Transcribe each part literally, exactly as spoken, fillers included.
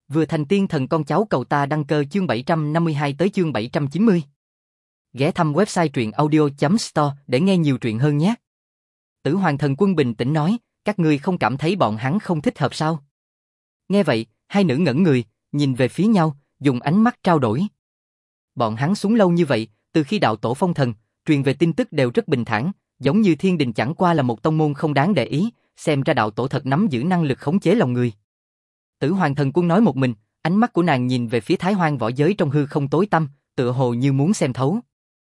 Vừa thành tiên thần con cháu cầu ta đăng cơ chương bảy trăm năm mươi hai tới chương bảy trăm chín mươi. Ghé thăm website truyện audio chấm store để nghe nhiều truyện hơn nhé. Tử Hoàng Thần Quân bình tĩnh nói, các ngươi không cảm thấy bọn hắn không thích hợp sao? Nghe vậy, hai nữ ngẩn người, nhìn về phía nhau, dùng ánh mắt trao đổi. Bọn hắn xuống lâu như vậy, từ khi đạo tổ phong thần, truyền về tin tức đều rất bình thản, giống như thiên đình chẳng qua là một tông môn không đáng để ý, xem ra đạo tổ thật nắm giữ năng lực khống chế lòng người. Tử Hoàng Thần Quân nói một mình, ánh mắt của nàng nhìn về phía Thái Hoang võ giới trong hư không tối tăm, tựa hồ như muốn xem thấu.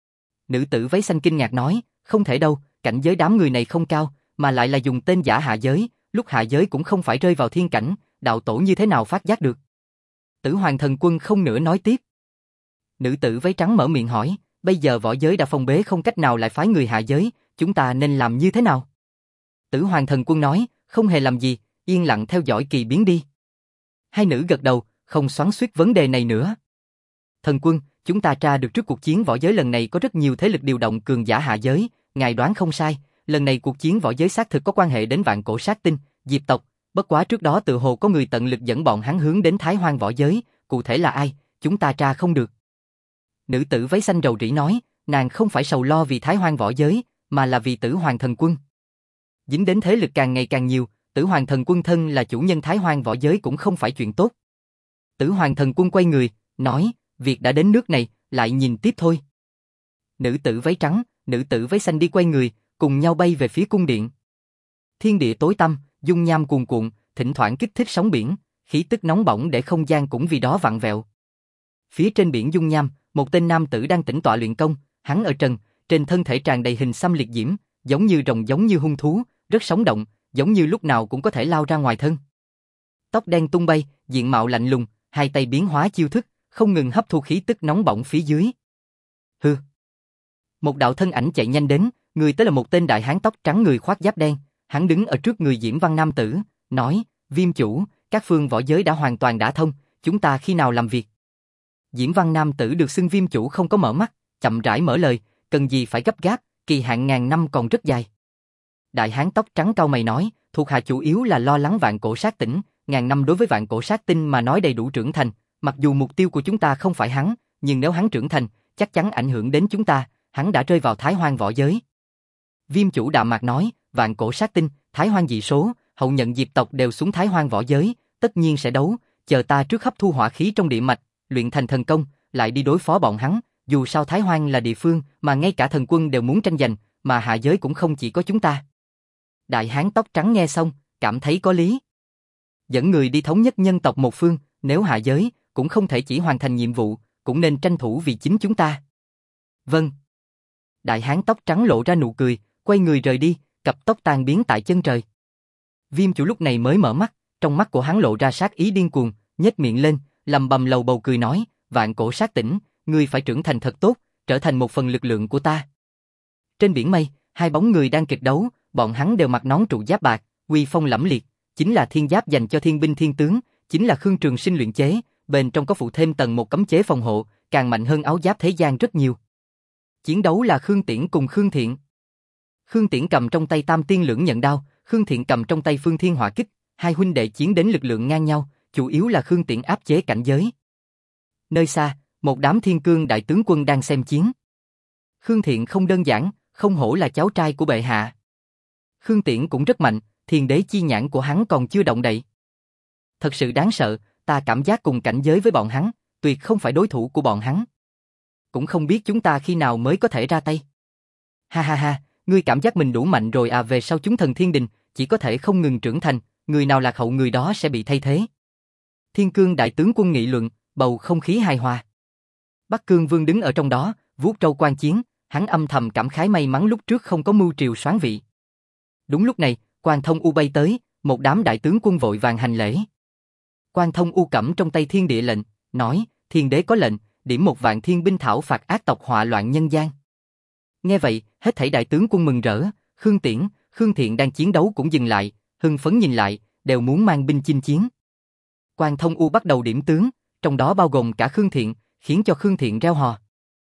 Nữ tử váy xanh kinh ngạc nói, không thể đâu, cảnh giới đám người này không cao, mà lại là dùng tên giả hạ giới, lúc hạ giới cũng không phải rơi vào thiên cảnh, đạo tổ như thế nào phát giác được. Tử Hoàng Thần Quân không nữa nói tiếp. Nữ tử váy trắng mở miệng hỏi, bây giờ võ giới đã phong bế không cách nào lại phái người hạ giới, chúng ta nên làm như thế nào? Tử Hoàng Thần Quân nói, không hề làm gì, yên lặng theo dõi kỳ biến đi. Hai nữ gật đầu, không xoắn xuýt vấn đề này nữa. Thần Quân, chúng ta tra được trước cuộc chiến võ giới lần này có rất nhiều thế lực điều động cường giả hạ giới, ngài đoán không sai, lần này cuộc chiến võ giới xác thực có quan hệ đến vạn cổ sát tinh, diệp tộc, bất quá trước đó tự hồ có người tận lực dẫn bọn hắn hướng đến Thái Hoang võ giới, cụ thể là ai, chúng ta tra không được. Nữ tử váy xanh rầu rĩ nói, nàng không phải sầu lo vì Thái Hoang võ giới, mà là vì Tử Hoàng Thần Quân. Dính đến thế lực càng ngày càng nhiều, Tử Hoàng Thần Quân thân là chủ nhân Thái Hoang võ giới cũng không phải chuyện tốt. Tử Hoàng Thần Quân quay người, nói, việc đã đến nước này, lại nhìn tiếp thôi. Nữ tử váy trắng, nữ tử váy xanh đi quay người, cùng nhau bay về phía cung điện. Thiên địa tối tăm, dung nham cuồn cuộn, thỉnh thoảng kích thích sóng biển, khí tức nóng bỏng để không gian cũng vì đó vặn vẹo. Phía trên biển dung nham, một tên nam tử đang tĩnh tọa luyện công, hắn ở trần, trên thân thể tràn đầy hình xăm liệt diễm, giống như rồng giống như hung thú, rất sống động, giống như lúc nào cũng có thể lao ra ngoài thân. Tóc đen tung bay, diện mạo lạnh lùng, hai tay biến hóa chiêu thức, không ngừng hấp thu khí tức nóng bỏng phía dưới. Hừ. Một đạo thân ảnh chạy nhanh đến, người tới là một tên đại hán tóc trắng người khoác giáp đen, hắn đứng ở trước người Diễm Văn nam tử, nói, Viêm chủ, các phương võ giới đã hoàn toàn đả thông, chúng ta khi nào làm việc? Diễm Văn nam tử được xưng Viêm chủ không có mở mắt, chậm rãi mở lời, cần gì phải gấp gáp, kỳ hạn ngàn năm còn rất dài. Đại hán tóc trắng cau mày nói, thuộc hạ chủ yếu là lo lắng vạn cổ sát tỉnh, ngàn năm đối với vạn cổ sát tinh mà nói đầy đủ trưởng thành, mặc dù mục tiêu của chúng ta không phải hắn, nhưng nếu hắn trưởng thành, chắc chắn ảnh hưởng đến chúng ta, hắn đã rơi vào Thái Hoang võ giới. Viêm chủ đạm mạc nói, vạn cổ sát tinh, Thái Hoang dị số, hậu nhận diệp tộc đều xuống Thái Hoang võ giới, tất nhiên sẽ đấu, chờ ta trước hấp thu hỏa khí trong địa mạch, luyện thành thần công, lại đi đối phó bọn hắn, dù sao Thái Hoang là địa phương mà ngay cả thần quân đều muốn tranh giành, mà hạ giới cũng không chỉ có chúng ta. Đại hán tóc trắng nghe xong, cảm thấy có lý. Dẫn người đi thống nhất nhân tộc một phương, nếu hạ giới, cũng không thể chỉ hoàn thành nhiệm vụ, cũng nên tranh thủ vì chính chúng ta. Vâng. Đại hán tóc trắng lộ ra nụ cười, quay người rời đi, cặp tóc tan biến tại chân trời. Viêm chủ lúc này mới mở mắt, trong mắt của hắn lộ ra sát ý điên cuồng, nhếch miệng lên, lầm bầm lầu bầu cười nói, vạn cổ sát tỉnh, ngươi phải trưởng thành thật tốt, trở thành một phần lực lượng của ta. Trên biển mây, hai bóng người đang kịch đấu, bọn hắn đều mặc nón trụ giáp bạc, uy phong lẫm liệt, chính là thiên giáp dành cho thiên binh thiên tướng, chính là Khương Trường Sinh luyện chế, bên trong có phụ thêm tầng một cấm chế phòng hộ, càng mạnh hơn áo giáp thế gian rất nhiều. Chiến đấu là Khương Tiễn cùng Khương Thiện. Khương Tiễn cầm trong tay Tam Tiên Lưỡng Nhận Đao, Khương Thiện cầm trong tay Phương Thiên Hỏa Kích, hai huynh đệ chiến đến lực lượng ngang nhau, chủ yếu là Khương Tiễn áp chế cảnh giới. Nơi xa, một đám thiên cương đại tướng quân đang xem chiến. Khương Thiện không đơn giản, không hổ là cháu trai của bệ hạ. Khương Tiễn cũng rất mạnh, thiên đế chi nhãn của hắn còn chưa động đậy. Thật sự đáng sợ, ta cảm giác cùng cảnh giới với bọn hắn, tuyệt không phải đối thủ của bọn hắn. Cũng không biết chúng ta khi nào mới có thể ra tay. Ha ha ha, ngươi cảm giác mình đủ mạnh rồi à, về sau chúng thần thiên đình, chỉ có thể không ngừng trưởng thành, người nào lạc hậu người đó sẽ bị thay thế. Thiên cương đại tướng quân nghị luận, bầu không khí hài hòa. Bắc Cương Vương đứng ở trong đó, vuốt trâu quan chiến, hắn âm thầm cảm khái may mắn lúc trước không có mưu triều soán vị. Đúng lúc này, Quan Thông U bay tới, một đám đại tướng quân vội vàng hành lễ. Quan Thông U cầm trong tay thiên địa lệnh, nói, thiên đế có lệnh, điểm một vạn thiên binh thảo phạt ác tộc họa loạn nhân gian. Nghe vậy, hết thảy đại tướng quân mừng rỡ, Khương Tiễn, Khương Thiện đang chiến đấu cũng dừng lại, hưng phấn nhìn lại, đều muốn mang binh chinh chiến. Quan Thông U bắt đầu điểm tướng, trong đó bao gồm cả Khương Thiện, khiến cho Khương Thiện reo hò.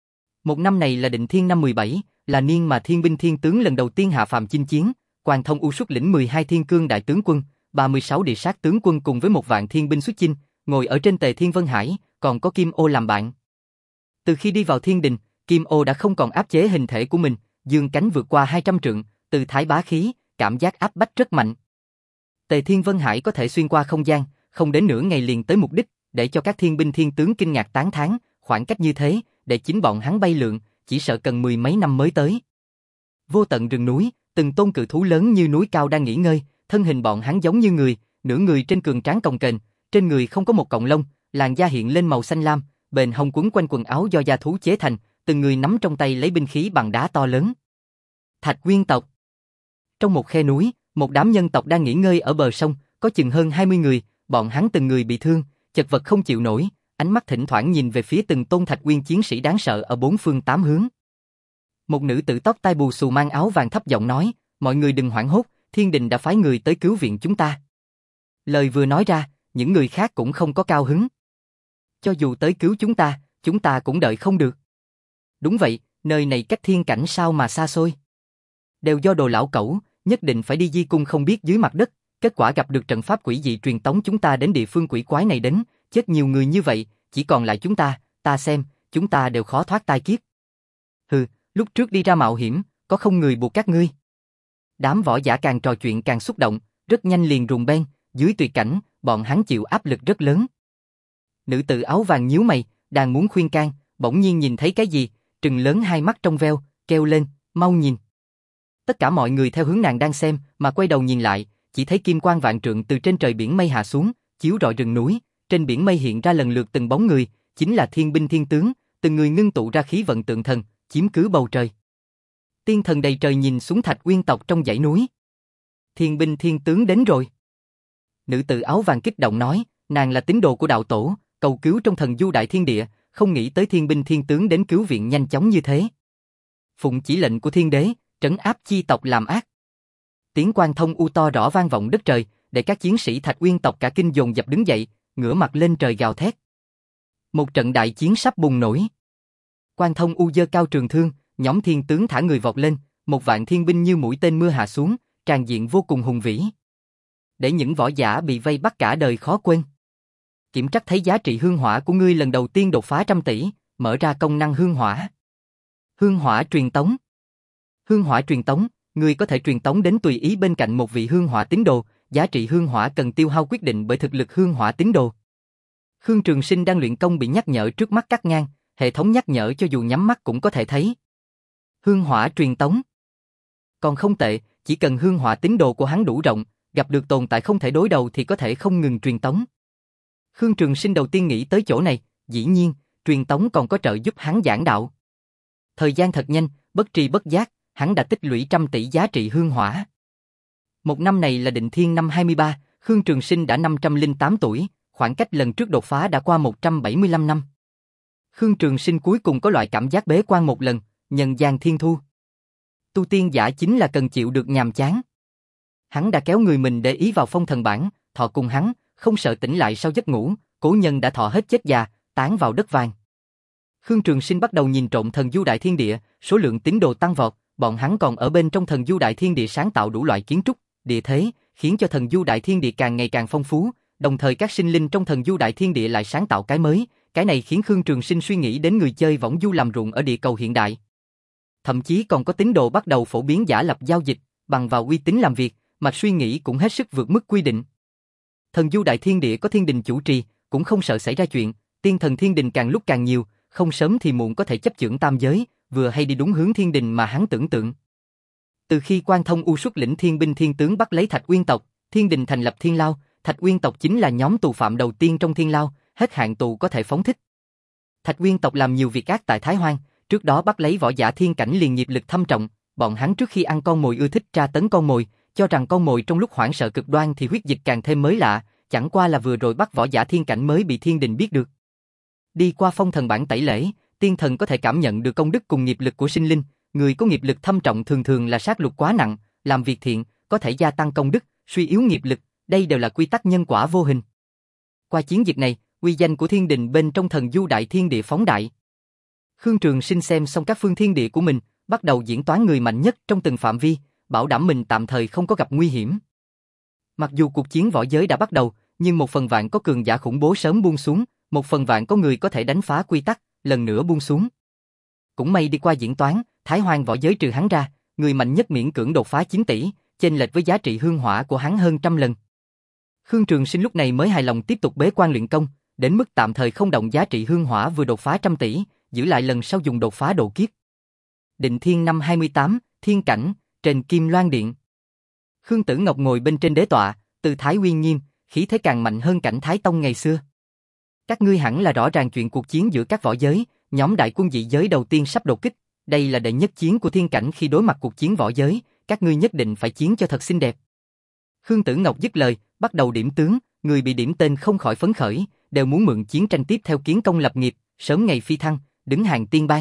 Một năm này là Định Thiên năm mười bảy, là niên mà thiên binh thiên tướng lần đầu tiên hạ phàm chinh chiến, Quan Thông U xuất lĩnh mười hai thiên cương đại tướng quân, ba mươi sáu địa sát tướng quân cùng với một vạn thiên binh xuất chinh, ngồi ở trên Tề Thiên Vân Hải, còn có Kim Ô làm bạn. Từ khi đi vào thiên đình, Kim Ô đã không còn áp chế hình thể của mình, dương cánh vượt qua hai trăm trượng, từ thái bá khí, cảm giác áp bách rất mạnh. Tề Thiên Vân Hải có thể xuyên qua không gian, không đến nửa ngày liền tới mục đích, để cho các thiên binh thiên tướng kinh ngạc tán thán, khoảng cách như thế, để chính bọn hắn bay lượn, chỉ sợ cần mười mấy năm mới tới. Vô tận rừng núi, từng tôn cự thú lớn như núi cao đang nghỉ ngơi, thân hình bọn hắn giống như người, nửa người trên cường tráng cồng kềnh, trên người không có một cọng lông, làn da hiện lên màu xanh lam, bền hông quấn quanh quần áo do da thú chế thành, từng người nắm trong tay lấy binh khí bằng đá to lớn. Thạch Nguyên tộc. Trong một khe núi, một đám nhân tộc đang nghỉ ngơi ở bờ sông, có chừng hơn hai mươi người, bọn hắn từng người bị thương, chật vật không chịu nổi, ánh mắt thỉnh thoảng nhìn về phía từng tôn Thạch Nguyên chiến sĩ đáng sợ ở bốn phương tám hướng. Một nữ tử tóc tai bù xù mang áo vàng thấp giọng nói, mọi người đừng hoảng hốt, thiên đình đã phái người tới cứu viện chúng ta. Lời vừa nói ra, những người khác cũng không có cao hứng. Cho dù tới cứu chúng ta, chúng ta cũng đợi không được. Đúng vậy, nơi này cách thiên cảnh sao mà xa xôi. Đều do đồ lão cẩu, nhất định phải đi di cung không biết dưới mặt đất, kết quả gặp được trận pháp quỷ dị truyền tống chúng ta đến địa phương quỷ quái này đến, chết nhiều người như vậy, chỉ còn lại chúng ta, ta xem, chúng ta đều khó thoát tai kiếp. Hừ, lúc trước đi ra mạo hiểm, có không người buộc các ngươi. Đám võ giả càng trò chuyện càng xúc động, rất nhanh liền rùng beng, dưới tuyệt cảnh, bọn hắn chịu áp lực rất lớn. Nữ tử áo vàng nhíu mày, đang muốn khuyên can, bỗng nhiên nhìn thấy cái gì, trừng lớn hai mắt trong veo, kêu lên, mau nhìn. Tất cả mọi người theo hướng nàng đang xem, mà quay đầu nhìn lại, chỉ thấy kim quang vạn trượng từ trên trời biển mây hạ xuống, chiếu rọi rừng núi, trên biển mây hiện ra lần lượt từng bóng người, chính là thiên binh thiên tướng, từng người ngưng tụ ra khí vận tượng thần, chiếm cứ bầu trời. Tiên thần đầy trời nhìn xuống Thạch Nguyên tộc trong dãy núi. Thiên binh thiên tướng đến rồi. Nữ tử áo vàng kích động nói, nàng là tín đồ của đạo tổ, cầu cứu trong thần du đại thiên địa, không nghĩ tới thiên binh thiên tướng đến cứu viện nhanh chóng như thế. Phụng chỉ lệnh của thiên đế, trấn áp chi tộc làm ác. Tiếng quan thông u to rõ vang vọng đất trời, để các chiến sĩ Thạch Nguyên tộc cả kinh dồn dập đứng dậy, ngửa mặt lên trời gào thét. Một trận đại chiến sắp bùng nổ. Quan thông u giơ cao trường thương, nhóm thiên tướng thả người vọt lên, một vạn thiên binh như mũi tên mưa hạ xuống, tràn diện vô cùng hùng vĩ. Để những võ giả bị vây bắt cả đời khó quên. Kiểm trắc thấy giá trị hương hỏa của ngươi lần đầu tiên đột phá trăm tỷ, mở ra công năng hương hỏa. Hương hỏa truyền tống. Hương hỏa truyền tống, ngươi có thể truyền tống đến tùy ý bên cạnh một vị hương hỏa tín đồ, giá trị hương hỏa cần tiêu hao quyết định bởi thực lực hương hỏa tín đồ. Khương Trường Sinh đang luyện công bị nhắc nhở trước mắt cắt ngang, hệ thống nhắc nhở cho dù nhắm mắt cũng có thể thấy. Hương hỏa truyền tống. Còn không tệ, chỉ cần hương hỏa tín đồ của hắn đủ rộng, gặp được tồn tại không thể đối đầu thì có thể không ngừng truyền tống. Khương Trường Sinh đầu tiên nghĩ tới chỗ này, dĩ nhiên, truyền tống còn có trợ giúp hắn giảng đạo. Thời gian thật nhanh, bất tri bất giác, hắn đã tích lũy trăm tỷ giá trị hương hỏa. Một năm này là Định Thiên năm hai mươi ba, Khương Trường Sinh đã năm trăm lẻ tám tuổi, khoảng cách lần trước đột phá đã qua một trăm bảy mươi lăm năm. Khương Trường Sinh cuối cùng có loại cảm giác bế quan một lần, nhân gian thiên thu. Tu tiên giả chính là cần chịu được nhàm chán. Hắn đã kéo người mình để ý vào phong thần bảng, thọ cùng hắn, không sợ tỉnh lại sau giấc ngủ, cố nhân đã thọ hết chết già, tán vào đất vàng. Khương Trường Sinh bắt đầu nhìn trộm thần du đại thiên địa, số lượng tín đồ tăng vọt, bọn hắn còn ở bên trong thần du đại thiên địa sáng tạo đủ loại kiến trúc, địa thế, khiến cho thần du đại thiên địa càng ngày càng phong phú, đồng thời các sinh linh trong thần du đại thiên địa lại sáng tạo cái mới, cái này khiến Khương Trường Sinh suy nghĩ đến người chơi võng du làm ruộng ở địa cầu hiện đại. Thậm chí còn có tín đồ bắt đầu phổ biến giả lập giao dịch, bằng vào uy tín làm việc, mạch suy nghĩ cũng hết sức vượt mức quy định. Thần du đại thiên địa có thiên đình chủ trì, cũng không sợ xảy ra chuyện, tiên thần thiên đình càng lúc càng nhiều, không sớm thì muộn có thể chấp chưởng tam giới, vừa hay đi đúng hướng thiên đình mà hắn tưởng tượng. Từ khi Quan Thông U xuất lĩnh thiên binh thiên tướng bắt lấy Thạch Nguyên tộc, thiên đình thành lập Thiên Lao, Thạch Nguyên tộc chính là nhóm tù phạm đầu tiên trong Thiên Lao, hết hạn tù có thể phóng thích. Thạch Nguyên tộc làm nhiều việc ác tại Thái Hoang, trước đó bắt lấy võ giả thiên cảnh liền nghiệp lực thâm trọng, bọn hắn trước khi ăn con mồi ưa thích tra tấn con mồi, cho rằng con mồi trong lúc hoảng sợ cực đoan thì huyết dịch càng thêm mới lạ, chẳng qua là vừa rồi bắt võ giả thiên cảnh mới bị thiên đình biết được. Đi qua phong thần bản tẩy lễ, tiên thần có thể cảm nhận được công đức cùng nghiệp lực của sinh linh, người có nghiệp lực thâm trọng thường thường là sát lục quá nặng, làm việc thiện, có thể gia tăng công đức, suy yếu nghiệp lực, đây đều là quy tắc nhân quả vô hình. Qua chiến dịch này, uy danh của thiên đình bên trong thần du đại thiên địa phóng đại. Khương Trường Sinh xem xong các phương thiên địa của mình, bắt đầu diễn toán người mạnh nhất trong từng phạm vi, bảo đảm mình tạm thời không có gặp nguy hiểm. Mặc dù cuộc chiến võ giới đã bắt đầu, nhưng một phần vạn có cường giả khủng bố sớm buông xuống, một phần vạn có người có thể đánh phá quy tắc, lần nữa buông xuống. Cũng may đi qua diễn toán, Thái Hoang võ giới trừ hắn ra, người mạnh nhất miễn cưỡng đột phá chín tỷ, chênh lệch với giá trị hương hỏa của hắn hơn trăm lần. Khương Trường Sinh lúc này mới hài lòng tiếp tục bế quan luyện công, đến mức tạm thời không động giá trị hương hỏa vừa đột phá trăm tỷ, giữ lại lần sau dùng đột phá độ kiếp. Định Thiên năm hai mươi tám, Thiên Cảnh, trên Kim Loan Điện. Khương Tử Ngọc ngồi bên trên đế tọa, tư thái uy nghiêm, khí thế càng mạnh hơn Cảnh Thái Tông ngày xưa. Các ngươi hẳn là rõ ràng chuyện cuộc chiến giữa các võ giới, nhóm đại quân dị giới đầu tiên sắp đột kích, đây là đệ nhất chiến của Thiên Cảnh khi đối mặt cuộc chiến võ giới, các ngươi nhất định phải chiến cho thật xinh đẹp. Khương Tử Ngọc dứt lời, bắt đầu điểm tướng, người bị điểm tên không khỏi phấn khởi, đều muốn mượn chiến tranh tiếp theo kiến công lập nghiệp, sớm ngày phi thăng, đứng hàng tiên bang.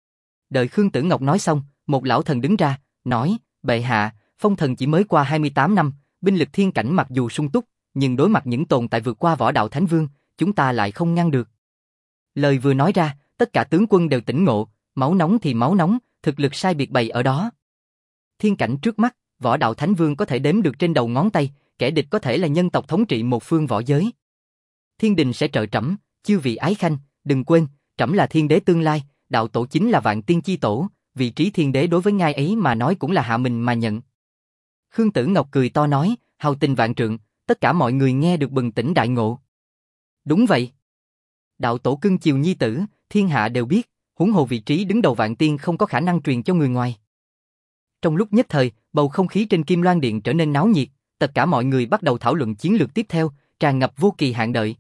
Đợi Khương Tử Ngọc nói xong, một lão thần đứng ra, nói, bệ hạ, phong thần chỉ mới qua hai mươi tám năm, binh lực Thiên Cảnh mặc dù sung túc, nhưng đối mặt những tồn tại vượt qua võ đạo Thánh Vương, chúng ta lại không ngăn được. Lời vừa nói ra, tất cả tướng quân đều tỉnh ngộ, máu nóng thì máu nóng, thực lực sai biệt bày ở đó. Thiên Cảnh trước mắt, võ đạo Thánh Vương có thể đếm được trên đầu ngón tay, kẻ địch có thể là nhân tộc thống trị một phương võ giới. Thiên đình sẽ trợ trẫm, chư vị ái khanh, đừng quên, trẫm là thiên đế tương lai, đạo tổ chính là vạn tiên chi tổ, vị trí thiên đế đối với ngai ấy mà nói cũng là hạ mình mà nhận. Khương Tử Ngọc cười to nói, hào tình vạn trượng, tất cả mọi người nghe được bừng tỉnh đại ngộ. Đúng vậy. Đạo tổ cưng chiều nhi tử, thiên hạ đều biết, huống hồ vị trí đứng đầu vạn tiên không có khả năng truyền cho người ngoài. Trong lúc nhất thời, bầu không khí trên Kim Loan Điện trở nên náo nhiệt, tất cả mọi người bắt đầu thảo luận chiến lược tiếp theo, tràn ngập vô kỳ hạn đợi.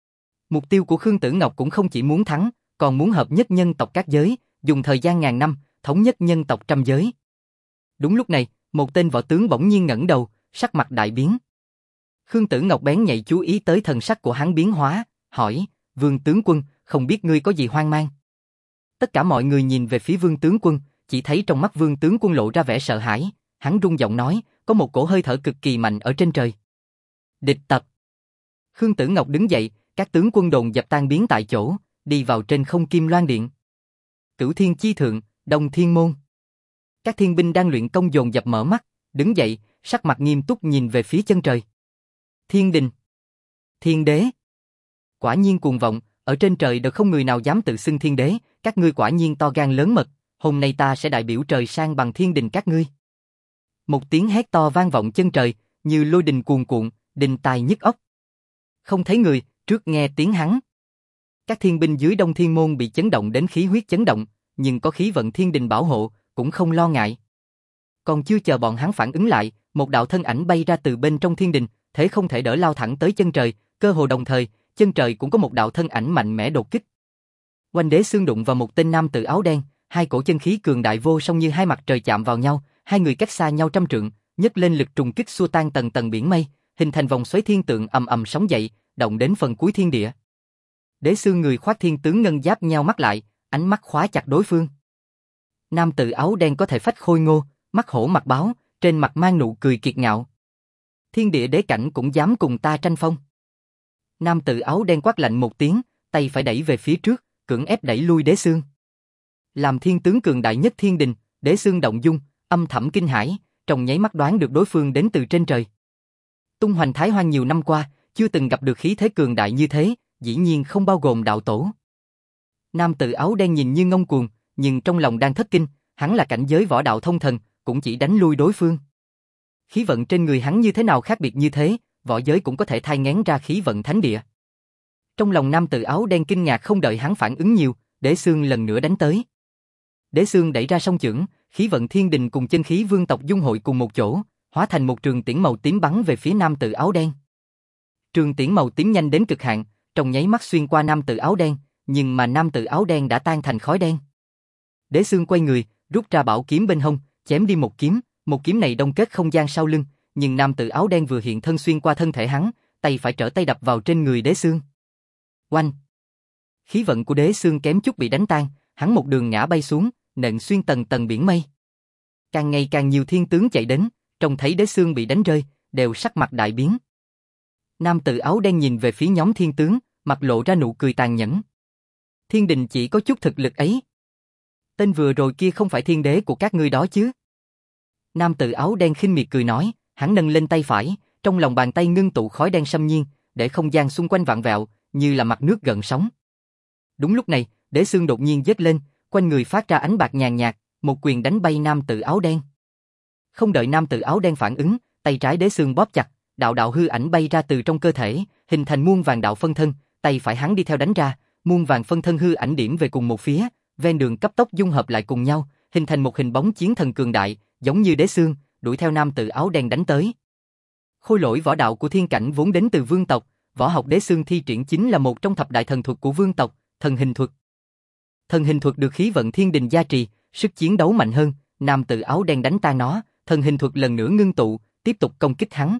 Mục tiêu của Khương Tử Ngọc cũng không chỉ muốn thắng, còn muốn hợp nhất nhân tộc các giới, dùng thời gian ngàn năm, thống nhất nhân tộc trăm giới. Đúng lúc này, một tên võ tướng bỗng nhiên ngẩng đầu, sắc mặt đại biến. Khương Tử Ngọc bén nhạy chú ý tới thần sắc của hắn biến hóa, hỏi, Vương tướng quân, không biết ngươi có gì hoang mang? Tất cả mọi người nhìn về phía Vương tướng quân, chỉ thấy trong mắt Vương tướng quân lộ ra vẻ sợ hãi, hắn rung giọng nói, có một cổ hơi thở cực kỳ mạnh ở trên trời. Địch tập. Khương Tử Ngọc đứng dậy, các tướng quân đồn dập tan biến tại chỗ, đi vào trên không Kim Loan Điện. Cửu Thiên Chi Thượng, Đông Thiên Môn. Các thiên binh đang luyện công dồn dập mở mắt, đứng dậy, sắc mặt nghiêm túc nhìn về phía chân trời. Thiên đình. Thiên đế. Quả nhiên cuồng vọng, ở trên trời đều không người nào dám tự xưng thiên đế, các ngươi quả nhiên to gan lớn mật, hôm nay ta sẽ đại biểu trời sang bằng thiên đình các ngươi. Một tiếng hét to vang vọng chân trời, như lôi đình cuồn cuộn, đình tai nhức óc. Không thấy người, trước nghe tiếng hắn. Các thiên binh dưới Đông Thiên Môn bị chấn động đến khí huyết chấn động, nhưng có khí vận thiên đình bảo hộ, cũng không lo ngại. Còn chưa chờ bọn hắn phản ứng lại, một đạo thân ảnh bay ra từ bên trong thiên đình, thế không thể đỡ lao thẳng tới chân trời, cơ hồ đồng thời, chân trời cũng có một đạo thân ảnh mạnh mẽ đột kích. Oanh Đế Xương đụng vào một tên nam tử áo đen, hai cổ chân khí cường đại vô song như hai mặt trời chạm vào nhau, hai người cách xa nhau trăm trượng, nhấc lên lực trùng kích xua tan tầng tầng biển mây, hình thành vòng xoáy thiên tượng ầm ầm sóng dậy, động đến phần cuối thiên địa. Đế Xương người khoác thiên tướng ngân giáp nheo mắt lại, ánh mắt khóa chặt đối phương. Nam tử áo đen có thể phách khôi ngô, mắt hổ mặt báo, trên mặt mang nụ cười kiệt ngạo. Thiên địa đế cảnh cũng dám cùng ta tranh phong. Nam tử áo đen quát lạnh một tiếng, tay phải đẩy về phía trước, cưỡng ép đẩy lui Đế Xương. Làm thiên tướng cường đại nhất thiên đình, Đế Xương động dung, âm thầm kinh hãi, trong nháy mắt đoán được đối phương đến từ trên trời. Tung hoành Thái Hoang nhiều năm qua, chưa từng gặp được khí thế cường đại như thế, dĩ nhiên không bao gồm đạo tổ. Nam tử áo đen nhìn như ngông cuồng, nhưng trong lòng đang thất kinh, hắn là cảnh giới võ đạo thông thần, cũng chỉ đánh lui đối phương. Khí vận trên người hắn như thế nào khác biệt như thế, võ giới cũng có thể thai nghén ra khí vận thánh địa. Trong lòng nam tử áo đen kinh ngạc không đợi hắn phản ứng nhiều, Đế Xương lần nữa đánh tới. Đế Xương đẩy ra song chưởng, khí vận thiên đình cùng chân khí vương tộc dung hội cùng một chỗ, hóa thành một trường tiễn màu tím bắn về phía nam tử áo đen. Trường tiễn màu tím nhanh đến cực hạn, trong nháy mắt xuyên qua nam tử áo đen, nhưng mà nam tử áo đen đã tan thành khói đen. Đế Xương quay người, rút ra bảo kiếm bên hông, chém đi một kiếm, một kiếm này đông kết không gian sau lưng, nhưng nam tử áo đen vừa hiện thân xuyên qua thân thể hắn, tay phải trở tay đập vào trên người Đế Xương. Oanh! Khí vận của Đế Xương kém chút bị đánh tan, hắn một đường ngã bay xuống, nện xuyên tầng tầng biển mây. Càng ngày càng nhiều thiên tướng chạy đến, trông thấy Đế Xương bị đánh rơi, đều sắc mặt đại biến. Nam tử áo đen nhìn về phía nhóm thiên tướng, mặt lộ ra nụ cười tàn nhẫn. Thiên đình chỉ có chút thực lực ấy. Tên vừa rồi kia không phải thiên đế của các ngươi đó chứ? Nam tử áo đen khinh miệt cười nói, hắn nâng lên tay phải, trong lòng bàn tay ngưng tụ khói đen xâm nhiên, để không gian xung quanh vặn vẹo, như là mặt nước gần sóng. Đúng lúc này, Đế Xương đột nhiên giết lên, quanh người phát ra ánh bạc nhàn nhạt, một quyền đánh bay nam tử áo đen. Không đợi nam tử áo đen phản ứng, tay trái Đế Xương bóp chặt, đạo đạo hư ảnh bay ra từ trong cơ thể, hình thành muôn vàng đạo phân thân, tay phải hắn đi theo đánh ra, muôn vàng phân thân hư ảnh điểm về cùng một phía, ven đường cấp tốc dung hợp lại cùng nhau, hình thành một hình bóng chiến thần cường đại, giống như Đế Xương, đuổi theo nam tử áo đen đánh tới. Khôi lỗi võ đạo của thiên cảnh vốn đến từ vương tộc, võ học Đế Xương thi triển chính là một trong thập đại thần thuật của vương tộc, thần hình thuật. Thần hình thuật được khí vận thiên đình gia trì, sức chiến đấu mạnh hơn, nam tử áo đen đánh tan nó, thần hình thuật lần nữa ngưng tụ, tiếp tục công kích hắn.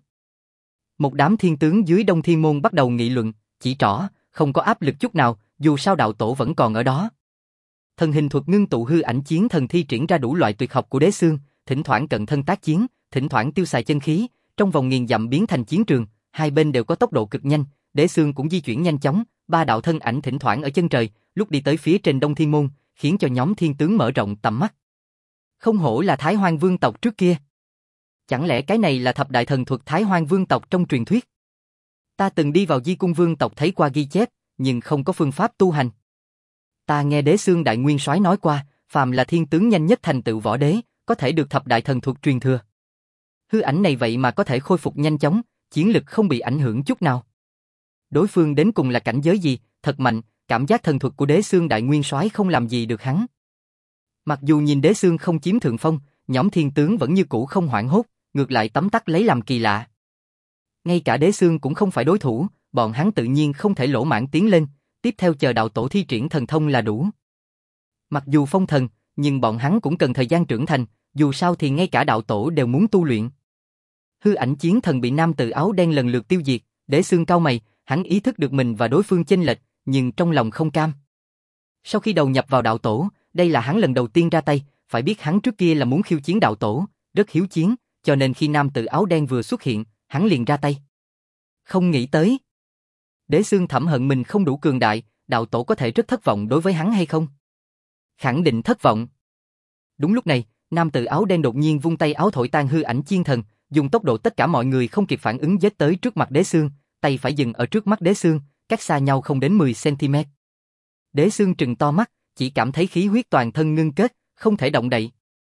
Một đám thiên tướng dưới Đông Thiên Môn bắt đầu nghị luận, chỉ trỏ, không có áp lực chút nào, dù sao đạo tổ vẫn còn ở đó. Thần hình thuật ngưng tụ hư ảnh chiến thần thi triển ra đủ loại tuyệt học của Đế Xương, thỉnh thoảng cận thân tác chiến, thỉnh thoảng tiêu xài chân khí, trong vòng nghìn dặm biến thành chiến trường, hai bên đều có tốc độ cực nhanh, Đế Xương cũng di chuyển nhanh chóng, ba đạo thân ảnh thỉnh thoảng ở chân trời, lúc đi tới phía trên Đông Thiên Môn, khiến cho nhóm thiên tướng mở rộng tầm mắt. Không hổ là Thái Hoang vương tộc trước kia. Chẳng lẽ cái này là thập đại thần thuật Thái Hoang vương tộc trong truyền thuyết? Ta từng đi vào Di Cung vương tộc thấy qua ghi chép, nhưng không có phương pháp tu hành. Ta nghe Đế Xương đại nguyên soái nói qua, phàm là thiên tướng nhanh nhất thành tựu võ đế, có thể được thập đại thần thuật truyền thừa. Hư ảnh này vậy mà có thể khôi phục nhanh chóng, chiến lực không bị ảnh hưởng chút nào. Đối phương đến cùng là cảnh giới gì, thật mạnh, cảm giác thần thuật của Đế Xương đại nguyên soái không làm gì được hắn. Mặc dù nhìn Đế Xương không chiếm thượng phong, nhóm thiên tướng vẫn như cũ không hoảng hốt, ngược lại tấm tắc lấy làm kỳ lạ. Ngay cả Đế Xương cũng không phải đối thủ, bọn hắn tự nhiên không thể lỗ mãng tiến lên, tiếp theo chờ đạo tổ thi triển thần thông là đủ. Mặc dù phong thần, nhưng bọn hắn cũng cần thời gian trưởng thành, dù sao thì ngay cả đạo tổ đều muốn tu luyện. Hư ảnh chiến thần bị nam tử áo đen lần lượt tiêu diệt, Đế Xương cau mày, hắn ý thức được mình và đối phương chênh lệch, nhưng trong lòng không cam. Sau khi đầu nhập vào đạo tổ, đây là hắn lần đầu tiên ra tay, phải biết hắn trước kia là muốn khiêu chiến đạo tổ, rất hiếu chiến, cho nên khi nam tử áo đen vừa xuất hiện, hắn liền ra tay. Không nghĩ tới. Đế Xương thẩm hận mình không đủ cường đại, đạo tổ có thể rất thất vọng đối với hắn hay không? Khẳng định thất vọng. Đúng lúc này, nam tử áo đen đột nhiên vung tay áo thổi tan hư ảnh chiến thần, dùng tốc độ tất cả mọi người không kịp phản ứng giết tới trước mặt Đế Xương, tay phải dừng ở trước mắt Đế Xương, cách xa nhau không đến mười xăng-ti-mét. Đế Xương trừng to mắt, chỉ cảm thấy khí huyết toàn thân ngưng kết, không thể động đậy.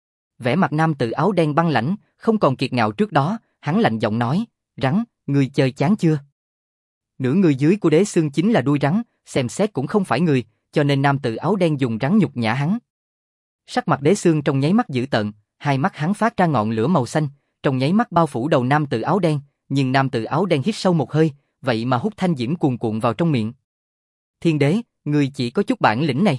Vẻ mặt nam tử áo đen băng lãnh, không còn kiệt ngạo trước đó, hắn lạnh giọng nói, rắn, người chơi chán chưa? Nửa người dưới của Đế Xương chính là đuôi rắn, xem xét cũng không phải người, cho nên nam tử áo đen dùng rắn nhục nhã hắn. Sắc mặt Đế Xương trong nháy mắt dữ tợn, hai mắt hắn phát ra ngọn lửa màu xanh, trong nháy mắt bao phủ đầu nam tử áo đen, nhưng nam tử áo đen hít sâu một hơi, vậy mà hút thanh diễm cuồn cuộn vào trong miệng. Thiên đế, người chỉ có chút bản lĩnh này.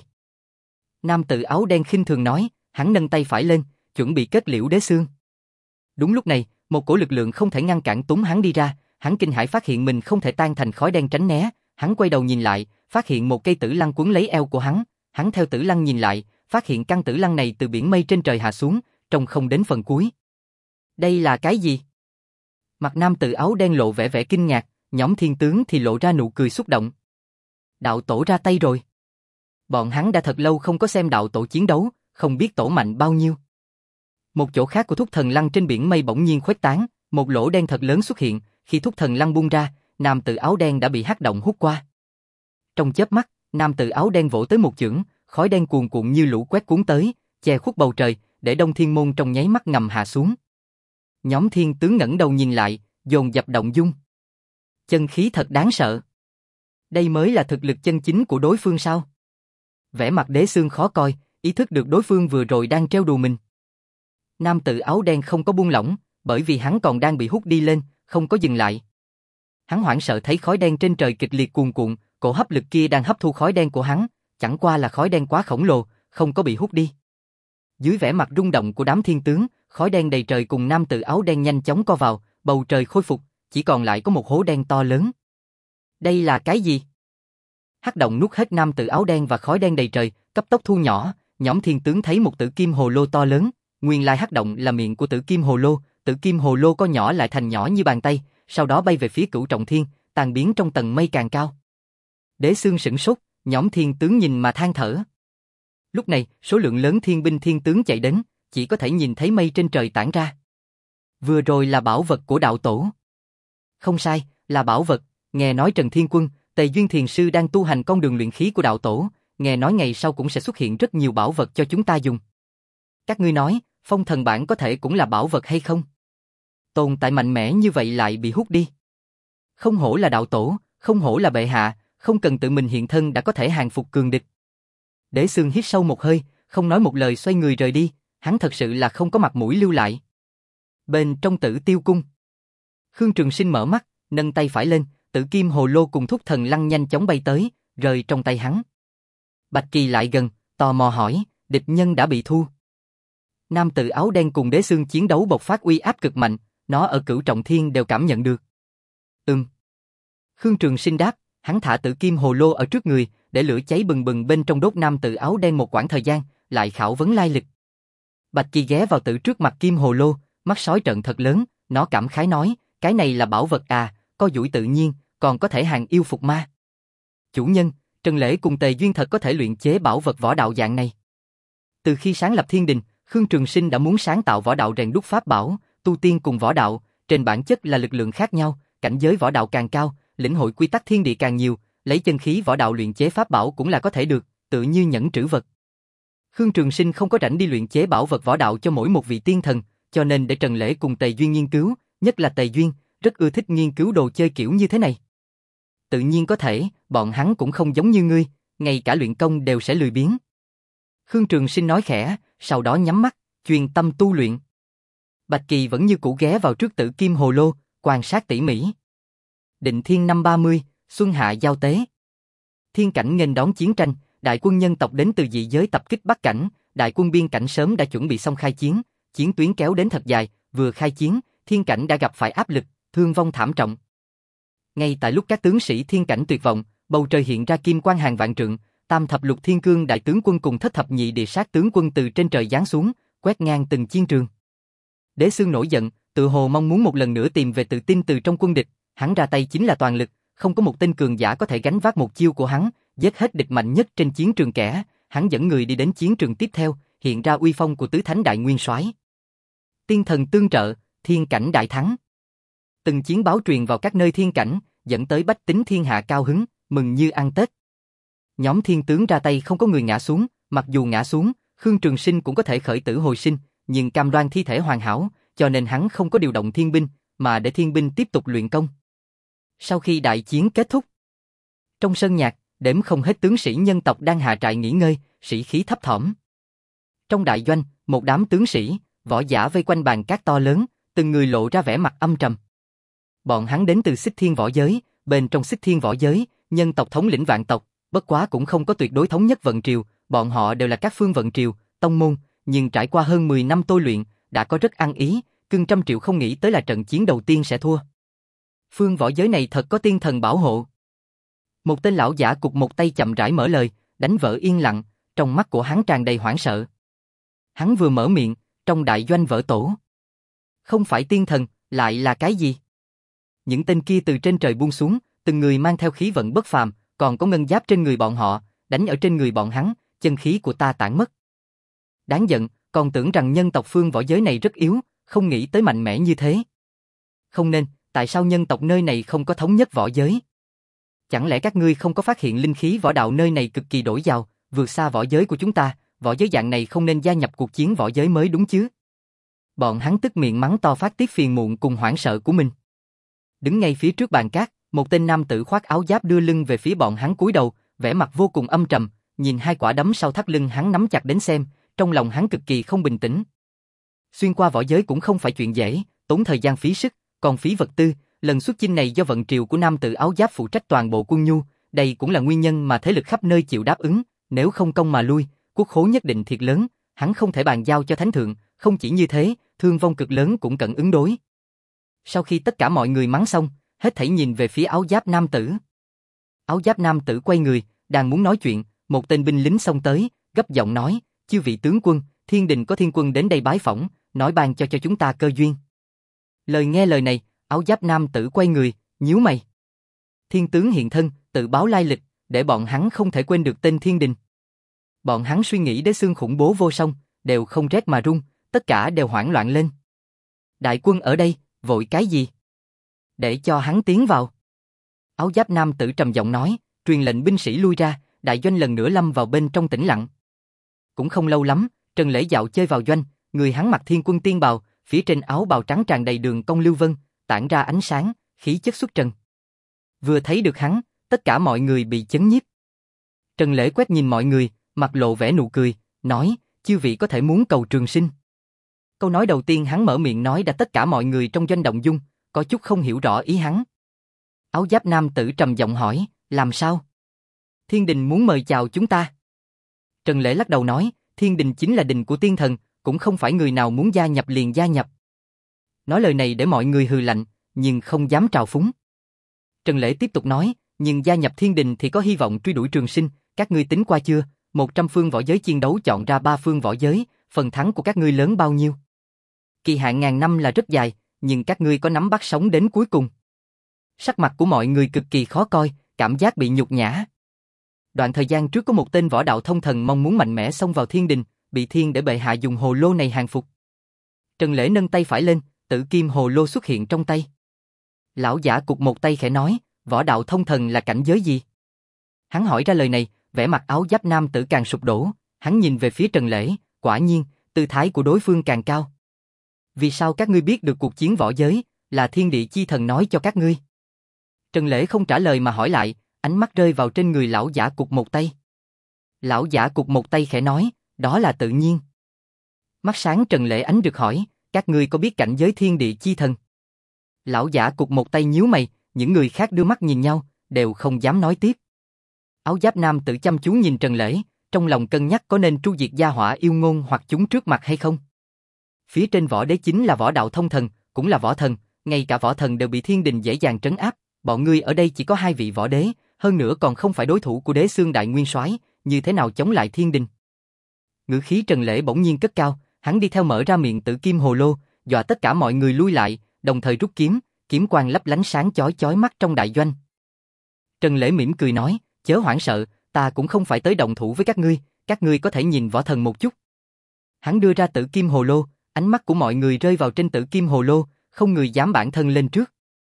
Nam tử áo đen khinh thường nói, hắn nâng tay phải lên, chuẩn bị kết liễu Đế Xương. Đúng lúc này, một cổ lực lượng không thể ngăn cản túm hắn đi ra, hắn kinh hãi phát hiện mình không thể tan thành khói đen tránh né, hắn quay đầu nhìn lại, phát hiện một cây tử lăng quấn lấy eo của hắn, hắn theo tử lăng nhìn lại, phát hiện căn tử lăng này từ biển mây trên trời hạ xuống, trông không đến phần cuối. Đây là cái gì? Mặt nam tử áo đen lộ vẻ vẻ kinh ngạc, nhóm thiên tướng thì lộ ra nụ cười xúc động. Đạo tổ ra tay rồi. Bọn hắn đã thật lâu không có xem đạo tổ chiến đấu, không biết tổ mạnh bao nhiêu. Một chỗ khác của thúc thần lăng trên biển mây bỗng nhiên khuếch tán, một lỗ đen thật lớn xuất hiện, khi thúc thần lăng bung ra, nam tử áo đen đã bị hắc động hút qua. Trong chớp mắt, nam tử áo đen vỗ tới một chưởng, khói đen cuồn cuộn như lũ quét cuốn tới, che khuất bầu trời, để Đông Thiên Môn trong nháy mắt ngầm hạ xuống. Nhóm thiên tướng ngẩng đầu nhìn lại, dồn dập động dung. Chân khí thật đáng sợ. Đây mới là thực lực chân chính của đối phương sao? Vẻ mặt Đế Xương khó coi, ý thức được đối phương vừa rồi đang trêu đùa mình. Nam tử áo đen không có buông lỏng, bởi vì hắn còn đang bị hút đi lên, không có dừng lại. Hắn hoảng sợ thấy khói đen trên trời kịch liệt cuồn cuộn, cổ hấp lực kia đang hấp thu khói đen của hắn, chẳng qua là khói đen quá khổng lồ, không có bị hút đi. Dưới vẻ mặt rung động của đám thiên tướng, khói đen đầy trời cùng nam tử áo đen nhanh chóng co vào, bầu trời khôi phục, chỉ còn lại có một hố đen to lớn. Đây là cái gì? Hắc động nuốt hết nam tử áo đen và khói đen đầy trời, cấp tốc thu nhỏ, nhóm thiên tướng thấy một tử kim hồ lô to lớn, nguyên lai hắc động là miệng của tử kim hồ lô, tử kim hồ lô co nhỏ lại thành nhỏ như bàn tay, sau đó bay về phía Cửu Trọng Thiên, tan biến trong tầng mây càng cao. Đế Xương sửng sốt, nhóm thiên tướng nhìn mà than thở. Lúc này, số lượng lớn thiên binh thiên tướng chạy đến, chỉ có thể nhìn thấy mây trên trời tản ra. Vừa rồi là bảo vật của đạo tổ. Không sai, là bảo vật, Nghe nói Trần Thiên Quân, Tề Duyên Thiền Sư đang tu hành con đường luyện khí của đạo tổ, nghe nói ngày sau cũng sẽ xuất hiện rất nhiều bảo vật cho chúng ta dùng. Các ngươi nói, phong thần bảng có thể cũng là bảo vật hay không? Tồn tại mạnh mẽ như vậy lại bị hút đi. Không hổ là đạo tổ, không hổ là bệ hạ, không cần tự mình hiện thân đã có thể hàng phục cường địch. Đế Xương hít sâu một hơi, không nói một lời xoay người rời đi, hắn thật sự là không có mặt mũi lưu lại. Bên trong Tử Tiêu cung, Khương Trường Sinh mở mắt, nâng tay phải lên, Tử Kim Hồ Lô cùng Thúc Thần Lăng nhanh chóng bay tới, rơi trong tay hắn. Bạch Kỳ lại gần, tò mò hỏi, địch nhân đã bị thu. Nam tử áo đen cùng Đế Xương chiến đấu bộc phát uy áp cực mạnh, nó ở Cửu Trọng Thiên đều cảm nhận được. Ừm. Khương Trường Sinh đáp, hắn thả Tử Kim Hồ Lô ở trước người, để lửa cháy bừng bừng bên trong đốt nam tử áo đen một quãng thời gian, lại khảo vấn lai lịch. Bạch Kỳ ghé vào tử trước mặt Kim Hồ Lô, mắt sói trợn thật lớn, nó cảm khái nói, cái này là bảo vật à, có duỗi tự nhiên, còn có thể hàng yêu phục ma. Chủ nhân, Trần Lễ cùng Tề Duyên thật có thể luyện chế bảo vật võ đạo dạng này. Từ khi sáng lập thiên đình, Khương Trường Sinh đã muốn sáng tạo võ đạo rèn đúc pháp bảo, tu tiên cùng võ đạo, trên bản chất là lực lượng khác nhau, cảnh giới võ đạo càng cao, lĩnh hội quy tắc thiên địa càng nhiều, lấy chân khí võ đạo luyện chế pháp bảo cũng là có thể được, tự như nhẫn trữ vật. Khương Trường Sinh không có rảnh đi luyện chế bảo vật võ đạo cho mỗi một vị tiên thần, cho nên để Trần Lễ cùng Tề Duyên nghiên cứu, nhất là Tề Duyên, rất ưa thích nghiên cứu đồ chơi kiểu như thế này. Tự nhiên có thể, bọn hắn cũng không giống như ngươi, ngay cả luyện công đều sẽ lười biếng. Khương Trường Sinh nói khẽ, sau đó nhắm mắt, chuyên tâm tu luyện. Bạch Kỳ vẫn như cũ ghé vào trước Tử Kim Hồ Lô, quan sát tỉ mỉ. Định Thiên năm ba mươi, Xuân Hạ giao tế. Thiên cảnh nghênh đón chiến tranh, đại quân nhân tộc đến từ dị giới tập kích Bắc cảnh, đại quân biên cảnh sớm đã chuẩn bị xong khai chiến, chiến tuyến kéo đến thật dài, vừa khai chiến, thiên cảnh đã gặp phải áp lực, thương vong thảm trọng. Ngay tại lúc các tướng sĩ thiên cảnh tuyệt vọng, bầu trời hiện ra kim quang hàng vạn trượng, Tam thập lục thiên cương đại tướng quân cùng thất thập nhị địa sát tướng quân từ trên trời giáng xuống, quét ngang từng chiến trường. Đế Xương nổi giận, tự hồ mong muốn một lần nữa tìm về tự tin từ trong quân địch, hắn ra tay chính là toàn lực, không có một tên cường giả có thể gánh vác một chiêu của hắn, giết hết địch mạnh nhất trên chiến trường kẻ, hắn dẫn người đi đến chiến trường tiếp theo, hiện ra uy phong của tứ thánh đại nguyên soái. Tiên thần tương trợ, thiên cảnh đại thắng. Từng chiến báo truyền vào các nơi thiên cảnh, dẫn tới bách tính thiên hạ cao hứng, mừng như ăn Tết. Nhóm thiên tướng ra tay không có người ngã xuống, mặc dù ngã xuống, Khương Trường Sinh cũng có thể khởi tử hồi sinh, nhưng cam đoan thi thể hoàn hảo, cho nên hắn không có điều động thiên binh, mà để thiên binh tiếp tục luyện công. Sau khi đại chiến kết thúc, trong sân nhạc, đếm không hết tướng sĩ nhân tộc đang hạ trại nghỉ ngơi, sĩ khí thấp thỏm. Trong đại doanh, một đám tướng sĩ, võ giả vây quanh bàn cát to lớn, từng người lộ ra vẻ mặt âm trầm. Bọn hắn đến từ Xích Thiên võ giới, bên trong Xích Thiên võ giới, nhân tộc thống lĩnh vạn tộc, bất quá cũng không có tuyệt đối thống nhất vận triều, bọn họ đều là các phương vận triều, tông môn, nhưng trải qua hơn mười năm tôi luyện, đã có rất ăn ý, cưng trăm triệu không nghĩ tới là trận chiến đầu tiên sẽ thua. Phương võ giới này thật có tiên thần bảo hộ. Một tên lão giả cục một tay chậm rãi mở lời, đánh vỡ yên lặng, trong mắt của hắn tràn đầy hoảng sợ. Hắn vừa mở miệng, trong đại doanh vỡ tổ. Không phải tiên thần, lại là cái gì? Những tên kia từ trên trời buông xuống, từng người mang theo khí vận bất phàm, còn có ngân giáp trên người bọn họ, đánh ở trên người bọn hắn, chân khí của ta tản mất. Đáng giận, còn tưởng rằng nhân tộc phương võ giới này rất yếu, không nghĩ tới mạnh mẽ như thế. Không nên, tại sao nhân tộc nơi này không có thống nhất võ giới? Chẳng lẽ các ngươi không có phát hiện linh khí võ đạo nơi này cực kỳ đổi giàu, vượt xa võ giới của chúng ta, võ giới dạng này không nên gia nhập cuộc chiến võ giới mới đúng chứ? Bọn hắn tức miệng mắng to phát tiết phiền muộn cùng hoảng sợ của mình. Đứng ngay phía trước bàn cát, một tên nam tử khoác áo giáp đưa lưng về phía bọn hắn cúi đầu, vẻ mặt vô cùng âm trầm, nhìn hai quả đấm sau thắt lưng hắn nắm chặt đến xem, trong lòng hắn cực kỳ không bình tĩnh. Xuyên qua võ giới cũng không phải chuyện dễ, tốn thời gian phí sức, còn phí vật tư, lần xuất chinh này do vận triều của nam tử áo giáp phụ trách toàn bộ quân nhu, đây cũng là nguyên nhân mà thế lực khắp nơi chịu đáp ứng, nếu không công mà lui, quốc khố nhất định thiệt lớn, hắn không thể bàn giao cho thánh thượng, không chỉ như thế, thương vong cực lớn cũng cần ứng đối. Sau khi tất cả mọi người mắng xong, hết thảy nhìn về phía áo giáp nam tử. Áo giáp nam tử quay người, đang muốn nói chuyện, một tên binh lính xông tới, gấp giọng nói, chư vị tướng quân, thiên đình có thiên quân đến đây bái phỏng, nói ban cho cho chúng ta cơ duyên. Lời nghe lời này, áo giáp nam tử quay người, nhíu mày. Thiên tướng hiện thân, tự báo lai lịch, để bọn hắn không thể quên được tên thiên đình. Bọn hắn suy nghĩ Đế Xương khủng bố vô song, đều không rét mà run, tất cả đều hoảng loạn lên. Đại quân ở đây, vội cái gì? Để cho hắn tiến vào. Áo giáp nam tử trầm giọng nói, truyền lệnh binh sĩ lui ra, đại doanh lần nữa lâm vào bên trong tĩnh lặng. Cũng không lâu lắm, Trần Lễ dạo chơi vào doanh, người hắn mặc thiên quân tiên bào, phía trên áo bào trắng tràn đầy đường cong lưu vân, tản ra ánh sáng, khí chất xuất trần. Vừa thấy được hắn, tất cả mọi người bị chấn nhiếp. Trần Lễ quét nhìn mọi người, mặt lộ vẻ nụ cười, nói, chư vị có thể muốn cầu trường sinh. Câu nói đầu tiên hắn mở miệng nói đã tất cả mọi người trong doanh động dung, có chút không hiểu rõ ý hắn. Áo giáp nam tử trầm giọng hỏi, làm sao? Thiên đình muốn mời chào chúng ta. Trần Lễ lắc đầu nói, thiên đình chính là đình của tiên thần, cũng không phải người nào muốn gia nhập liền gia nhập. Nói lời này để mọi người hừ lạnh, nhưng không dám trào phúng. Trần Lễ tiếp tục nói, nhưng gia nhập thiên đình thì có hy vọng truy đuổi trường sinh, các ngươi tính qua chưa? một trăm phương võ giới chiến đấu chọn ra ba phương võ giới, phần thắng của các ngươi lớn bao nhiêu? Kỳ hạn ngàn năm là rất dài, nhưng các ngươi có nắm bắt sống đến cuối cùng. Sắc mặt của mọi người cực kỳ khó coi, cảm giác bị nhục nhã. Đoạn thời gian trước có một tên võ đạo thông thần mong muốn mạnh mẽ xông vào thiên đình, bị thiên để bệ hạ dùng hồ lô này hàng phục. Trần Lễ nâng tay phải lên, tử kim hồ lô xuất hiện trong tay. Lão giả cụt một tay khẽ nói, võ đạo thông thần là cảnh giới gì? Hắn hỏi ra lời này, vẻ mặt áo giáp nam tử càng sụp đổ, hắn nhìn về phía Trần Lễ, quả nhiên, tư thái của đối phương càng cao. Vì sao các ngươi biết được cuộc chiến võ giới, là thiên địa chi thần nói cho các ngươi? Trần Lễ không trả lời mà hỏi lại, ánh mắt rơi vào trên người lão giả cụt một tay. Lão giả cụt một tay khẽ nói, đó là tự nhiên. Mắt sáng Trần Lễ ánh rực hỏi, các ngươi có biết cảnh giới thiên địa chi thần? Lão giả cụt một tay nhíu mày, những người khác đưa mắt nhìn nhau, đều không dám nói tiếp. Áo giáp nam tử chăm chú nhìn Trần Lễ, trong lòng cân nhắc có nên tru diệt gia hỏa yêu ngôn hoặc chúng trước mặt hay không. Phía trên võ đế chính là võ đạo thông thần, cũng là võ thần, ngay cả võ thần đều bị thiên đình dễ dàng trấn áp, bọn ngươi ở đây chỉ có hai vị võ đế, hơn nữa còn không phải đối thủ của đế xương đại nguyên soái, như thế nào chống lại thiên đình? Ngữ khí Trần Lễ bỗng nhiên cất cao, hắn đi theo mở ra miệng tử kim hồ lô, dọa tất cả mọi người lui lại, đồng thời rút kiếm, kiếm quang lấp lánh sáng chói chói mắt trong đại doanh. Trần Lễ mỉm cười nói, chớ hoảng sợ, ta cũng không phải tới động thủ với các ngươi, các ngươi có thể nhìn võ thần một chút. Hắn đưa ra tử kim hồ lô, ánh mắt của mọi người rơi vào trên tử kim hồ lô, không người dám bản thân lên trước.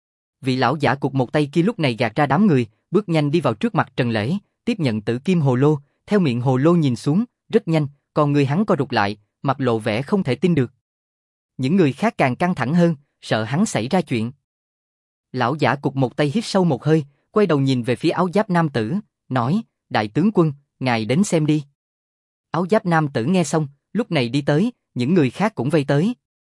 Vị lão giả cụt một tay kia lúc này gạt ra đám người, bước nhanh đi vào trước mặt Trần Lễ, tiếp nhận tử kim hồ lô, theo miệng hồ lô nhìn xuống, rất nhanh, còn người hắn co rụt lại, mặt lộ vẻ không thể tin được. Những người khác càng căng thẳng hơn, sợ hắn xảy ra chuyện. Lão giả cụt một tay hít sâu một hơi, quay đầu nhìn về phía áo giáp nam tử, nói, đại tướng quân, ngài đến xem đi. Áo giáp nam tử nghe xong, lúc này đi tới, những người khác cũng vây tới.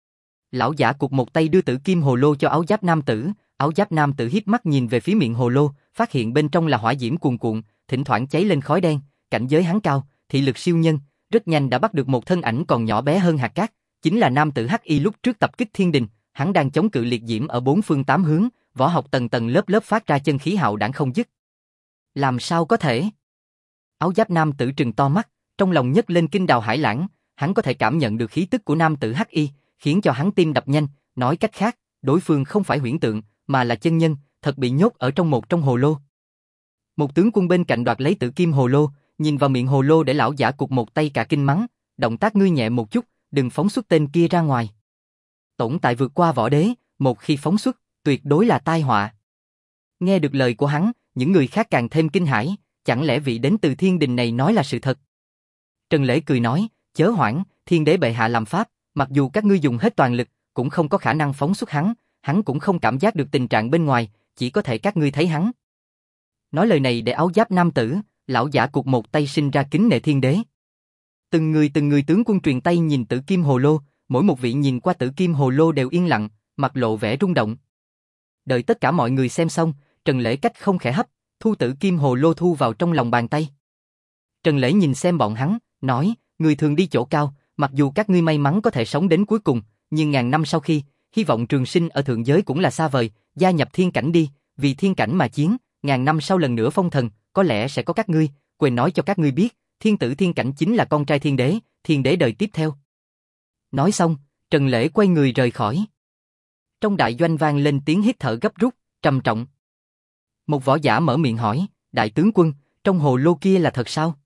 Lão giả cụt một tay đưa tử kim hồ lô cho áo giáp nam tử, áo giáp nam tử híp mắt nhìn về phía miệng hồ lô, phát hiện bên trong là hỏa diễm cuồn cuộn, thỉnh thoảng cháy lên khói đen, cảnh giới hắn cao, thị lực siêu nhân, rất nhanh đã bắt được một thân ảnh còn nhỏ bé hơn hạt cát, chính là nam tử Hắc Y lúc trước tập kích thiên đình, hắn đang chống cự liệt diễm ở bốn phương tám hướng, võ học tầng tầng lớp lớp phát ra chân khí hạo đãng không dứt. Làm sao có thể? Áo giáp nam tử trừng to mắt, trong lòng nhấc lên kinh đào hải lãng, hắn có thể cảm nhận được khí tức của nam tử Hắc Y, khiến cho hắn tim đập nhanh, nói cách khác, đối phương không phải huyễn tượng, mà là chân nhân, thật bị nhốt ở trong một trong hồ lô. Một tướng quân bên cạnh đoạt lấy tử kim hồ lô, nhìn vào miệng hồ lô để lão giả cụt một tay cả kinh mắng, động tác ngươi nhẹ một chút, đừng phóng xuất tên kia ra ngoài. Tổn tại vượt qua võ đế, một khi phóng xuất, tuyệt đối là tai họa. Nghe được lời của hắn, những người khác càng thêm kinh hãi, chẳng lẽ vị đến từ thiên đình này nói là sự thật? Trần Lễ cười nói, chớ hoảng, thiên đế bệ hạ làm pháp, mặc dù các ngươi dùng hết toàn lực, cũng không có khả năng phóng xuất hắn, hắn cũng không cảm giác được tình trạng bên ngoài, chỉ có thể các ngươi thấy hắn. Nói lời này để áo giáp nam tử, lão giả cụt một tay sinh ra kính nể thiên đế. Từng người từng người tướng quân truyền tay nhìn tử kim hồ lô, mỗi một vị nhìn qua tử kim hồ lô đều yên lặng, mặt lộ vẻ rung động. Đợi tất cả mọi người xem xong, Trần Lễ cách không khẽ hấp, thu tử kim hồ lô thu vào trong lòng bàn tay. Trần Lễ nhìn xem bọn hắn, nói, người thường đi chỗ cao, mặc dù các ngươi may mắn có thể sống đến cuối cùng, nhưng ngàn năm sau khi, hy vọng trường sinh ở thượng giới cũng là xa vời, gia nhập thiên cảnh đi, vì thiên cảnh mà chiến, ngàn năm sau lần nữa phong thần, có lẽ sẽ có các ngươi, quên nói cho các ngươi biết, thiên tử thiên cảnh chính là con trai thiên đế, thiên đế đời tiếp theo. Nói xong, Trần Lễ quay người rời khỏi. Trong đại doanh vang lên tiếng hít thở gấp rút, trầm trọng. Một võ giả mở miệng hỏi, đại tướng quân, trong hồ lô kia là thật sao?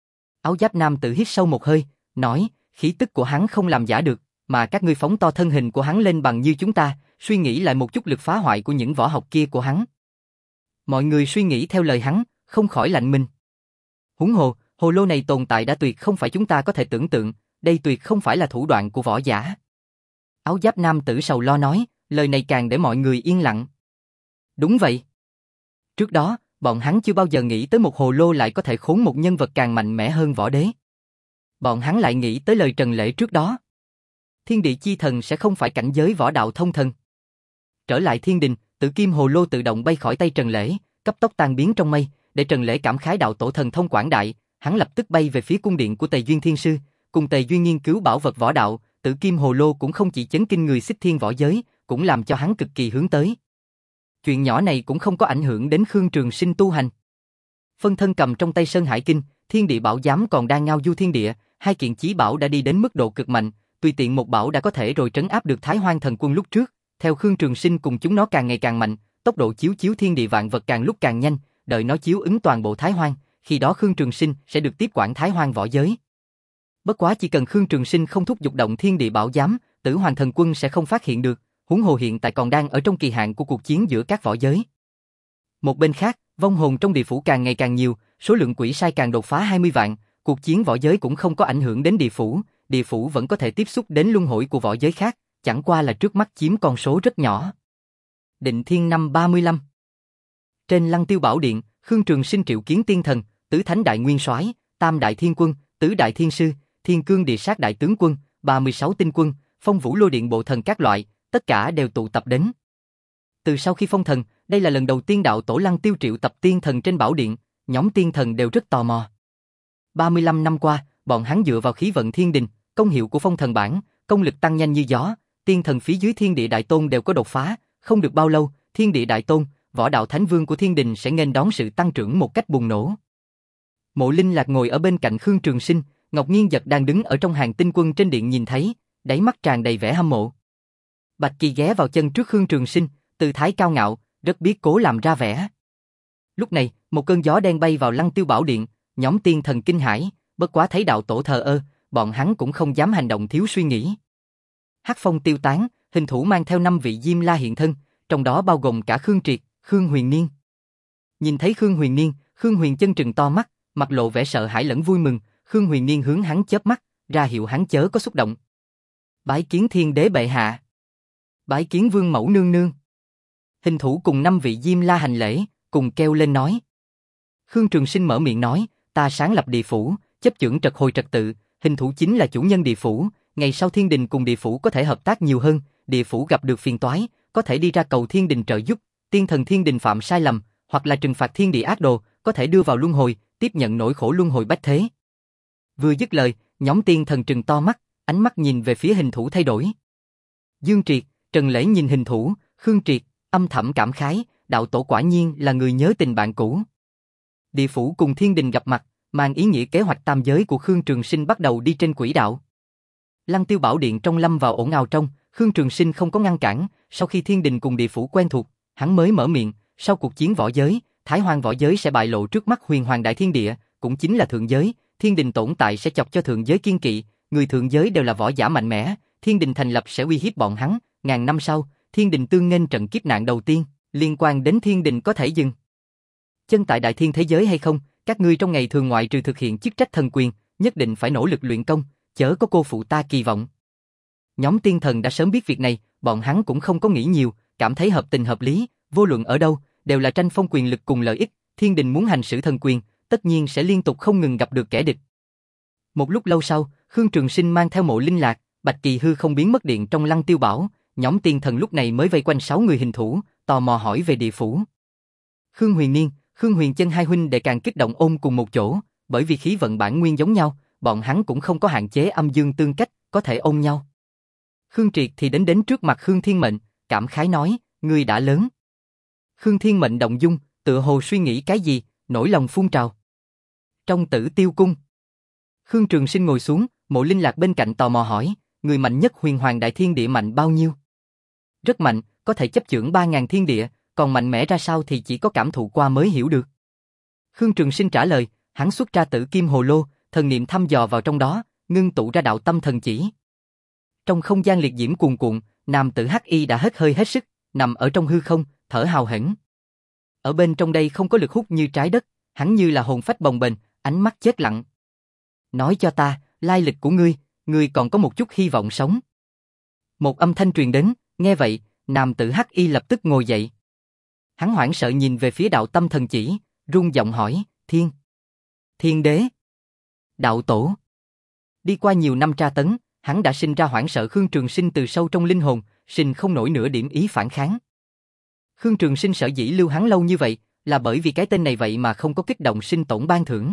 Áo giáp nam tự hít sâu một hơi, nói, khí tức của hắn không làm giả được, mà các ngươi phóng to thân hình của hắn lên bằng như chúng ta, suy nghĩ lại một chút lực phá hoại của những võ học kia của hắn. Mọi người suy nghĩ theo lời hắn, không khỏi lạnh mình. Huống hồ, hồ lô này tồn tại đã tuyệt không phải chúng ta có thể tưởng tượng, đây tuyệt không phải là thủ đoạn của võ giả. Áo giáp nam tử sầu lo nói, lời này càng để mọi người yên lặng. Đúng vậy. Trước đó, bọn hắn chưa bao giờ nghĩ tới một hồ lô lại có thể khốn một nhân vật càng mạnh mẽ hơn võ đế. Bọn hắn lại nghĩ tới lời Trần Lễ trước đó. Thiên địa chi thần sẽ không phải cảnh giới võ đạo thông thần. Trở lại thiên đình, Tử Kim hồ lô tự động bay khỏi tay Trần Lễ, cấp tốc tan biến trong mây, để Trần Lễ cảm khái đạo tổ thần thông quảng đại, hắn lập tức bay về phía cung điện của Tề Duyên Thiên Sư, cùng Tề Duyên nghiên cứu bảo vật võ đạo. Tử Kim hồ lô cũng không chỉ chấn kinh người Xích Thiên võ giới, cũng làm cho hắn cực kỳ hướng tới. Chuyện nhỏ này cũng không có ảnh hưởng đến Khương Trường Sinh tu hành. Phân thân cầm trong tay Sơn Hải Kinh, Thiên Địa Bảo Giám còn đang ngao du thiên địa, hai kiện chí bảo đã đi đến mức độ cực mạnh, tùy tiện một bảo đã có thể rồi trấn áp được Thái Hoang thần quân lúc trước. Theo Khương Trường Sinh cùng chúng nó càng ngày càng mạnh, tốc độ chiếu chiếu thiên địa vạn vật càng lúc càng nhanh, đợi nó chiếu ứng toàn bộ Thái Hoang, khi đó Khương Trường Sinh sẽ được tiếp quản Thái Hoang võ giới. Bất quá chỉ cần Khương Trường Sinh không thúc giục động Thiên Địa Bảo Giám, Tử Hoàng thần quân sẽ không phát hiện được, huống hồ hiện tại còn đang ở trong kỳ hạn của cuộc chiến giữa các võ giới. Một bên khác, vong hồn trong địa phủ càng ngày càng nhiều, số lượng quỷ sai càng đột phá hai mươi vạn, cuộc chiến võ giới cũng không có ảnh hưởng đến địa phủ, địa phủ vẫn có thể tiếp xúc đến luân hồi của võ giới khác, chẳng qua là trước mắt chiếm con số rất nhỏ. Định Thiên năm ba mươi lăm. Trên Lăng Tiêu Bảo Điện, Khương Trường Sinh triệu kiến tiên thần, Tứ Thánh Đại Nguyên Soái, Tam Đại Thiên Quân, Tứ Đại Thiên Sư, Thiên Cương Địa Sát Đại Tướng Quân, ba mươi sáu tinh quân, Phong Vũ Lôi Điện Bộ Thần các loại, tất cả đều tụ tập đến. Từ sau khi phong thần, đây là lần đầu tiên đạo tổ Lăng Tiêu triệu tập tiên thần trên bảo điện, nhóm tiên thần đều rất tò mò. ba mươi lăm năm qua, bọn hắn dựa vào khí vận thiên đình, công hiệu của phong thần bản, công lực tăng nhanh như gió, tiên thần phía dưới Thiên Địa Đại Tôn đều có đột phá, không được bao lâu, Thiên Địa Đại Tôn, võ đạo thánh vương của thiên đình sẽ nghênh đón sự tăng trưởng một cách bùng nổ. Mộ Linh Lạc ngồi ở bên cạnh Khương Trường Sinh, Ngọc Nghiên Giật đang đứng ở trong hàng tinh quân trên điện nhìn thấy, đáy mắt tràn đầy vẻ hâm mộ. Bạch Kỳ ghé vào chân trước Khương Trường Sinh, tư thái cao ngạo, rất biết cố làm ra vẻ. Lúc này, một cơn gió đen bay vào Lăng Tiêu Bảo Điện, nhóm tiên thần kinh hãi, bất quá thấy đạo tổ thờ ơ, bọn hắn cũng không dám hành động thiếu suy nghĩ. Hắc phong tiêu tán, hình thủ mang theo năm vị Diêm La hiện thân, trong đó bao gồm cả Khương Triệt, Khương Huyền Niên. Nhìn thấy Khương Huyền Niên, Khương Huyền Chân trừng to mắt, mặt lộ vẻ sợ hãi lẫn vui mừng, Khương Huyền Niên hướng hắn chớp mắt, ra hiệu hắn chớ có xúc động. Bái kiến Thiên Đế bệ hạ. Bái kiến Vương mẫu nương nương. Hình thủ cùng năm vị Diêm La hành lễ, cùng kêu lên nói. Khương Trường Sinh mở miệng nói, ta sáng lập địa phủ, chấp chưởng trật hồi trật tự, hình thủ chính là chủ nhân địa phủ, ngày sau thiên đình cùng địa phủ có thể hợp tác nhiều hơn, địa phủ gặp được phiền toái, có thể đi ra cầu thiên đình trợ giúp, tiên thần thiên đình phạm sai lầm, hoặc là trừng phạt thiên địa ác đồ, có thể đưa vào luân hồi, tiếp nhận nỗi khổ luân hồi bách thế. Vừa dứt lời, nhóm tiên thần trừng to mắt, ánh mắt nhìn về phía hình thủ thay đổi. Dương Triệt, Trần Lễ nhìn hình thủ, Khương Triệt, âm thầm cảm khái, đạo tổ quả nhiên là người nhớ tình bạn cũ. Địa phủ cùng thiên đình gặp mặt, mang ý nghĩa kế hoạch tam giới của Khương Trường Sinh bắt đầu đi trên quỹ đạo. Lăng Tiêu Bảo Điện trong lâm vào ồn ào trong, Khương Trường Sinh không có ngăn cản, sau khi thiên đình cùng địa phủ quen thuộc, hắn mới mở miệng, sau cuộc chiến võ giới, Thái Hoang võ giới sẽ bại lộ trước mắt Huyền Hoàng Đại Thiên Địa, cũng chính là thượng giới, thiên đình tồn tại sẽ chọc cho thượng giới kiên kỵ, người thượng giới đều là võ giả mạnh mẽ, thiên đình thành lập sẽ uy hiếp bọn hắn, ngàn năm sau, thiên đình tương nghênh trận kiếp nạn đầu tiên, liên quan đến thiên đình có thể dừng chân tại đại thiên thế giới hay không, các ngươi trong ngày thường ngoại trừ thực hiện chức trách thần quyền, nhất định phải nỗ lực luyện công, chớ có cô phụ ta kỳ vọng. Nhóm tiên thần đã sớm biết việc này, bọn hắn cũng không có nghĩ nhiều, cảm thấy hợp tình hợp lý, vô luận ở đâu, đều là tranh phong quyền lực cùng lợi ích, thiên đình muốn hành xử thần quyền, tất nhiên sẽ liên tục không ngừng gặp được kẻ địch. Một lúc lâu sau, Khương Trường Sinh mang theo Mộ Linh Lạc, Bạch Kỳ hư không biến mất điện trong Lăng Tiêu Bảo, nhóm tiên thần lúc này mới vây quanh sáu người hình thủ, tò mò hỏi về địa phủ. Khương Huyền Niên, Khương Huyền Chân hai huynh đệ càng kích động ôm cùng một chỗ, bởi vì khí vận bản nguyên giống nhau, bọn hắn cũng không có hạn chế âm dương tương cách, có thể ôm nhau. Khương Triệt thì đến đến trước mặt Khương Thiên Mệnh, cảm khái nói, ngươi đã lớn. Khương Thiên Mệnh động dung, tựa hồ suy nghĩ cái gì, nỗi lòng phun trào. Trong Tử Tiêu cung, Khương Trường Sinh ngồi xuống, Mộ Linh Lạc bên cạnh tò mò hỏi, người mạnh nhất Huyền Hoàng Đại Thiên Địa mạnh bao nhiêu? Rất mạnh, có thể chấp chưởng ba ngàn thiên địa, còn mạnh mẽ ra sao thì chỉ có cảm thụ qua mới hiểu được. Khương Trường Sinh trả lời, hắn xuất ra Tử Kim hồ lô, thần niệm thăm dò vào trong đó, ngưng tụ ra đạo tâm thần chỉ. Trong không gian liệt diễm cuồn cuộn, nam tử Hắc Y đã hết hơi hết sức, nằm ở trong hư không, thở hào hển. Ở bên trong đây không có lực hút như trái đất, hắn như là hồn phách bồng bềnh, ánh mắt chết lặng. Nói cho ta, lai lịch của ngươi, ngươi còn có một chút hy vọng sống. Một âm thanh truyền đến, nghe vậy, nam tử Hắc Y lập tức ngồi dậy. Hắn hoảng sợ nhìn về phía đạo tâm thần chỉ, run giọng hỏi, Thiên. Thiên đế. Đạo tổ. Đi qua nhiều năm tra tấn, hắn đã sinh ra hoảng sợ Khương Trường Sinh từ sâu trong linh hồn, sinh không nổi nửa điểm ý phản kháng. Khương Trường Sinh sở dĩ lưu hắn lâu như vậy, là bởi vì cái tên này vậy mà không có kích động sinh tổn ban thưởng.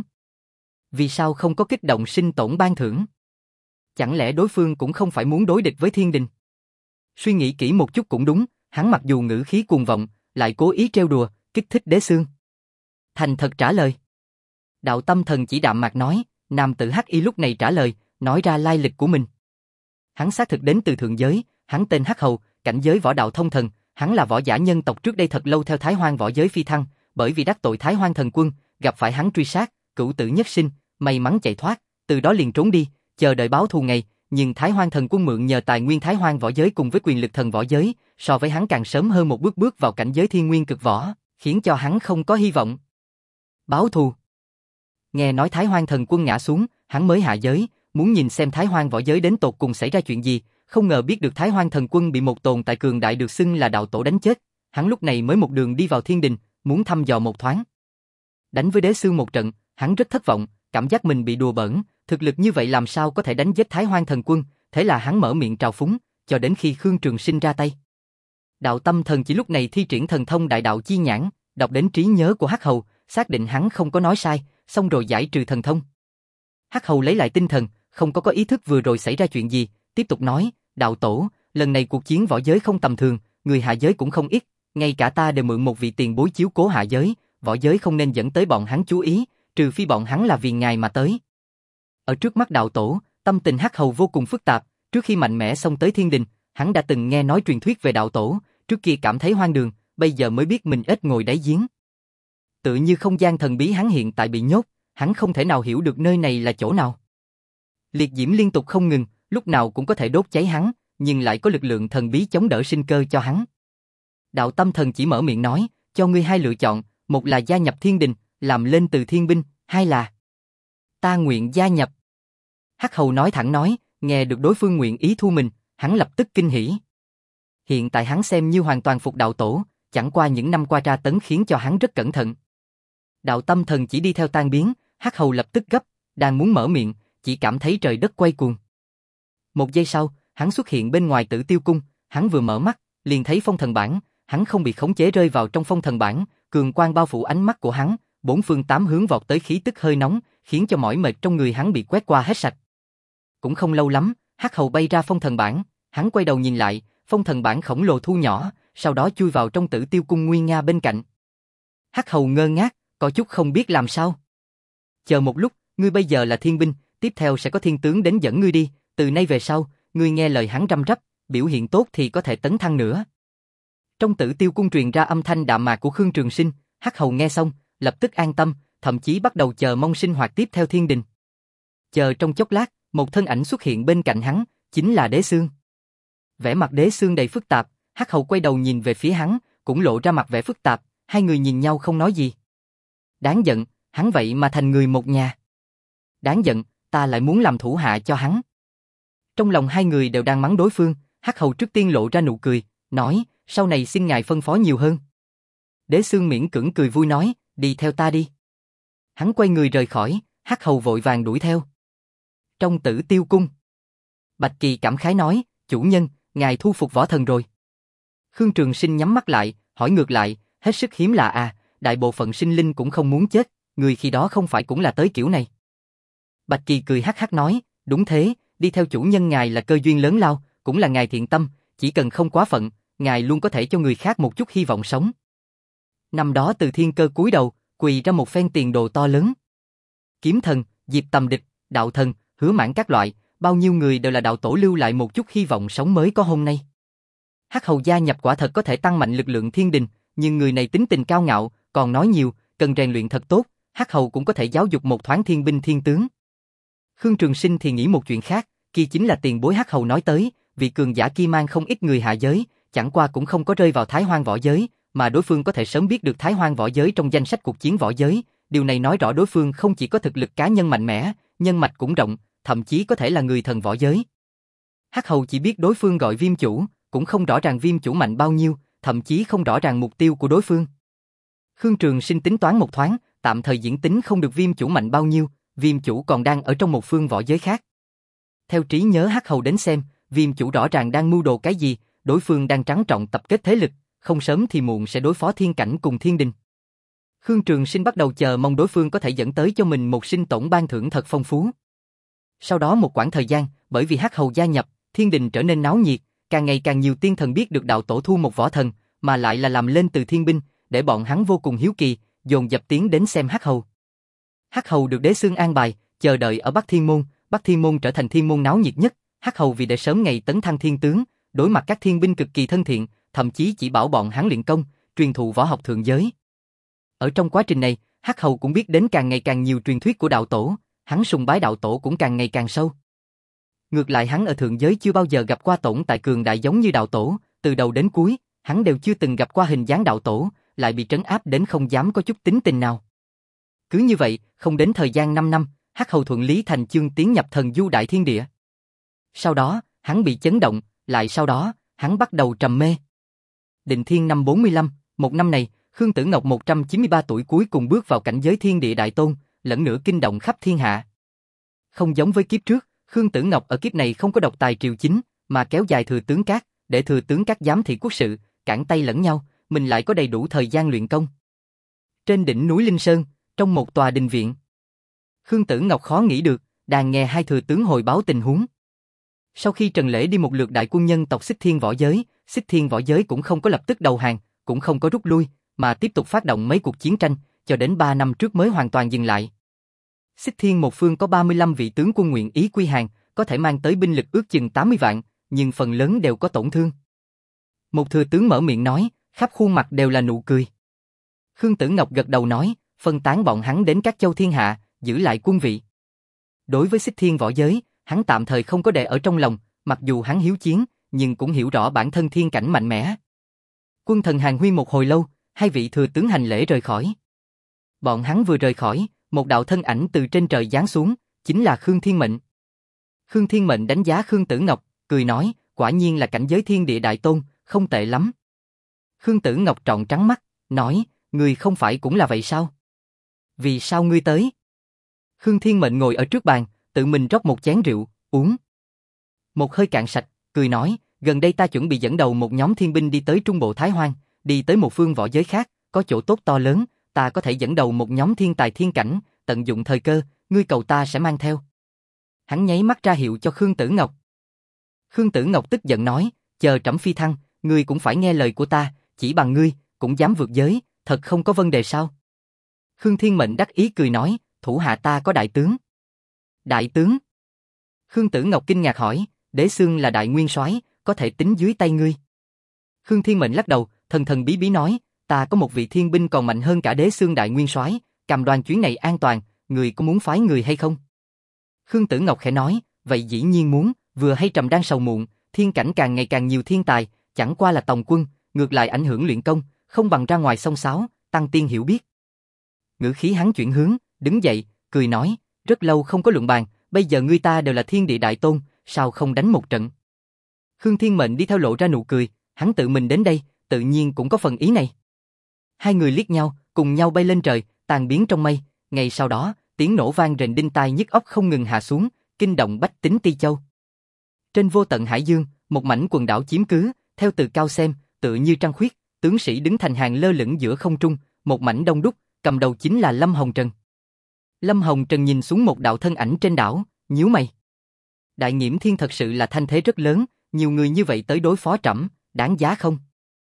Vì sao không có kích động sinh tổn ban thưởng? Chẳng lẽ đối phương cũng không phải muốn đối địch với thiên đình? Suy nghĩ kỹ một chút cũng đúng, hắn mặc dù ngữ khí cuồng vọng, lại cố ý trêu đùa, kích thích đế xương. Thành thật trả lời. Đạo tâm thần chỉ đạm mạc nói, nam tử Hắc Y lúc này trả lời, nói ra lai lịch của mình. Hắn xác thực đến từ thượng giới, hắn tên Hắc Hầu, cảnh giới võ đạo thông thần, hắn là võ giả nhân tộc trước đây thật lâu theo Thái Hoang võ giới phi thăng, bởi vì đắc tội Thái Hoang thần quân, gặp phải hắn truy sát, cửu tử nhất sinh, may mắn chạy thoát, từ đó liền trốn đi, chờ đợi báo thù ngày, nhưng Thái Hoang thần quân mượn nhờ tài nguyên Thái Hoang võ giới cùng với quyền lực thần võ giới, so với hắn càng sớm hơn một bước bước vào cảnh giới thiên nguyên cực võ, khiến cho hắn không có hy vọng. Báo thù. Nghe nói Thái Hoang thần quân ngã xuống, hắn mới hạ giới, muốn nhìn xem Thái Hoang võ giới đến tột cùng xảy ra chuyện gì, không ngờ biết được Thái Hoang thần quân bị một tồn tại cường đại được xưng là đạo tổ đánh chết, hắn lúc này mới một đường đi vào thiên đình, muốn thăm dò một thoáng. Đánh với đế xương một trận, hắn rất thất vọng, cảm giác mình bị đùa bỡn, thực lực như vậy làm sao có thể đánh giết Thái Hoang thần quân, thế là hắn mở miệng trào phúng, cho đến khi Khương Trường Sinh ra tay. Đạo tâm thần chỉ lúc này thi triển thần thông đại đạo chi nhãn, đọc đến trí nhớ của Hắc Hầu, xác định hắn không có nói sai, xong rồi giải trừ thần thông. Hắc Hầu lấy lại tinh thần, không có có ý thức vừa rồi xảy ra chuyện gì, tiếp tục nói, đạo tổ, lần này cuộc chiến võ giới không tầm thường, người hạ giới cũng không ít, ngay cả ta đều mượn một vị tiền bối chiếu cố hạ giới, võ giới không nên dẫn tới bọn hắn chú ý, trừ phi bọn hắn là vì ngài mà tới. Ở trước mắt đạo tổ, tâm tình Hắc Hầu vô cùng phức tạp, trước khi mạnh mẽ xông tới thiên đình, hắn đã từng nghe nói truyền thuyết về đạo tổ, trước kia cảm thấy hoang đường, bây giờ mới biết mình ếch ngồi đáy giếng. Tự như không gian thần bí hắn hiện tại bị nhốt, hắn không thể nào hiểu được nơi này là chỗ nào. Liệt diễm liên tục không ngừng, lúc nào cũng có thể đốt cháy hắn, nhưng lại có lực lượng thần bí chống đỡ sinh cơ cho hắn. Đạo tâm thần chỉ mở miệng nói, cho ngươi hai lựa chọn, một là gia nhập thiên đình, làm lên từ thiên binh, hai là ta nguyện gia nhập. Hắc Hầu nói thẳng nói, nghe được đối phương nguyện ý thu mình, hắn lập tức kinh hỉ. Hiện tại hắn xem như hoàn toàn phục đạo tổ, chẳng qua những năm qua tra tấn khiến cho hắn rất cẩn thận. Đạo tâm thần chỉ đi theo tan biến, Hắc Hầu lập tức gấp, đang muốn mở miệng, chỉ cảm thấy trời đất quay cuồng. Một giây sau, hắn xuất hiện bên ngoài Tử Tiêu cung, hắn vừa mở mắt, liền thấy phong thần bảng, hắn không bị khống chế rơi vào trong phong thần bảng, cường quang bao phủ ánh mắt của hắn, bốn phương tám hướng vọt tới khí tức hơi nóng, khiến cho mỏi mệt trong người hắn bị quét qua hết sạch. Cũng không lâu lắm, Hắc Hầu bay ra phong thần bảng, hắn quay đầu nhìn lại, phong thần bảng khổng lồ thu nhỏ, sau đó chui vào trong Tử Tiêu cung nguy nga bên cạnh. Hắc Hầu ngơ ngác, có chút không biết làm sao. Chờ một lúc, ngươi bây giờ là thiên binh, tiếp theo sẽ có thiên tướng đến dẫn ngươi đi, từ nay về sau, ngươi nghe lời hắn răm rắp, biểu hiện tốt thì có thể tấn thăng nữa. Trong Tử Tiêu cung truyền ra âm thanh đạm mạc của Khương Trường Sinh, Hắc Hầu nghe xong, lập tức an tâm, thậm chí bắt đầu chờ mong sinh hoạt tiếp theo thiên đình. Chờ trong chốc lát, một thân ảnh xuất hiện bên cạnh hắn, chính là Đế Xương. Vẻ mặt Đế Xương đầy phức tạp, Hắc Hầu quay đầu nhìn về phía hắn, cũng lộ ra mặt vẻ phức tạp, hai người nhìn nhau không nói gì. Đáng giận, hắn vậy mà thành người một nhà. Đáng giận, ta lại muốn làm thủ hạ cho hắn. Trong lòng hai người đều đang mắng đối phương, Hắc Hầu trước tiên lộ ra nụ cười, nói, sau này xin ngài phân phó nhiều hơn. Đế Xương miễn cưỡng cười vui nói, đi theo ta đi. Hắn quay người rời khỏi, Hắc Hầu vội vàng đuổi theo. Trong Tử Tiêu cung, Bạch Kỳ cảm khái nói, chủ nhân, ngài thu phục võ thần rồi. Khương Trường Sinh nhắm mắt lại, hỏi ngược lại, hết sức hiếm lạ à, đại bộ phận sinh linh cũng không muốn chết, người khi đó không phải cũng là tới kiểu này. Bạch Kỳ cười hắc hắc nói, đúng thế, đi theo chủ nhân ngài là cơ duyên lớn lao, cũng là ngài thiện tâm, chỉ cần không quá phận, ngài luôn có thể cho người khác một chút hy vọng sống. Năm đó Từ Thiên Cơ cúi đầu, quỳ ra một phen tiền đồ to lớn. Kiếm thần, Diệp Tầm Địch, Đạo Thần, Hứa Mãn các loại, bao nhiêu người đều là đạo tổ lưu lại một chút hy vọng sống mới có hôm nay. Hắc Hầu gia nhập quả thật có thể tăng mạnh lực lượng thiên đình, nhưng người này tính tình cao ngạo, còn nói nhiều, cần rèn luyện thật tốt, Hắc Hầu cũng có thể giáo dục một thoáng thiên binh thiên tướng. Khương Trường Sinh thì nghĩ một chuyện khác, kia chính là tiền bối Hắc Hầu nói tới, vị cường giả kia mang không ít người hạ giới, chẳng qua cũng không có rơi vào Thái Hoang võ giới, mà đối phương có thể sớm biết được Thái Hoang võ giới trong danh sách cuộc chiến võ giới, điều này nói rõ đối phương không chỉ có thực lực cá nhân mạnh mẽ, nhân mạch cũng rộng, thậm chí có thể là người thần võ giới. Hắc Hầu chỉ biết đối phương gọi Viêm chủ, cũng không rõ ràng Viêm chủ mạnh bao nhiêu, thậm chí không rõ ràng mục tiêu của đối phương. Khương Trường Sinh tính toán một thoáng, tạm thời diễn tính không được Viêm chủ mạnh bao nhiêu, Viêm chủ còn đang ở trong một phương võ giới khác. Theo trí nhớ Hắc Hầu đến xem, Viêm chủ rõ ràng đang mưu đồ cái gì, đối phương đang trắng trọn tập kết thế lực, không sớm thì muộn sẽ đối phó thiên cảnh cùng thiên đình. Khương Trường Sinh bắt đầu chờ mong đối phương có thể dẫn tới cho mình một sinh tổn ban thưởng thật phong phú. Sau đó một quãng thời gian, bởi vì Hắc Hầu gia nhập, thiên đình trở nên náo nhiệt, càng ngày càng nhiều tiên thần biết được đạo tổ thu một võ thần, mà lại là làm lên từ thiên binh, để bọn hắn vô cùng hiếu kỳ, dồn dập tiến đến xem Hắc Hầu. Hắc Hầu được Đế Xương an bài, chờ đợi ở Bắc Thiên Môn, Bắc Thiên Môn trở thành thiên môn náo nhiệt nhất. Hắc Hầu vì để sớm ngày tấn thăng thiên tướng, đối mặt các thiên binh cực kỳ thân thiện, thậm chí chỉ bảo bọn hắn luyện công, truyền thụ võ học thượng giới. Ở trong quá trình này, Hắc Hầu cũng biết đến càng ngày càng nhiều truyền thuyết của đạo tổ, hắn sùng bái đạo tổ cũng càng ngày càng sâu. Ngược lại hắn ở thượng giới chưa bao giờ gặp qua tồn tại cường đại giống như đạo tổ, từ đầu đến cuối, hắn đều chưa từng gặp qua hình dáng đạo tổ, lại bị trấn áp đến không dám có chút tính tình nào. Cứ như vậy, không đến thời gian năm năm, Hắc Hầu thuận lý thành chương tiến nhập thần du đại thiên địa. Sau đó, hắn bị chấn động, lại sau đó, hắn bắt đầu trầm mê. Định Thiên năm bốn mươi lăm, một năm này, Khương Tử Ngọc một trăm chín mươi ba tuổi cuối cùng bước vào cảnh giới thiên địa đại tôn, lẫn nữa kinh động khắp thiên hạ. Không giống với kiếp trước, Khương Tử Ngọc ở kiếp này không có độc tài triều chính, mà kéo dài thừa tướng các, để thừa tướng các giám thị quốc sự, cản tay lẫn nhau, mình lại có đầy đủ thời gian luyện công. Trên đỉnh núi Linh Sơn, trong một tòa đình viện, Khương Tử Ngọc khó nghĩ được, đang nghe hai thừa tướng hồi báo tình huống. Sau khi Trần Lễ đi một lượt đại quân nhân tộc Xích Thiên võ giới, Xích Thiên võ giới cũng không có lập tức đầu hàng, cũng không có rút lui, mà tiếp tục phát động mấy cuộc chiến tranh, cho đến ba năm trước mới hoàn toàn dừng lại. Xích Thiên một phương có ba mươi lăm vị tướng quân nguyện ý quy hàng, có thể mang tới binh lực ước chừng tám mươi vạn, nhưng phần lớn đều có tổn thương. Một thừa tướng mở miệng nói, khắp khuôn mặt đều là nụ cười. Khương Tử Ngọc gật đầu nói, phân tán bọn hắn đến các châu thiên hạ, giữ lại quân vị. Đối với Xích Thiên võ giới, hắn tạm thời không có để ở trong lòng, mặc dù hắn hiếu chiến, nhưng cũng hiểu rõ bản thân thiên cảnh mạnh mẽ. Quân thần hàng huy một hồi lâu, hai vị thừa tướng hành lễ rời khỏi. Bọn hắn vừa rời khỏi, một đạo thân ảnh từ trên trời giáng xuống, chính là Khương Thiên Mệnh. Khương Thiên Mệnh đánh giá Khương Tử Ngọc, cười nói, quả nhiên là cảnh giới thiên địa đại tôn, không tệ lắm. Khương Tử Ngọc trọn trắng mắt, nói, người không phải cũng là vậy sao? Vì sao ngươi tới? Khương Thiên Mệnh ngồi ở trước bàn, tự mình rót một chén rượu, uống. Một hơi cạn sạch, cười nói, gần đây ta chuẩn bị dẫn đầu một nhóm thiên binh đi tới Trung Bộ Thái Hoang, đi tới một phương võ giới khác, có chỗ tốt to lớn, ta có thể dẫn đầu một nhóm thiên tài thiên cảnh, tận dụng thời cơ, ngươi cầu ta sẽ mang theo. Hắn nháy mắt ra hiệu cho Khương Tử Ngọc. Khương Tử Ngọc tức giận nói, chờ trẫm phi thăng, ngươi cũng phải nghe lời của ta, chỉ bằng ngươi, cũng dám vượt giới, thật không có vấn đề sao? Khương Thiên Mệnh đắc ý cười nói, thủ hạ ta có đại tướng. Đại tướng? Khương Tử Ngọc kinh ngạc hỏi, Đế Xương là đại nguyên soái, có thể tính dưới tay ngươi. Khương Thiên Mệnh lắc đầu, thần thần bí bí nói, ta có một vị thiên binh còn mạnh hơn cả Đế Xương đại nguyên soái, cầm đoàn chuyến này an toàn, người có muốn phái người hay không? Khương Tử Ngọc khẽ nói, vậy dĩ nhiên muốn, vừa hay trầm đang sầu muộn, thiên cảnh càng ngày càng nhiều thiên tài, chẳng qua là tòng quân, ngược lại ảnh hưởng luyện công, không bằng ra ngoài xông xáo, tăng tiên hiểu biết. Ngữ khí hắn chuyển hướng, đứng dậy, cười nói, rất lâu không có luận bàn, bây giờ ngươi ta đều là thiên địa đại tôn, sao không đánh một trận? Khương Thiên Mệnh đi theo lộ ra nụ cười, hắn tự mình đến đây, tự nhiên cũng có phần ý này. Hai người liếc nhau, cùng nhau bay lên trời, tan biến trong mây, ngay sau đó, tiếng nổ vang rền đinh tai nhức óc không ngừng hạ xuống, kinh động bách tính Ti Châu. Trên vô tận hải dương, một mảnh quần đảo chiếm cứ, theo từ cao xem, tựa như trăng khuyết, tướng sĩ đứng thành hàng lơ lửng giữa không trung, một mảnh đông đúc, cầm đầu chính là Lâm Hồng Trần. Lâm Hồng Trần nhìn xuống một đạo thân ảnh trên đảo, nhíu mày. Đại Nhiễm Thiên thật sự là thanh thế rất lớn, nhiều người như vậy tới đối phó trẫm, đáng giá không?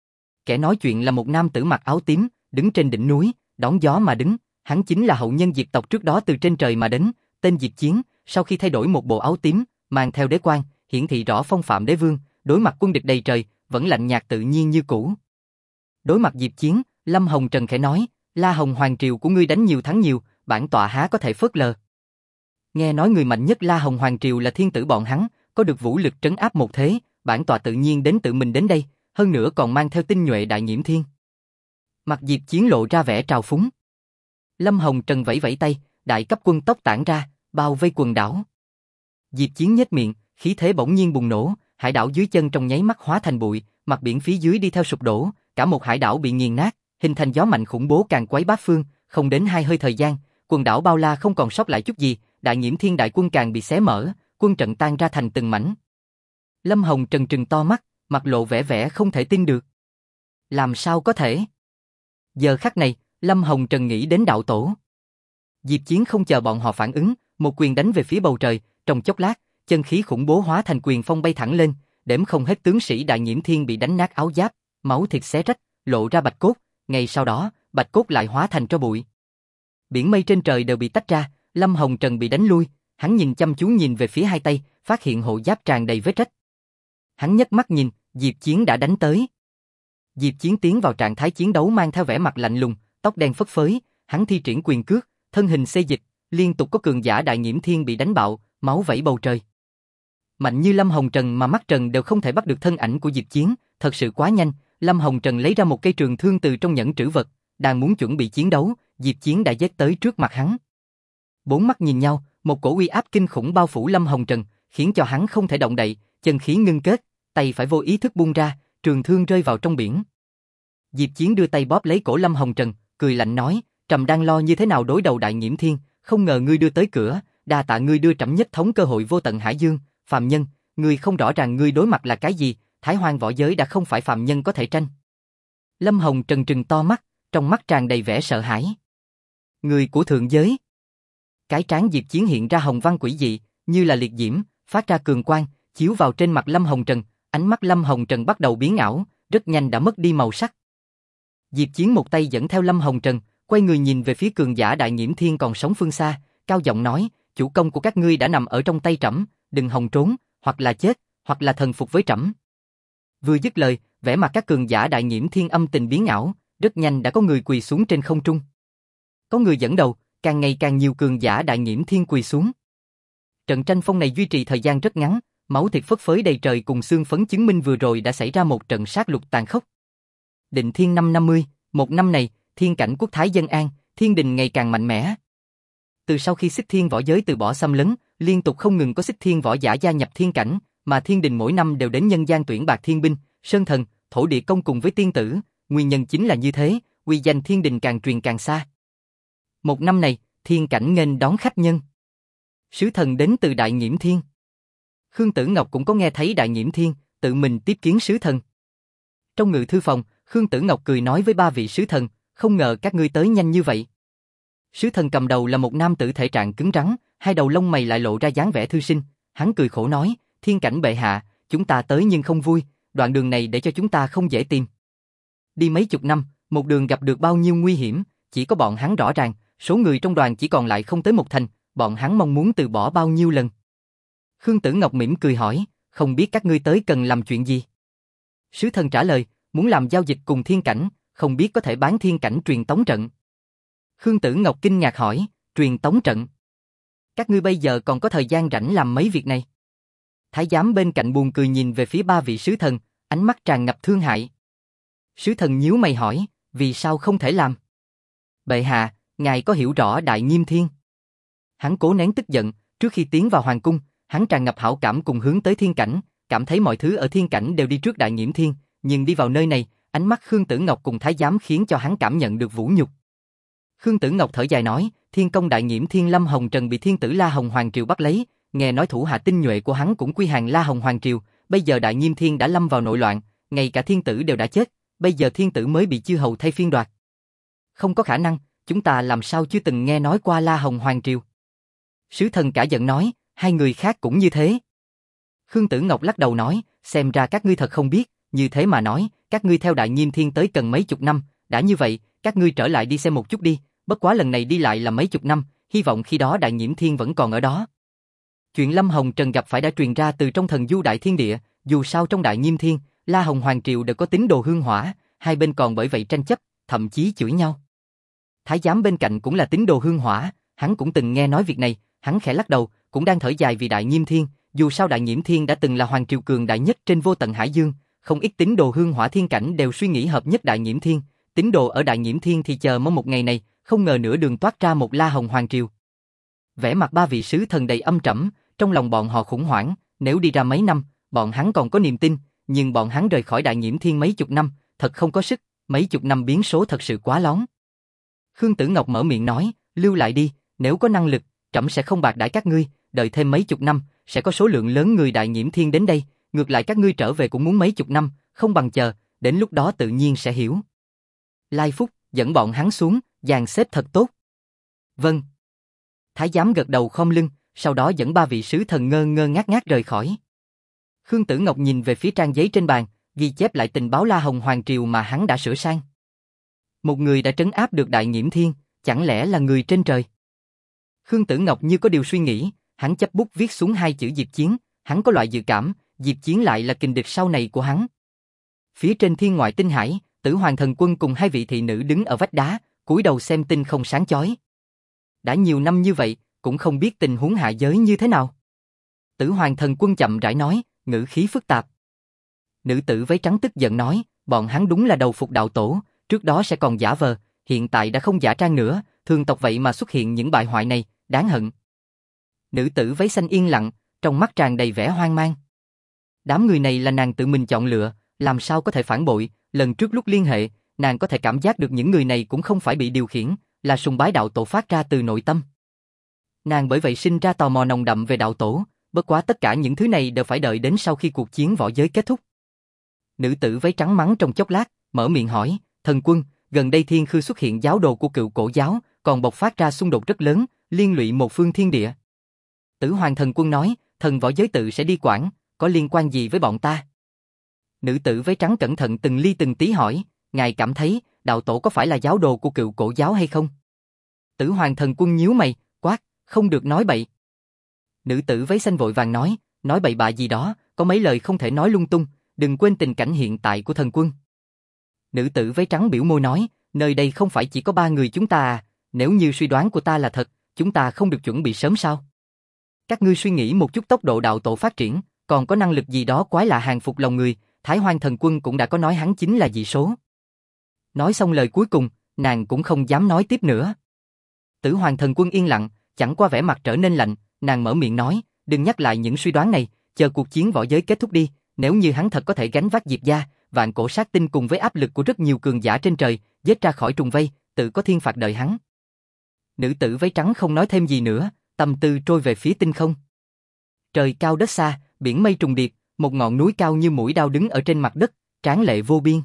Kẻ nói chuyện là một nam tử mặc áo tím, đứng trên đỉnh núi, đón gió mà đứng, hắn chính là hậu nhân diệt tộc trước đó từ trên trời mà đến, tên Diệp Chiến, sau khi thay đổi một bộ áo tím, mang theo đế quan, hiển thị rõ phong phạm đế vương, đối mặt quân địch đầy trời, vẫn lạnh nhạt tự nhiên như cũ. Đối mặt Diệp Chiến, Lâm Hồng Trần khẽ nói, La Hồng Hoàng triều của ngươi đánh nhiều thắng nhiều, bản tọa há có thể phớt lờ. Nghe nói người mạnh nhất La Hồng Hoàng triều là thiên tử bọn hắn, có được vũ lực trấn áp một thế, bản tọa tự nhiên đến tự mình đến đây, hơn nữa còn mang theo tinh nhuệ Đại Nhiễm Thiên. Mặt Diệp Chiến lộ ra vẻ trào phúng. Lâm Hồng Trần vẫy vẫy tay, đại cấp quân tốc tản ra, bao vây quần đảo. Diệp Chiến nhếch miệng, khí thế bỗng nhiên bùng nổ, hải đảo dưới chân trong nháy mắt hóa thành bụi, mặt biển phía dưới đi theo sụp đổ, cả một hải đảo bị nghiền nát, hình thành gió mạnh khủng bố càn quấy bát phương, không đến hai hơi thời gian, quần đảo bao la không còn sót lại chút gì, Đại Nhiễm Thiên đại quân càng bị xé mở, quân trận tan ra thành từng mảnh. Lâm Hồng Trần trừng to mắt, mặt lộ vẻ vẻ không thể tin được. Làm sao có thể? Giờ khắc này, Lâm Hồng Trần nghĩ đến đạo tổ. Diệp Chiến không chờ bọn họ phản ứng, một quyền đánh về phía bầu trời, trong chốc lát, chân khí khủng bố hóa thành quyền phong bay thẳng lên, đếm không hết tướng sĩ Đại Nhiễm Thiên bị đánh nát áo giáp, máu thịt xé rách, lộ ra bạch cốt, ngay sau đó, bạch cốt lại hóa thành tro bụi. Biển mây trên trời đều bị tách ra, Lâm Hồng Trần bị đánh lui, hắn nhìn chăm chú nhìn về phía hai tay, phát hiện hộ giáp tràn đầy vết rách. Hắn nhấc mắt nhìn, Diệp Chiến đã đánh tới. Diệp Chiến tiến vào trạng thái chiến đấu mang theo vẻ mặt lạnh lùng, tóc đen phất phới, hắn thi triển quyền cước, thân hình xê dịch, liên tục có cường giả Đại Nhiễm Thiên bị đánh bạo, máu vẩy bầu trời. Mạnh như Lâm Hồng Trần mà mắt Trần đều không thể bắt được thân ảnh của Diệp Chiến, thật sự quá nhanh. Lâm Hồng Trần lấy ra một cây trường thương từ trong nhẫn trữ vật, đang muốn chuẩn bị chiến đấu, Diệp Chiến đã giết tới trước mặt hắn. Bốn mắt nhìn nhau, một cổ uy áp kinh khủng bao phủ Lâm Hồng Trần, khiến cho hắn không thể động đậy, chân khí ngưng kết, tay phải vô ý thức buông ra, trường thương rơi vào trong biển. Diệp Chiến đưa tay bóp lấy cổ Lâm Hồng Trần, cười lạnh nói, trẫm đang lo như thế nào đối đầu Đại Nhiễm Thiên, không ngờ ngươi đưa tới cửa, đa tạ ngươi đưa trẫm nhất thống cơ hội vô tận hải dương, phàm nhân, ngươi không rõ ràng ngươi đối mặt là cái gì, Thái Hoang võ giới đã không phải phàm nhân có thể tranh. Lâm Hồng Trần trừng to mắt, trong mắt tràn đầy vẻ sợ hãi. Người của thượng giới. Cái trán Diệp Chiến hiện ra hồng văn quỷ dị, như là liệt diễm, phát ra cường quang, chiếu vào trên mặt Lâm Hồng Trần, ánh mắt Lâm Hồng Trần bắt đầu biến ảo, rất nhanh đã mất đi màu sắc. Diệp Chiến một tay dẫn theo Lâm Hồng Trần, quay người nhìn về phía cường giả Đại Nhiễm Thiên còn sống phương xa, cao giọng nói, chủ công của các ngươi đã nằm ở trong tay trẫm, đừng hòng trốn, hoặc là chết, hoặc là thần phục với trẫm. Vừa dứt lời, vẻ mặt các cường giả Đại Nhiễm Thiên âm tình biến ảo, rất nhanh đã có người quỳ xuống trên không trung. Có người dẫn đầu, càng ngày càng nhiều cường giả Đại Nhiễm Thiên quỳ xuống. Trận tranh phong này duy trì thời gian rất ngắn, máu thịt phất phới đầy trời cùng xương phấn chứng minh vừa rồi đã xảy ra một trận sát lục tàn khốc. Định Thiên năm năm mươi, một năm này, thiên cảnh quốc thái dân an, thiên đình ngày càng mạnh mẽ. Từ sau khi Xích Thiên võ giới từ bỏ xâm lấn, liên tục không ngừng có Xích Thiên võ giả gia nhập thiên cảnh, mà thiên đình mỗi năm đều đến nhân gian tuyển bạt thiên binh, sơn thần, thổ địa công cùng với tiên tử, nguyên nhân chính là như thế, uy danh thiên đình càng truyền càng xa. Một năm này, thiên cảnh nghênh đón khách nhân. Sứ thần đến từ Đại Nhiễm Thiên. Khương Tử Ngọc cũng có nghe thấy Đại Nhiễm Thiên, tự mình tiếp kiến sứ thần. Trong ngự thư phòng, Khương Tử Ngọc cười nói với ba vị sứ thần, không ngờ các ngươi tới nhanh như vậy. Sứ thần cầm đầu là một nam tử thể trạng cứng rắn, hai đầu lông mày lại lộ ra dáng vẻ thư sinh, hắn cười khổ nói, thiên cảnh bệ hạ, chúng ta tới nhưng không vui, đoạn đường này để cho chúng ta không dễ tìm. Đi mấy chục năm, một đường gặp được bao nhiêu nguy hiểm, chỉ có bọn hắn rõ ràng, số người trong đoàn chỉ còn lại không tới một thành, bọn hắn mong muốn từ bỏ bao nhiêu lần. Khương Tử Ngọc mỉm cười hỏi, không biết các ngươi tới cần làm chuyện gì? Sứ thần trả lời, muốn làm giao dịch cùng thiên cảnh, không biết có thể bán thiên cảnh truyền tống trận. Khương Tử Ngọc kinh ngạc hỏi, truyền tống trận? Các ngươi bây giờ còn có thời gian rảnh làm mấy việc này? Thái giám bên cạnh buồn cười nhìn về phía ba vị sứ thần, ánh mắt tràn ngập thương hại. Sứ thần nhíu mày hỏi, vì sao không thể làm? Bệ hạ, ngài có hiểu rõ Đại Nhiễm Thiên? Hắn cố nén tức giận, trước khi tiến vào hoàng cung, hắn tràn ngập hảo cảm cùng hướng tới thiên cảnh, cảm thấy mọi thứ ở thiên cảnh đều đi trước Đại Nhiễm Thiên, nhưng đi vào nơi này, ánh mắt Khương Tử Ngọc cùng Thái giám khiến cho hắn cảm nhận được vũ nhục. Khương Tử Ngọc thở dài nói, thiên công Đại Nhiễm Thiên Lâm Hồng Trần bị thiên tử La Hồng Hoàng Triều bắt lấy, nghe nói thủ hạ tinh nhuệ của hắn cũng quy hàng La Hồng Hoàng Triều, bây giờ Đại Nhiễm Thiên đã lâm vào nội loạn, ngay cả thiên tử đều đã chết, bây giờ thiên tử mới bị chư hầu thay phiên đoạt. Không có khả năng, chúng ta làm sao chưa từng nghe nói qua La Hồng Hoàng Triều. Sứ thần cả giận nói, hai người khác cũng như thế. Khương Tử Ngọc lắc đầu nói, xem ra các ngươi thật không biết, như thế mà nói, các ngươi theo Đại Nhiễm Thiên tới cần mấy chục năm, đã như vậy, các ngươi trở lại đi xem một chút đi, bất quá lần này đi lại là mấy chục năm, hy vọng khi đó Đại Nhiễm Thiên vẫn còn ở đó. Chuyện Lâm Hồng Trần gặp phải đã truyền ra từ trong thần du đại thiên địa, dù sao trong Đại Nhiễm Thiên, La Hồng Hoàng Triều đều có tín đồ hương hỏa, hai bên còn bởi vậy tranh chấp, thậm chí chửi nhau. Thái giám bên cạnh cũng là tín đồ hương hỏa, hắn cũng từng nghe nói việc này, hắn khẽ lắc đầu, cũng đang thở dài vì Đại Nhiễm Thiên, dù sao Đại Nhiễm Thiên đã từng là hoàng triều cường đại nhất trên vô tận hải dương, không ít tín đồ hương hỏa thiên cảnh đều suy nghĩ hợp nhất Đại Nhiễm Thiên, tín đồ ở Đại Nhiễm Thiên thì chờ mong một ngày này, không ngờ nửa đường toát ra một La Hồng Hoàng Triều. Vẻ mặt ba vị sứ thần đầy âm trầm, trong lòng bọn họ khủng hoảng, nếu đi ra mấy năm, bọn hắn còn có niềm tin, nhưng bọn hắn rời khỏi Đại Nhiễm Thiên mấy chục năm, thật không có sức, mấy chục năm biến số thật sự quá lón. Khương Tử Ngọc mở miệng nói, lưu lại đi, nếu có năng lực, trẫm sẽ không bạc đãi các ngươi, đợi thêm mấy chục năm, sẽ có số lượng lớn người Đại Nhiễm Thiên đến đây, ngược lại các ngươi trở về cũng muốn mấy chục năm, không bằng chờ, đến lúc đó tự nhiên sẽ hiểu. Lai Phúc dẫn bọn hắn xuống, dàn xếp thật tốt. Vâng. Thái giám gật đầu khom lưng, sau đó dẫn ba vị sứ thần ngơ ngơ ngác ngác rời khỏi. Khương Tử Ngọc nhìn về phía trang giấy trên bàn, ghi chép lại tình báo La Hồng Hoàng Triều mà hắn đã sửa sang. Một người đã trấn áp được Đại Nhiễm Thiên, chẳng lẽ là người trên trời? Khương Tử Ngọc như có điều suy nghĩ, hắn chấp bút viết xuống hai chữ Diệp Chiến, hắn có loại dự cảm, Diệp Chiến lại là kình địch sau này của hắn. Phía trên thiên ngoại tinh hải, Tử Hoàng Thần Quân cùng hai vị thị nữ đứng ở vách đá, cúi đầu xem tinh không sáng chói. Đã nhiều năm như vậy, cũng không biết tình huống hạ giới như thế nào. Tử Hoàng Thần Quân chậm rãi nói, ngữ khí phức tạp. Nữ tử váy trắng tức giận nói, bọn hắn đúng là đầu phục đạo tổ, trước đó sẽ còn giả vờ, hiện tại đã không giả trang nữa, thường tộc vậy mà xuất hiện những bại hoại này, đáng hận. Nữ tử váy xanh yên lặng, trong mắt tràn đầy vẻ hoang mang. Đám người này là nàng tự mình chọn lựa, làm sao có thể phản bội, lần trước lúc liên hệ, nàng có thể cảm giác được những người này cũng không phải bị điều khiển, là sùng bái đạo tổ phát ra từ nội tâm. Nàng bởi vậy sinh ra tò mò nồng đậm về đạo tổ, bất quá tất cả những thứ này đều phải đợi đến sau khi cuộc chiến võ giới kết thúc. Nữ tử váy trắng mắng trong chốc lát, mở miệng hỏi, thần quân, gần đây Thiên Khư xuất hiện giáo đồ của cựu cổ giáo, còn bộc phát ra xung đột rất lớn, liên lụy một phương thiên địa. Tử Hoàng Thần Quân nói, thần võ giới tự sẽ đi quản, có liên quan gì với bọn ta? Nữ tử váy trắng cẩn thận từng ly từng tí hỏi, ngài cảm thấy đạo tổ có phải là giáo đồ của cựu cổ giáo hay không? Tử Hoàng Thần Quân nhíu mày, quát, không được nói bậy. Nữ tử váy xanh vội vàng nói, nói bậy bạ gì đó, có mấy lời không thể nói lung tung, đừng quên tình cảnh hiện tại của thần quân. Nữ tử váy trắng biểu môi nói, nơi đây không phải chỉ có ba người chúng ta à, nếu như suy đoán của ta là thật, chúng ta không được chuẩn bị sớm sao? Các ngươi suy nghĩ một chút tốc độ đạo tổ phát triển, còn có năng lực gì đó quái lạ hàng phục lòng người, Thái Hoang Thần Quân cũng đã có nói hắn chính là dị số. Nói xong lời cuối cùng, nàng cũng không dám nói tiếp nữa. Tử Hoàng Thần Quân yên lặng, chẳng qua vẻ mặt trở nên lạnh, nàng mở miệng nói, đừng nhắc lại những suy đoán này, chờ cuộc chiến võ giới kết thúc đi, nếu như hắn thật có thể gánh vác Diệp gia, vạn cổ sát tinh cùng với áp lực của rất nhiều cường giả trên trời, giết ra khỏi trùng vây, tự có thiên phạt đợi hắn. Nữ tử váy trắng không nói thêm gì nữa, tâm tư trôi về phía tinh không. Trời cao đất xa, biển mây trùng điệp, một ngọn núi cao như mũi đao đứng ở trên mặt đất, tráng lệ vô biên.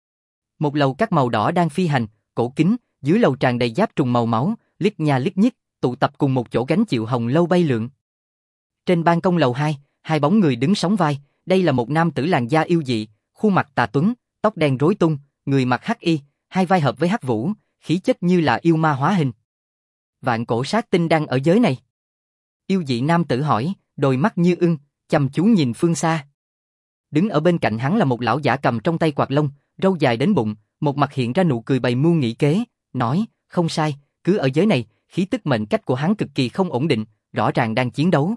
Một lầu các màu đỏ đang phi hành, cổ kính, dưới lầu tràn đầy giáp trùng màu máu, liếc nha liếc nhích, tụ tập cùng một chỗ gánh chịu hồng lâu bay lượn. Trên ban công lầu hai, hai bóng người đứng sóng vai, đây là một nam tử làn da yêu dị, khuôn mặt tà tuấn, tóc đen rối tung, người mặc hắc y, hai vai hợp với hắc vũ, khí chất như là yêu ma hóa hình. Vạn cổ sát tinh đang ở giới này. Yêu dị nam tử hỏi, đôi mắt như ưng, chăm chú nhìn phương xa. Đứng ở bên cạnh hắn là một lão giả cầm trong tay quạt lông, râu dài đến bụng, một mặt hiện ra nụ cười bày mưu nghị kế, nói, không sai, cứ ở giới này, khí tức mệnh cách của hắn cực kỳ không ổn định, rõ ràng đang chiến đấu.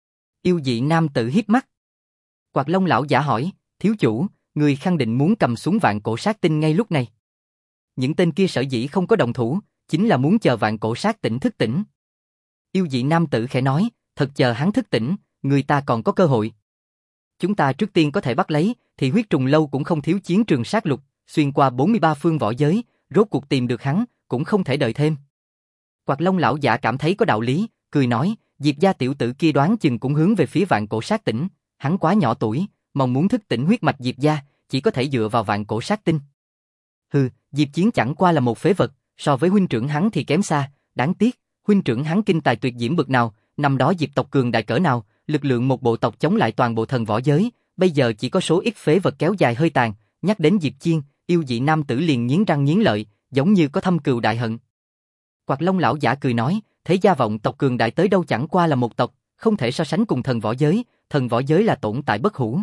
Yêu dị nam tử hiếp mắt. Quạt lông lão giả hỏi, thiếu chủ, người khẳng định muốn cầm súng vạn cổ sát tinh ngay lúc này. Những tên kia sở dĩ không có động thủ, chính là muốn chờ vạn cổ sát tỉnh thức tỉnh. Yêu dị nam tử khẽ nói, thật chờ hắn thức tỉnh, người ta còn có cơ hội. Chúng ta trước tiên có thể bắt lấy, thì huyết trùng lâu cũng không thiếu chiến trường sát lục, xuyên qua bốn mươi ba phương võ giới, rốt cuộc tìm được hắn, cũng không thể đợi thêm. Quạt lông lão giả cảm thấy có đạo lý, cười nói, Diệp gia tiểu tử kia đoán chừng cũng hướng về phía vạn cổ sát tỉnh, hắn quá nhỏ tuổi, mong muốn thức tỉnh huyết mạch Diệp gia, chỉ có thể dựa vào vạn cổ sát tinh. Hừ, Diệp Chiến chẳng qua là một phế vật, so với huynh trưởng hắn thì kém xa, đáng tiếc, huynh trưởng hắn kinh tài tuyệt diễm bực nào, năm đó Diệp tộc cường đại cỡ nào, lực lượng một bộ tộc chống lại toàn bộ thần võ giới, bây giờ chỉ có số ít phế vật kéo dài hơi tàn, nhắc đến Diệp Chiên, yêu dị nam tử liền nghiến răng nghiến lợi, giống như có thâm cừu đại hận. Quạt lông lão giả cười nói, thế gia vọng tộc cường đại tới đâu chẳng qua là một tộc, không thể so sánh cùng thần võ giới, thần võ giới là tồn tại bất hủ.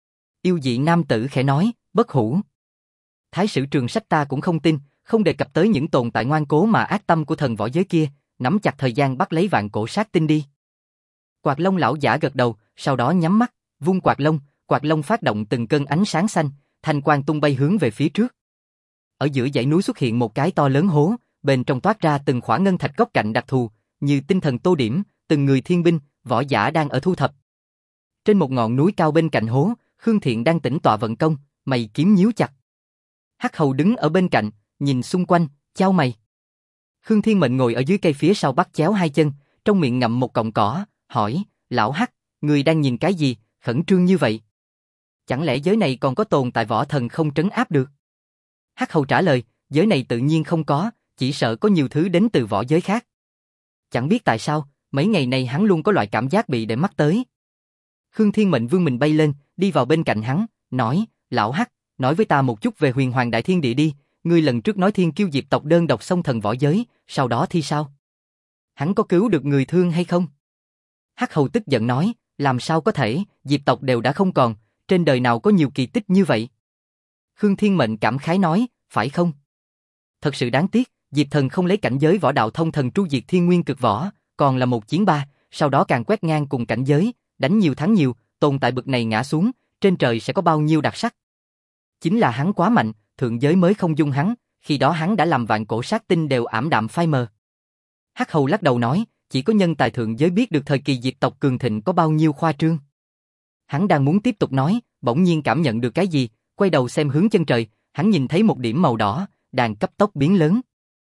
Yêu dị nam tử khẽ nói, bất hủ. Thái sử Trường Sách ta cũng không tin, không đề cập tới những tồn tại ngoan cố mà ác tâm của thần võ giới kia, nắm chặt thời gian bắt lấy vạn cổ sát tinh đi. Quạt lông lão giả gật đầu, sau đó nhắm mắt, vung quạt lông, quạt lông phát động từng cơn ánh sáng xanh, thanh quang tung bay hướng về phía trước. Ở giữa dãy núi xuất hiện một cái to lớn hố, bên trong toát ra từng khỏa ngân thạch góc cạnh đặc thù, như tinh thần tô điểm, từng người thiên binh, võ giả đang ở thu thập. Trên một ngọn núi cao bên cạnh hố, Khương Thiện đang tĩnh tọa vận công, mày kiếm nhíu chặt. Hắc Hầu đứng ở bên cạnh, nhìn xung quanh, chau mày. Khương Thiên Mệnh ngồi ở dưới cây phía sau bắt chéo hai chân, trong miệng ngậm một cọng cỏ, hỏi, lão Hắc, người đang nhìn cái gì, khẩn trương như vậy? Chẳng lẽ giới này còn có tồn tại võ thần không trấn áp được? Hắc Hầu trả lời, giới này tự nhiên không có, chỉ sợ có nhiều thứ đến từ võ giới khác. Chẳng biết tại sao, mấy ngày nay hắn luôn có loại cảm giác bị để mắt tới. Khương Thiên Mệnh vươn mình bay lên, đi vào bên cạnh hắn, nói, lão Hắc, nói với ta một chút về huyền hoàng đại thiên địa đi, ngươi lần trước nói thiên kiêu diệp tộc đơn độc xông thần võ giới, sau đó thì sao? Hắn có cứu được người thương hay không? Hắc Hầu tức giận nói, làm sao có thể, diệp tộc đều đã không còn, trên đời nào có nhiều kỳ tích như vậy? Khương Thiên Mệnh cảm khái nói, phải không? Thật sự đáng tiếc, Diệp Thần không lấy cảnh giới võ đạo thông thần tru diệt thiên nguyên cực võ, còn là một chiến ba, sau đó càng quét ngang cùng cảnh giới, đánh nhiều thắng nhiều, tồn tại bực này ngã xuống, trên trời sẽ có bao nhiêu đặc sắc? Chính là hắn quá mạnh, thượng giới mới không dung hắn, khi đó hắn đã làm vạn cổ sát tinh đều ảm đạm phai mờ. Hắc Hầu lắc đầu nói, chỉ có nhân tài thượng giới biết được thời kỳ diệp tộc cường thịnh có bao nhiêu khoa trương. Hắn đang muốn tiếp tục nói, bỗng nhiên cảm nhận được cái gì, quay đầu xem hướng chân trời, hắn nhìn thấy một điểm màu đỏ, đang cấp tốc biến lớn.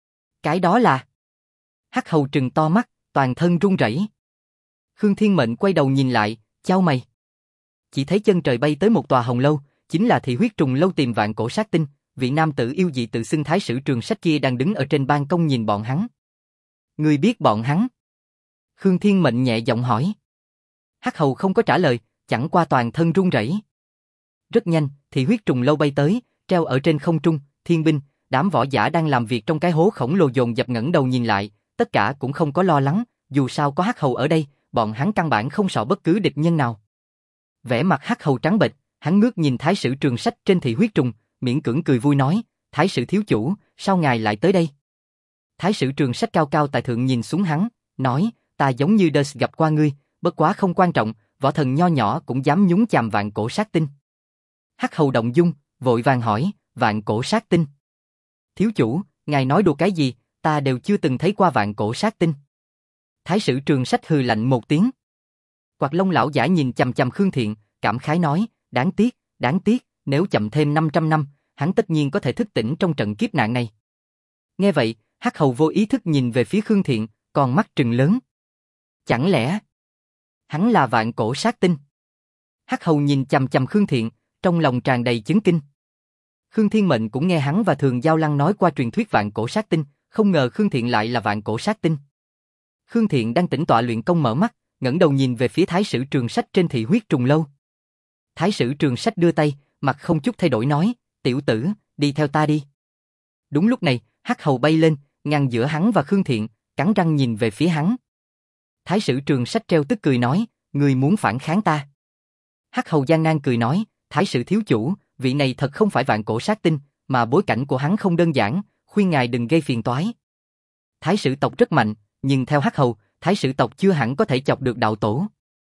Cái đó là... Hắc Hầu trừng to mắt, toàn thân run rẩy. Khương Thiên Mệnh quay đầu nhìn lại, chau mày. Chỉ thấy chân trời bay tới một tòa hồng lâu, chính là thị huyết trùng lâu tìm vạn cổ sát tinh, vị nam tử yêu dị tự xưng Thái Sử Trường Sách kia đang đứng ở trên ban công nhìn bọn hắn. Ngươi biết bọn hắn? Khương Thiên Mệnh nhẹ giọng hỏi. Hắc Hầu không có trả lời, chẳng qua toàn thân run rẩy. Rất nhanh, thị huyết trùng lâu bay tới, treo ở trên không trung, thiên binh, đám võ giả đang làm việc trong cái hố khổng lồ dồn dập ngẩng đầu nhìn lại, tất cả cũng không có lo lắng, dù sao có Hắc Hầu ở đây, bọn hắn căn bản không sợ bất cứ địch nhân nào. Vẻ mặt Hắc Hầu trắng bệch, hắn ngước nhìn Thái Sử Trường Sách trên thị huyết trùng, miễn cưỡng cười vui nói, Thái Sử thiếu chủ, sao ngài lại tới đây? Thái Sử Trường Sách cao cao tại thượng nhìn xuống hắn, nói, ta giống như Đơ gặp qua ngươi, bất quá không quan trọng, võ thần nho nhỏ cũng dám nhúng chàm vạn cổ sát tinh. Hắc Hầu động dung, vội vàng hỏi, vạn cổ sát tinh. Thiếu chủ, ngài nói đùa cái gì, ta đều chưa từng thấy qua vạn cổ sát tinh. Thái Sử Trường Sách hừ lạnh một tiếng. Quạt Lông lão giả nhìn chằm chằm Khương Thiện, cảm khái nói, đáng tiếc, đáng tiếc, nếu chậm thêm năm trăm năm, hắn tất nhiên có thể thức tỉnh trong trận kiếp nạn này. Nghe vậy, Hắc Hầu vô ý thức nhìn về phía Khương Thiện, còn mắt trừng lớn. Chẳng lẽ hắn là vạn cổ sát tinh? Hắc Hầu nhìn chằm chằm Khương Thiện, trong lòng tràn đầy chấn kinh. Khương Thiên Mệnh cũng nghe hắn và Thường Giao Lăng nói qua truyền thuyết vạn cổ sát tinh, không ngờ Khương Thiện lại là vạn cổ sát tinh. Khương Thiện đang tĩnh tọa luyện công mở mắt, ngẩng đầu nhìn về phía Thái Sử Trường Sách trên thị huyết trùng lâu. Thái Sử Trường Sách đưa tay, mặt không chút thay đổi nói, tiểu tử, đi theo ta đi. Đúng lúc này, Hắc Hầu bay lên, ngăn giữa hắn và Khương Thiện, cắn răng nhìn về phía hắn. Thái Sử Trường Sách treo tức cười nói, người muốn phản kháng ta. Hắc Hầu gian nan cười nói, Thái Sử thiếu chủ, vị này thật không phải vạn cổ sát tinh, mà bối cảnh của hắn không đơn giản, khuyên ngài đừng gây phiền toái. Thái Sử tộc rất mạnh, nhưng theo Hắc Hầu, Thái Sử tộc chưa hẳn có thể chọc được đạo tổ.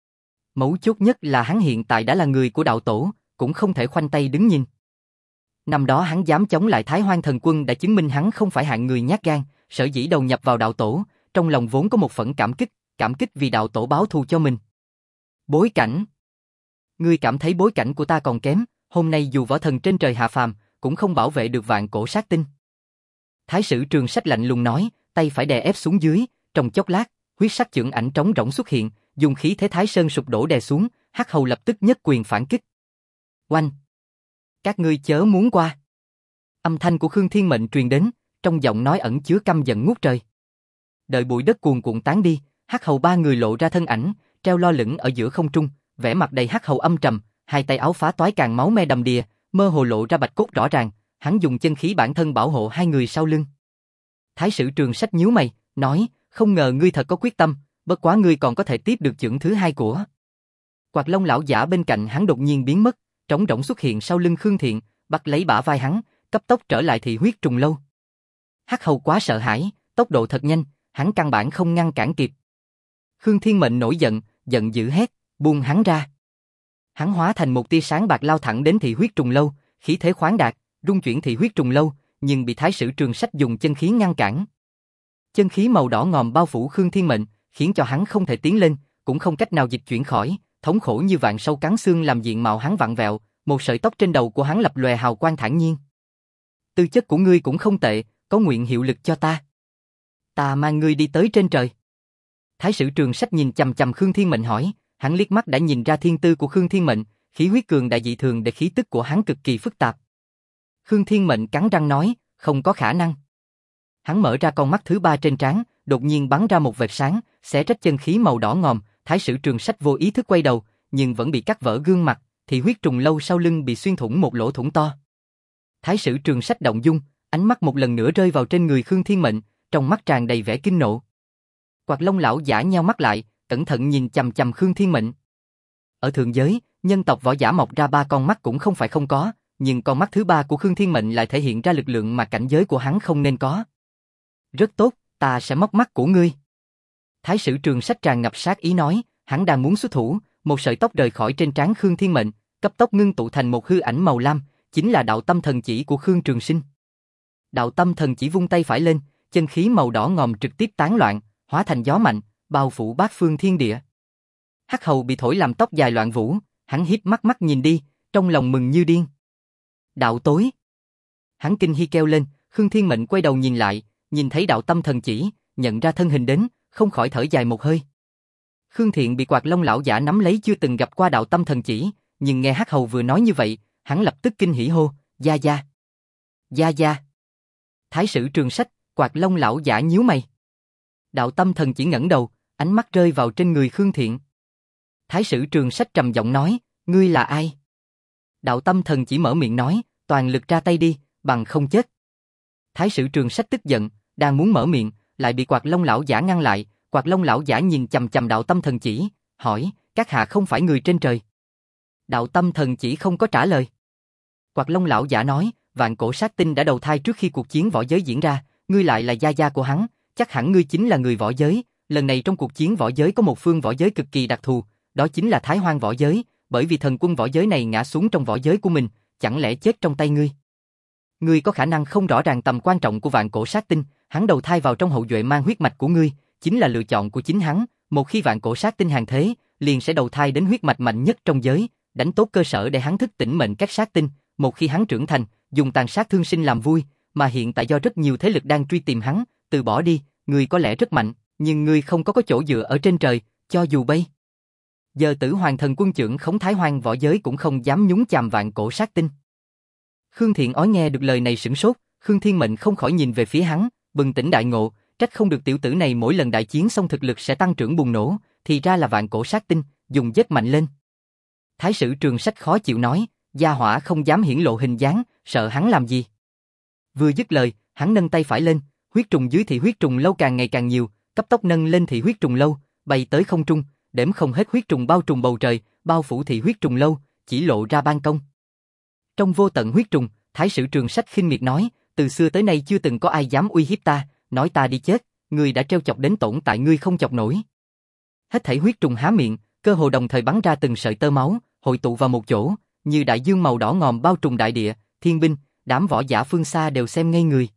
Mấu chốt nhất là hắn hiện tại đã là người của đạo tổ, cũng không thể khoanh tay đứng nhìn. Năm đó hắn dám chống lại Thái Hoang Thần Quân đã chứng minh hắn không phải hạng người nhát gan, sở dĩ đầu nhập vào đạo tổ, trong lòng vốn có một phẫn cảm kích, cảm kích vì đạo tổ báo thù cho mình. Bối cảnh. Ngươi cảm thấy bối cảnh của ta còn kém, hôm nay dù võ thần trên trời hạ phàm, cũng không bảo vệ được vạn cổ sát tinh. Thái Sử Trường Sách lạnh lùng nói, tay phải đè ép xuống dưới, trong chốc lát, huyết sắc chưởng ảnh trống rỗng xuất hiện, dùng khí thế Thái Sơn sụp đổ đè xuống, Hắc Hầu lập tức nhất quyền phản kích. Oanh! Các ngươi chớ muốn qua. Âm thanh của Khương Thiên Mệnh truyền đến, trong giọng nói ẩn chứa căm giận ngút trời. Đợi bụi đất cuồn cuộn tán đi, Hắc Hầu ba người lộ ra thân ảnh, treo lo lửng ở giữa không trung, vẻ mặt đầy Hắc Hầu âm trầm, hai tay áo phá toái càng máu me đầm đìa, mơ hồ lộ ra bạch cốt rõ ràng, hắn dùng chân khí bản thân bảo hộ hai người sau lưng. Thái Sử Trường Sách nhíu mày, nói, không ngờ ngươi thật có quyết tâm, bất quá ngươi còn có thể tiếp được chưởng thứ hai của. Quạt Lông lão giả bên cạnh hắn đột nhiên biến mất, trống rỗng xuất hiện sau lưng Khương Thiện, bắt lấy bả vai hắn, cấp tốc trở lại thị huyết trùng lâu. Hắc Hầu quá sợ hãi, tốc độ thật nhanh, hắn căn bản không ngăn cản kịp. Khương Thiên Mệnh nổi giận, giận dữ hét, buông hắn ra. Hắn hóa thành một tia sáng bạc lao thẳng đến thị huyết trùng lâu, khí thế khoáng đạt, rung chuyển thị huyết trùng lâu, nhưng bị Thái sử Trường Sách dùng chân khí ngăn cản. Chân khí màu đỏ ngòm bao phủ Khương Thiên Mệnh, khiến cho hắn không thể tiến lên, cũng không cách nào dịch chuyển khỏi, thống khổ như vạn sâu cắn xương làm diện mạo hắn vặn vẹo, một sợi tóc trên đầu của hắn lập lòe hào quang thản nhiên. Tư chất của ngươi cũng không tệ, có nguyện hiệu lực cho ta. Ta mang ngươi đi tới trên trời. Thái sử Trường Sách nhìn chằm chằm Khương Thiên Mệnh hỏi, hắn liếc mắt đã nhìn ra thiên tư của Khương Thiên Mệnh, khí huyết cường đại dị thường để khí tức của hắn cực kỳ phức tạp. Khương Thiên Mệnh cắn răng nói, không có khả năng. Hắn mở ra con mắt thứ ba trên trán, đột nhiên bắn ra một vệt sáng, xé rách chân khí màu đỏ ngòm. Thái sử Trường Sách vô ý thức quay đầu, nhưng vẫn bị cắt vỡ gương mặt, thì huyết trùng lâu sau lưng bị xuyên thủng một lỗ thủng to. Thái sử Trường Sách động dung, ánh mắt một lần nữa rơi vào trên người Khương Thiên Mệnh, trong mắt tràn đầy vẻ kinh nộ. Quạt Long lão giả nheo mắt lại, cẩn thận nhìn chằm chằm Khương Thiên Mệnh. Ở thượng giới, nhân tộc võ giả mọc ra ba con mắt cũng không phải không có, nhưng con mắt thứ ba của Khương Thiên Mệnh lại thể hiện ra lực lượng mà cảnh giới của hắn không nên có. Rất tốt, ta sẽ móc mắt của ngươi. Thái sử Trường Sách tràn ngập sát ý nói, hắn đang muốn xuất thủ, một sợi tóc rời khỏi trên trán Khương Thiên Mệnh, cấp tốc ngưng tụ thành một hư ảnh màu lam, chính là đạo tâm thần chỉ của Khương Trường Sinh. Đạo tâm thần chỉ vung tay phải lên, chân khí màu đỏ ngòm trực tiếp tán loạn, hóa thành gió mạnh, bao phủ bát phương thiên địa. Hắc hầu bị thổi làm tóc dài loạn vũ, hắn híp mắt mắt nhìn đi, trong lòng mừng như điên. Đạo tối. Hắn kinh hi kêu lên, Khương Thiên Mệnh quay đầu nhìn lại, nhìn thấy đạo tâm thần chỉ, nhận ra thân hình đến, không khỏi thở dài một hơi. Khương Thiện bị Quạt Long lão giả nắm lấy chưa từng gặp qua đạo tâm thần chỉ, nhưng nghe Hắc hầu vừa nói như vậy, hắn lập tức kinh hỉ hô, gia gia, gia gia. Thái sử Trường Sách, Quạt Long lão giả nhíu mày. Đạo tâm thần chỉ ngẩng đầu, ánh mắt rơi vào trên người Khương Thiện. Thái sử Trường Sách trầm giọng nói, ngươi là ai? Đạo tâm thần chỉ mở miệng nói, toàn lực ra tay đi, bằng không chết. Thái sử Trường Sách tức giận, đang muốn mở miệng, lại bị Quạt Long lão giả ngăn lại. Quạt Long lão giả nhìn chằm chằm đạo tâm thần chỉ, hỏi, các hạ không phải người trên trời? Đạo tâm thần chỉ không có trả lời. Quạt Long lão giả nói, vạn cổ sát tinh đã đầu thai trước khi cuộc chiến võ giới diễn ra, ngươi lại là gia gia của hắn, chắc hẳn ngươi chính là người võ giới. Lần này trong cuộc chiến võ giới có một phương võ giới cực kỳ đặc thù, đó chính là Thái Hoang võ giới, bởi vì thần quân võ giới này ngã xuống trong võ giới của mình, chẳng lẽ chết trong tay ngươi? Ngươi có khả năng không rõ ràng tầm quan trọng của vạn cổ sát tinh, hắn đầu thai vào trong hậu duệ mang huyết mạch của ngươi, chính là lựa chọn của chính hắn, một khi vạn cổ sát tinh hàng thế, liền sẽ đầu thai đến huyết mạch mạnh nhất trong giới, đánh tốt cơ sở để hắn thức tỉnh mệnh các sát tinh, một khi hắn trưởng thành, dùng tàn sát thương sinh làm vui, mà hiện tại do rất nhiều thế lực đang truy tìm hắn, từ bỏ đi, ngươi có lẽ rất mạnh, nhưng ngươi không có có chỗ dựa ở trên trời, cho dù bây giờ Tử Hoàng thần quân trưởng khống Thái Hoang võ giới cũng không dám nhúng chàm vạn cổ sát tinh. Khương Thiện ói nghe được lời này sửng sốt, Khương Thiên Mệnh không khỏi nhìn về phía hắn, bừng tỉnh đại ngộ, trách không được tiểu tử này mỗi lần đại chiến xong thực lực sẽ tăng trưởng bùng nổ, thì ra là vạn cổ sát tinh, dùng giết mạnh lên. Thái sử Trường Sách khó chịu nói, gia hỏa không dám hiển lộ hình dáng, sợ hắn làm gì. Vừa dứt lời, hắn nâng tay phải lên, huyết trùng dưới thị huyết trùng lâu càng ngày càng nhiều, cấp tốc nâng lên thị huyết trùng lâu, bay tới không trung, đếm không hết huyết trùng bao trùm bầu trời, bao phủ thị huyết trùng lâu, chỉ lộ ra ban công. Trong vô tận huyết trùng, Thái sử Trường Sách khinh miệt nói, từ xưa tới nay chưa từng có ai dám uy hiếp ta, nói ta đi chết, ngươi đã treo chọc đến tổn tại ngươi không chọc nổi. Hết thảy huyết trùng há miệng, cơ hồ đồng thời bắn ra từng sợi tơ máu, hội tụ vào một chỗ, như đại dương màu đỏ ngòm bao trùm đại địa, thiên binh, đám võ giả phương xa đều xem ngây người.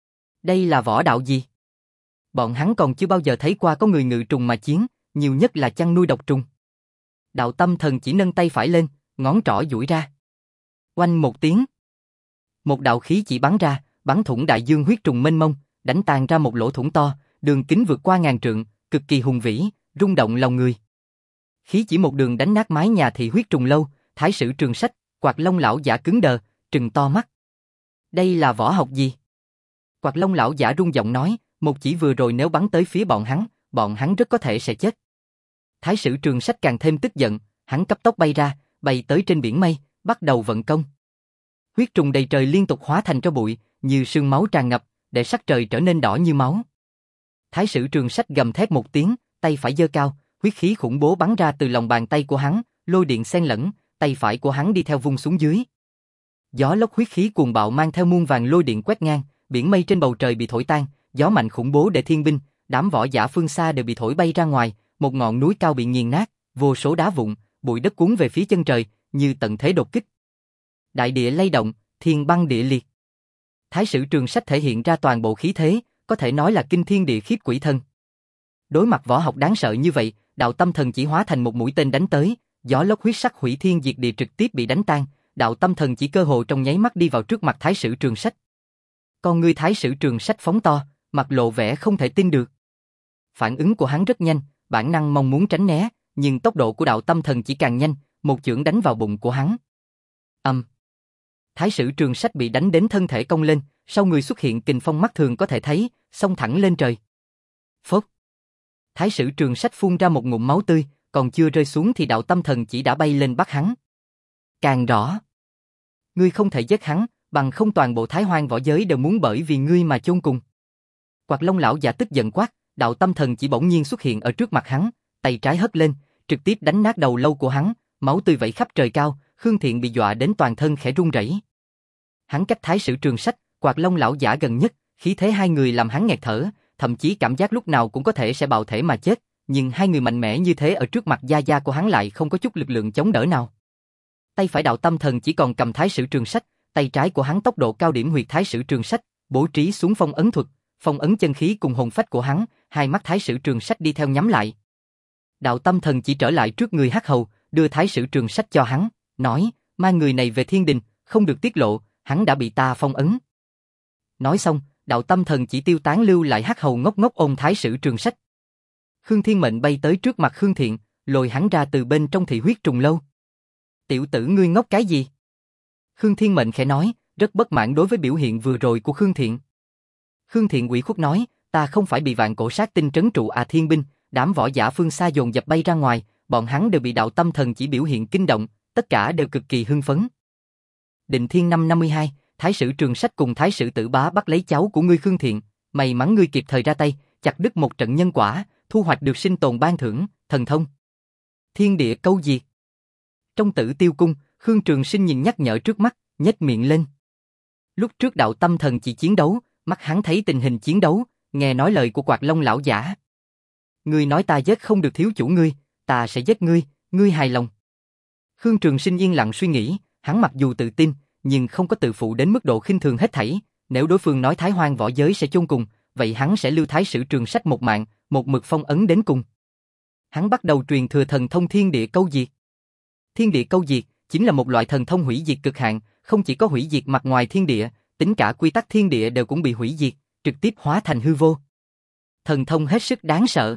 Đây là võ đạo gì? Bọn hắn còn chưa bao giờ thấy qua có người ngự trùng mà chiến, nhiều nhất là chăn nuôi độc trùng. Đạo tâm thần chỉ nâng tay phải lên, ngón trỏ duỗi ra. Oanh một tiếng. Một đạo khí chỉ bắn ra, bắn thủng đại dương huyết trùng mênh mông, đánh tan ra một lỗ thủng to, đường kính vượt qua ngàn trượng, cực kỳ hùng vĩ, rung động lòng người. Khí chỉ một đường đánh nát mái nhà thị huyết trùng lâu, Thái sử Trường Sách, Quạt Long lão giả cứng đờ, trừng to mắt. Đây là võ học gì? Quạt Long lão giả rung giọng nói, một chỉ vừa rồi nếu bắn tới phía bọn hắn, bọn hắn rất có thể sẽ chết. Thái sử Trường Sách càng thêm tức giận, hắn cấp tốc bay ra, bay tới trên biển mây, bắt đầu vận công. Huyết trùng đầy trời liên tục hóa thành tro bụi, như sương máu tràn ngập, để sắc trời trở nên đỏ như máu. Thái sử Trường Sách gầm thét một tiếng, tay phải giơ cao, huyết khí khủng bố bắn ra từ lòng bàn tay của hắn, lôi điện xen lẫn, tay phải của hắn đi theo vung xuống dưới. Gió lốc huyết khí cuồng bạo mang theo muôn vàng lôi điện quét ngang, biển mây trên bầu trời bị thổi tan, gió mạnh khủng bố để thiên binh, đám võ giả phương xa đều bị thổi bay ra ngoài, một ngọn núi cao bị nghiền nát, vô số đá vụn, bụi đất cuốn về phía chân trời, như tận thế đột kích. Đại địa lay động, thiên băng địa liệt. Thái sử Trường Sách thể hiện ra toàn bộ khí thế, có thể nói là kinh thiên địa khiếp quỷ thần. Đối mặt võ học đáng sợ như vậy, đạo tâm thần chỉ hóa thành một mũi tên đánh tới, gió lốc huyết sắc hủy thiên diệt địa trực tiếp bị đánh tan, đạo tâm thần chỉ cơ hồ trong nháy mắt đi vào trước mặt Thái sử Trường Sách. Con ngươi Thái sử Trường Sách phóng to, mặt lộ vẻ không thể tin được. Phản ứng của hắn rất nhanh, bản năng mong muốn tránh né, nhưng tốc độ của đạo tâm thần chỉ càng nhanh, một chưởng đánh vào bụng của hắn. Âm. Um. Thái sử Trường Sách bị đánh đến thân thể cong lên, sau người xuất hiện kình phong mắt thường có thể thấy, xông thẳng lên trời. Phốc. Thái sử Trường Sách phun ra một ngụm máu tươi, còn chưa rơi xuống thì đạo tâm thần chỉ đã bay lên bắt hắn. Càng rõ. Ngươi không thể giết hắn, bằng không toàn bộ Thái Hoang võ giới đều muốn bởi vì ngươi mà chôn cùng. Quạt Long lão giả tức giận quát, đạo tâm thần chỉ bỗng nhiên xuất hiện ở trước mặt hắn, tay trái hất lên, trực tiếp đánh nát đầu lâu của hắn, máu tươi vẩy khắp trời cao, Khương Thiện bị dọa đến toàn thân khẽ run rẩy. Hắn cách Thái sử Trường Sách, Quạt Long lão giả gần nhất, khí thế hai người làm hắn nghẹt thở, thậm chí cảm giác lúc nào cũng có thể sẽ bạo thể mà chết, nhưng hai người mạnh mẽ như thế ở trước mặt gia gia của hắn lại không có chút lực lượng chống đỡ nào. Tay phải đạo tâm thần chỉ còn cầm Thái sử Trường Sách, tay trái của hắn tốc độ cao điểm huyệt Thái sử Trường Sách, bố trí xuống phong ấn thuật, phong ấn chân khí cùng hồn phách của hắn, hai mắt Thái sử Trường Sách đi theo nhắm lại. Đạo tâm thần chỉ trở lại trước người Hắc Hầu, đưa Thái sử Trường Sách cho hắn, nói, mang người này về thiên đình, không được tiết lộ, hắn đã bị ta phong ấn. Nói xong, đạo tâm thần chỉ tiêu tán lưu lại Hắc Hầu ngốc ngốc ôm Thái sử Trường Sách. Khương Thiên Mệnh bay tới trước mặt Khương Thiện, lôi hắn ra từ bên trong thị huyết trùng lâu. Tiểu tử ngươi ngốc cái gì? Khương Thiên Mệnh khẽ nói, rất bất mãn đối với biểu hiện vừa rồi của Khương Thiện. Khương Thiện ủy khuất nói, ta không phải bị vạn cổ sát tinh trấn trụ à thiên binh, đám võ giả phương xa dồn dập bay ra ngoài, bọn hắn đều bị đạo tâm thần chỉ biểu hiện kinh động, tất cả đều cực kỳ hưng phấn. Định Thiên năm năm mươi hai, Thái sử Trường Sách cùng Thái sử Tử Bá bắt lấy cháu của ngươi Khương Thiện, may mắn ngươi kịp thời ra tay, chặt đứt một trận nhân quả, thu hoạch được sinh tồn ban thưởng, thần thông. Thiên địa câu diệt. Trong Tử Tiêu cung, Khương Trường Sinh nhìn nhắc nhở trước mắt, nhếch miệng lên. Lúc trước đạo tâm thần chỉ chiến đấu, mắt hắn thấy tình hình chiến đấu, nghe nói lời của Quạt Long lão giả. Ngươi nói ta giết không được thiếu chủ ngươi, ta sẽ giết ngươi, ngươi hài lòng. Khương Trường Sinh yên lặng suy nghĩ, hắn mặc dù tự tin, nhưng không có tự phụ đến mức độ khinh thường hết thảy, nếu đối phương nói Thái Hoang võ giới sẽ chôn cùng, vậy hắn sẽ lưu Thái sử Trường Sách một mạng, một mực phong ấn đến cùng. Hắn bắt đầu truyền thừa thần thông Thiên Địa Câu Diệt. Thiên Địa Câu Diệt chính là một loại thần thông hủy diệt cực hạn, không chỉ có hủy diệt mặt ngoài thiên địa, tính cả quy tắc thiên địa đều cũng bị hủy diệt, trực tiếp hóa thành hư vô. Thần thông hết sức đáng sợ.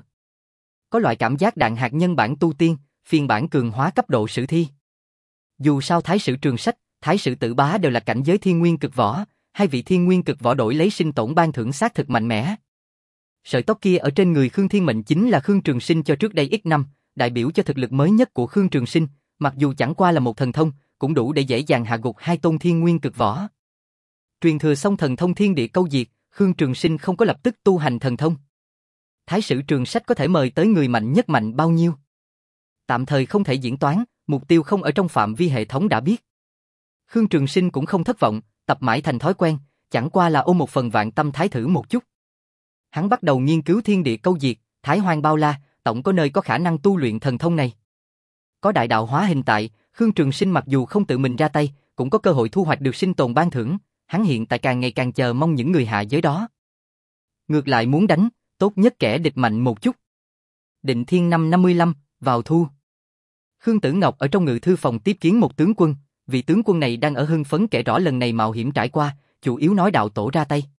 Có loại cảm giác đạn hạt nhân bản tu tiên, phiên bản cường hóa cấp độ sử thi. Dù sao Thái sử Trường Sách, Thái sử Tử Bá đều là cảnh giới thiên nguyên cực võ, hai vị thiên nguyên cực võ đổi lấy sinh tổn ban thưởng xác thực mạnh mẽ. Sợi tóc kia ở trên người Khương Thiên Mệnh chính là Khương Trường Sinh cho trước đây ít năm, đại biểu cho thực lực mới nhất của Khương Trường Sinh, mặc dù chẳng qua là một thần thông, cũng đủ để dễ dàng hạ gục hai tôn thiên nguyên cực võ. Truyền thừa xong thần thông Thiên Địa Câu Diệt, Khương Trường Sinh không có lập tức tu hành thần thông. Thái sử Trường Sách có thể mời tới người mạnh nhất mạnh bao nhiêu? Tạm thời không thể diễn toán, mục tiêu không ở trong phạm vi hệ thống đã biết. Khương Trường Sinh cũng không thất vọng, tập mãi thành thói quen, chẳng qua là ôm một phần vạn tâm thái thử một chút. Hắn bắt đầu nghiên cứu Thiên Địa Câu Diệt, Thái Hoang bao la, tổng có nơi có khả năng tu luyện thần thông này. Có đại đạo hóa hình tại, Khương Trường Sinh mặc dù không tự mình ra tay, cũng có cơ hội thu hoạch được sinh tồn ban thưởng, hắn hiện tại càng ngày càng chờ mong những người hạ giới đó. Ngược lại muốn đánh, tốt nhất kẻ địch mạnh một chút. Định Thiên năm năm mươi lăm, vào thu. Khương Tử Ngọc ở trong ngự thư phòng tiếp kiến một tướng quân, vị tướng quân này đang ở hưng phấn kể rõ lần này mạo hiểm trải qua, chủ yếu nói đạo tổ ra tay.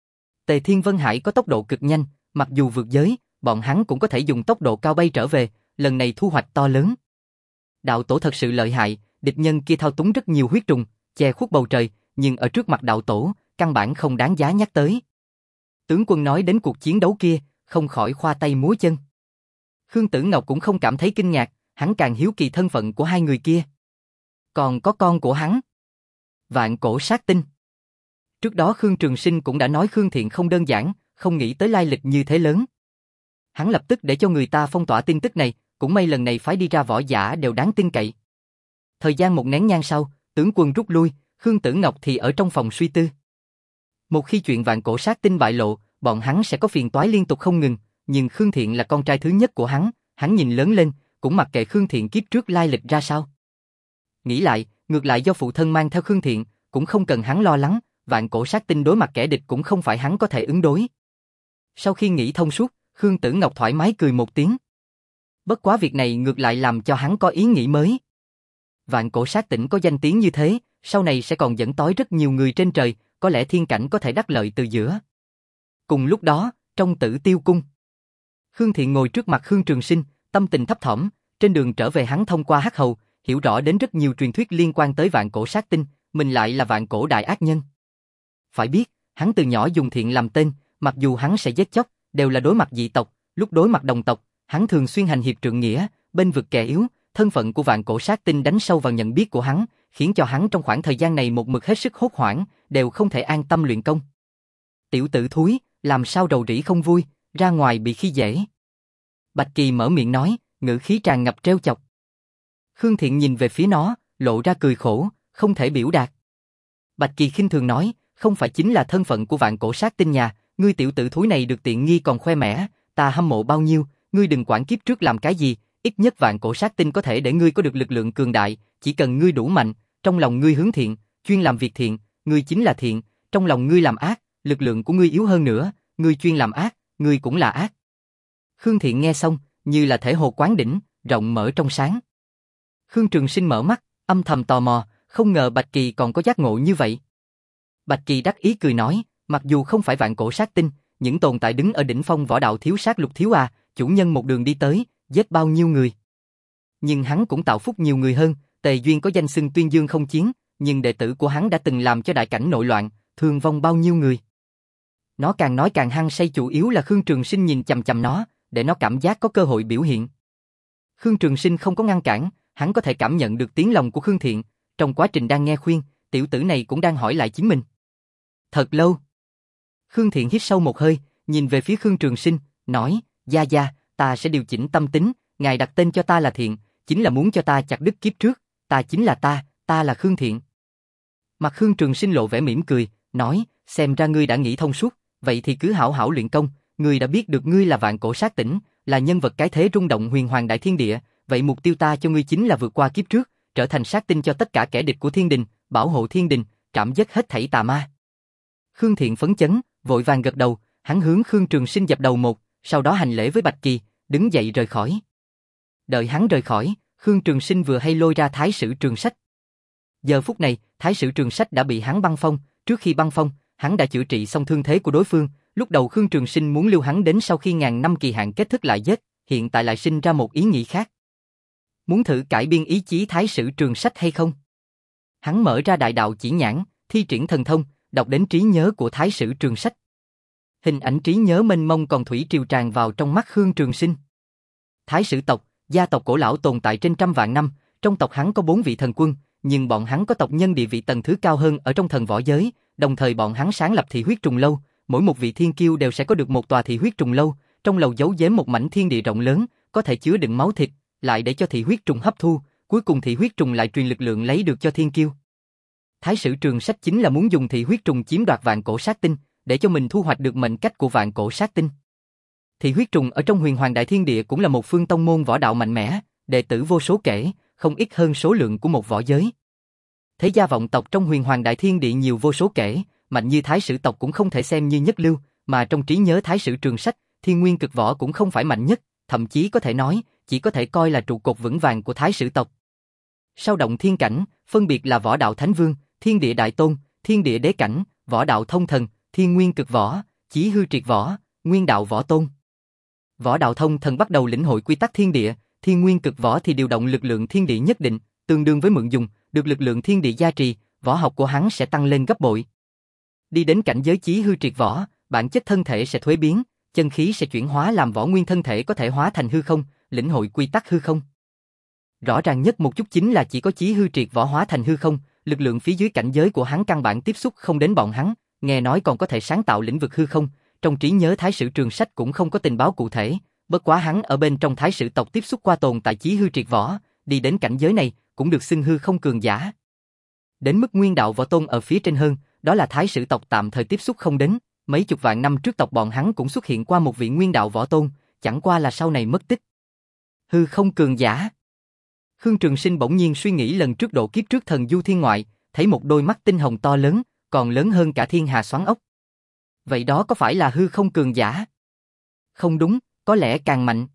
Tề Thiên Vân Hải có tốc độ cực nhanh, mặc dù vượt giới, bọn hắn cũng có thể dùng tốc độ cao bay trở về, lần này thu hoạch to lớn. Đạo tổ thật sự lợi hại, địch nhân kia thao túng rất nhiều huyết trùng, che khuất bầu trời, nhưng ở trước mặt đạo tổ, căn bản không đáng giá nhắc tới. Tướng quân nói đến cuộc chiến đấu kia, không khỏi khoa tay múa chân. Khương Tử Ngọc cũng không cảm thấy kinh ngạc, hắn càng hiếu kỳ thân phận của hai người kia. Còn có con của hắn, Vạn Cổ Sát Tinh. Trước đó Khương Trường Sinh cũng đã nói Khương Thiện không đơn giản, không nghĩ tới lai lịch như thế lớn. Hắn lập tức để cho người ta phong tỏa tin tức này, cũng may lần này phái đi ra võ giả đều đáng tin cậy. Thời gian một nén nhang sau, tướng quân rút lui, Khương Tử Ngọc thì ở trong phòng suy tư. Một khi chuyện Vạn Cổ Sát Tinh bại lộ, bọn hắn sẽ có phiền toái liên tục không ngừng, nhưng Khương Thiện là con trai thứ nhất của hắn, hắn nhìn lớn lên, cũng mặc kệ Khương Thiện kiếp trước lai lịch ra sao. Nghĩ lại, ngược lại do phụ thân mang theo Khương Thiện, cũng không cần hắn lo lắng, vạn cổ sát tinh đối mặt kẻ địch cũng không phải hắn có thể ứng đối. Sau khi nghĩ thông suốt, Khương Tử Ngọc thoải mái cười một tiếng. Bất quá việc này ngược lại làm cho hắn có ý nghĩ mới. Vạn cổ sát tỉnh có danh tiếng như thế, sau này sẽ còn dẫn tối rất nhiều người trên trời, có lẽ thiên cảnh có thể đắc lợi từ giữa. Cùng lúc đó, trong Tử Tiêu Cung, Khương Thiện ngồi trước mặt Khương Trường Sinh, tâm tình thấp thỏm, trên đường trở về hắn thông qua hắc hầu, hiểu rõ đến rất nhiều truyền thuyết liên quan tới vạn cổ sát tinh, mình lại là vạn cổ đại ác nhân. Phải biết, hắn từ nhỏ dùng thiện làm tên, mặc dù hắn sẽ giết chóc, đều là đối mặt dị tộc, lúc đối mặt đồng tộc, hắn thường xuyên hành hiệp trượng nghĩa, bên vực kẻ yếu, thân phận của vạn cổ sát tinh đánh sâu vào nhận biết của hắn, khiến cho hắn trong khoảng thời gian này một mực hết sức hốt hoảng, đều không thể an tâm luyện công. Tiểu tử thúi, làm sao rầu rĩ không vui, ra ngoài bị khi dễ. Bạch Kỳ mở miệng nói, ngữ khí tràn ngập trêu chọc. Khương Thiện nhìn về phía nó, lộ ra cười khổ, không thể biểu đạt. Bạch Kỳ khinh thường nói, không phải chính là thân phận của vạn cổ sát tinh nhà, ngươi tiểu tử thúi này được tiện nghi còn khoe mẽ, ta hâm mộ bao nhiêu, ngươi đừng quản kiếp trước làm cái gì, ít nhất vạn cổ sát tinh có thể để ngươi có được lực lượng cường đại, chỉ cần ngươi đủ mạnh, trong lòng ngươi hướng thiện, chuyên làm việc thiện, ngươi chính là thiện, trong lòng ngươi làm ác, lực lượng của ngươi yếu hơn nữa, ngươi chuyên làm ác, ngươi cũng là ác. Khương Thiện nghe xong, như là thể hồ quán đỉnh, rộng mở trong sáng. Khương Trường Sinh mở mắt, âm thầm tò mò, không ngờ Bạch Kỳ còn có giác ngộ như vậy. Bạch Kỳ đắc ý cười nói, mặc dù không phải vạn cổ sát tinh, những tồn tại đứng ở đỉnh phong võ đạo thiếu sát lục thiếu à, chủ nhân một đường đi tới, giết bao nhiêu người. Nhưng hắn cũng tạo phúc nhiều người hơn, Tề Duyên có danh xưng tuyên dương không chiến, nhưng đệ tử của hắn đã từng làm cho đại cảnh nội loạn, thương vong bao nhiêu người. Nó càng nói càng hăng say, chủ yếu là Khương Trường Sinh nhìn chằm chằm nó, để nó cảm giác có cơ hội biểu hiện. Khương Trường Sinh không có ngăn cản, hắn có thể cảm nhận được tiếng lòng của Khương Thiện, trong quá trình đang nghe khuyên, tiểu tử này cũng đang hỏi lại chính mình. Thật lâu. Khương Thiện hít sâu một hơi, nhìn về phía Khương Trường Sinh, nói, gia gia, ta sẽ điều chỉnh tâm tính, ngài đặt tên cho ta là Thiện, chính là muốn cho ta chặt đứt kiếp trước, ta chính là ta, ta là Khương Thiện. Mặt Khương Trường Sinh lộ vẻ mỉm cười, nói, xem ra ngươi đã nghĩ thông suốt, vậy thì cứ hảo hảo luyện công, ngươi đã biết được ngươi là vạn cổ sát tỉnh, là nhân vật cái thế rung động huyền hoàng đại thiên địa, vậy mục tiêu ta cho ngươi chính là vượt qua kiếp trước, trở thành sát tinh cho tất cả kẻ địch của thiên đình, bảo hộ thiên đình, trảm dứt hết thảy tà ma. Khương Thiện phấn chấn, vội vàng gật đầu, hắn hướng Khương Trường Sinh dập đầu một, sau đó hành lễ với Bạch Kỳ, đứng dậy rời khỏi. Đợi hắn rời khỏi, Khương Trường Sinh vừa hay lôi ra Thái Sử Trường Sách. Giờ phút này, Thái Sử Trường Sách đã bị hắn băng phong, trước khi băng phong, hắn đã chữa trị xong thương thế của đối phương, lúc đầu Khương Trường Sinh muốn lưu hắn đến sau khi ngàn năm kỳ hạn kết thúc lại giết, hiện tại lại sinh ra một ý nghĩ khác. Muốn thử cải biên ý chí Thái Sử Trường Sách hay không? Hắn mở ra đại đạo chỉ nhãn, thi triển thần thông, đọc đến trí nhớ của Thái Sử Trường Sách. Hình ảnh trí nhớ mênh mông còn thủy triều tràn vào trong mắt Khương Trường Sinh. Thái Sử tộc, gia tộc cổ lão tồn tại trên trăm vạn năm, trong tộc hắn có bốn vị thần quân, nhưng bọn hắn có tộc nhân địa vị tầng thứ cao hơn ở trong thần võ giới, đồng thời bọn hắn sáng lập thị huyết trùng lâu, mỗi một vị thiên kiêu đều sẽ có được một tòa thị huyết trùng lâu, trong lầu giấu giếm một mảnh thiên địa rộng lớn, có thể chứa đựng máu thịt, lại để cho thị huyết trùng hấp thu, cuối cùng thị huyết trùng lại truyền lực lượng lấy được cho thiên kiêu. Thái Sử Trường Sách chính là muốn dùng thị huyết trùng chiếm đoạt vạn cổ sát tinh, để cho mình thu hoạch được mệnh cách của vạn cổ sát tinh. Thị huyết trùng ở trong huyền hoàng đại thiên địa cũng là một phương tông môn võ đạo mạnh mẽ, đệ tử vô số kể, không ít hơn số lượng của một võ giới. Thế gia vọng tộc trong huyền hoàng đại thiên địa nhiều vô số kể, mạnh như Thái Sử tộc cũng không thể xem như nhất lưu, mà trong trí nhớ Thái Sử Trường Sách, Thiên Nguyên Cực Võ cũng không phải mạnh nhất, thậm chí có thể nói, chỉ có thể coi là trụ cột vững vàng của Thái Sử tộc. Sau động thiên cảnh, phân biệt là Võ Đạo Thánh Vương, Thiên Địa Đại Tôn, Thiên Địa Đế Cảnh, Võ Đạo Thông Thần, Thiên Nguyên Cực Võ, Chí Hư Triệt Võ, Nguyên Đạo Võ Tôn. Võ Đạo Thông Thần bắt đầu lĩnh hội quy tắc thiên địa, Thiên Nguyên Cực Võ thì điều động lực lượng thiên địa nhất định, tương đương với mượn dùng, được lực lượng thiên địa gia trì, võ học của hắn sẽ tăng lên gấp bội. Đi đến cảnh giới Chí Hư Triệt Võ, bản chất thân thể sẽ thuế biến, chân khí sẽ chuyển hóa làm võ nguyên, thân thể có thể hóa thành hư không, lĩnh hội quy tắc hư không. Rõ ràng nhất một chút chính là chỉ có Chí Hư Triệt Võ hóa thành hư không, lực lượng phía dưới cảnh giới của hắn căn bản tiếp xúc không đến bọn hắn, nghe nói còn có thể sáng tạo lĩnh vực hư không, trong trí nhớ Thái Sử Trường Sách cũng không có tình báo cụ thể, bất quá hắn ở bên trong Thái Sử tộc tiếp xúc qua tồn tại Chí Hư Triệt Võ, đi đến cảnh giới này cũng được xưng hư không cường giả. Đến mức Nguyên Đạo Võ Tôn ở phía trên hơn, đó là Thái Sử tộc tạm thời tiếp xúc không đến, mấy chục vạn năm trước tộc bọn hắn cũng xuất hiện qua một vị Nguyên Đạo Võ Tôn, chẳng qua là sau này mất tích. Hư không cường giả. Khương Trường Sinh bỗng nhiên suy nghĩ lần trước độ kiếp trước thần du thiên ngoại, thấy một đôi mắt tinh hồng to lớn, còn lớn hơn cả thiên hà xoắn ốc. Vậy đó có phải là hư không cường giả? Không đúng, có lẽ càng mạnh.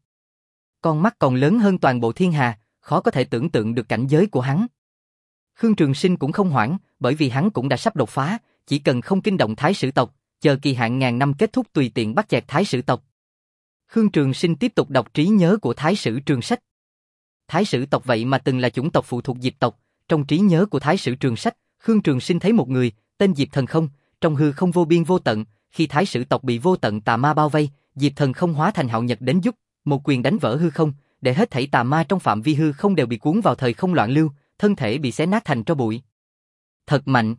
Con mắt còn lớn hơn toàn bộ thiên hà, khó có thể tưởng tượng được cảnh giới của hắn. Khương Trường Sinh cũng không hoảng, bởi vì hắn cũng đã sắp đột phá, chỉ cần không kinh động Thái Sử tộc, chờ kỳ hạn ngàn năm kết thúc tùy tiện bắt chẹt Thái Sử tộc. Khương Trường Sinh tiếp tục đọc trí nhớ của Thái Sử Trường Sách. Thái Sử tộc vậy mà từng là chủng tộc phụ thuộc Diệp tộc, trong trí nhớ của Thái Sử Trường Sách, Khương Trường Sinh thấy một người, tên Diệp Thần Không, trong hư không vô biên vô tận, khi Thái Sử tộc bị vô tận tà ma bao vây, Diệp Thần Không hóa thành Hạo Nhật đến giúp, một quyền đánh vỡ hư không, để hết thảy tà ma trong phạm vi hư không đều bị cuốn vào thời không loạn lưu, thân thể bị xé nát thành tro bụi. Thật mạnh.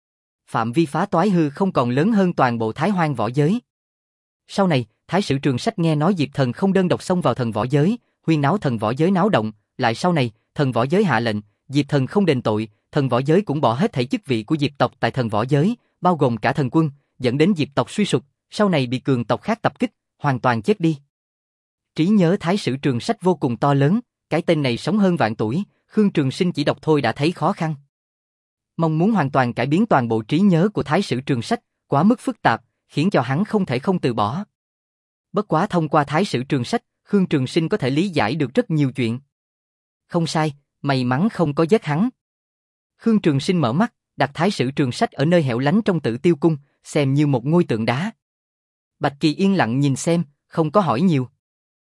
Phạm vi phá toái hư không còn lớn hơn toàn bộ Thái Hoang võ giới. Sau này, Thái Sử Trường Sách nghe nói Diệp Thần Không đơn độc xông vào thần võ giới, huyên náo thần võ giới náo động, lại sau này, thần võ giới hạ lệnh, Diệp Thần Không đền tội, thần võ giới cũng bỏ hết thảy chức vị của Diệp tộc tại thần võ giới, bao gồm cả thần quân, dẫn đến Diệp tộc suy sụp, sau này bị cường tộc khác tập kích, hoàn toàn chết đi. Trí nhớ Thái Sử Trường Sách vô cùng to lớn, cái tên này sống hơn vạn tuổi, Khương Trường Sinh chỉ đọc thôi đã thấy khó khăn. Mong muốn hoàn toàn cải biến toàn bộ trí nhớ của Thái Sử Trường Sách, quá mức phức tạp, khiến cho hắn không thể không từ bỏ. Bất quá thông qua Thái Sử Trường Sách, Khương Trường Sinh có thể lý giải được rất nhiều chuyện. Không sai, may mắn không có giết hắn. Khương Trường Sinh mở mắt, đặt Thái Sử Trường Sách ở nơi hẻo lánh trong Tử Tiêu Cung, xem như một ngôi tượng đá. Bạch Kỳ yên lặng nhìn xem, không có hỏi nhiều.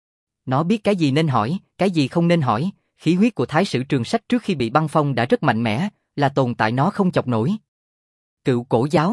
Nó biết cái gì nên hỏi, cái gì không nên hỏi, khí huyết của Thái Sử Trường Sách trước khi bị băng phong đã rất mạnh mẽ, là tồn tại nó không chọc nổi. Cựu cổ giáo.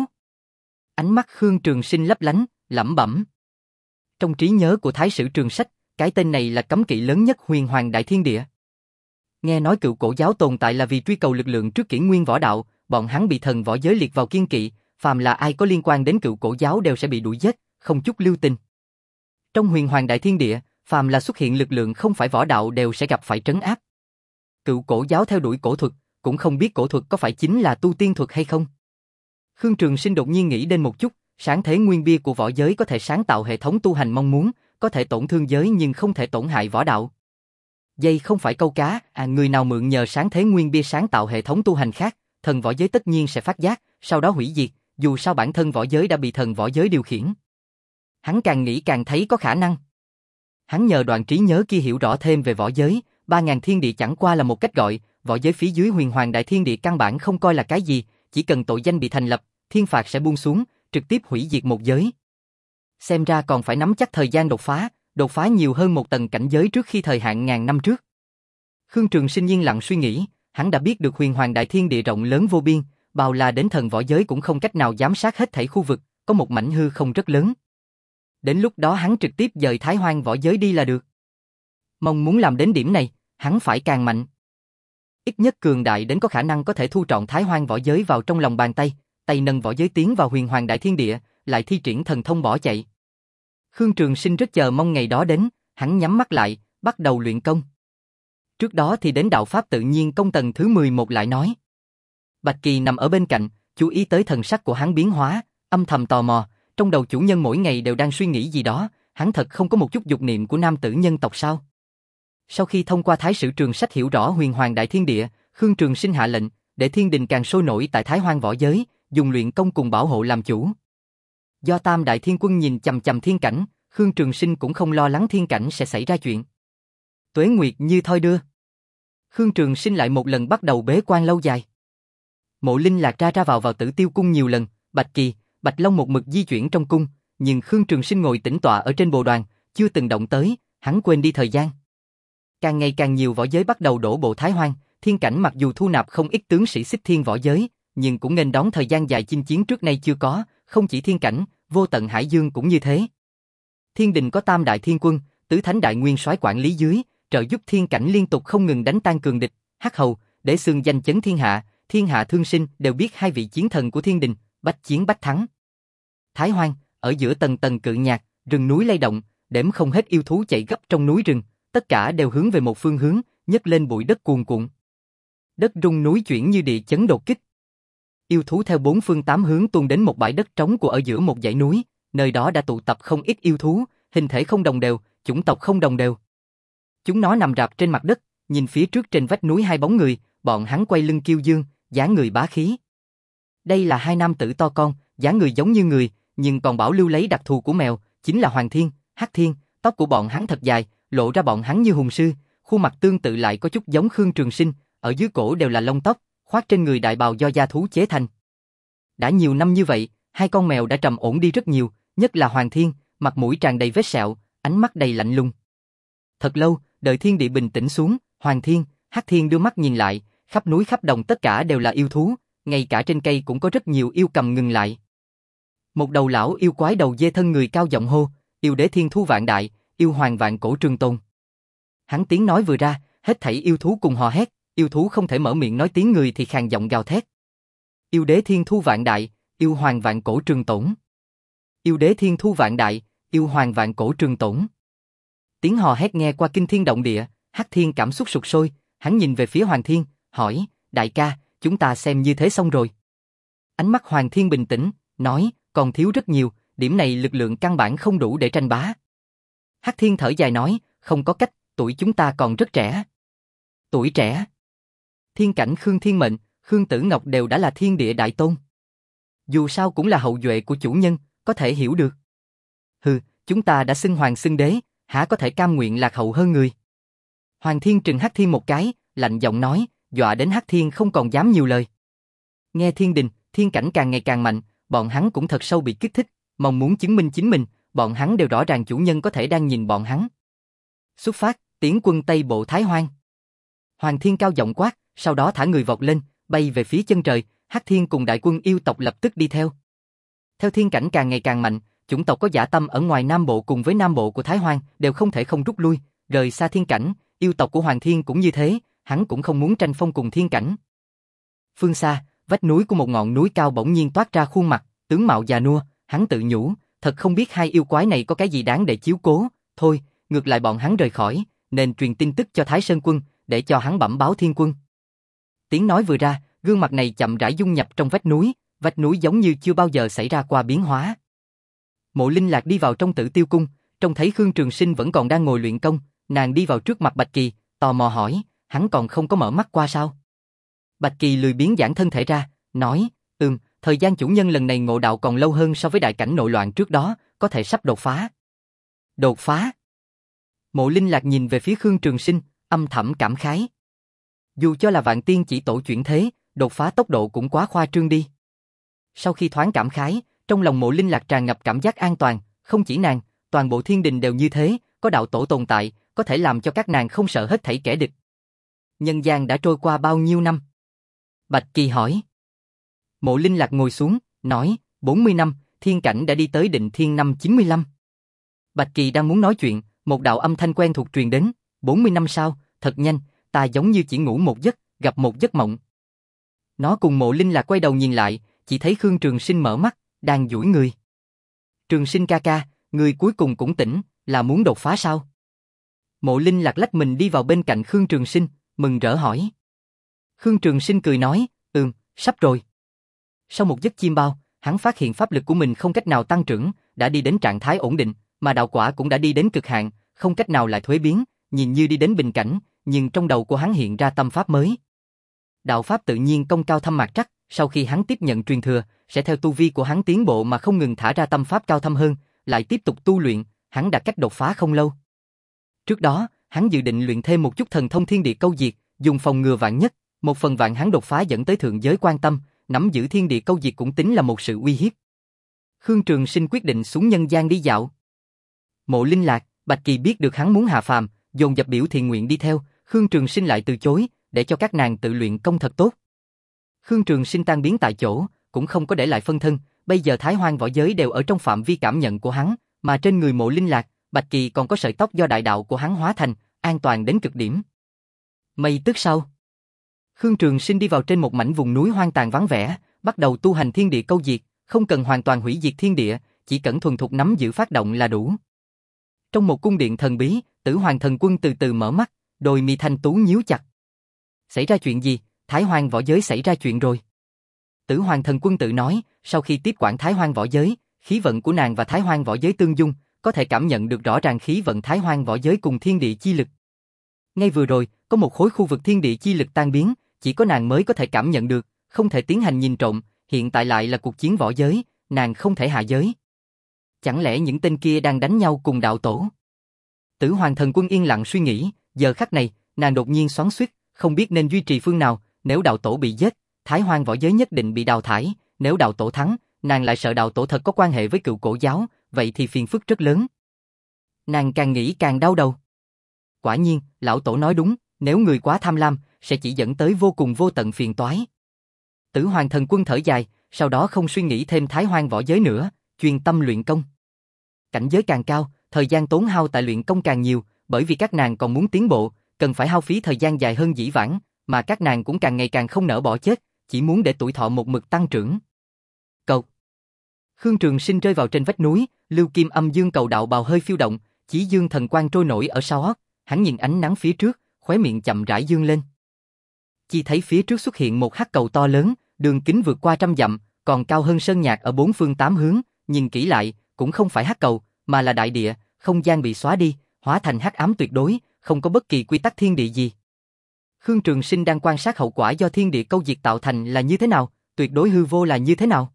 Ánh mắt Khương Trường Sinh lấp lánh, lẩm bẩm. Trong trí nhớ của Thái Sử Trường Sách, cái tên này là cấm kỵ lớn nhất Huyền Hoàng Đại Thiên Địa. Nghe nói cựu cổ giáo tồn tại là vì truy cầu lực lượng trước kỷ nguyên võ đạo, bọn hắn bị thần võ giới liệt vào kiêng kỵ, phàm là ai có liên quan đến cựu cổ giáo đều sẽ bị đuổi giết, không chút lưu tình. Trong Huyền Hoàng Đại Thiên Địa, phàm là xuất hiện lực lượng không phải võ đạo đều sẽ gặp phải trấn áp. Cựu cổ giáo theo đuổi cổ thuật, cũng không biết cổ thuật có phải chính là tu tiên thuật hay không. Khương Trường Sinh đột nhiên nghĩ đến một chút, sáng thế nguyên bia của võ giới có thể sáng tạo hệ thống tu hành mong muốn, có thể tổn thương giới nhưng không thể tổn hại võ đạo. Dây không phải câu cá, à người nào mượn nhờ sáng thế nguyên bia sáng tạo hệ thống tu hành khác, thần võ giới tất nhiên sẽ phát giác, sau đó hủy diệt, dù sao bản thân võ giới đã bị thần võ giới điều khiển. Hắn càng nghĩ càng thấy có khả năng. Hắn nhờ đoạn trí nhớ kia hiểu rõ thêm về võ giới, ba ngàn thiên địa chẳng qua là một cách gọi, võ giới phía dưới Huyền Hoàng Đại Thiên Địa căn bản không coi là cái gì, chỉ cần tội danh bị thành lập, thiên phạt sẽ buông xuống, trực tiếp hủy diệt một giới. Xem ra còn phải nắm chắc thời gian đột phá, đột phá nhiều hơn một tầng cảnh giới trước khi thời hạn ngàn năm trước. Khương Trường Sinh yên lặng suy nghĩ, hắn đã biết được Huyền Hoàng Đại Thiên Địa rộng lớn vô biên, bao la đến thần võ giới cũng không cách nào giám sát hết thảy khu vực, có một mảnh hư không rất lớn. Đến lúc đó hắn trực tiếp dời Thái Hoang võ giới đi là được. Mong muốn làm đến điểm này, hắn phải càng mạnh. Ít nhất cường đại đến có khả năng có thể thu trọn Thái Hoang võ giới vào trong lòng bàn tay, tay nâng võ giới tiến vào Huyền Hoàng Đại Thiên Địa, lại thi triển thần thông bỏ chạy. Khương Trường Sinh rất chờ mong ngày đó đến, hắn nhắm mắt lại, bắt đầu luyện công. Trước đó thì đến đạo pháp tự nhiên công tầng thứ mười một lại nói. Bạch Kỳ nằm ở bên cạnh, chú ý tới thần sắc của hắn biến hóa, âm thầm tò mò, trong đầu chủ nhân mỗi ngày đều đang suy nghĩ gì đó, hắn thật không có một chút dục niệm của nam tử nhân tộc sao? Sau khi thông qua Thái Sử Trường Sách hiểu rõ Huyền Hoàng Đại Thiên Địa, Khương Trường Sinh hạ lệnh, để thiên đình càng sôi nổi tại Thái Hoang võ giới, dùng luyện công cùng bảo hộ làm chủ. Do Tam Đại Thiên Quân nhìn chằm chằm thiên cảnh, Khương Trường Sinh cũng không lo lắng thiên cảnh sẽ xảy ra chuyện. Tuế nguyệt như thoi đưa. Khương Trường Sinh lại một lần bắt đầu bế quan lâu dài. Mộ Linh Lạc ra ra vào vào Tử Tiêu Cung nhiều lần, Bạch Kỳ, Bạch Long một mực di chuyển trong cung, nhưng Khương Trường Sinh ngồi tĩnh tọa ở trên bồ đoàn, chưa từng động tới, hắn quên đi thời gian. Càng ngày càng nhiều võ giới bắt đầu đổ bộ Thái Hoang, thiên cảnh mặc dù thu nạp không ít tướng sĩ xích thiên võ giới, nhưng cũng nên đón thời gian dài chinh chiến trước nay chưa có, không chỉ thiên cảnh, vô tận hải dương cũng như thế. Thiên đình có Tam Đại Thiên Quân, Tứ Thánh Đại Nguyên Soái quản lý dưới, trợ giúp thiên cảnh liên tục không ngừng đánh tan cường địch, Hắc Hầu, để xương danh chấn thiên hạ, thiên hạ thương sinh đều biết hai vị chiến thần của thiên đình, bách chiến bách thắng. Thái Hoang, ở giữa tầng tầng cự nhạc, rừng núi lay động, đếm không hết yêu thú chạy gấp trong núi rừng, tất cả đều hướng về một phương hướng, nhấc lên bụi đất cuồn cuộn. Đất rung núi chuyển như địa chấn đột kích. Yêu thú theo bốn phương tám hướng tuôn đến một bãi đất trống của ở giữa một dãy núi, nơi đó đã tụ tập không ít yêu thú, hình thể không đồng đều, chủng tộc không đồng đều. Chúng nó nằm rạp trên mặt đất, nhìn phía trước trên vách núi hai bóng người, bọn hắn quay lưng kiêu dương, dáng người bá khí. Đây là hai nam tử to con, dáng người giống như người, nhưng còn bảo lưu lấy đặc thù của mèo, chính là Hoàng Thiên, Hắc Thiên. Tóc của bọn hắn thật dài, lộ ra bọn hắn như hùng sư, khuôn mặt tương tự lại có chút giống Khương Trường Sinh, ở dưới cổ đều là lông tóc, khoác trên người đại bào do da thú chế thành. Đã nhiều năm như vậy, hai con mèo đã trầm ổn đi rất nhiều, nhất là Hoàng Thiên, mặt mũi tràn đầy vết sẹo, ánh mắt đầy lạnh lùng. Thật lâu, đợi thiên địa bình tĩnh xuống, Hoàng Thiên, Hắc Thiên đưa mắt nhìn lại, khắp núi khắp đồng tất cả đều là yêu thú, ngay cả trên cây cũng có rất nhiều yêu cầm ngừng lại. Một đầu lão yêu quái đầu dê thân người cao giọng hô, yêu đế thiên thu vạn đại, yêu hoàng vạn cổ trường tồn. Hắn tiếng nói vừa ra, hết thảy yêu thú cùng hò hét, yêu thú không thể mở miệng nói tiếng người thì khàn giọng gào thét. Yêu đế thiên thu vạn đại, yêu hoàng vạn cổ trường tổn. Yêu đế thiên thu vạn đại, yêu hoàng vạn cổ trường tổn. Tiếng hò hét nghe qua kinh thiên động địa, Hắc Thiên cảm xúc sục sôi, hắn nhìn về phía Hoàng Thiên, hỏi, đại ca, chúng ta xem như thế xong rồi. Ánh mắt Hoàng Thiên bình tĩnh, nói, còn thiếu rất nhiều, điểm này lực lượng căn bản không đủ để tranh bá. Hắc Thiên thở dài nói, không có cách, tuổi chúng ta còn rất trẻ. Tuổi trẻ? Thiên cảnh Khương Thiên Mệnh, Khương Tử Ngọc đều đã là thiên địa đại tôn. Dù sao cũng là hậu duệ của chủ nhân, có thể hiểu được. Hừ, chúng ta đã xưng hoàng xưng đế, há có thể cam nguyện lạc hậu hơn người. Hoàng Thiên trừng Hắc Thiên một cái, lạnh giọng nói, dọa đến Hắc Thiên không còn dám nhiều lời. Nghe thiên đình, thiên cảnh càng ngày càng mạnh, bọn hắn cũng thật sâu bị kích thích, mong muốn chứng minh chính mình, bọn hắn đều rõ ràng chủ nhân có thể đang nhìn bọn hắn. Xuất phát, tiến quân Tây Bộ Thái Hoang. Hoàng Thiên cao giọng quát, sau đó thả người vọt lên, bay về phía chân trời, Hắc Thiên cùng đại quân yêu tộc lập tức đi theo. Theo thiên cảnh càng ngày càng mạnh, chủng tộc có dã tâm ở ngoài Nam Bộ cùng với Nam Bộ của Thái Hoang đều không thể không rút lui, rời xa thiên cảnh, yêu tộc của Hoàng Thiên cũng như thế, hắn cũng không muốn tranh phong cùng thiên cảnh. Phương xa, vách núi của một ngọn núi cao bỗng nhiên toát ra khuôn mặt, tướng mạo già nua, hắn tự nhủ, thật không biết hai yêu quái này có cái gì đáng để chiếu cố, thôi, ngược lại bọn hắn rời khỏi, nên truyền tin tức cho Thái Sơn Quân, để cho hắn bẩm báo Thiên Quân. Tiếng nói vừa ra, gương mặt này chậm rãi dung nhập trong vách núi, vách núi giống như chưa bao giờ xảy ra qua biến hóa. Mộ Linh Lạc đi vào trong Tử Tiêu Cung, trông thấy Khương Trường Sinh vẫn còn đang ngồi luyện công, nàng đi vào trước mặt Bạch Kỳ, tò mò hỏi, hắn còn không có mở mắt qua sao? Bạch Kỳ lười biếng giãn thân thể ra, nói, ừm, thời gian chủ nhân lần này ngộ đạo còn lâu hơn so với đại cảnh nội loạn trước đó, có thể sắp đột phá. Đột phá? Mộ Linh Lạc nhìn về phía Khương Trường Sinh, âm thầm cảm khái. Dù cho là vạn tiên chỉ tổ chuyển thế, đột phá tốc độ cũng quá khoa trương đi. Sau khi thoáng cảm khái, trong lòng Mộ Linh Lạc tràn ngập cảm giác an toàn, không chỉ nàng, toàn bộ thiên đình đều như thế, có đạo tổ tồn tại, có thể làm cho các nàng không sợ hết thảy kẻ địch. Nhân gian đã trôi qua bao nhiêu năm? Bạch Kỳ hỏi. Mộ Linh Lạc ngồi xuống, nói, bốn mươi năm, thiên cảnh đã đi tới định thiên năm chín mươi lăm. Bạch Kỳ đang muốn nói chuyện, một đạo âm thanh quen thuộc truyền đến, bốn mươi năm sau, thật nhanh, ta giống như chỉ ngủ một giấc, gặp một giấc mộng. Nó cùng Mộ Linh Lạc quay đầu nhìn lại, chỉ thấy Khương Trường Sinh mở mắt, đang duỗi người. Trường Sinh ca ca, người cuối cùng cũng tỉnh, là muốn đột phá sao? Mộ Linh Lạc lách mình đi vào bên cạnh Khương Trường Sinh, mừng rỡ hỏi. Khương Trường Sinh cười nói, ừm, sắp rồi. Sau một giấc chiêm bao, hắn phát hiện pháp lực của mình không cách nào tăng trưởng, đã đi đến trạng thái ổn định, mà đạo quả cũng đã đi đến cực hạn, không cách nào lại thuế biến, nhìn như đi đến bình cảnh, nhưng trong đầu của hắn hiện ra tâm pháp mới. Đạo pháp tự nhiên công cao thâm mạc trắc, sau khi hắn tiếp nhận truyền thừa, sẽ theo tu vi của hắn tiến bộ mà không ngừng thả ra tâm pháp cao thâm hơn, lại tiếp tục tu luyện, hắn đã cách đột phá không lâu. Trước đó, hắn dự định luyện thêm một chút thần thông thiên địa câu diệt, dùng phòng ngừa vạn nhất, một phần vạn hắn đột phá dẫn tới thượng giới quan tâm, nắm giữ thiên địa câu diệt cũng tính là một sự uy hiếp. Khương Trường Sinh quyết định xuống nhân gian đi dạo. Mộ Linh Lạc, Bạch Kỳ biết được hắn muốn hạ phàm, dồn dập biểu thiện nguyện đi theo, Khương Trường Sinh lại từ chối, để cho các nàng tự luyện công thật tốt. Khương Trường Sinh tan biến tại chỗ, cũng không có để lại phân thân, bây giờ Thái Hoang võ giới đều ở trong phạm vi cảm nhận của hắn, mà trên người Mộ Linh Lạc, Bạch Kỳ còn có sợi tóc do đại đạo của hắn hóa thành, an toàn đến cực điểm. Mây tức sau, Khương Trường Sinh đi vào trên một mảnh vùng núi hoang tàn vắng vẻ, bắt đầu tu hành thiên địa câu diệt, không cần hoàn toàn hủy diệt thiên địa, chỉ cần thuần thục nắm giữ phát động là đủ. Trong một cung điện thần bí, Tử Hoàng Thần Quân từ từ mở mắt, đôi mi thanh tú nhíu chặt. Xảy ra chuyện gì? Thái Hoang võ giới xảy ra chuyện rồi. Tử Hoàng Thần Quân tự nói, sau khi tiếp quản Thái Hoang võ giới, khí vận của nàng và Thái Hoang võ giới tương dung, có thể cảm nhận được rõ ràng khí vận Thái Hoang võ giới cùng thiên địa chi lực. Ngay vừa rồi, có một khối khu vực thiên địa chi lực tan biến, chỉ có nàng mới có thể cảm nhận được, không thể tiến hành nhìn trộm, hiện tại lại là cuộc chiến võ giới, nàng không thể hạ giới. Chẳng lẽ những tên kia đang đánh nhau cùng đạo tổ? Tử Hoàng Thần Quân yên lặng suy nghĩ, giờ khắc này, nàng đột nhiên xoắn xuýt, không biết nên duy trì phương nào, nếu đạo tổ bị giết, Thái Hoang võ giới nhất định bị đào thải, nếu đạo tổ thắng, nàng lại sợ đạo tổ thật có quan hệ với cựu cổ giáo, vậy thì phiền phức rất lớn. Nàng càng nghĩ càng đau đầu. Quả nhiên, lão tổ nói đúng, nếu người quá tham lam, sẽ chỉ dẫn tới vô cùng vô tận phiền toái. Tử Hoàng Thần Quân thở dài, sau đó không suy nghĩ thêm Thái Hoang võ giới nữa, chuyên tâm luyện công. Cảnh giới càng cao, thời gian tốn hao tại luyện công càng nhiều, bởi vì các nàng còn muốn tiến bộ, cần phải hao phí thời gian dài hơn dĩ vãng, mà các nàng cũng càng ngày càng không nỡ bỏ chết, chỉ muốn để tuổi thọ một mực tăng trưởng. Cầu. Khương Trường Sinh rơi vào trên vách núi, Lưu Kim Âm Dương cầu đạo bào hơi phiêu động, Chí Dương thần quang trôi nổi ở sau ót, hắn nhìn ánh nắng phía trước, khóe miệng chậm rãi dương lên. Chỉ thấy phía trước xuất hiện một hắc cầu to lớn, đường kính vượt qua trăm dặm, còn cao hơn sơn nhạc ở bốn phương tám hướng, nhìn kỹ lại, cũng không phải hắc cầu, mà là đại địa, không gian bị xóa đi, hóa thành hắc ám tuyệt đối, không có bất kỳ quy tắc thiên địa gì. Khương Trường Sinh đang quan sát hậu quả do thiên địa câu diệt tạo thành là như thế nào, tuyệt đối hư vô là như thế nào.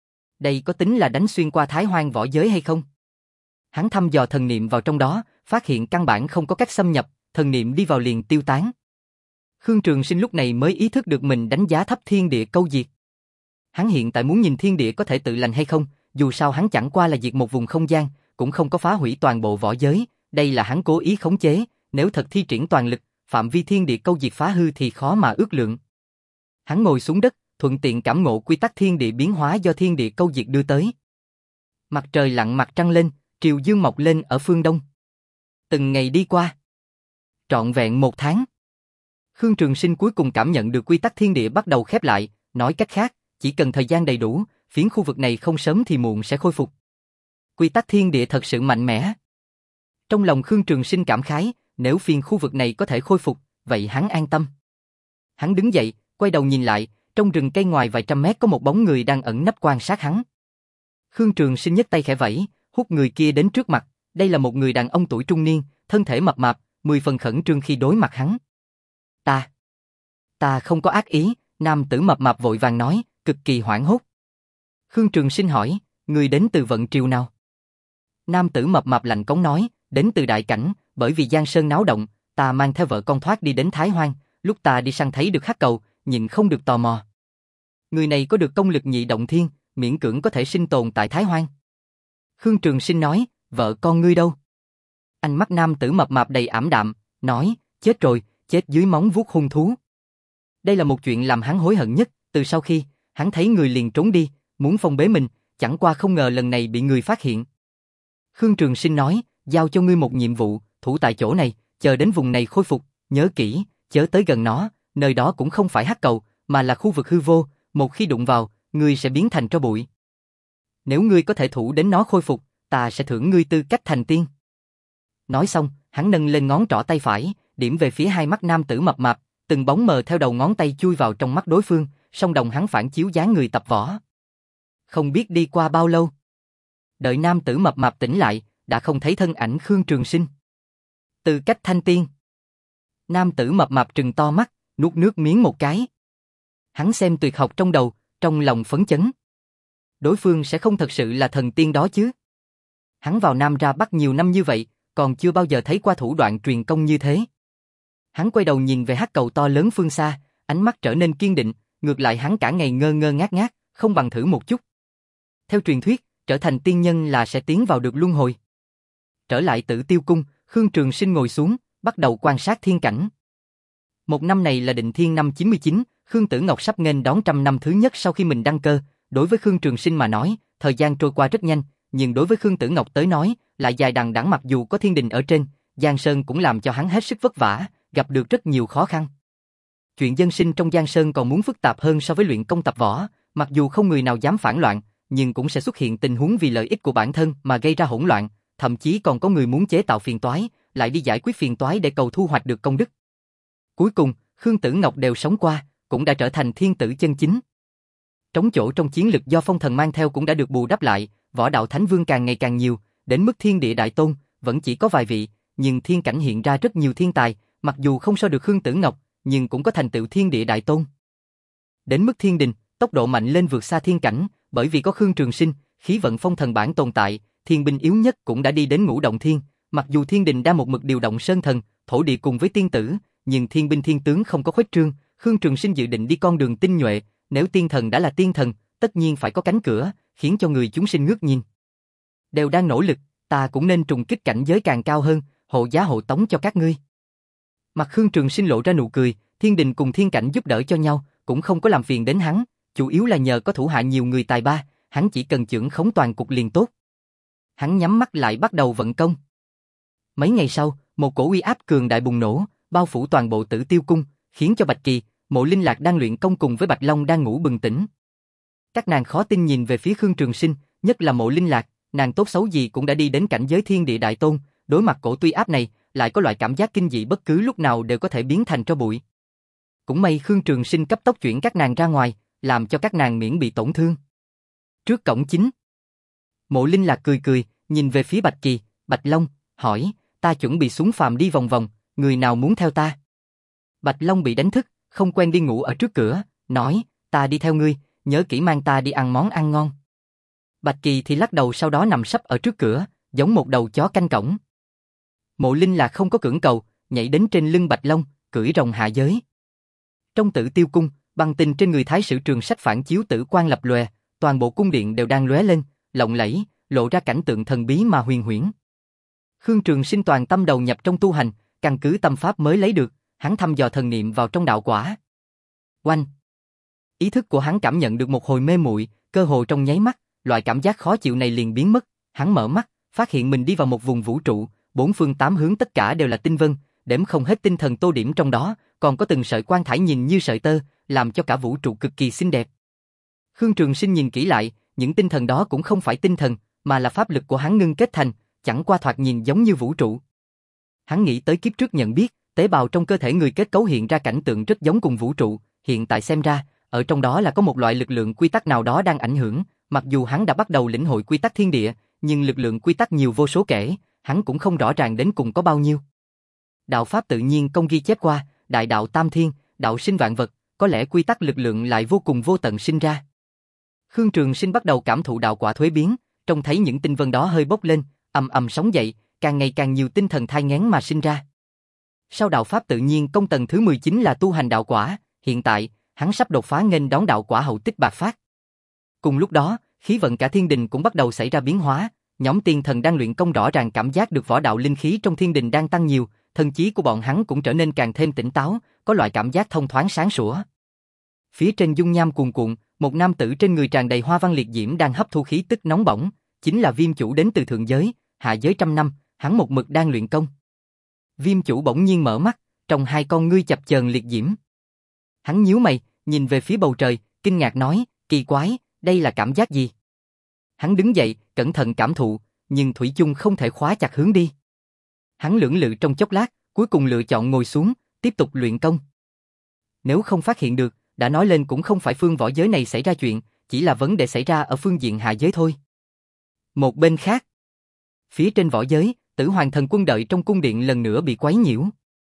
Đây có tính là đánh xuyên qua Thái Hoang võ giới hay không? Hắn thăm dò thần niệm vào trong đó, phát hiện căn bản không có cách xâm nhập, thần niệm đi vào liền tiêu tán. Khương Trường Sinh lúc này mới ý thức được mình đánh giá thấp thiên địa câu diệt. Hắn hiện tại muốn nhìn thiên địa có thể tự lành hay không, dù sao hắn chẳng qua là diệt một vùng không gian, cũng không có phá hủy toàn bộ võ giới, đây là hắn cố ý khống chế, nếu thật thi triển toàn lực, phạm vi thiên địa câu diệt phá hư thì khó mà ước lượng. Hắn ngồi xuống đất, thuận tiện cảm ngộ quy tắc thiên địa biến hóa do thiên địa câu diệt đưa tới. Mặt trời lặn mặt trăng lên, triều dương mọc lên ở phương đông. Từng ngày đi qua, trọn vẹn một tháng. Khương Trường Sinh cuối cùng cảm nhận được quy tắc thiên địa bắt đầu khép lại, nói cách khác, chỉ cần thời gian đầy đủ, phiến khu vực này không sớm thì muộn sẽ khôi phục. Quy tắc thiên địa thật sự mạnh mẽ. Trong lòng Khương Trường Sinh cảm khái, nếu phiến khu vực này có thể khôi phục, vậy hắn an tâm. Hắn đứng dậy, quay đầu nhìn lại, trong rừng cây ngoài vài trăm mét có một bóng người đang ẩn nấp quan sát hắn. Khương Trường Sinh nhấc tay khẽ vẫy, hút người kia đến trước mặt, đây là một người đàn ông tuổi trung niên, thân thể mập mạp, mười phần khẩn trương khi đối mặt hắn. Ta, ta không có ác ý, nam tử mập mạp vội vàng nói, cực kỳ hoảng hốt. Khương Trường Sinh hỏi, người đến từ vận triều nào? Nam tử mập mạp lạnh cống nói, đến từ đại cảnh, bởi vì Giang Sơn náo động, ta mang theo vợ con thoát đi đến Thái Hoang, lúc ta đi săn thấy được hắc cầu, nhìn không được tò mò. Người này có được công lực nhị động thiên, miễn cưỡng có thể sinh tồn tại Thái Hoang. Khương Trường Sinh nói, vợ con ngươi đâu? Ánh mắt nam tử mập mạp đầy ảm đạm, nói, chết rồi, chết dưới móng vuốt hung thú. Đây là một chuyện làm hắn hối hận nhất, từ sau khi hắn thấy người liền trốn đi, muốn phong bế mình, chẳng qua không ngờ lần này bị người phát hiện. Khương Trường Sinh nói, giao cho ngươi một nhiệm vụ, thủ tại chỗ này, chờ đến vùng này khôi phục, nhớ kỹ, chớ tới gần nó, nơi đó cũng không phải hắc cầu, mà là khu vực hư vô, một khi đụng vào, ngươi sẽ biến thành tro bụi. Nếu ngươi có thể thủ đến nó khôi phục, ta sẽ thưởng ngươi tư cách thành tiên. Nói xong, hắn nâng lên ngón trỏ tay phải, điểm về phía hai mắt nam tử mập mạp, từng bóng mờ theo đầu ngón tay chui vào trong mắt đối phương, song đồng hắn phản chiếu dáng người tập võ. Không biết đi qua bao lâu, đợi nam tử mập mạp tỉnh lại, đã không thấy thân ảnh Khương Trường Sinh. Tư cách thanh tiên. Nam tử mập mạp trừng to mắt, nuốt nước miếng một cái. Hắn xem tuyệt học trong đầu, trong lòng phấn chấn. Đối phương sẽ không thật sự là thần tiên đó chứ? Hắn vào Nam ra Bắc nhiều năm như vậy, còn chưa bao giờ thấy qua thủ đoạn truyền công như thế. Hắn quay đầu nhìn về hắc cầu to lớn phương xa, ánh mắt trở nên kiên định, ngược lại hắn cả ngày ngơ ngơ ngác ngác, không bằng thử một chút. Theo truyền thuyết, trở thành tiên nhân là sẽ tiến vào được luân hồi. Trở lại Tử Tiêu Cung, Khương Trường Sinh ngồi xuống, bắt đầu quan sát thiên cảnh. Một năm này là Định Thiên năm chín mươi chín, Khương Tử Ngọc sắp nghênh đón trăm năm thứ nhất sau khi mình đăng cơ. Đối với Khương Trường Sinh mà nói, thời gian trôi qua rất nhanh, nhưng đối với Khương Tử Ngọc tới nói, lại dài đằng đẵng. Mặc dù có thiên đình ở trên, Giang Sơn cũng làm cho hắn hết sức vất vả, gặp được rất nhiều khó khăn. Chuyện dân sinh trong Giang Sơn còn muốn phức tạp hơn so với luyện công tập võ, mặc dù không người nào dám phản loạn, nhưng cũng sẽ xuất hiện tình huống vì lợi ích của bản thân mà gây ra hỗn loạn, thậm chí còn có người muốn chế tạo phiền toái, lại đi giải quyết phiền toái để cầu thu hoạch được công đức. Cuối cùng, Khương Tử Ngọc đều sống qua, cũng đã trở thành thiên tử chân chính. Trống chỗ trong chiến lực do phong thần mang theo cũng đã được bù đắp lại, võ đạo thánh vương càng ngày càng nhiều, đến mức thiên địa đại tôn, vẫn chỉ có vài vị, nhưng thiên cảnh hiện ra rất nhiều thiên tài, mặc dù không so được Khương Tử Ngọc, nhưng cũng có thành tựu thiên địa đại tôn. Đến mức thiên đình, tốc độ mạnh lên vượt xa thiên cảnh, bởi vì có Khương Trường Sinh, khí vận phong thần bản tồn tại, thiên binh yếu nhất cũng đã đi đến ngũ động thiên, mặc dù thiên đình đang một mực điều động sơn thần, thổ địa cùng với tiên tử, nhưng thiên binh thiên tướng không có khuếch trương, Khương Trường Sinh dự định đi con đường tinh nhuệ, nếu tiên thần đã là tiên thần, tất nhiên phải có cánh cửa, khiến cho người chúng sinh ngước nhìn. Đều đang nỗ lực, ta cũng nên trùng kích cảnh giới càng cao hơn, hộ giá hộ tống cho các ngươi. Mặt Khương Trường Sinh lộ ra nụ cười, thiên đình cùng thiên cảnh giúp đỡ cho nhau, cũng không có làm phiền đến hắn, chủ yếu là nhờ có thủ hạ nhiều người tài ba, hắn chỉ cần chưởng khống toàn cục liền tốt. Hắn nhắm mắt lại bắt đầu vận công. Mấy ngày sau, một cổ uy áp cường đại bùng nổ, bao phủ toàn bộ Tử Tiêu cung, khiến cho Bạch Kỳ, Mộ Linh Lạc đang luyện công cùng với Bạch Long đang ngủ bừng tỉnh. Các nàng khó tin nhìn về phía Khương Trường Sinh, nhất là Mộ Linh Lạc, nàng tốt xấu gì cũng đã đi đến cảnh giới thiên địa đại tôn, đối mặt cổ uy áp này, lại có loại cảm giác kinh dị bất cứ lúc nào đều có thể biến thành tro bụi. Cũng may Khương Trường Sinh cấp tốc chuyển các nàng ra ngoài, làm cho các nàng miễn bị tổn thương. Trước cổng chính, Mộ Linh Lạc cười cười, nhìn về phía Bạch Kỳ, Bạch Long, hỏi, ta chuẩn bị xuống phàm đi vòng vòng, người nào muốn theo ta? Bạch Long bị đánh thức, không quen đi ngủ ở trước cửa, nói, ta đi theo ngươi, nhớ kỹ mang ta đi ăn món ăn ngon. Bạch Kỳ thì lắc đầu sau đó nằm sấp ở trước cửa, giống một đầu chó canh cổng. Mộ Linh Lạc không có cưỡng cầu, nhảy đến trên lưng Bạch Long, cưỡi rồng hạ giới. Trong Tử Tiêu cung, băng tinh trên người Thái Sử Trường Sách phản chiếu tử quang lập lòe, toàn bộ cung điện đều đang lóe lên, lộng lẫy, lộ ra cảnh tượng thần bí mà huyền huyễn. Khương Trường Sinh toàn tâm đầu nhập trong tu hành, căn cứ tâm pháp mới lấy được, hắn thăm dò thần niệm vào trong đạo quả. Oanh! Ý thức của hắn cảm nhận được một hồi mê muội, cơ hồ trong nháy mắt, loại cảm giác khó chịu này liền biến mất, hắn mở mắt, phát hiện mình đi vào một vùng vũ trụ, bốn phương tám hướng tất cả đều là tinh vân, đếm không hết tinh thần tô điểm trong đó, còn có từng sợi quang thải nhìn như sợi tơ, làm cho cả vũ trụ cực kỳ xinh đẹp. Khương Trường Sinh nhìn kỹ lại, những tinh thần đó cũng không phải tinh thần, mà là pháp lực của hắn ngưng kết thành, chẳng qua thoạt nhìn giống như vũ trụ. Hắn nghĩ tới kiếp trước nhận biết, tế bào trong cơ thể người kết cấu hiện ra cảnh tượng rất giống cùng vũ trụ, hiện tại xem ra, ở trong đó là có một loại lực lượng quy tắc nào đó đang ảnh hưởng, mặc dù hắn đã bắt đầu lĩnh hội quy tắc thiên địa, nhưng lực lượng quy tắc nhiều vô số kể, hắn cũng không rõ ràng đến cùng có bao nhiêu. Đạo pháp tự nhiên công ghi chép qua, đại đạo tam thiên, đạo sinh vạn vật, có lẽ quy tắc lực lượng lại vô cùng vô tận sinh ra. Khương Trường Sinh bắt đầu cảm thụ đạo quả thuế biến, trông thấy những tinh vân đó hơi bốc lên, ầm ầm sóng dậy, càng ngày càng nhiều tinh thần thai nghén mà sinh ra. Sau đạo pháp tự nhiên công tầng thứ mười chín là tu hành đạo quả, hiện tại, hắn sắp đột phá nghênh đón đạo quả hậu tích bạc phát. Cùng lúc đó, khí vận cả thiên đình cũng bắt đầu xảy ra biến hóa, nhóm tiên thần đang luyện công rõ ràng cảm giác được võ đạo linh khí trong thiên đình đang tăng nhiều, thần trí của bọn hắn cũng trở nên càng thêm tỉnh táo, có loại cảm giác thông thoáng sáng sủa. Phía trên dung nham cuồn cuộn, một nam tử trên người tràn đầy hoa văn liệt diễm đang hấp thu khí tức nóng bỏng, chính là Viêm Chủ đến từ thượng giới, hạ giới trăm năm, hắn một mực đang luyện công. Viêm Chủ bỗng nhiên mở mắt, trong hai con ngươi chập chờn liệt diễm. Hắn nhíu mày, nhìn về phía bầu trời, kinh ngạc nói, kỳ quái, đây là cảm giác gì? Hắn đứng dậy, cẩn thận cảm thụ, nhưng thủy chung không thể khóa chặt hướng đi. Hắn lưỡng lự trong chốc lát, cuối cùng lựa chọn ngồi xuống, tiếp tục luyện công. Nếu không phát hiện được, đã nói lên cũng không phải phương võ giới này xảy ra chuyện, chỉ là vấn đề xảy ra ở phương diện hạ giới thôi. Một bên khác, phía trên võ giới, Tử Hoàng Thần Quân đợi trong cung điện lần nữa bị quấy nhiễu.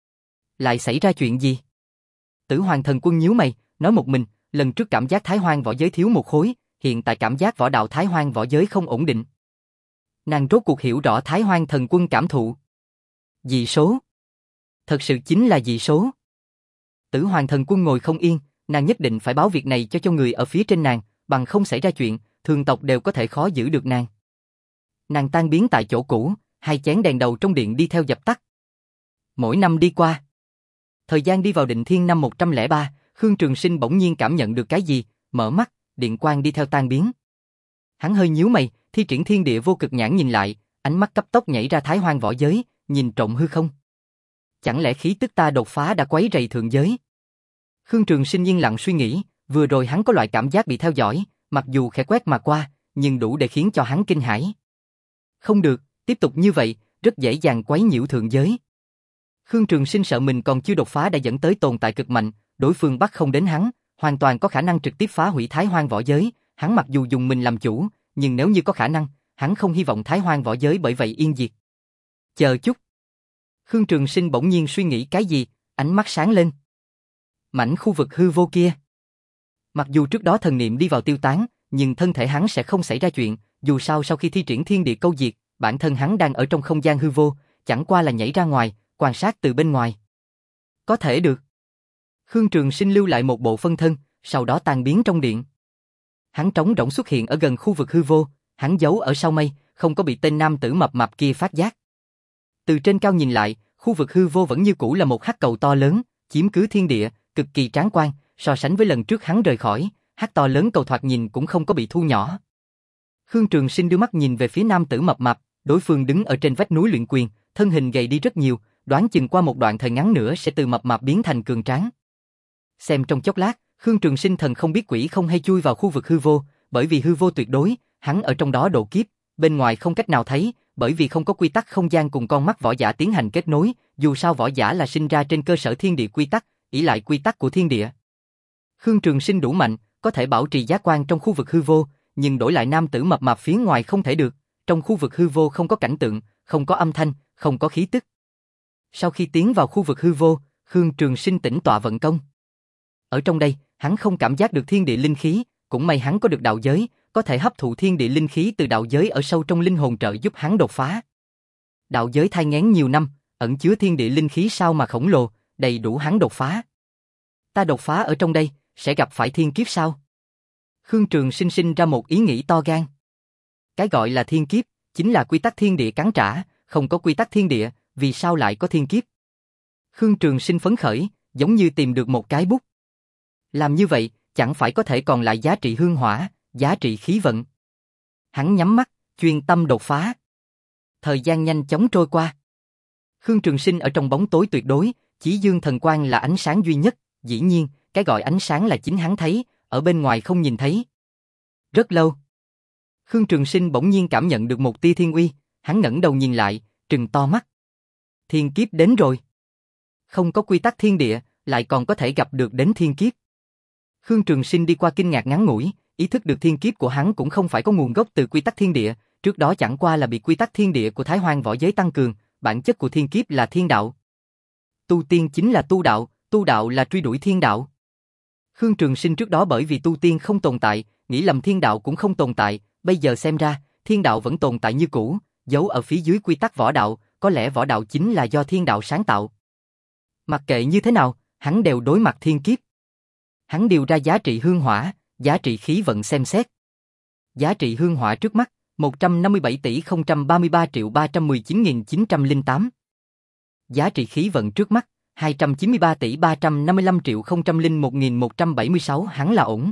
Lại xảy ra chuyện gì? Tử Hoàng Thần Quân nhíu mày, nói một mình, lần trước cảm giác Thái Hoang võ giới thiếu một khối, hiện tại cảm giác võ đạo Thái Hoang võ giới không ổn định. Nàng rốt cuộc hiểu rõ Thái Hoang Thần Quân cảm thụ. Dị số. Thật sự chính là dị số. Tử Hoàng Thần Quân ngồi không yên, nàng nhất định phải báo việc này cho cho người ở phía trên nàng, bằng không xảy ra chuyện, thường tộc đều có thể khó giữ được nàng. Nàng tan biến tại chỗ cũ, hai chén đèn đầu trong điện đi theo dập tắt. Mỗi năm đi qua, thời gian đi vào định thiên năm một trăm lẻ ba, Khương Trường Sinh bỗng nhiên cảm nhận được cái gì, mở mắt, điện quang đi theo tan biến. Hắn hơi nhíu mày, thi triển thiên địa vô cực nhãn nhìn lại, ánh mắt cấp tốc nhảy ra Thái Hoang võ giới, nhìn trộm hư không. Chẳng lẽ khí tức ta đột phá đã quấy rầy thượng giới? Khương Trường Sinh yên lặng suy nghĩ, vừa rồi hắn có loại cảm giác bị theo dõi, mặc dù khẽ quét mà qua, nhưng đủ để khiến cho hắn kinh hãi. Không được, tiếp tục như vậy, rất dễ dàng quấy nhiễu thượng giới. Khương Trường Sinh sợ mình còn chưa đột phá đã dẫn tới tồn tại cực mạnh, đối phương bắt không đến hắn, hoàn toàn có khả năng trực tiếp phá hủy Thái Hoang võ giới, hắn mặc dù dùng mình làm chủ, nhưng nếu như có khả năng, hắn không hy vọng Thái Hoang võ giới bởi vậy yên diệt. Chờ chút. Khương Trường Sinh bỗng nhiên suy nghĩ cái gì, ánh mắt sáng lên. Mảnh khu vực hư vô kia. Mặc dù trước đó thần niệm đi vào tiêu tán, nhưng thân thể hắn sẽ không xảy ra chuyện, dù sao sau khi thi triển thiên địa câu diệt, bản thân hắn đang ở trong không gian hư vô, chẳng qua là nhảy ra ngoài, quan sát từ bên ngoài. Có thể được. Khương Trường Sinh lưu lại một bộ phân thân, sau đó tan biến trong điện. Hắn trống rỗng xuất hiện ở gần khu vực hư vô, hắn giấu ở sau mây, không có bị tên nam tử mập mạp kia phát giác. Từ trên cao nhìn lại, khu vực hư vô vẫn như cũ là một hắc cầu to lớn, chiếm cứ thiên địa, cực kỳ tráng quan, so sánh với lần trước hắn rời khỏi, hắc to lớn cầu thoạt nhìn cũng không có bị thu nhỏ. Khương Trường Sinh đưa mắt nhìn về phía nam tử mập mạp, đối phương đứng ở trên vách núi luyện quyền, thân hình gầy đi rất nhiều, đoán chừng qua một đoạn thời ngắn nữa sẽ từ mập mạp biến thành cường tráng. Xem trong chốc lát, Khương Trường Sinh thần không biết quỷ không hay chui vào khu vực hư vô, bởi vì hư vô tuyệt đối, hắn ở trong đó độ kiếp, bên ngoài không cách nào thấy, bởi vì không có quy tắc không gian cùng con mắt võ giả tiến hành kết nối, dù sao võ giả là sinh ra trên cơ sở thiên địa quy tắc, ỷ lại quy tắc của thiên địa. Khương Trường Sinh đủ mạnh, có thể bảo trì giác quan trong khu vực hư vô, nhưng đổi lại nam tử mập mạp phía ngoài không thể được, trong khu vực hư vô không có cảnh tượng, không có âm thanh, không có khí tức. Sau khi tiến vào khu vực hư vô, Khương Trường Sinh tĩnh tọa vận công. Ở trong đây, hắn không cảm giác được thiên địa linh khí, cũng may hắn có được đạo giới, có thể hấp thụ thiên địa linh khí từ đạo giới ở sâu trong linh hồn trợ giúp hắn đột phá. Đạo giới thai nghén nhiều năm, ẩn chứa thiên địa linh khí sao mà khổng lồ, đầy đủ hắn đột phá. Ta đột phá ở trong đây, sẽ gặp phải thiên kiếp sao? Khương Trường Sinh sinh ra một ý nghĩ to gan. Cái gọi là thiên kiếp, chính là quy tắc thiên địa cắn trả, không có quy tắc thiên địa, vì sao lại có thiên kiếp? Khương Trường Sinh phấn khởi, giống như tìm được một cái bút. Làm như vậy, chẳng phải có thể còn lại giá trị hương hỏa, giá trị khí vận. Hắn nhắm mắt, chuyên tâm đột phá. Thời gian nhanh chóng trôi qua. Khương Trường Sinh ở trong bóng tối tuyệt đối, chỉ dương thần quang là ánh sáng duy nhất, dĩ nhiên, cái gọi ánh sáng là chính hắn thấy, ở bên ngoài không nhìn thấy. Rất lâu. Khương Trường Sinh bỗng nhiên cảm nhận được một tia thiên uy, hắn ngẩng đầu nhìn lại, trừng to mắt. Thiên kiếp đến rồi. Không có quy tắc thiên địa, lại còn có thể gặp được đến thiên kiếp. Khương Trường Sinh đi qua kinh ngạc ngắn ngủi, ý thức được thiên kiếp của hắn cũng không phải có nguồn gốc từ quy tắc thiên địa, trước đó chẳng qua là bị quy tắc thiên địa của Thái Hoang võ giới tăng cường, bản chất của thiên kiếp là thiên đạo. Tu tiên chính là tu đạo, tu đạo là truy đuổi thiên đạo. Khương Trường Sinh trước đó bởi vì tu tiên không tồn tại, nghĩ lầm thiên đạo cũng không tồn tại, bây giờ xem ra, thiên đạo vẫn tồn tại như cũ, giấu ở phía dưới quy tắc võ đạo, có lẽ võ đạo chính là do thiên đạo sáng tạo. Mặc kệ như thế nào, hắn đều đối mặt thiên kiếp. Hắn điều ra giá trị hương hỏa, giá trị khí vận xem xét. Giá trị hương hỏa trước mắt, một trăm năm mươi bảy tỷ không trăm ba mươi ba triệu ba trăm mười chín nghìn chín trăm lẻ tám. Giá trị khí vận trước mắt, hai trăm chín mươi ba tỷ ba trăm năm mươi lăm triệu không trăm lẻ một nghìn một trăm bảy mươi sáu, hắn là ổn.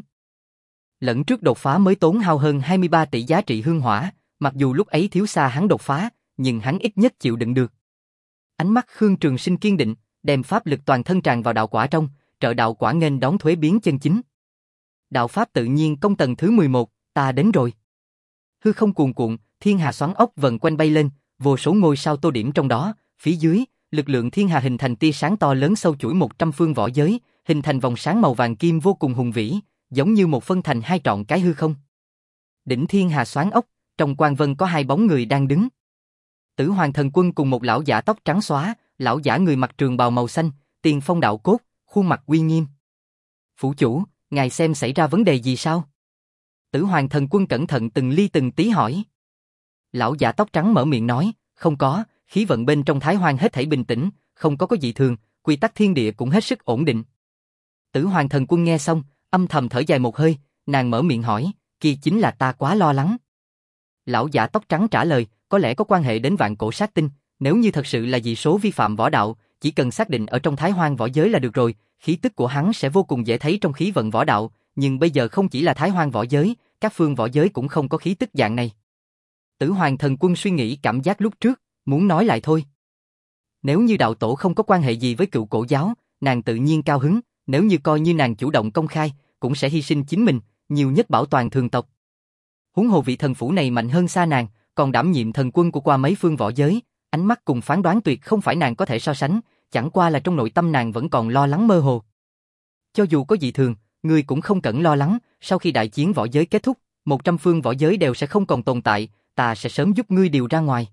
Lẫn trước đột phá mới tốn hao hơn hai mươi ba tỷ giá trị hương hỏa, mặc dù lúc ấy thiếu xa hắn đột phá, nhưng hắn ít nhất chịu đựng được. Ánh mắt Khương Trường Sinh kiên định, đem pháp lực toàn thân tràn vào đạo quả trong, trợ đạo quả nghênh đón thuế biến chân chính. Đạo pháp tự nhiên công tầng thứ mười một, ta đến rồi. Hư không cuồn cuộn, thiên hà xoắn ốc vần quanh bay lên, vô số ngôi sao tô điểm trong đó, phía dưới, lực lượng thiên hà hình thành tia sáng to lớn sâu chuỗi một trăm phương võ giới, hình thành vòng sáng màu vàng kim vô cùng hùng vĩ, giống như một phân thành hai trọn cái hư không. Đỉnh thiên hà xoắn ốc, trong quang vân có hai bóng người đang đứng. Tử Hoàng Thần Quân cùng một lão giả tóc trắng xóa, lão giả người mặc trường bào màu xanh, tiền phong đạo cốt, khuôn mặt uy nghiêm. Phủ chủ, ngài xem xảy ra vấn đề gì sao? Tử Hoàng Thần Quân cẩn thận từng ly từng tí hỏi. Lão giả tóc trắng mở miệng nói, không có, khí vận bên trong Thái Hoang hết thảy bình tĩnh, không có có dị thường, quy tắc thiên địa cũng hết sức ổn định. Tử Hoàng Thần Quân nghe xong, âm thầm thở dài một hơi, nàng mở miệng hỏi, kia chính là ta quá lo lắng. Lão giả tóc trắng trả lời, có lẽ có quan hệ đến vạn cổ sát tinh, nếu như thật sự là dị số vi phạm võ đạo, chỉ cần xác định ở trong Thái Hoang võ giới là được rồi, khí tức của hắn sẽ vô cùng dễ thấy trong khí vận võ đạo, nhưng bây giờ không chỉ là Thái Hoang võ giới, các phương võ giới cũng không có khí tức dạng này. Tử Hoàng Thần Quân suy nghĩ cảm giác lúc trước, muốn nói lại thôi. Nếu như đạo tổ không có quan hệ gì với cựu cổ giáo, nàng tự nhiên cao hứng, nếu như coi như nàng chủ động công khai, cũng sẽ hy sinh chính mình, nhiều nhất bảo toàn thường tộc. Huống hồ vị thần phủ này mạnh hơn xa nàng, còn đảm nhiệm thần quân của qua mấy phương võ giới, ánh mắt cùng phán đoán tuyệt không phải nàng có thể so sánh, chẳng qua là trong nội tâm nàng vẫn còn lo lắng mơ hồ. Cho dù có dị thường, ngươi cũng không cần lo lắng, sau khi đại chiến võ giới kết thúc, một trăm phương võ giới đều sẽ không còn tồn tại, ta sẽ sớm giúp ngươi điều ra ngoài.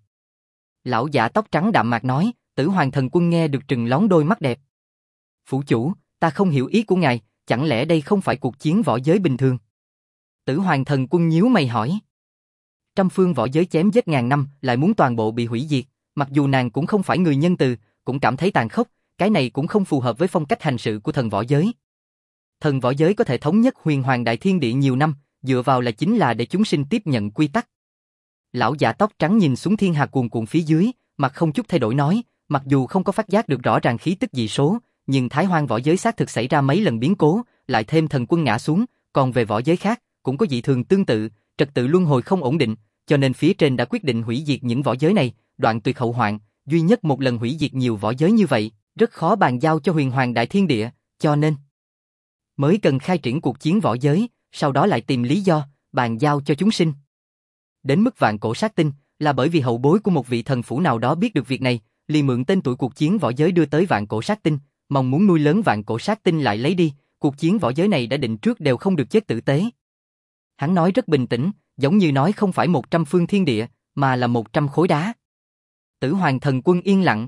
Lão giả tóc trắng đạm mạc nói, Tử Hoàng Thần Quân nghe được trừng lón đôi mắt đẹp. Phủ chủ, ta không hiểu ý của ngài, chẳng lẽ đây không phải cuộc chiến võ giới bình thường? Tử Hoàng Thần Quân nhíu mày hỏi. Trăm phương võ giới chém giết ngàn năm, lại muốn toàn bộ bị hủy diệt, mặc dù nàng cũng không phải người nhân từ, cũng cảm thấy tàn khốc, cái này cũng không phù hợp với phong cách hành sự của thần võ giới. Thần võ giới có thể thống nhất huyền hoàng đại thiên địa nhiều năm, dựa vào là chính là để chúng sinh tiếp nhận quy tắc. Lão giả tóc trắng nhìn xuống thiên hà cuồn cuộn phía dưới, mặt không chút thay đổi nói, mặc dù không có phát giác được rõ ràng khí tức dị số, nhưng Thái Hoang võ giới xác thực xảy ra mấy lần biến cố, lại thêm thần quân ngã xuống, còn về võ giới khác, cũng có dị thường tương tự, trật tự luân hồi không ổn định, cho nên phía trên đã quyết định hủy diệt những võ giới này, đoạn tuyệt hậu hoạn, duy nhất một lần hủy diệt nhiều võ giới như vậy, rất khó bàn giao cho huyền hoàng đại thiên địa, cho nên mới cần khai triển cuộc chiến võ giới, sau đó lại tìm lý do, bàn giao cho chúng sinh. Đến mức vạn cổ sát tinh, là bởi vì hậu bối của một vị thần phủ nào đó biết được việc này, liền mượn tên tuổi cuộc chiến võ giới đưa tới vạn cổ sát tinh, mong muốn nuôi lớn vạn cổ sát tinh lại lấy đi, cuộc chiến võ giới này đã định trước đều không được chết tử tế. Hắn nói rất bình tĩnh, giống như nói không phải một trăm phương thiên địa, mà là một trăm khối đá. Tử Hoàng Thần Quân yên lặng.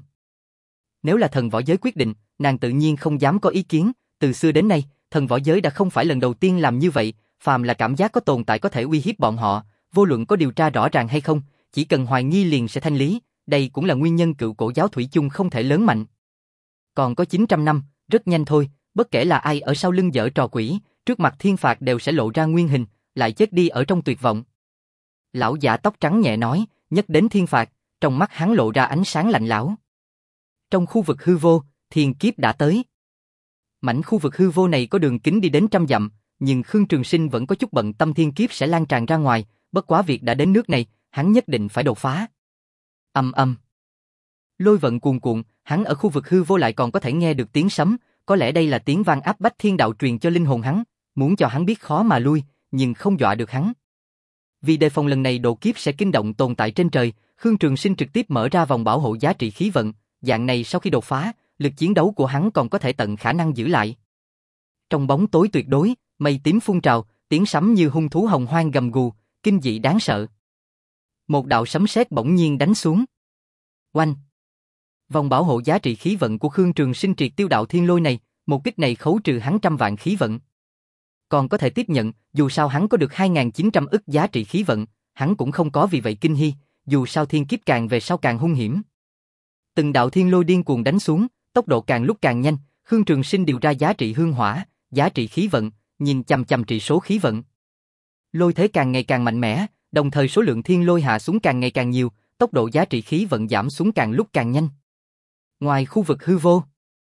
Nếu là thần võ giới quyết định, nàng tự nhiên không dám có ý kiến, từ xưa đến nay, thần võ giới đã không phải lần đầu tiên làm như vậy, phàm là cảm giác có tồn tại có thể uy hiếp bọn họ, vô luận có điều tra rõ ràng hay không, chỉ cần hoài nghi liền sẽ thanh lý, đây cũng là nguyên nhân cựu cổ giáo thủy chung không thể lớn mạnh. Còn có chín trăm năm, rất nhanh thôi, bất kể là ai ở sau lưng giở trò quỷ, trước mặt thiên phạt đều sẽ lộ ra nguyên hình, lại chết đi ở trong tuyệt vọng. Lão giả tóc trắng nhẹ nói, nhắc đến thiên phạt, trong mắt hắn lộ ra ánh sáng lạnh lẽo. Trong khu vực hư vô, thiên kiếp đã tới. Mảnh khu vực hư vô này có đường kính đi đến trăm dặm, nhưng Khương Trường Sinh vẫn có chút bận tâm thiên kiếp sẽ lan tràn ra ngoài, bất quá việc đã đến nước này, hắn nhất định phải đột phá. Âm âm. Lôi vận cuồn cuộn, hắn ở khu vực hư vô lại còn có thể nghe được tiếng sấm, có lẽ đây là tiếng vang áp bách thiên đạo truyền cho linh hồn hắn, muốn cho hắn biết khó mà lui, nhưng không dọa được hắn. Vì đề phòng lần này độ kiếp sẽ kinh động tồn tại trên trời, Khương Trường Sinh trực tiếp mở ra vòng bảo hộ giá trị khí vận, dạng này sau khi đột phá, lực chiến đấu của hắn còn có thể tận khả năng giữ lại. Trong bóng tối tuyệt đối, mây tím phun trào, tiếng sấm như hung thú hồng hoang gầm gù, kinh dị đáng sợ. Một đạo sấm sét bỗng nhiên đánh xuống. Oanh! Vòng bảo hộ giá trị khí vận của Khương Trường Sinh triệt tiêu đạo thiên lôi này, một kích này khấu trừ hắn trăm vạn khí vận. Còn có thể tiếp nhận, dù sao hắn có được hai nghìn chín trăm ức giá trị khí vận, hắn cũng không có vì vậy kinh hy, dù sao thiên kiếp càng về sau càng hung hiểm. Từng đạo thiên lôi điên cuồng đánh xuống, tốc độ càng lúc càng nhanh, Khương Trường Sinh điều ra giá trị hương hỏa, giá trị khí vận, nhìn chằm chằm trị số khí vận. Lôi thế càng ngày càng mạnh mẽ, đồng thời số lượng thiên lôi hạ xuống càng ngày càng nhiều, tốc độ giá trị khí vận giảm xuống càng lúc càng nhanh. Ngoài khu vực hư vô,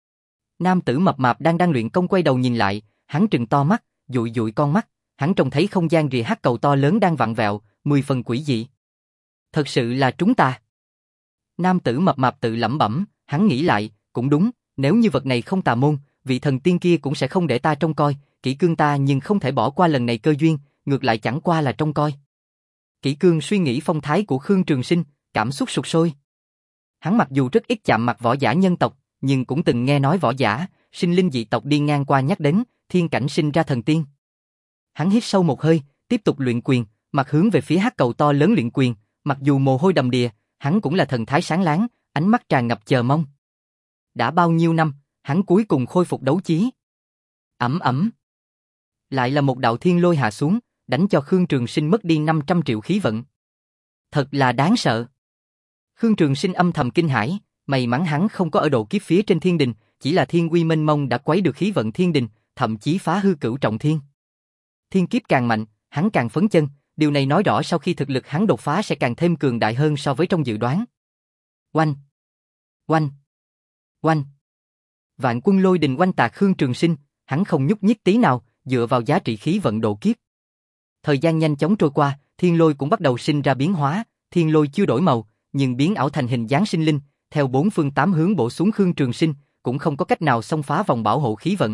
nam tử mập mạp đang đang luyện công quay đầu nhìn lại, hắn trừng to mắt, dụi dụi con mắt, hắn trông thấy không gian rìa hắc cầu to lớn đang vặn vẹo, mười phần quỷ dị. Thật sự là chúng ta. Nam tử mập mạp tự lẩm bẩm, hắn nghĩ lại, cũng đúng, nếu như vật này không tà môn, vị thần tiên kia cũng sẽ không để ta trông coi, Kỷ Cương ta nhưng không thể bỏ qua lần này cơ duyên, ngược lại chẳng qua là trông coi. Kỷ Cương suy nghĩ phong thái của Khương Trường Sinh, cảm xúc sục sôi. Hắn mặc dù rất ít chạm mặt võ giả nhân tộc, nhưng cũng từng nghe nói võ giả, sinh linh dị tộc đi ngang qua nhắc đến, thiên cảnh sinh ra thần tiên. Hắn hít sâu một hơi, tiếp tục luyện quyền, mặt hướng về phía hắc cầu to lớn luyện quyền, mặc dù mồ hôi đầm đìa, hắn cũng là thần thái sáng láng, ánh mắt tràn ngập chờ mong. Đã bao nhiêu năm, hắn cuối cùng khôi phục đấu chí. Ầm ầm. Lại là một đạo thiên lôi hạ xuống, đánh cho Khương Trường Sinh mất đi năm trăm triệu khí vận. Thật là đáng sợ. Khương Trường Sinh âm thầm kinh hãi, may mắn hắn không có ở độ kiếp phía trên thiên đình, chỉ là thiên uy mênh mông đã quấy được khí vận thiên đình, thậm chí phá hư cửu trọng thiên. Thiên kiếp càng mạnh, hắn càng phấn chân, điều này nói rõ sau khi thực lực hắn đột phá sẽ càng thêm cường đại hơn so với trong dự đoán. Oanh! Oanh! Oanh! Vạn quân lôi đình oanh tạc Khương Trường Sinh, hắn không nhúc nhích tí nào, dựa vào giá trị khí vận độ kiếp. Thời gian nhanh chóng trôi qua, thiên lôi cũng bắt đầu sinh ra biến hóa, thiên lôi chưa đổi màu, nhưng biến ảo thành hình dáng sinh linh, theo bốn phương tám hướng bổ xuống Khương Trường Sinh, cũng không có cách nào xông phá vòng bảo hộ khí vận.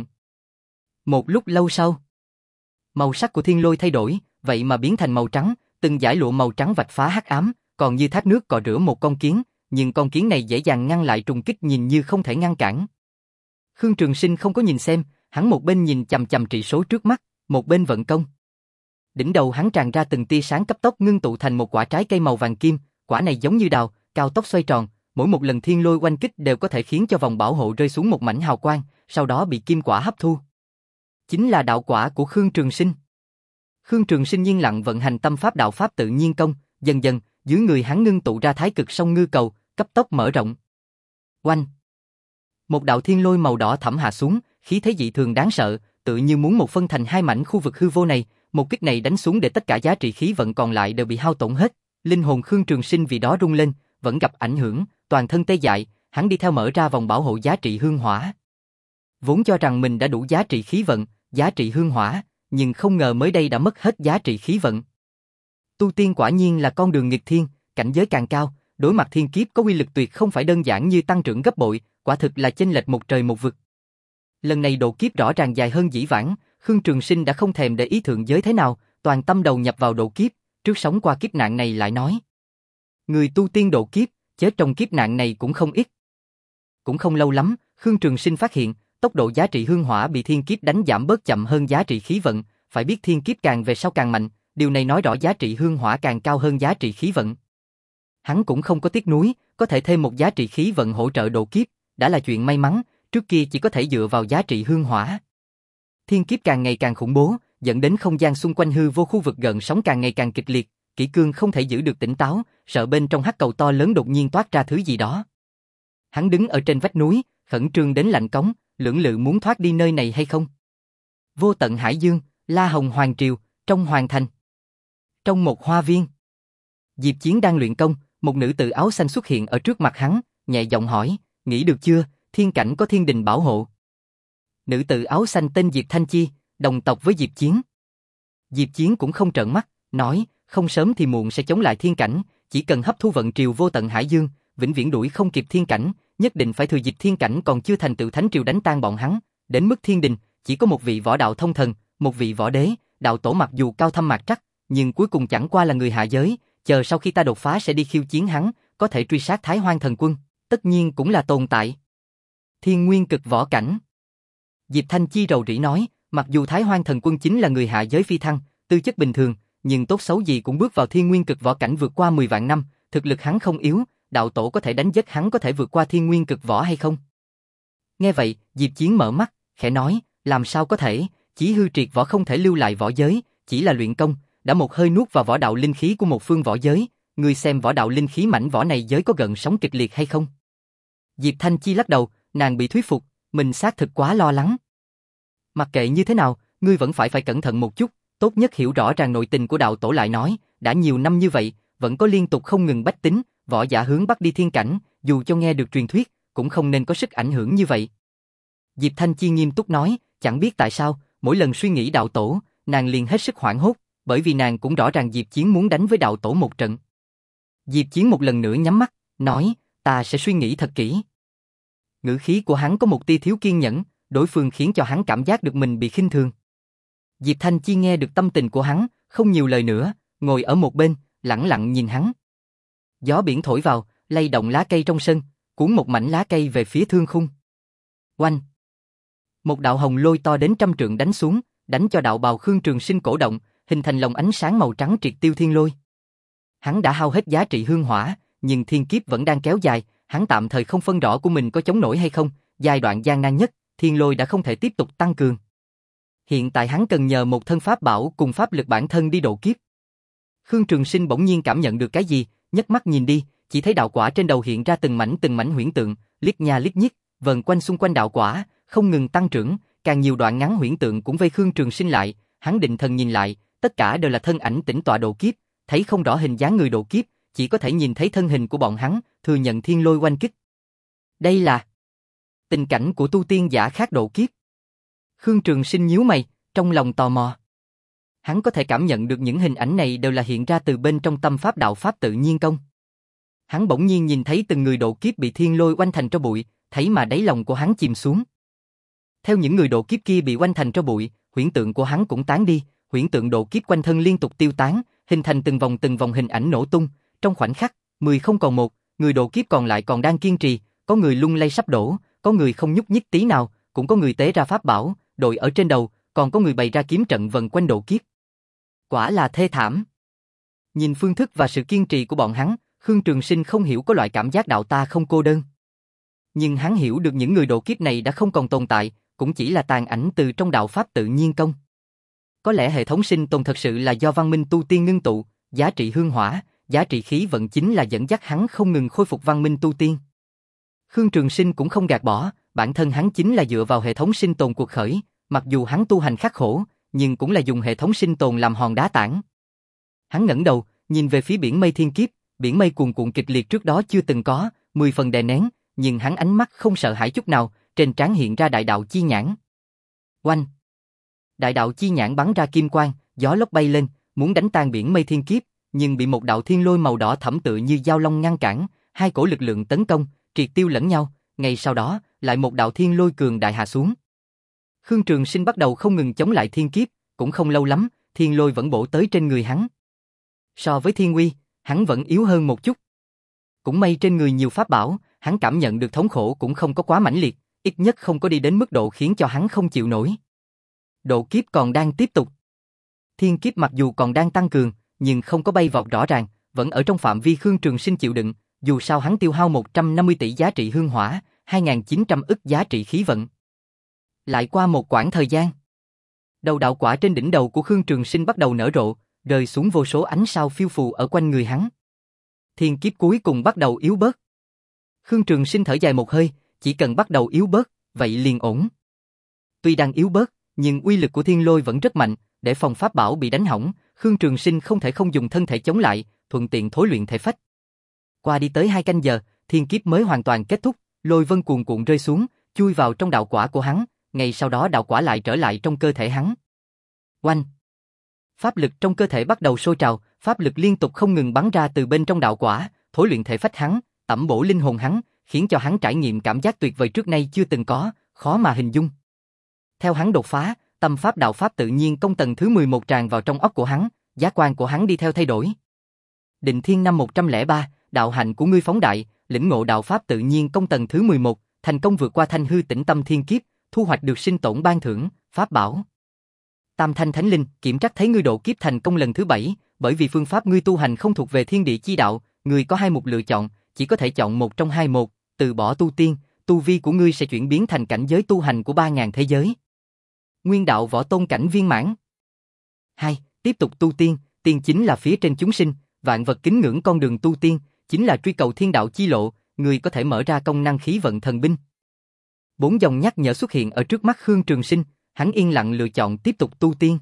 Một lúc lâu sau, màu sắc của thiên lôi thay đổi, vậy mà biến thành màu trắng, từng dải lụa màu trắng vạch phá hắc ám, còn như thác nước cọ rửa một con kiến, nhưng con kiến này dễ dàng ngăn lại trùng kích nhìn như không thể ngăn cản. Khương Trường Sinh không có nhìn xem, hắn một bên nhìn chằm chằm trị số trước mắt, một bên vận công. Đỉnh đầu hắn tràn ra từng tia sáng cấp tốc ngưng tụ thành một quả trái cây màu vàng kim, quả này giống như đào, cao tốc xoay tròn, mỗi một lần thiên lôi oanh kích đều có thể khiến cho vòng bảo hộ rơi xuống một mảnh hào quang, sau đó bị kim quả hấp thu. Chính là đạo quả của Khương Trường Sinh. Khương Trường Sinh yên lặng vận hành tâm pháp đạo pháp tự nhiên công, dần dần, dưới người hắn ngưng tụ ra thái cực song ngư cầu, cấp tốc mở rộng. Oanh! Một đạo thiên lôi màu đỏ thẫm hạ xuống, khí thế dị thường đáng sợ, tự như muốn một phân thành hai mảnh khu vực hư vô này, một kích này đánh xuống để tất cả giá trị khí vận còn lại đều bị hao tổn hết. Linh hồn Khương Trường Sinh vì đó rung lên, vẫn gặp ảnh hưởng, toàn thân tê dại, hắn đi theo mở ra vòng bảo hộ giá trị hương hỏa. Vốn cho rằng mình đã đủ giá trị khí vận, giá trị hương hỏa, nhưng không ngờ mới đây đã mất hết giá trị khí vận. Tu tiên quả nhiên là con đường nghịch thiên, cảnh giới càng cao, đối mặt thiên kiếp có uy lực tuyệt không phải đơn giản như tăng trưởng gấp bội, quả thực là chênh lệch một trời một vực. Lần này độ kiếp rõ ràng dài hơn dĩ vãng, Khương Trường Sinh đã không thèm để ý thượng giới thế nào, toàn tâm đầu nhập vào độ kiếp, trước sống qua kiếp nạn này lại nói. Người tu tiên độ kiếp, chết trong kiếp nạn này cũng không ít. Cũng không lâu lắm, Khương Trường Sinh phát hiện, tốc độ giá trị hương hỏa bị thiên kiếp đánh giảm bớt chậm hơn giá trị khí vận, phải biết thiên kiếp càng về sau càng mạnh, điều này nói rõ giá trị hương hỏa càng cao hơn giá trị khí vận. Hắn cũng không có tiếc nuối, có thể thêm một giá trị khí vận hỗ trợ độ kiếp, đã là chuyện may mắn, trước kia chỉ có thể dựa vào giá trị hương hỏa. Thiên kiếp càng ngày càng khủng bố, dẫn đến không gian xung quanh hư vô khu vực gợn sóng càng ngày càng kịch liệt, Kỷ Cương không thể giữ được tỉnh táo, sợ bên trong hắc cầu to lớn đột nhiên toát ra thứ gì đó. Hắn đứng ở trên vách núi, khẩn trương đến lạnh cống, lưỡng lự muốn thoát đi nơi này hay không. Vô tận hải dương, La Hồng Hoàng Triều, trong hoàng thành. Trong một hoa viên, Diệp Chiến đang luyện công, một nữ tử áo xanh xuất hiện ở trước mặt hắn, nhẹ giọng hỏi, nghĩ được chưa, thiên cảnh có thiên đình bảo hộ. Nữ tử áo xanh tên Diệp Thanh Chi, đồng tộc với Diệp Chiến. Diệp Chiến cũng không trợn mắt, nói, không sớm thì muộn sẽ chống lại thiên cảnh, chỉ cần hấp thu vận triều vô tận hải dương, vĩnh viễn đuổi không kịp thiên cảnh, nhất định phải thừa dịp thiên cảnh còn chưa thành tựu thánh triều đánh tan bọn hắn, đến mức thiên đình, chỉ có một vị võ đạo thông thần, một vị võ đế, đạo tổ mặc dù cao thâm mạc trắc, nhưng cuối cùng chẳng qua là người hạ giới, chờ sau khi ta đột phá sẽ đi khiêu chiến hắn, có thể truy sát Thái Hoang thần quân, tất nhiên cũng là tồn tại. Thiên nguyên cực võ cảnh. Diệp Thanh Chi rầu rĩ nói, mặc dù Thái Hoang thần quân chính là người hạ giới phi thăng, tư chất bình thường, nhưng tốt xấu gì cũng bước vào thiên nguyên cực võ cảnh vượt qua mười vạn năm, thực lực hắn không yếu, đạo tổ có thể đánh giết hắn có thể vượt qua thiên nguyên cực võ hay không? Nghe vậy, Diệp Chiến mở mắt, khẽ nói, làm sao có thể, chỉ hư triệt võ không thể lưu lại võ giới, chỉ là luyện công, đã một hơi nuốt vào võ đạo linh khí của một phương võ giới, ngươi xem võ đạo linh khí mảnh võ này giới có gần sóng kịch liệt hay không? Diệp Thanh Chi lắc đầu, nàng bị thuyết phục, mình xác thực quá lo lắng. Mặc kệ như thế nào, ngươi vẫn phải phải cẩn thận một chút, tốt nhất hiểu rõ ràng nội tình của đạo tổ lại nói, đã nhiều năm như vậy, vẫn có liên tục không ngừng bách tính, võ giả hướng bắc đi thiên cảnh, dù cho nghe được truyền thuyết, cũng không nên có sức ảnh hưởng như vậy. Diệp Thanh Chi nghiêm túc nói, chẳng biết tại sao, mỗi lần suy nghĩ đạo tổ, nàng liền hết sức hoảng hốt, bởi vì nàng cũng rõ ràng Diệp Chiến muốn đánh với đạo tổ một trận. Diệp Chiến một lần nữa nhắm mắt, nói, ta sẽ suy nghĩ thật kỹ. Ngữ khí của hắn có một tia thiếu kiên nhẫn, đối phương khiến cho hắn cảm giác được mình bị khinh thường. Diệp Thanh Chi nghe được tâm tình của hắn, không nhiều lời nữa, ngồi ở một bên, lẳng lặng nhìn hắn. Gió biển thổi vào, lay động lá cây trong sân, cuốn một mảnh lá cây về phía thương khung. Oanh! Một đạo hồng lôi to đến trăm trượng đánh xuống, đánh cho đạo bào Khương Trường Sinh cổ động, hình thành lồng ánh sáng màu trắng triệt tiêu thiên lôi. Hắn đã hao hết giá trị hương hỏa, nhưng thiên kiếp vẫn đang kéo dài, hắn tạm thời không phân rõ của mình có chống nổi hay không, giai đoạn gian nan nhất, thiên lôi đã không thể tiếp tục tăng cường. Hiện tại hắn cần nhờ một thân pháp bảo cùng pháp lực bản thân đi độ kiếp. Khương Trường Sinh bỗng nhiên cảm nhận được cái gì, nhấc mắt nhìn đi, chỉ thấy đạo quả trên đầu hiện ra từng mảnh từng mảnh huyễn tượng, liếc nha liếc nhích, vần quanh xung quanh đạo quả, không ngừng tăng trưởng, càng nhiều đoạn ngắn huyễn tượng cũng vây Khương Trường Sinh lại, hắn định thần nhìn lại, tất cả đều là thân ảnh tĩnh tọa độ kiếp, thấy không rõ hình dáng người độ kiếp, chỉ có thể nhìn thấy thân hình của bọn hắn, thừa nhận thiên lôi oanh kích. Đây là tình cảnh của tu tiên giả khác độ kiếp. Khương Trường Sinh nhíu mày, trong lòng tò mò. Hắn có thể cảm nhận được những hình ảnh này đều là hiện ra từ bên trong tâm pháp đạo pháp tự nhiên công. Hắn bỗng nhiên nhìn thấy từng người độ kiếp bị thiên lôi oanh thành tro bụi, thấy mà đáy lòng của hắn chìm xuống. Theo những người độ kiếp kia bị oanh thành tro bụi, huyễn tượng của hắn cũng tán đi, huyễn tượng độ kiếp quanh thân liên tục tiêu tán, hình thành từng vòng từng vòng hình ảnh nổ tung, trong khoảnh khắc, mười không còn một, người độ kiếp còn lại còn đang kiên trì, có người lung lay sắp đổ, có người không nhúc nhích tí nào, cũng có người tế ra pháp bảo, đội ở trên đầu, còn có người bày ra kiếm trận vần quanh độ kiếp. Quả là thê thảm. Nhìn phương thức và sự kiên trì của bọn hắn, Khương Trường Sinh không hiểu có loại cảm giác đạo ta không cô đơn. Nhưng hắn hiểu được những người độ kiếp này đã không còn tồn tại, cũng chỉ là tàn ảnh từ trong đạo pháp tự nhiên công. Có lẽ hệ thống sinh tồn thật sự là do văn minh tu tiên ngưng tụ, giá trị hương hỏa, giá trị khí vận chính là dẫn dắt hắn không ngừng khôi phục văn minh tu tiên. Khương Trường Sinh cũng không gạt bỏ, bản thân hắn chính là dựa vào hệ thống sinh tồn cuộc khởi, mặc dù hắn tu hành khắc khổ, nhưng cũng là dùng hệ thống sinh tồn làm hòn đá tảng. Hắn ngẩng đầu, nhìn về phía biển mây thiên kiếp, biển mây cuồn cuộn kịch liệt trước đó chưa từng có, mười phần đè nén, nhưng hắn ánh mắt không sợ hãi chút nào, trên trán hiện ra đại đạo chi nhãn. Oanh! Đại đạo chi nhãn bắn ra kim quang, gió lốc bay lên, muốn đánh tan biển mây thiên kiếp, nhưng bị một đạo thiên lôi màu đỏ thẫm tựa như dao long ngăn cản, hai cổ lực lượng tấn công, triệt tiêu lẫn nhau, ngay sau đó, lại một đạo thiên lôi cường đại hạ xuống. Khương Trường Sinh bắt đầu không ngừng chống lại thiên kiếp, cũng không lâu lắm, thiên lôi vẫn bổ tới trên người hắn. So với thiên uy, hắn vẫn yếu hơn một chút. Cũng may trên người nhiều pháp bảo, hắn cảm nhận được thống khổ cũng không có quá mãnh liệt, ít nhất không có đi đến mức độ khiến cho hắn không chịu nổi. Độ kiếp còn đang tiếp tục. Thiên kiếp mặc dù còn đang tăng cường, nhưng không có bay vọt rõ ràng, vẫn ở trong phạm vi Khương Trường Sinh chịu đựng, dù sao hắn tiêu hao một trăm năm mươi tỷ giá trị hương hỏa, hai nghìn chín trăm ức giá trị khí vận. Lại qua một quãng thời gian, đầu đạo quả trên đỉnh đầu của Khương Trường Sinh bắt đầu nở rộ, rơi xuống vô số ánh sao phiêu phù ở quanh người hắn. Thiên kiếp cuối cùng bắt đầu yếu bớt. Khương Trường Sinh thở dài một hơi, chỉ cần bắt đầu yếu bớt, vậy liền ổn. Tuy đang yếu bớt, nhưng uy lực của thiên lôi vẫn rất mạnh, để phòng pháp bảo bị đánh hỏng, Khương Trường Sinh không thể không dùng thân thể chống lại, thuận tiện thối luyện thể phách. Qua đi tới hai canh giờ, thiên kiếp mới hoàn toàn kết thúc, lôi vân cuồn cuộn rơi xuống, chui vào trong đạo quả của hắn, ngay sau đó đạo quả lại trở lại trong cơ thể hắn. Oanh! Pháp lực trong cơ thể bắt đầu sôi trào, pháp lực liên tục không ngừng bắn ra từ bên trong đạo quả, thối luyện thể phách hắn, tẩm bổ linh hồn hắn, khiến cho hắn trải nghiệm cảm giác tuyệt vời trước nay chưa từng có, khó mà hình dung. Theo hắn đột phá, tâm pháp đạo pháp tự nhiên công tầng thứ mười một tràn vào trong óc của hắn, giác quan của hắn đi theo thay đổi. Định Thiên năm một không ba, đạo hạnh của ngươi phóng đại, lĩnh ngộ đạo pháp tự nhiên công tầng thứ mười một, thành công vượt qua thanh hư tĩnh tâm thiên kiếp, thu hoạch được sinh tổn ban thưởng, pháp bảo. Tam Thanh Thánh Linh, kiểm trắc thấy ngươi độ kiếp thành công lần thứ bảy, bởi vì phương pháp ngươi tu hành không thuộc về thiên địa chi đạo, ngươi có hai một lựa chọn, chỉ có thể chọn một trong hai một, từ bỏ tu tiên, tu vi của ngươi sẽ chuyển biến thành cảnh giới tu hành của ba ngàn thế giới. Nguyên đạo võ tôn cảnh viên mãn. Hai, tiếp tục tu tiên, tiên chính là phía trên chúng sinh, vạn vật kính ngưỡng con đường tu tiên, chính là truy cầu thiên đạo chi lộ, ngươi có thể mở ra công năng khí vận thần binh. Bốn dòng nhắc nhở xuất hiện ở trước mắt Khương Trường Sinh, hắn yên lặng lựa chọn tiếp tục tu tiên.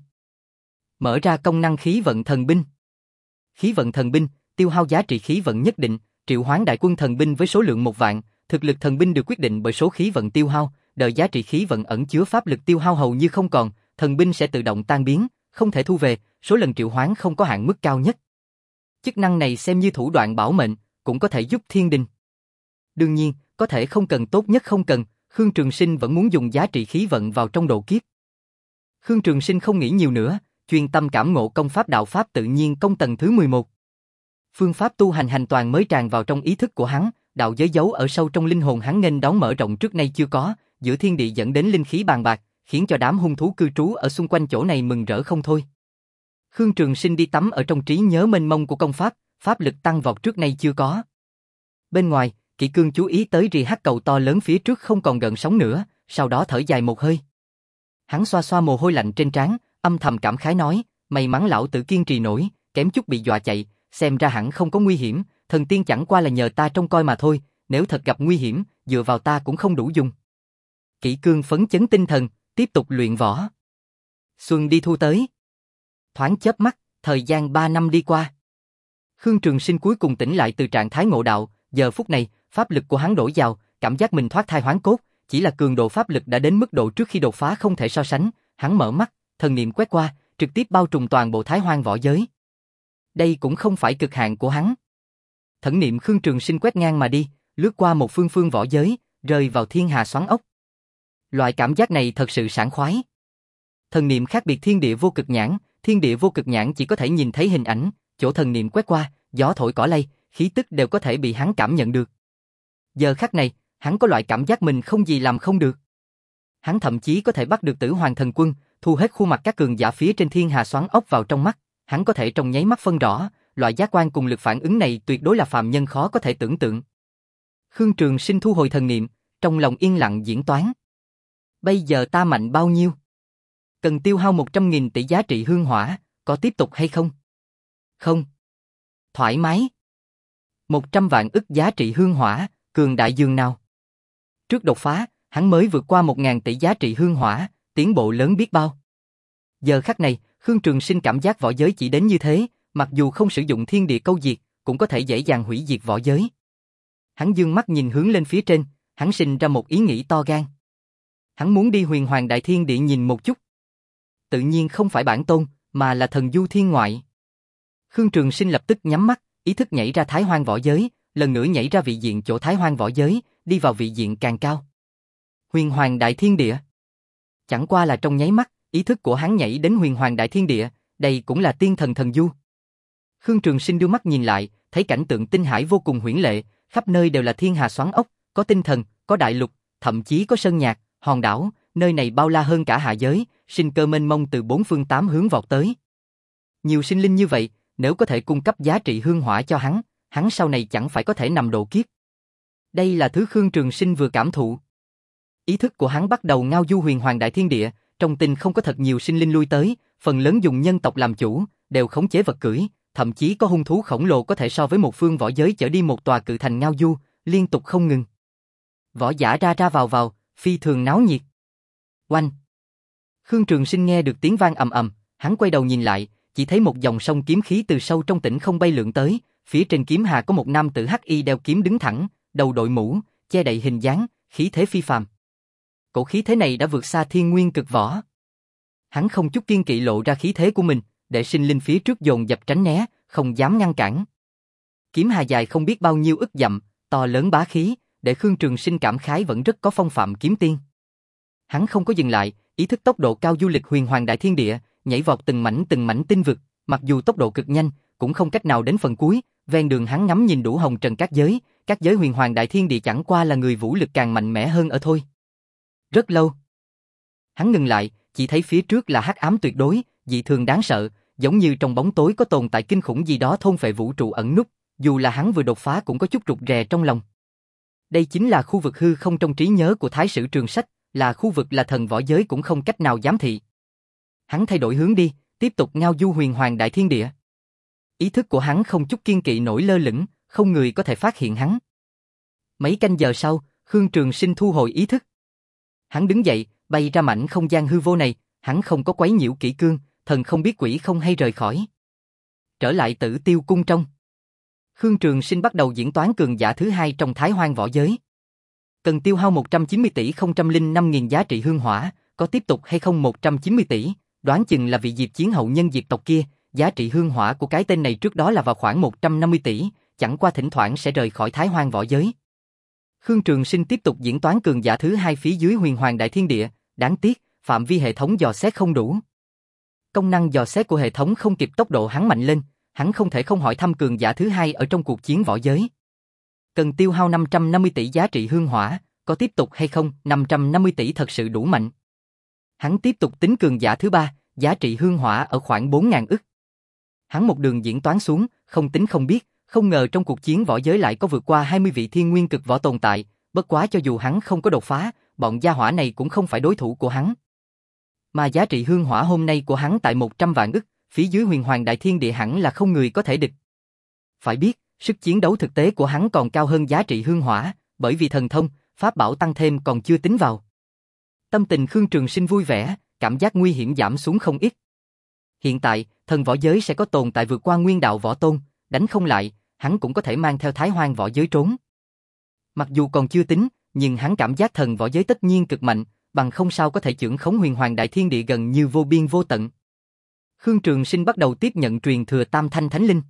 Mở ra công năng khí vận thần binh. Khí vận thần binh, tiêu hao giá trị khí vận nhất định, triệu hoán đại quân thần binh với số lượng một vạn, thực lực thần binh được quyết định bởi số khí vận tiêu hao, đợi giá trị khí vận ẩn chứa pháp lực tiêu hao hầu như không còn, thần binh sẽ tự động tan biến, không thể thu về, số lần triệu hoán không có hạn mức cao nhất. Chức năng này xem như thủ đoạn bảo mệnh, cũng có thể giúp thiên đình. Đương nhiên, có thể không cần, tốt nhất không cần, Khương Trường Sinh vẫn muốn dùng giá trị khí vận vào trong độ kiếp. Khương Trường Sinh không nghĩ nhiều nữa, chuyên tâm cảm ngộ công pháp đạo pháp tự nhiên công tầng thứ mười một. Phương pháp tu hành hành toàn mới tràn vào trong ý thức của hắn, đạo giới giấu ở sâu trong linh hồn hắn nghênh đón mở rộng trước nay chưa có, giữa thiên địa dẫn đến linh khí bàn bạc, khiến cho đám hung thú cư trú ở xung quanh chỗ này mừng rỡ không thôi. Khương Trường Sinh đi tắm ở trong trí nhớ mênh mông của công pháp, pháp lực tăng vọt trước nay chưa có. Bên ngoài, Kỷ Cương chú ý tới rì hắc cầu to lớn phía trước không còn gợn sóng nữa, sau đó thở dài một hơi. Hắn xoa xoa mồ hôi lạnh trên trán, âm thầm cảm khái nói, may mắn lão tử kiên trì nổi, kém chút bị dọa chạy, xem ra hẳn không có nguy hiểm, thần tiên chẳng qua là nhờ ta trông coi mà thôi, nếu thật gặp nguy hiểm, dựa vào ta cũng không đủ dùng. Kỷ Cương phấn chấn tinh thần, tiếp tục luyện võ. Xuân đi thu tới. Thoáng chớp mắt, thời gian ba năm đi qua. Khương Trường Sinh cuối cùng tỉnh lại từ trạng thái ngộ đạo, giờ phút này, pháp lực của hắn đổi vào, cảm giác mình thoát thai hoán cốt, chỉ là cường độ pháp lực đã đến mức độ trước khi đột phá không thể so sánh, hắn mở mắt, thần niệm quét qua, trực tiếp bao trùm toàn bộ Thái Hoang võ giới. Đây cũng không phải cực hạn của hắn. Thần niệm Khương Trường Sinh quét ngang mà đi, lướt qua một phương phương võ giới, rơi vào thiên hà xoắn ốc. Loại cảm giác này thật sự sảng khoái. Thần niệm khác biệt thiên địa vô cực nhãn, thiên địa vô cực nhãn chỉ có thể nhìn thấy hình ảnh, chỗ thần niệm quét qua, gió thổi cỏ lay, khí tức đều có thể bị hắn cảm nhận được. Giờ khắc này, hắn có loại cảm giác mình không gì làm không được. Hắn thậm chí có thể bắt được Tử Hoàng Thần Quân, thu hết khuôn mặt các cường giả phía trên thiên hà xoắn ốc vào trong mắt, hắn có thể trong nháy mắt phân rõ, loại giác quan cùng lực phản ứng này tuyệt đối là phàm nhân khó có thể tưởng tượng. Khương Trường Sinh thu hồi thần niệm, trong lòng yên lặng diễn toán. Bây giờ ta mạnh bao nhiêu? Cần tiêu hao một trăm nghìn tỷ giá trị hương hỏa, có tiếp tục hay không? Không. Thoải mái. một trăm vạn ức giá trị hương hỏa, cường đại dường nào? Trước đột phá, hắn mới vượt qua một ngàn tỷ giá trị hương hỏa, tiến bộ lớn biết bao. Giờ khắc này, Khương Trường Sinh cảm giác võ giới chỉ đến như thế, mặc dù không sử dụng thiên địa câu diệt, cũng có thể dễ dàng hủy diệt võ giới. Hắn dương mắt nhìn hướng lên phía trên, hắn sinh ra một ý nghĩ to gan. Hắn muốn đi Huyền Hoàng Đại Thiên Địa nhìn một chút. Tự nhiên không phải bản tôn, mà là thần du thiên ngoại. Khương Trường Sinh lập tức nhắm mắt, ý thức nhảy ra Thái Hoang võ giới, lần nữa nhảy ra vị diện chỗ Thái Hoang võ giới, đi vào vị diện càng cao. Huyền Hoàng Đại Thiên Địa. Chẳng qua là trong nháy mắt, ý thức của hắn nhảy đến Huyền Hoàng Đại Thiên Địa, đây cũng là tiên thần thần du. Khương Trường Sinh đưa mắt nhìn lại, thấy cảnh tượng tinh hải vô cùng huyễn lệ, khắp nơi đều là thiên hà xoắn ốc, có tinh thần, có đại lục, thậm chí có sơn nhạc, hòn đảo, nơi này bao la hơn cả hạ giới, sinh cơ mênh mông từ bốn phương tám hướng vọt tới. Nhiều sinh linh như vậy, nếu có thể cung cấp giá trị hương hỏa cho hắn, hắn sau này chẳng phải có thể nằm độ kiếp. Đây là thứ Khương Trường Sinh vừa cảm thụ. Ý thức của hắn bắt đầu ngao du Huyền Hoàng Đại Thiên Địa, trong tinh không có thật nhiều sinh linh lui tới, phần lớn dùng nhân tộc làm chủ, đều khống chế vật cưỡi, thậm chí có hung thú khổng lồ có thể so với một phương võ giới chở đi một tòa cự thành ngao du, liên tục không ngừng. Võ giả ra ra vào vào, phi thường náo nhiệt. Oanh! Khương Trường Sinh nghe được tiếng vang ầm ầm, hắn quay đầu nhìn lại, chỉ thấy một dòng sông kiếm khí từ sâu trong tĩnh không bay lượn tới, phía trên kiếm hà có một nam tử hắc y đeo kiếm đứng thẳng, đầu đội mũ, che đậy hình dáng, khí thế phi phàm. Cổ khí thế này đã vượt xa thiên nguyên cực võ. Hắn không chút kiêng kỵ lộ ra khí thế của mình, để sinh linh phía trước dồn dập tránh né, không dám ngăn cản. Kiếm hà dài không biết bao nhiêu ức dặm, to lớn bá khí, để Khương Trường Sinh cảm khái vẫn rất có phong phạm kiếm tiên. Hắn không có dừng lại, ý thức tốc độ cao du lịch Huyền Hoàng Đại Thiên Địa, nhảy vọt từng mảnh từng mảnh tinh vực, mặc dù tốc độ cực nhanh, cũng không cách nào đến phần cuối, ven đường hắn ngắm nhìn đủ hồng trần các giới, các giới Huyền Hoàng Đại Thiên Địa chẳng qua là người vũ lực càng mạnh mẽ hơn ở thôi. Rất lâu. Hắn ngừng lại, chỉ thấy phía trước là hắc ám tuyệt đối, dị thường đáng sợ, giống như trong bóng tối có tồn tại kinh khủng gì đó thôn phệ vũ trụ ẩn núp, dù là hắn vừa đột phá cũng có chút rụt rè trong lòng. Đây chính là khu vực hư không trong trí nhớ của Thái Sử Trường Sách, là khu vực là thần võ giới cũng không cách nào giám thị. Hắn thay đổi hướng đi, tiếp tục ngao du Huyền Hoàng Đại Thiên Địa. Ý thức của hắn không chút kiêng kỵ nổi lơ lửng, không người có thể phát hiện hắn. Mấy canh giờ sau, Khương Trường Sinh thu hồi ý thức. Hắn đứng dậy, bay ra mảnh không gian hư vô này, hắn không có quấy nhiễu kỷ cương, thần không biết quỷ không hay rời khỏi. Trở lại Tử Tiêu cung trong. Khương Trường Sinh bắt đầu diễn toán cường giả thứ hai trong Thái Hoang võ giới. Cần tiêu hao một trăm chín mươi tỷ không không năm nghìn giá trị hương hỏa, có tiếp tục hay không một trăm chín mươi tỷ, đoán chừng là vị diệp chiến hậu nhân diệp tộc kia, giá trị hương hỏa của cái tên này trước đó là vào khoảng một trăm năm mươi tỷ, chẳng qua thỉnh thoảng sẽ rời khỏi Thái Hoang võ giới. Khương Trường Sinh tiếp tục diễn toán cường giả thứ hai phía dưới Huyền Hoàng Đại Thiên Địa, đáng tiếc, phạm vi hệ thống dò xét không đủ. Công năng dò xét của hệ thống không kịp tốc độ hắn mạnh lên, hắn không thể không hỏi thăm cường giả thứ hai ở trong cuộc chiến võ giới. Cần tiêu hao năm trăm năm mươi tỷ giá trị hương hỏa, có tiếp tục hay không? năm trăm năm mươi tỷ thật sự đủ mạnh. Hắn tiếp tục tính cường giả thứ ba, giá trị hương hỏa ở khoảng bốn nghìn ức. Hắn một đường diễn toán xuống, không tính không biết, không ngờ trong cuộc chiến võ giới lại có vượt qua hai mươi vị thiên nguyên cực võ tồn tại, bất quá cho dù hắn không có đột phá, bọn gia hỏa này cũng không phải đối thủ của hắn. Mà giá trị hương hỏa hôm nay của hắn tại một trăm vạn ức, phía dưới Huyền Hoàng Đại Thiên Địa hẳn là không người có thể địch. Phải biết, sức chiến đấu thực tế của hắn còn cao hơn giá trị hương hỏa, bởi vì thần thông, pháp bảo tăng thêm còn chưa tính vào. Tâm tình Khương Trường Sinh vui vẻ, cảm giác nguy hiểm giảm xuống không ít. Hiện tại, thần võ giới sẽ có tồn tại vượt qua nguyên đạo võ tôn, đánh không lại, hắn cũng có thể mang theo Thái Hoang võ giới trốn. Mặc dù còn chưa tính, nhưng hắn cảm giác thần võ giới tất nhiên cực mạnh, bằng không sao có thể chưởng khống Huyền Hoàng Đại Thiên Địa gần như vô biên vô tận. Khương Trường Sinh bắt đầu tiếp nhận truyền thừa Tam Thanh Thánh Linh.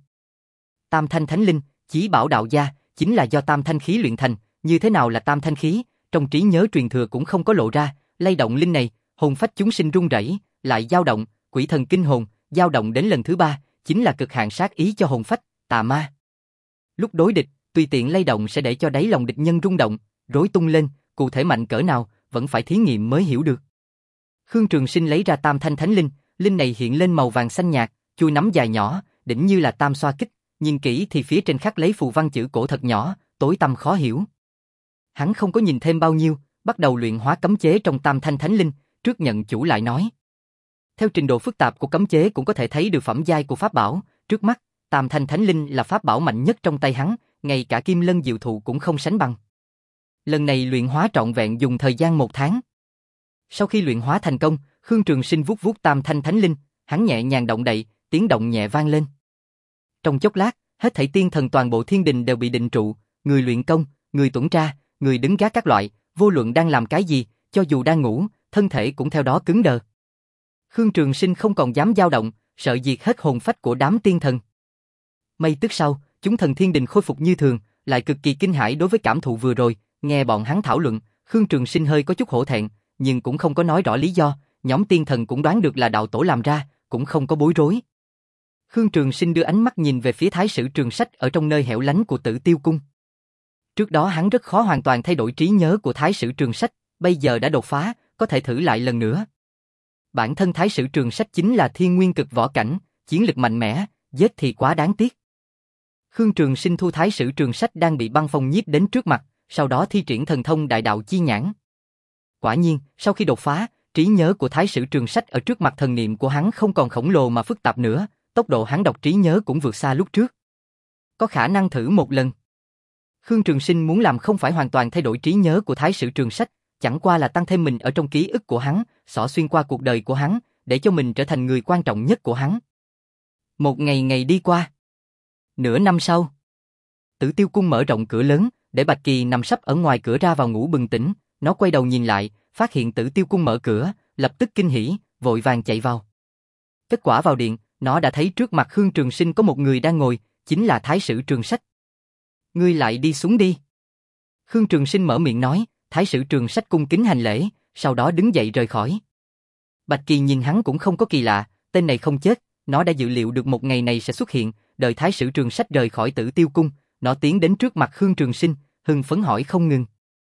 Tam Thanh Thánh Linh, chí bảo đạo gia, chính là do Tam Thanh khí luyện thành. Như thế nào là Tam Thanh khí? Trong trí nhớ truyền thừa cũng không có lộ ra. Lay động linh này, hồn phách chúng sinh run rẩy, lại dao động, quỷ thần kinh hồn, dao động đến lần thứ ba, chính là cực hạn sát ý cho hồn phách, tà ma. Lúc đối địch, tùy tiện lay động sẽ để cho đáy lòng địch nhân rung động, rối tung lên, cụ thể mạnh cỡ nào, vẫn phải thí nghiệm mới hiểu được. Khương Trường Sinh lấy ra Tam Thanh Thánh Linh, linh này hiện lên màu vàng xanh nhạt, chui nắm dài nhỏ, đỉnh như là tam xoa kích, nhìn kỹ thì phía trên khắc lấy phù văn chữ cổ thật nhỏ, tối tăm khó hiểu. Hắn không có nhìn thêm bao nhiêu, bắt đầu luyện hóa cấm chế trong Tam Thanh Thánh Linh, trước nhận chủ lại nói. Theo trình độ phức tạp của cấm chế cũng có thể thấy được phẩm giai của pháp bảo, trước mắt, Tam Thanh Thánh Linh là pháp bảo mạnh nhất trong tay hắn, ngay cả Kim Lân Diệu Thụ cũng không sánh bằng. Lần này luyện hóa trọn vẹn dùng thời gian một tháng. Sau khi luyện hóa thành công, Khương Trường Sinh vuốt vuốt Tam Thanh Thánh Linh, hắn nhẹ nhàng động đậy, tiếng động nhẹ vang lên. Trong chốc lát, hết thảy tiên thần toàn bộ thiên đình đều bị định trụ, người luyện công, người tuần tra, người đứng gác các loại, vô luận đang làm cái gì, cho dù đang ngủ, thân thể cũng theo đó cứng đờ. Khương Trường Sinh không còn dám dao động, sợ diệt hết hồn phách của đám tiên thần. Mấy tức sau, chúng thần thiên đình khôi phục như thường, lại cực kỳ kinh hãi đối với cảm thụ vừa rồi, nghe bọn hắn thảo luận, Khương Trường Sinh hơi có chút hổ thẹn, nhưng cũng không có nói rõ lý do, nhóm tiên thần cũng đoán được là đạo tổ làm ra, cũng không có bối rối. Khương Trường Sinh đưa ánh mắt nhìn về phía Thái Sử Trường Sách ở trong nơi hẻo lánh của Tử Tiêu Cung. Trước đó hắn rất khó hoàn toàn thay đổi trí nhớ của Thái Sử Trường Sách, bây giờ đã đột phá, có thể thử lại lần nữa. Bản thân Thái Sử Trường Sách chính là thiên nguyên cực võ cảnh, chiến lực mạnh mẽ, giết thì quá đáng tiếc. Khương Trường Sinh thu Thái Sử Trường Sách đang bị băng phong nhiếp đến trước mặt, sau đó thi triển thần thông đại đạo chi nhãn. Quả nhiên, sau khi đột phá, trí nhớ của Thái Sử Trường Sách ở trước mặt thần niệm của hắn không còn khổng lồ mà phức tạp nữa, tốc độ hắn đọc trí nhớ cũng vượt xa lúc trước. Có khả năng thử một lần. Khương Trường Sinh muốn làm không phải hoàn toàn thay đổi trí nhớ của Thái Sử Trường Sách, chẳng qua là tăng thêm mình ở trong ký ức của hắn, xỏ xuyên qua cuộc đời của hắn, để cho mình trở thành người quan trọng nhất của hắn. Một ngày ngày đi qua. Nửa năm sau, Tử Tiêu Cung mở rộng cửa lớn, để Bạch Kỳ nằm sấp ở ngoài cửa ra vào ngủ bừng tỉnh, nó quay đầu nhìn lại, phát hiện Tử Tiêu Cung mở cửa, lập tức kinh hỉ, vội vàng chạy vào. Kết quả vào điện, nó đã thấy trước mặt Khương Trường Sinh có một người đang ngồi, chính là Thái Sử Trường Sách. Ngươi lại đi xuống đi. Khương Trường Sinh mở miệng nói, Thái Sử Trường Sách cung kính hành lễ, sau đó đứng dậy rời khỏi. Bạch Kỳ nhìn hắn cũng không có kỳ lạ, tên này không chết, nó đã dự liệu được một ngày này sẽ xuất hiện, đợi Thái Sử Trường Sách rời khỏi Tử Tiêu Cung, nó tiến đến trước mặt Khương Trường Sinh, hưng phấn hỏi không ngừng.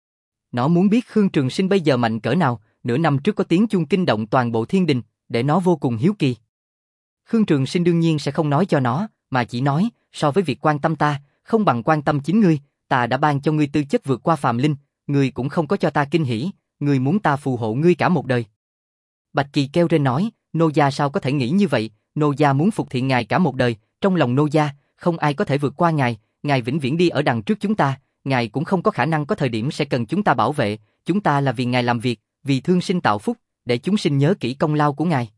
Nó muốn biết Khương Trường Sinh bây giờ mạnh cỡ nào, nửa năm trước có tiếng chuông kinh động toàn bộ thiên đình, để nó vô cùng hiếu kỳ. Khương Trường Sinh đương nhiên sẽ không nói cho nó, mà chỉ nói, so với việc quan tâm ta, không bằng quan tâm chính ngươi, ta đã ban cho ngươi tư chất vượt qua phàm linh, ngươi cũng không có cho ta kinh hỉ, ngươi muốn ta phù hộ ngươi cả một đời. Bạch Kỳ kêu lên nói, nô gia sao có thể nghĩ như vậy, nô gia muốn phục thiện ngài cả một đời, trong lòng nô gia, không ai có thể vượt qua ngài, ngài vĩnh viễn đi ở đằng trước chúng ta, ngài cũng không có khả năng có thời điểm sẽ cần chúng ta bảo vệ, chúng ta là vì ngài làm việc, vì thương sinh tạo phúc, để chúng sinh nhớ kỹ công lao của ngài.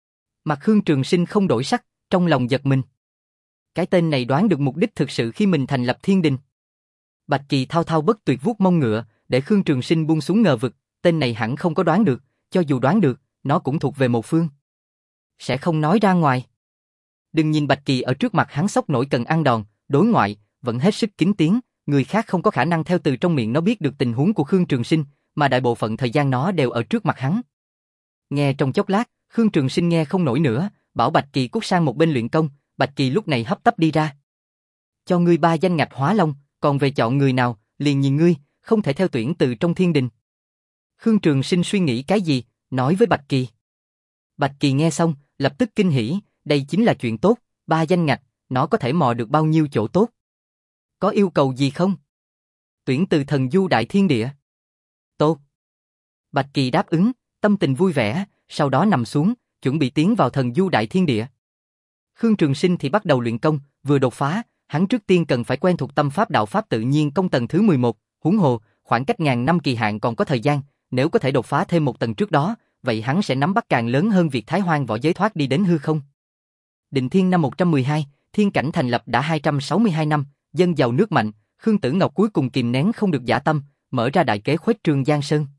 Mặt Khương Trường Sinh không đổi sắc, trong lòng giật mình. Cái tên này đoán được mục đích thực sự khi mình thành lập thiên đình. Bạch Kỳ thao thao bất tuyệt vuốt mông ngựa, để Khương Trường Sinh buông xuống ngờ vực, tên này hẳn không có đoán được, cho dù đoán được, nó cũng thuộc về một phương. Sẽ không nói ra ngoài. Đừng nhìn Bạch Kỳ ở trước mặt hắn sốc nổi cần ăn đòn, đối ngoại, vẫn hết sức kín tiếng, người khác không có khả năng theo từ trong miệng nó biết được tình huống của Khương Trường Sinh, mà đại bộ phận thời gian nó đều ở trước mặt hắn. Nghe trong chốc lát, Khương Trường Sinh nghe không nổi nữa, bảo Bạch Kỳ cút sang một bên luyện công, Bạch Kỳ lúc này hấp tấp đi ra. Cho ngươi ba danh ngạch hóa long, còn về chọn người nào, liền nhìn ngươi, không thể theo tuyển từ trong thiên đình. Khương Trường Sinh suy nghĩ cái gì, nói với Bạch Kỳ. Bạch Kỳ nghe xong, lập tức kinh hỉ, đây chính là chuyện tốt, ba danh ngạch, nó có thể mò được bao nhiêu chỗ tốt. Có yêu cầu gì không? Tuyển từ thần du đại thiên địa. Tốt. Bạch Kỳ đáp ứng, tâm tình vui vẻ, sau đó nằm xuống, chuẩn bị tiến vào thần du đại thiên địa. Khương Trường Sinh thì bắt đầu luyện công, vừa đột phá, hắn trước tiên cần phải quen thuộc tâm pháp đạo pháp tự nhiên công tầng thứ mười một, huống hồ, khoảng cách ngàn năm kỳ hạn còn có thời gian, nếu có thể đột phá thêm một tầng trước đó, vậy hắn sẽ nắm bắt càng lớn hơn việc Thái Hoang võ giới thoát đi đến hư không. Định Thiên năm một trăm mười hai, thiên cảnh thành lập đã hai trăm sáu mươi hai năm, dân giàu nước mạnh, Khương Tử Ngọc cuối cùng kìm nén không được dã tâm, mở ra đại kế khuếch trương Giang Sơn.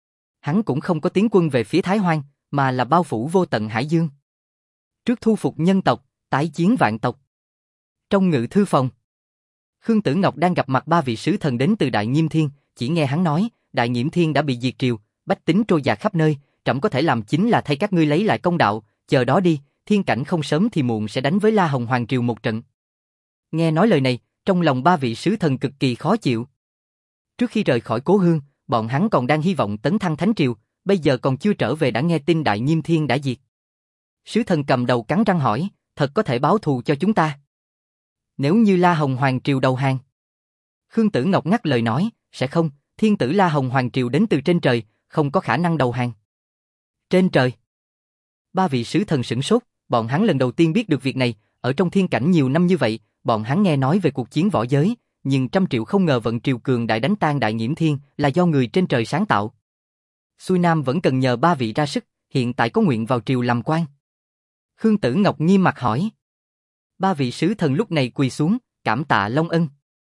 Hắn cũng không có tiến quân về phía Thái Hoang, mà là bao phủ vô tận hải dương. Trước thu phục nhân tộc, tái chiến vạn tộc. Trong ngự thư phòng, Khương Tử Ngọc đang gặp mặt ba vị sứ thần đến từ Đại Nhiêm Thiên, chỉ nghe hắn nói, Đại Nhiễm Thiên đã bị diệt triều, bách tính trôi dạt khắp nơi, trẫm có thể làm chính là thay các ngươi lấy lại công đạo, chờ đó đi, thiên cảnh không sớm thì muộn sẽ đánh với La Hồng Hoàng triều một trận. Nghe nói lời này, trong lòng ba vị sứ thần cực kỳ khó chịu. Trước khi rời khỏi cố hương, bọn hắn còn đang hy vọng tấn thăng thánh triều, bây giờ còn chưa trở về đã nghe tin Đại Nhiêm Thiên đã diệt. Sứ thần cầm đầu cắn răng hỏi, thật có thể báo thù cho chúng ta? Nếu như La Hồng Hoàng triều đầu hàng? Khương Tử Ngọc ngắt lời nói, sẽ không, Thiên tử La Hồng Hoàng Triều đến từ trên trời, không có khả năng đầu hàng. Trên trời. Ba vị sứ thần sửng sốt, bọn hắn lần đầu tiên biết được việc này, ở trong thiên cảnh nhiều năm như vậy, bọn hắn nghe nói về cuộc chiến võ giới, nhưng trăm triệu không ngờ vận triều cường đại đánh tan Đại Nhiễm Thiên là do người trên trời sáng tạo. Xuôi Nam vẫn cần nhờ ba vị ra sức, hiện tại có nguyện vào triều làm quan. Khương Tử Ngọc nghiêm mặt hỏi. Ba vị sứ thần lúc này quỳ xuống, cảm tạ Long ân.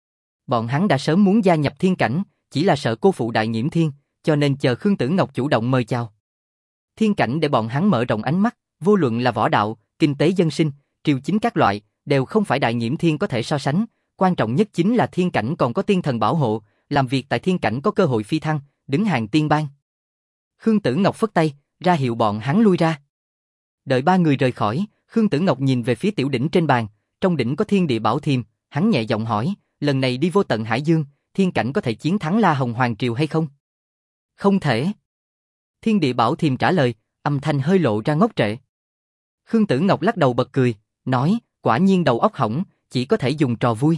Bọn hắn đã sớm muốn gia nhập thiên cảnh, chỉ là sợ cô phụ Đại Nhiễm Thiên, cho nên chờ Khương Tử Ngọc chủ động mời chào. Thiên cảnh để bọn hắn mở rộng ánh mắt, vô luận là võ đạo, kinh tế dân sinh, triều chính các loại, đều không phải Đại Nhiễm Thiên có thể so sánh, quan trọng nhất chính là thiên cảnh còn có tiên thần bảo hộ, làm việc tại thiên cảnh có cơ hội phi thăng, đứng hàng tiên bang. Khương Tử Ngọc phất tay, ra hiệu bọn hắn lui ra. Đợi ba người rời khỏi, Khương Tử Ngọc nhìn về phía tiểu đỉnh trên bàn, trong đỉnh có thiên địa bảo thiềm, hắn nhẹ giọng hỏi, lần này đi vô tận hải dương, thiên cảnh có thể chiến thắng La Hồng Hoàng Triều hay không? Không thể. Thiên địa bảo thiềm trả lời, âm thanh hơi lộ ra ngốc trệ. Khương Tử Ngọc lắc đầu bật cười, nói, quả nhiên đầu óc hỏng, chỉ có thể dùng trò vui.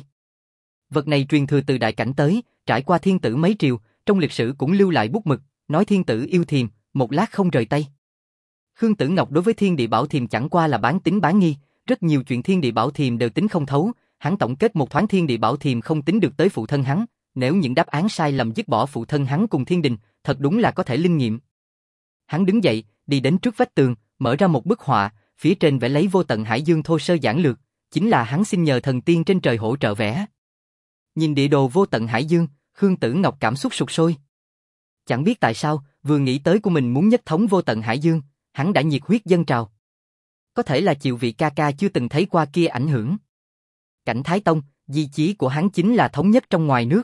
Vật này truyền thừa từ đại cảnh tới, trải qua thiên tử mấy triều, trong lịch sử cũng lưu lại bút mực, nói thiên tử yêu thiềm, một lát không rời tay. Khương Tử Ngọc đối với thiên địa bảo thiềm chẳng qua là bán tín bán nghi, rất nhiều chuyện thiên địa bảo thiềm đều tính không thấu, hắn tổng kết một thoáng thiên địa bảo thiềm không tính được tới phụ thân hắn, nếu những đáp án sai lầm dứt bỏ phụ thân hắn cùng thiên đình, thật đúng là có thể linh nghiệm. Hắn đứng dậy, đi đến trước vách tường, mở ra một bức họa, phía trên vẽ lấy vô tận hải dương thô sơ giản lược, chính là hắn xin nhờ thần tiên trên trời hỗ trợ vẽ. Nhìn địa đồ vô tận hải dương, Khương Tử Ngọc cảm xúc sục sôi. Chẳng biết tại sao, vừa nghĩ tới của mình muốn nhất thống vô tận hải dương, hắn đã nhiệt huyết dâng trào. Có thể là chịu vị ca ca chưa từng thấy qua kia ảnh hưởng. Cảnh Thái Tông, di chí của hắn chính là thống nhất trong ngoài nước.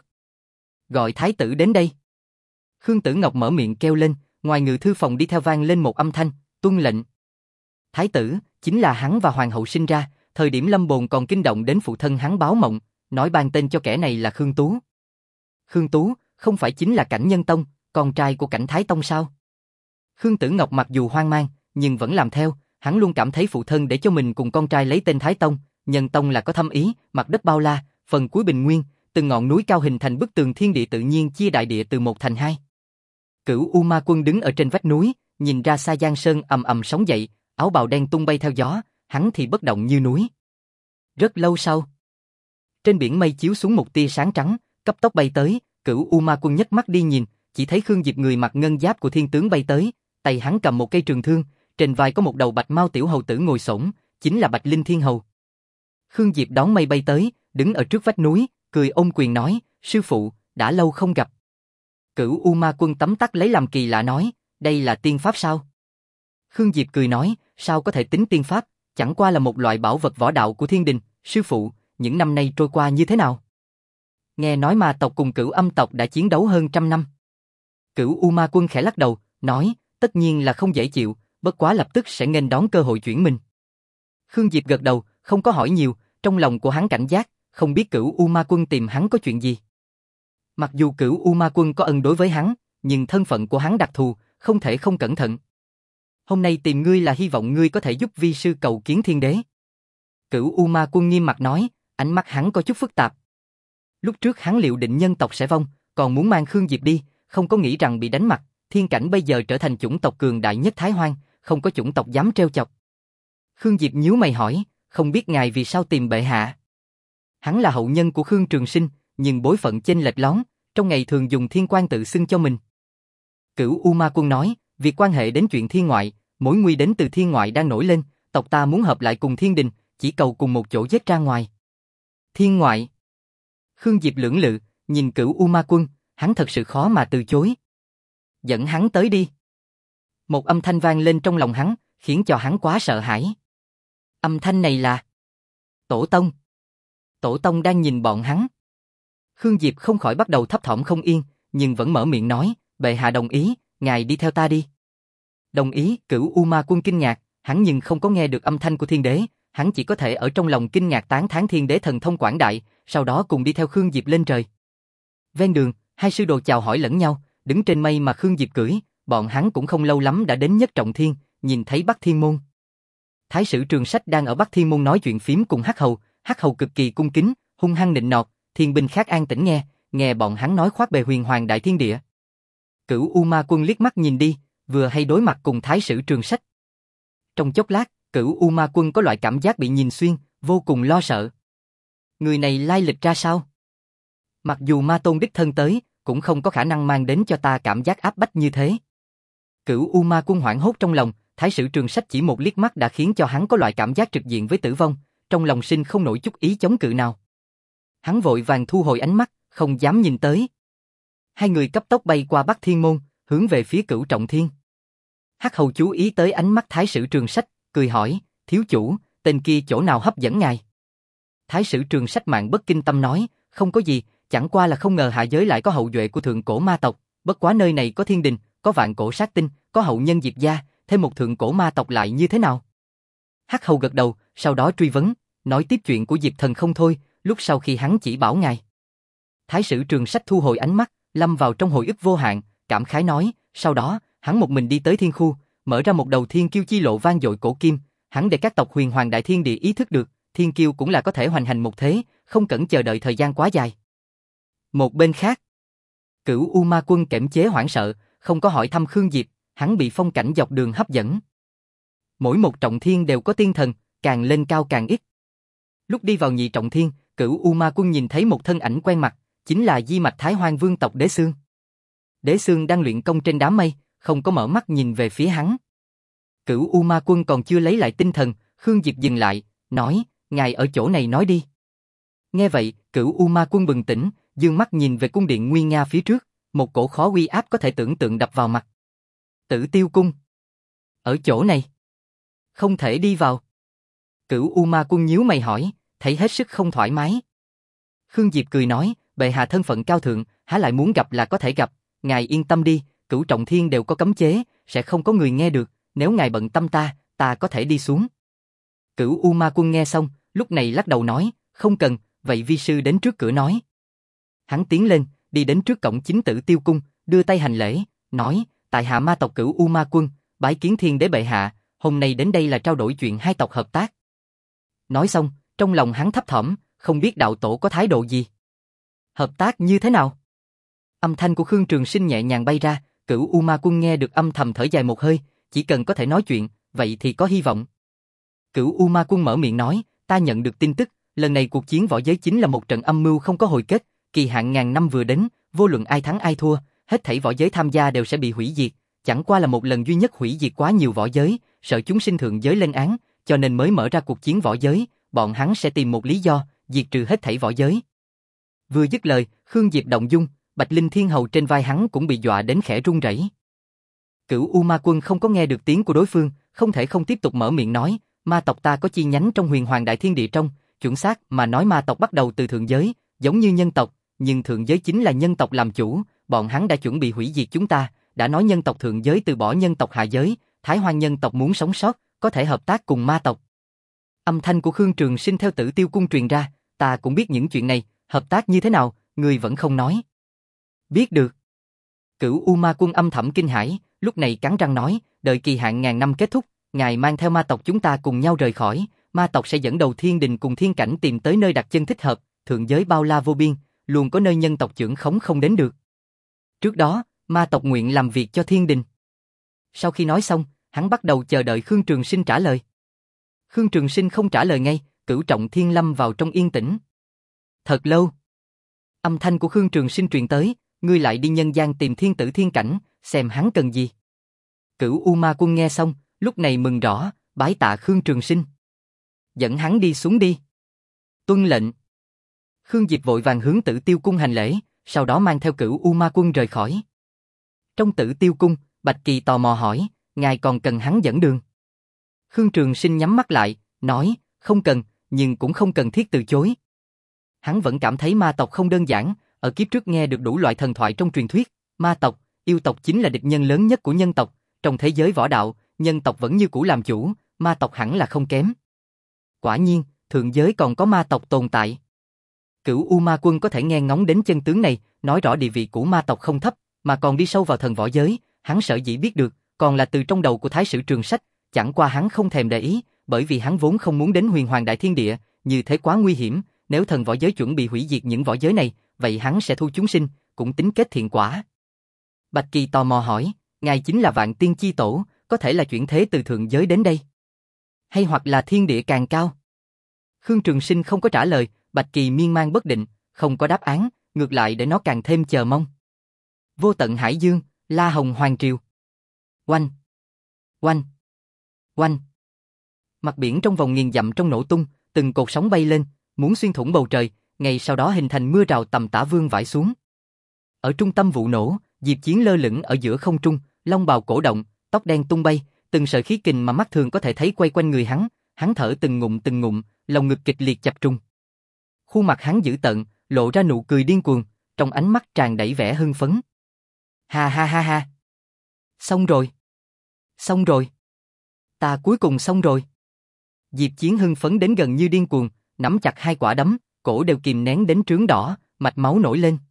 Gọi thái tử đến đây. Khương Tử Ngọc mở miệng kêu lên, ngoài ngự thư phòng đi theo vang lên một âm thanh, tuân lệnh. Thái tử, chính là hắn và hoàng hậu sinh ra, thời điểm lâm bồn còn kinh động đến phụ thân hắn báo mộng, nói ban tên cho kẻ này là Khương Tú. Khương Tú, không phải chính là Cảnh Nhân Tông, con trai của Cảnh Thái Tông sao? Khương Tử Ngọc mặc dù hoang mang, nhưng vẫn làm theo, hắn luôn cảm thấy phụ thân để cho mình cùng con trai lấy tên Thái Tông, Nhân Tông là có thâm ý, mặt đất bao la, phần cuối bình nguyên, từng ngọn núi cao hình thành bức tường thiên địa tự nhiên chia đại địa từ một thành hai. Cửu U Ma Quân đứng ở trên vách núi, nhìn ra xa Giang Sơn ầm ầm sóng dậy, áo bào đen tung bay theo gió, hắn thì bất động như núi. Rất lâu sau, trên biển mây chiếu xuống một tia sáng trắng, cấp tốc bay tới, Cửu U Ma Quân nhấc mắt đi nhìn, chỉ thấy Khương Diệp người mặc ngân giáp của thiên tướng bay tới, tay hắn cầm một cây trường thương, trên vai có một đầu bạch mao tiểu hầu tử ngồi xổm, chính là Bạch Linh Thiên Hầu. Khương Diệp đón mây bay tới, đứng ở trước vách núi, cười ôm quyền nói, sư phụ, đã lâu không gặp. Cửu U Ma Quân tấm tắc lấy làm kỳ lạ nói, đây là tiên pháp sao? Khương Diệp cười nói, sao có thể tính tiên pháp, chẳng qua là một loại bảo vật võ đạo của thiên đình, sư phụ, những năm nay trôi qua như thế nào? Nghe nói ma tộc cùng Cửu Âm tộc đã chiến đấu hơn trăm năm. Cửu U Ma Quân khẽ lắc đầu, nói, tất nhiên là không dễ chịu, bất quá lập tức sẽ nghênh đón cơ hội chuyển mình. Khương Diệp gật đầu, không có hỏi nhiều, trong lòng của hắn cảnh giác, không biết Cửu U Ma Quân tìm hắn có chuyện gì. Mặc dù Cửu U Ma Quân có ân đối với hắn, nhưng thân phận của hắn đặc thù, không thể không cẩn thận. Hôm nay tìm ngươi là hy vọng ngươi có thể giúp vi sư cầu kiến thiên đế. Cửu U Ma Quân nghiêm mặt nói, ánh mắt hắn có chút phức tạp. Lúc trước hắn liệu định nhân tộc sẽ vong, còn muốn mang Khương Diệp đi, không có nghĩ rằng bị đánh mặt, thiên cảnh bây giờ trở thành chủng tộc cường đại nhất Thái Hoang, không có chủng tộc dám trêu chọc. Khương Diệp nhíu mày hỏi, không biết ngài vì sao tìm bệ hạ? Hắn là hậu nhân của Khương Trường Sinh, nhưng bối phận chênh lệch lón, trong ngày thường dùng thiên quan tự xưng cho mình. Cửu U Ma Quân nói, việc quan hệ đến chuyện thiên ngoại, mối nguy đến từ thiên ngoại đang nổi lên, tộc ta muốn hợp lại cùng thiên đình, chỉ cầu cùng một chỗ giết ra ngoài. Thiên ngoại. Khương Diệp lưỡng lự, nhìn Cửu U Ma Quân, hắn thật sự khó mà từ chối. Dẫn hắn tới đi. Một âm thanh vang lên trong lòng hắn, khiến cho hắn quá sợ hãi. Âm thanh này là Tổ Tông. Tổ Tông đang nhìn bọn hắn. Khương Diệp không khỏi bắt đầu thấp thỏm không yên, nhưng vẫn mở miệng nói, bệ hạ đồng ý, ngài đi theo ta đi. Đồng ý, Cửu U Ma Quân kinh ngạc, hắn nhưng không có nghe được âm thanh của thiên đế, hắn chỉ có thể ở trong lòng kinh ngạc tán thán thiên đế thần thông quảng đại, sau đó cùng đi theo Khương Diệp lên trời. Ven đường, hai sư đồ chào hỏi lẫn nhau, đứng trên mây mà Khương Diệp cưỡi, bọn hắn cũng không lâu lắm đã đến Nhất Trọng Thiên, nhìn thấy Bắc Thiên Môn. Thái sử Trường Sách đang ở Bắc Thiên Môn nói chuyện phím cùng Hắc Hầu, Hắc Hầu cực kỳ cung kính, hung hăng nịnh nọt, thiên binh khác an tĩnh nghe, nghe bọn hắn nói khoác bề huyền hoàng đại thiên địa. Cửu U Ma Quân liếc mắt nhìn đi, vừa hay đối mặt cùng Thái sử Trường Sách. Trong chốc lát, Cửu U Ma Quân có loại cảm giác bị nhìn xuyên, vô cùng lo sợ. Người này lai lịch ra sao? Mặc dù Ma Tôn đích thân tới, cũng không có khả năng mang đến cho ta cảm giác áp bách như thế. Cửu U Ma Quân hoảng hốt trong lòng, Thái sử Trường Sách chỉ một liếc mắt đã khiến cho hắn có loại cảm giác trực diện với tử vong, trong lòng sinh không nổi chút ý chống cự nào. Hắn vội vàng thu hồi ánh mắt, không dám nhìn tới. Hai người cấp tốc bay qua Bắc Thiên Môn, hướng về phía Cửu Trọng Thiên. Hắc Hầu chú ý tới ánh mắt Thái sử Trường Sách, cười hỏi, thiếu chủ, tên kia chỗ nào hấp dẫn ngài? Thái sử Trường Sách mạn bất kinh tâm nói, không có gì, chẳng qua là không ngờ hạ giới lại có hậu duệ của thượng cổ ma tộc, bất quá nơi này có thiên đình, có vạn cổ sát tinh, có hậu nhân Diệp gia, thêm một thượng cổ ma tộc lại như thế nào? Hắc Hầu gật đầu, sau đó truy vấn, nói tiếp chuyện của Diệp Thần không thôi, lúc sau khi hắn chỉ bảo ngài. Thái sử Trường Sách thu hồi ánh mắt, lâm vào trong hồi ức vô hạn, cảm khái nói, sau đó, hắn một mình đi tới thiên khu, mở ra một đầu thiên kiêu chi lộ vang dội cổ kim, hắn để các tộc huyền hoàng đại thiên địa ý thức được, thiên kiêu cũng là có thể hoành hành một thế, không cần chờ đợi thời gian quá dài. Một bên khác, Cửu U Ma Quân kềm chế hoảng sợ, không có hỏi thăm Khương Diệp, hắn bị phong cảnh dọc đường hấp dẫn. Mỗi một trọng thiên đều có tiên thần, càng lên cao càng ít. Lúc đi vào nhị trọng thiên, Cửu U Ma Quân nhìn thấy một thân ảnh quen mặt, chính là di mạch Thái Hoang Vương tộc Đế Xương. Đế Xương đang luyện công trên đám mây, không có mở mắt nhìn về phía hắn. Cửu U Ma Quân còn chưa lấy lại tinh thần, Khương Diệp dừng lại, nói, ngài ở chỗ này nói đi. Nghe vậy, Cửu U Ma Quân bừng tỉnh, dương mắt nhìn về cung điện nguy nga phía trước, một cổ khó uy áp có thể tưởng tượng đập vào mặt. Tử Tiêu Cung. Ở chỗ này. Không thể đi vào. Cửu U Ma Quân nhíu mày hỏi, thấy hết sức không thoải mái. Khương Diệp cười nói, bệ hạ thân phận cao thượng, há lại muốn gặp là có thể gặp, ngài yên tâm đi, Cửu Trọng Thiên đều có cấm chế, sẽ không có người nghe được, nếu ngài bận tâm ta, ta có thể đi xuống. Cửu U Ma Quân nghe xong, lúc này lắc đầu nói, không cần, vậy vi sư đến trước cửa nói. Hắn tiến lên, đi đến trước cổng chính Tử Tiêu Cung, đưa tay hành lễ, nói, tại hạ ma tộc Cửu U Ma Quân, bái kiến thiên đế bệ hạ, hôm nay đến đây là trao đổi chuyện hai tộc hợp tác. Nói xong, trong lòng hắn thấp thỏm, không biết đạo tổ có thái độ gì. Hợp tác như thế nào? Âm thanh của Khương Trường Sinh nhẹ nhàng bay ra, Cửu U Ma Quân nghe được âm thầm thở dài một hơi, chỉ cần có thể nói chuyện, vậy thì có hy vọng. Cửu U Ma Quân mở miệng nói, ta nhận được tin tức, lần này cuộc chiến võ giới chính là một trận âm mưu không có hồi kết, kỳ hạn ngàn năm vừa đến, vô luận ai thắng ai thua, hết thảy võ giới tham gia đều sẽ bị hủy diệt, chẳng qua là một lần duy nhất hủy diệt quá nhiều võ giới, sợ chúng sinh thượng giới lên án, cho nên mới mở ra cuộc chiến võ giới, bọn hắn sẽ tìm một lý do, diệt trừ hết thảy võ giới. Vừa dứt lời, Khương Diệp động dung, Bạch Linh Thiên Hầu trên vai hắn cũng bị dọa đến khẽ run rẩy. Cửu U Ma Quân không có nghe được tiếng của đối phương, không thể không tiếp tục mở miệng nói, ma tộc ta có chi nhánh trong huyền hoàng đại thiên địa trong, chuẩn xác mà nói ma tộc bắt đầu từ thượng giới, giống như nhân tộc, nhưng thượng giới chính là nhân tộc làm chủ, bọn hắn đã chuẩn bị hủy diệt chúng ta, đã nói nhân tộc thượng giới từ bỏ nhân tộc hạ giới, Thái Hoang nhân tộc muốn sống sót, có thể hợp tác cùng ma tộc. Âm thanh của Khương Trường Sinh theo Tử Tiêu Cung truyền ra, ta cũng biết những chuyện này, hợp tác như thế nào, người vẫn không nói. Biết được. Cửu U Ma Quân âm thầm kinh hãi, lúc này cắn răng nói, đợi kỳ hạn ngàn năm kết thúc, ngài mang theo ma tộc chúng ta cùng nhau rời khỏi, ma tộc sẽ dẫn đầu thiên đình cùng thiên cảnh tìm tới nơi đặt chân thích hợp, thượng giới bao la vô biên, luôn có nơi nhân tộc trưởng khống không đến được. Trước đó, ma tộc nguyện làm việc cho thiên đình. Sau khi nói xong, hắn bắt đầu chờ đợi Khương Trường Sinh trả lời. Khương Trường Sinh không trả lời ngay, Cửu Trọng Thiên lâm vào trong yên tĩnh. Thật lâu. Âm thanh của Khương Trường Sinh truyền tới, ngươi lại đi nhân gian tìm thiên tử thiên cảnh, xem hắn cần gì. Cửu U Ma Quân nghe xong, lúc này mừng rõ, bái tạ Khương Trường Sinh. Dẫn hắn đi xuống đi. Tuân lệnh. Khương Diệp vội vàng hướng Tử Tiêu Cung hành lễ, sau đó mang theo Cửu U Ma Quân rời khỏi. Trong Tử Tiêu Cung, Bạch Kỳ tò mò hỏi, ngài còn cần hắn dẫn đường? Khương Trường Sinh nhắm mắt lại, nói, không cần, nhưng cũng không cần thiết từ chối. Hắn vẫn cảm thấy ma tộc không đơn giản, ở kiếp trước nghe được đủ loại thần thoại trong truyền thuyết, ma tộc, yêu tộc chính là địch nhân lớn nhất của nhân tộc, trong thế giới võ đạo, nhân tộc vẫn như cũ làm chủ, ma tộc hẳn là không kém. Quả nhiên, thượng giới còn có ma tộc tồn tại. Cửu U Ma Quân có thể nghe ngóng đến chân tướng này, nói rõ địa vị của ma tộc không thấp, mà còn đi sâu vào thần võ giới, hắn sợ dĩ biết được, còn là từ trong đầu của Thái sử Trường Sách, chẳng qua hắn không thèm để ý, bởi vì hắn vốn không muốn đến huyền hoàng đại thiên địa, như thế quá nguy hiểm, nếu thần võ giới chuẩn bị hủy diệt những võ giới này, vậy hắn sẽ thu chúng sinh, cũng tính kết thiện quả. Bạch Kỳ tò mò hỏi, ngài chính là Vạn Tiên Chi Tổ, có thể là chuyển thế từ thượng giới đến đây? Hay hoặc là thiên địa càng cao? Khương Trường Sinh không có trả lời, Bạch Kỳ miên man bất định, không có đáp án, ngược lại để nó càng thêm chờ mong. Vô tận hải dương, La Hồng Hoàng Triều. Oanh! Oanh! Oanh! Mặt biển trong vòng nghìn dặm trong nổ tung, từng cột sóng bay lên, muốn xuyên thủng bầu trời, ngay sau đó hình thành mưa rào tầm tả vương vãi xuống. Ở trung tâm vụ nổ, Diệp Chiến lơ lửng ở giữa không trung, long bào cổ động, tóc đen tung bay, từng sợi khí kình mà mắt thường có thể thấy quay quanh người hắn, hắn thở từng ngụm từng ngụm, lồng ngực kịch liệt chập trùng. Khuôn mặt hắn dữ tợn, lộ ra nụ cười điên cuồng, trong ánh mắt tràn đầy vẻ hưng phấn. Ha ha ha ha. Xong rồi. Xong rồi. Ta cuối cùng xong rồi. Diệp Chiến hưng phấn đến gần như điên cuồng, nắm chặt hai quả đấm, cổ đều kìm nén đến trướng đỏ, mạch máu nổi lên.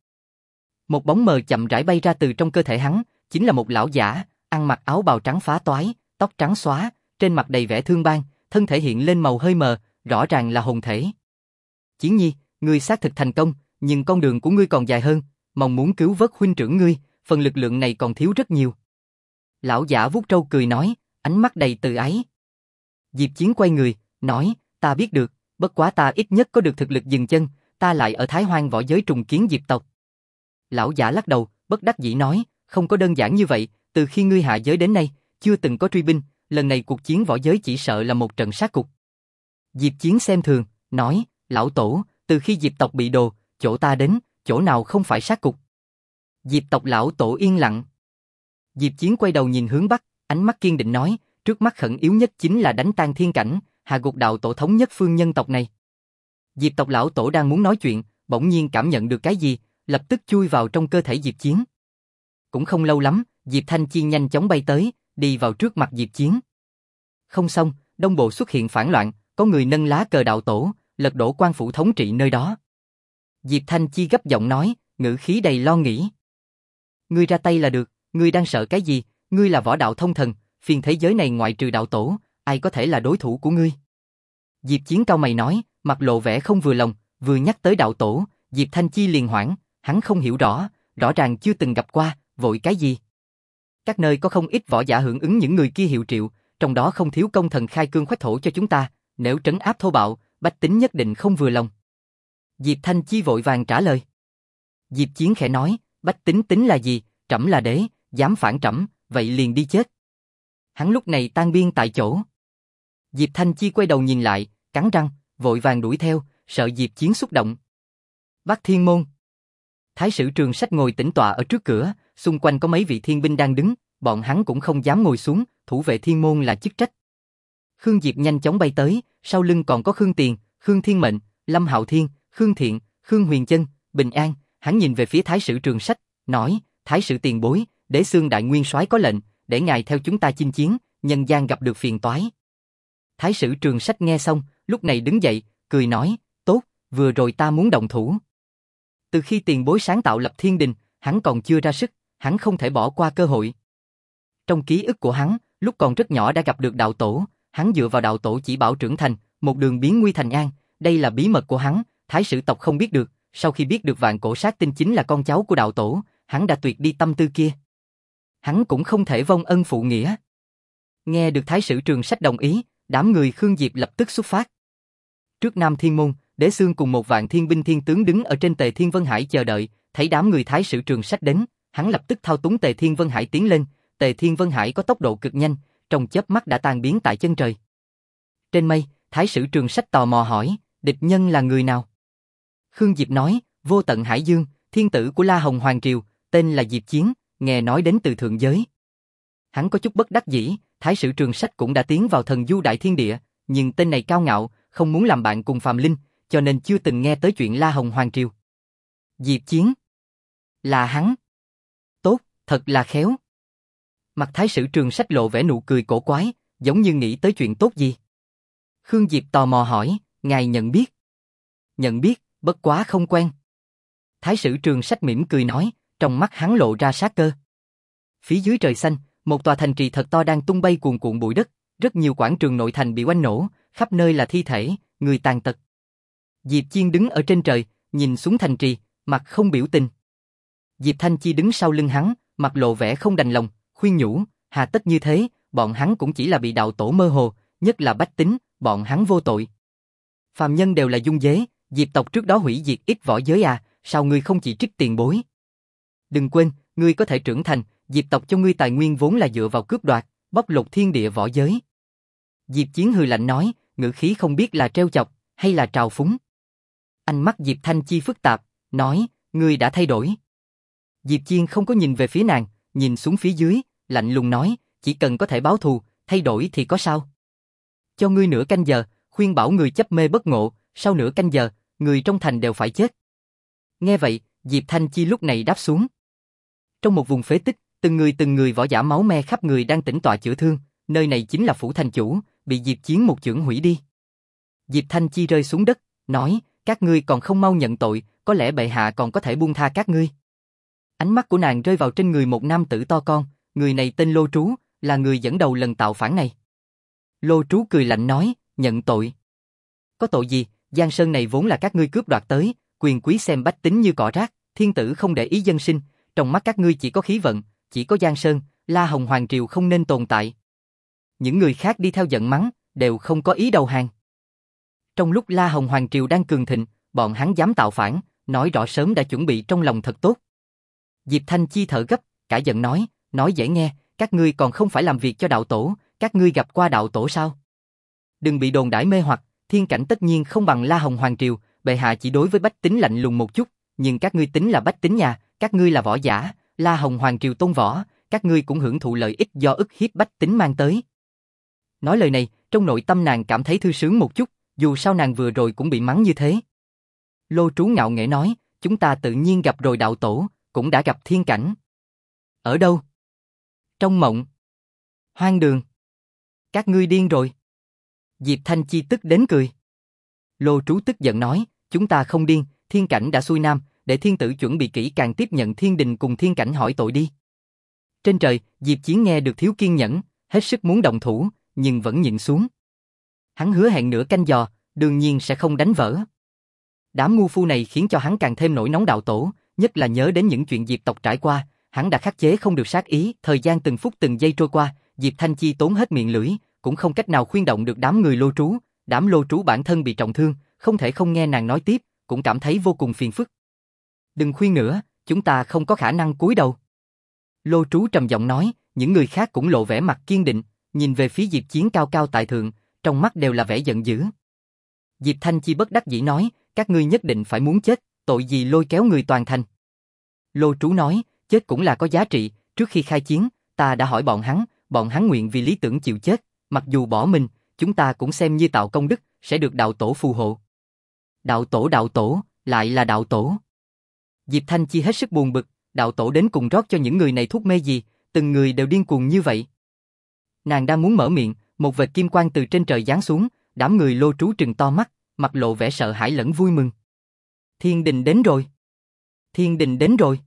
Một bóng mờ chậm rãi bay ra từ trong cơ thể hắn, chính là một lão giả, ăn mặc áo bào trắng phá toái, tóc trắng xóa, trên mặt đầy vẻ thương ban, thân thể hiện lên màu hơi mờ, rõ ràng là hồn thể. Chiến Nhi, ngươi xác thực thành công, nhưng con đường của ngươi còn dài hơn, mong muốn cứu vớt huynh trưởng ngươi, phần lực lượng này còn thiếu rất nhiều. Lão giả vuốt râu cười nói, ánh mắt đầy từ ái. Diệp Chiến quay người, nói, ta biết được, bất quá ta ít nhất có được thực lực dừng chân, ta lại ở Thái Hoang võ giới trùng kiến Diệp tộc. Lão giả lắc đầu, bất đắc dĩ nói, không có đơn giản như vậy, từ khi ngươi hạ giới đến nay, chưa từng có truy binh, lần này cuộc chiến võ giới chỉ sợ là một trận sát cục. Diệp Chiến xem thường, nói, lão tổ, từ khi Diệp tộc bị đồ, chỗ ta đến, chỗ nào không phải sát cục. Diệp tộc lão tổ yên lặng. Diệp Chiến quay đầu nhìn hướng Bắc, ánh mắt kiên định nói, trước mắt khẩn yếu nhất chính là đánh tan thiên cảnh, hạ gục đạo tổ thống nhất phương nhân tộc này. Diệp tộc lão tổ đang muốn nói chuyện, bỗng nhiên cảm nhận được cái gì, lập tức chui vào trong cơ thể Diệp Chiến. Cũng không lâu lắm, Diệp Thanh Chi nhanh chóng bay tới, đi vào trước mặt Diệp Chiến. Không xong, Đông Bộ xuất hiện phản loạn, có người nâng lá cờ đạo tổ, lật đổ quan phủ thống trị nơi đó. Diệp Thanh Chi gấp giọng nói, ngữ khí đầy lo nghĩ. Ngươi ra tay là được, ngươi đang sợ cái gì, ngươi là võ đạo thông thần, phiên thế giới này ngoại trừ đạo tổ, ai có thể là đối thủ của ngươi. Diệp Chiến cau mày nói, mặt lộ vẻ không vừa lòng, vừa nhắc tới đạo tổ, Diệp Thanh Chi liền hoảng, hắn không hiểu rõ, rõ ràng chưa từng gặp qua, vội cái gì. Các nơi có không ít võ giả hưởng ứng những người kia hiệu triệu, trong đó không thiếu công thần khai cương khoách thổ cho chúng ta, nếu trấn áp thô bạo, bách tính nhất định không vừa lòng. Diệp Thanh Chi vội vàng trả lời. Diệp Chiến khẽ nói, bách tính tính là gì, trẫm là đế, dám phản trẫm, vậy liền đi chết. Hắn lúc này tan biên tại chỗ. Diệp Thanh Chi quay đầu nhìn lại, cắn răng, vội vàng đuổi theo, sợ Diệp Chiến xúc động. Bắc Thiên Môn. Thái sử Trường Sách ngồi tĩnh tọa ở trước cửa, xung quanh có mấy vị thiên binh đang đứng, bọn hắn cũng không dám ngồi xuống, thủ vệ thiên môn là chức trách. Khương Diệp nhanh chóng bay tới, sau lưng còn có Khương Tiền, Khương Thiên Mệnh, Lâm Hạo Thiên, Khương Thiện, Khương Huyền Chân, Bình An. Hắn nhìn về phía Thái sử Trường Sách, nói, Thái sử tiền bối, Đế Xương đại nguyên soái có lệnh, để ngài theo chúng ta chinh chiến, nhân gian gặp được phiền toái. Thái sử Trường Sách nghe xong, lúc này đứng dậy, cười nói, tốt, vừa rồi ta muốn động thủ. Từ khi tiền bối sáng tạo lập thiên đình, hắn còn chưa ra sức, hắn không thể bỏ qua cơ hội. Trong ký ức của hắn, lúc còn rất nhỏ đã gặp được đạo tổ, hắn dựa vào đạo tổ chỉ bảo trưởng thành, một đường biến nguy thành an, đây là bí mật của hắn, Thái sử tộc không biết được, sau khi biết được Vạn Cổ Sát Tinh chính là con cháu của đạo tổ, hắn đã tuyệt đi tâm tư kia. Hắn cũng không thể vong ân phụ nghĩa. Nghe được Thái sử Trường Sách đồng ý, đám người Khương Diệp lập tức xuất phát. Trước Nam Thiên Môn, Đế Xương cùng một vạn thiên binh thiên tướng đứng ở trên Tề Thiên Vân Hải chờ đợi, thấy đám người Thái sử Trường Sách đến, hắn lập tức thao túng Tề Thiên Vân Hải tiến lên, Tề Thiên Vân Hải có tốc độ cực nhanh, trong chớp mắt đã tan biến tại chân trời. Trên mây, Thái sử Trường Sách tò mò hỏi, địch nhân là người nào? Khương Diệp nói, Vô Tận Hải Dương, thiên tử của La Hồng Hoàng Triều, tên là Diệp Chiến, nghe nói đến từ thượng giới. Hắn có chút bất đắc dĩ, Thái sử Trường Sách cũng đã tiến vào thần du đại thiên địa, nhưng tên này cao ngạo, không muốn làm bạn cùng phàm linh, cho nên chưa từng nghe tới chuyện La Hồng Hoàng Triều. Diệp Chiến. Là hắn. Tốt, thật là khéo. Mặt Thái sử Trường Sách lộ vẻ nụ cười cổ quái, giống như nghĩ tới chuyện tốt gì. Khương Diệp tò mò hỏi, ngài nhận biết? Nhận biết, bất quá không quen. Thái sử Trường Sách mỉm cười nói, trong mắt hắn lộ ra sát cơ. Phía dưới trời xanh, một tòa thành trì thật to đang tung bay cuồn cuộn bụi đất, rất nhiều quảng trường nội thành bị oanh nổ, khắp nơi là thi thể, người tàn tật. Diệp Chiến đứng ở trên trời, nhìn xuống thành trì, mặt không biểu tình. Diệp Thanh Chi đứng sau lưng hắn, mặt lộ vẻ không đành lòng, khuyên nhủ, hà tất như thế, bọn hắn cũng chỉ là bị đạo tổ mơ hồ, nhất là bách tính, bọn hắn vô tội. Phàm nhân đều là dung dế, Diệp tộc trước đó hủy diệt ít võ giới à, sao ngươi không chỉ trích tiền bối? Đừng quên, ngươi có thể trưởng thành, Diệp tộc cho ngươi tài nguyên vốn là dựa vào cướp đoạt, bóc lột thiên địa võ giới. Diệp Chiến hừ lạnh nói, ngữ khí không biết là trêu chọc, hay là trào phúng. Ánh mắt Diệp Thanh Chi phức tạp, nói, ngươi đã thay đổi. Diệp Chiến không có nhìn về phía nàng, nhìn xuống phía dưới, lạnh lùng nói, chỉ cần có thể báo thù, thay đổi thì có sao? Cho ngươi nửa canh giờ, khuyên bảo người chấp mê bất ngộ, sau nửa canh giờ, người trong thành đều phải chết. Nghe vậy, Diệp Thanh Chi lúc này đáp xuống. Trong một vùng phế tích, từng người từng người võ giả máu me khắp người đang tĩnh tọa chữa thương, nơi này chính là phủ thành chủ, bị Diệp Chiến một chưởng hủy đi. Diệp Thanh Chi rơi xuống đất, nói, các ngươi còn không mau nhận tội, có lẽ bệ hạ còn có thể buông tha các ngươi. Ánh mắt của nàng rơi vào trên người một nam tử to con, người này tên Lô Trú, là người dẫn đầu lần tạo phản này. Lô Trú cười lạnh nói, nhận tội. Có tội gì, Giang Sơn này vốn là các ngươi cướp đoạt tới, quyền quý xem bách tính như cỏ rác, thiên tử không để ý dân sinh, trong mắt các ngươi chỉ có khí vận, chỉ có Giang Sơn, La Hồng Hoàng Triều không nên tồn tại. Những người khác đi theo giận mắng, đều không có ý đầu hàng. Trong lúc La Hồng Hoàng Triều đang cường thịnh, bọn hắn dám tạo phản, nói rõ sớm đã chuẩn bị trong lòng thật tốt. Diệp Thanh Chi thở gấp, cả giận nói, nói dễ nghe, các ngươi còn không phải làm việc cho đạo tổ, các ngươi gặp qua đạo tổ sao? Đừng bị đồn đãi mê hoặc, thiên cảnh tất nhiên không bằng La Hồng Hoàng Triều, bệ hạ chỉ đối với bách tính lạnh lùng một chút, nhưng các ngươi tính là bách tính nhà, các ngươi là võ giả, La Hồng Hoàng Triều tôn võ, các ngươi cũng hưởng thụ lợi ích do ức hiếp bách tính mang tới. Nói lời này, trong nội tâm nàng cảm thấy thư sướng một chút, dù sao nàng vừa rồi cũng bị mắng như thế. Lô Trú ngạo nghễ nói, chúng ta tự nhiên gặp rồi đạo tổ, cũng đã gặp thiên cảnh. Ở đâu? Trong mộng. Hoang đường. Các ngươi điên rồi. Diệp Thanh Chi tức đến cười. Lô Trú tức giận nói, chúng ta không điên, thiên cảnh đã xuôi nam, để thiên tử chuẩn bị kỹ càng tiếp nhận thiên đình cùng thiên cảnh hỏi tội đi. Trên trời, Diệp Chiến nghe được thiếu kiên nhẫn, hết sức muốn động thủ, nhưng vẫn nhịn xuống. Hắn hứa hẹn nửa canh giò, đương nhiên sẽ không đánh vỡ. Đám ngu phu này khiến cho hắn càng thêm nổi nóng đạo tổ, nhất là nhớ đến những chuyện Diệp tộc trải qua, hắn đã khắc chế không được sát ý, thời gian từng phút từng giây trôi qua, Diệp Thanh Chi tốn hết miệng lưỡi, cũng không cách nào khuyên động được đám người Lô Trú, đám Lô Trú bản thân bị trọng thương, không thể không nghe nàng nói tiếp, cũng cảm thấy vô cùng phiền phức. Đừng khuyên nữa, chúng ta không có khả năng cúi đầu. Lô Trú trầm giọng nói, những người khác cũng lộ vẻ mặt kiên định, nhìn về phía Diệp Chiến cao cao tại thượng, trong mắt đều là vẻ giận dữ. Diệp Thanh Chi bất đắc dĩ nói, các ngươi nhất định phải muốn chết, tội gì lôi kéo người toàn thành. Lô Trú nói, chết cũng là có giá trị, trước khi khai chiến, ta đã hỏi bọn hắn, bọn hắn nguyện vì lý tưởng chịu chết, mặc dù bỏ mình, chúng ta cũng xem như tạo công đức, sẽ được đạo tổ phù hộ. Đạo tổ đạo tổ, lại là đạo tổ. Diệp Thanh Chi hết sức buồn bực, đạo tổ đến cùng rót cho những người này thuốc mê gì, từng người đều điên cuồng như vậy. Nàng đang muốn mở miệng, một vệt kim quang từ trên trời giáng xuống, đám người Lô Trú trừng to mắt, mặt lộ vẻ sợ hãi lẫn vui mừng. Thiên đình đến rồi. Thiên đình đến rồi.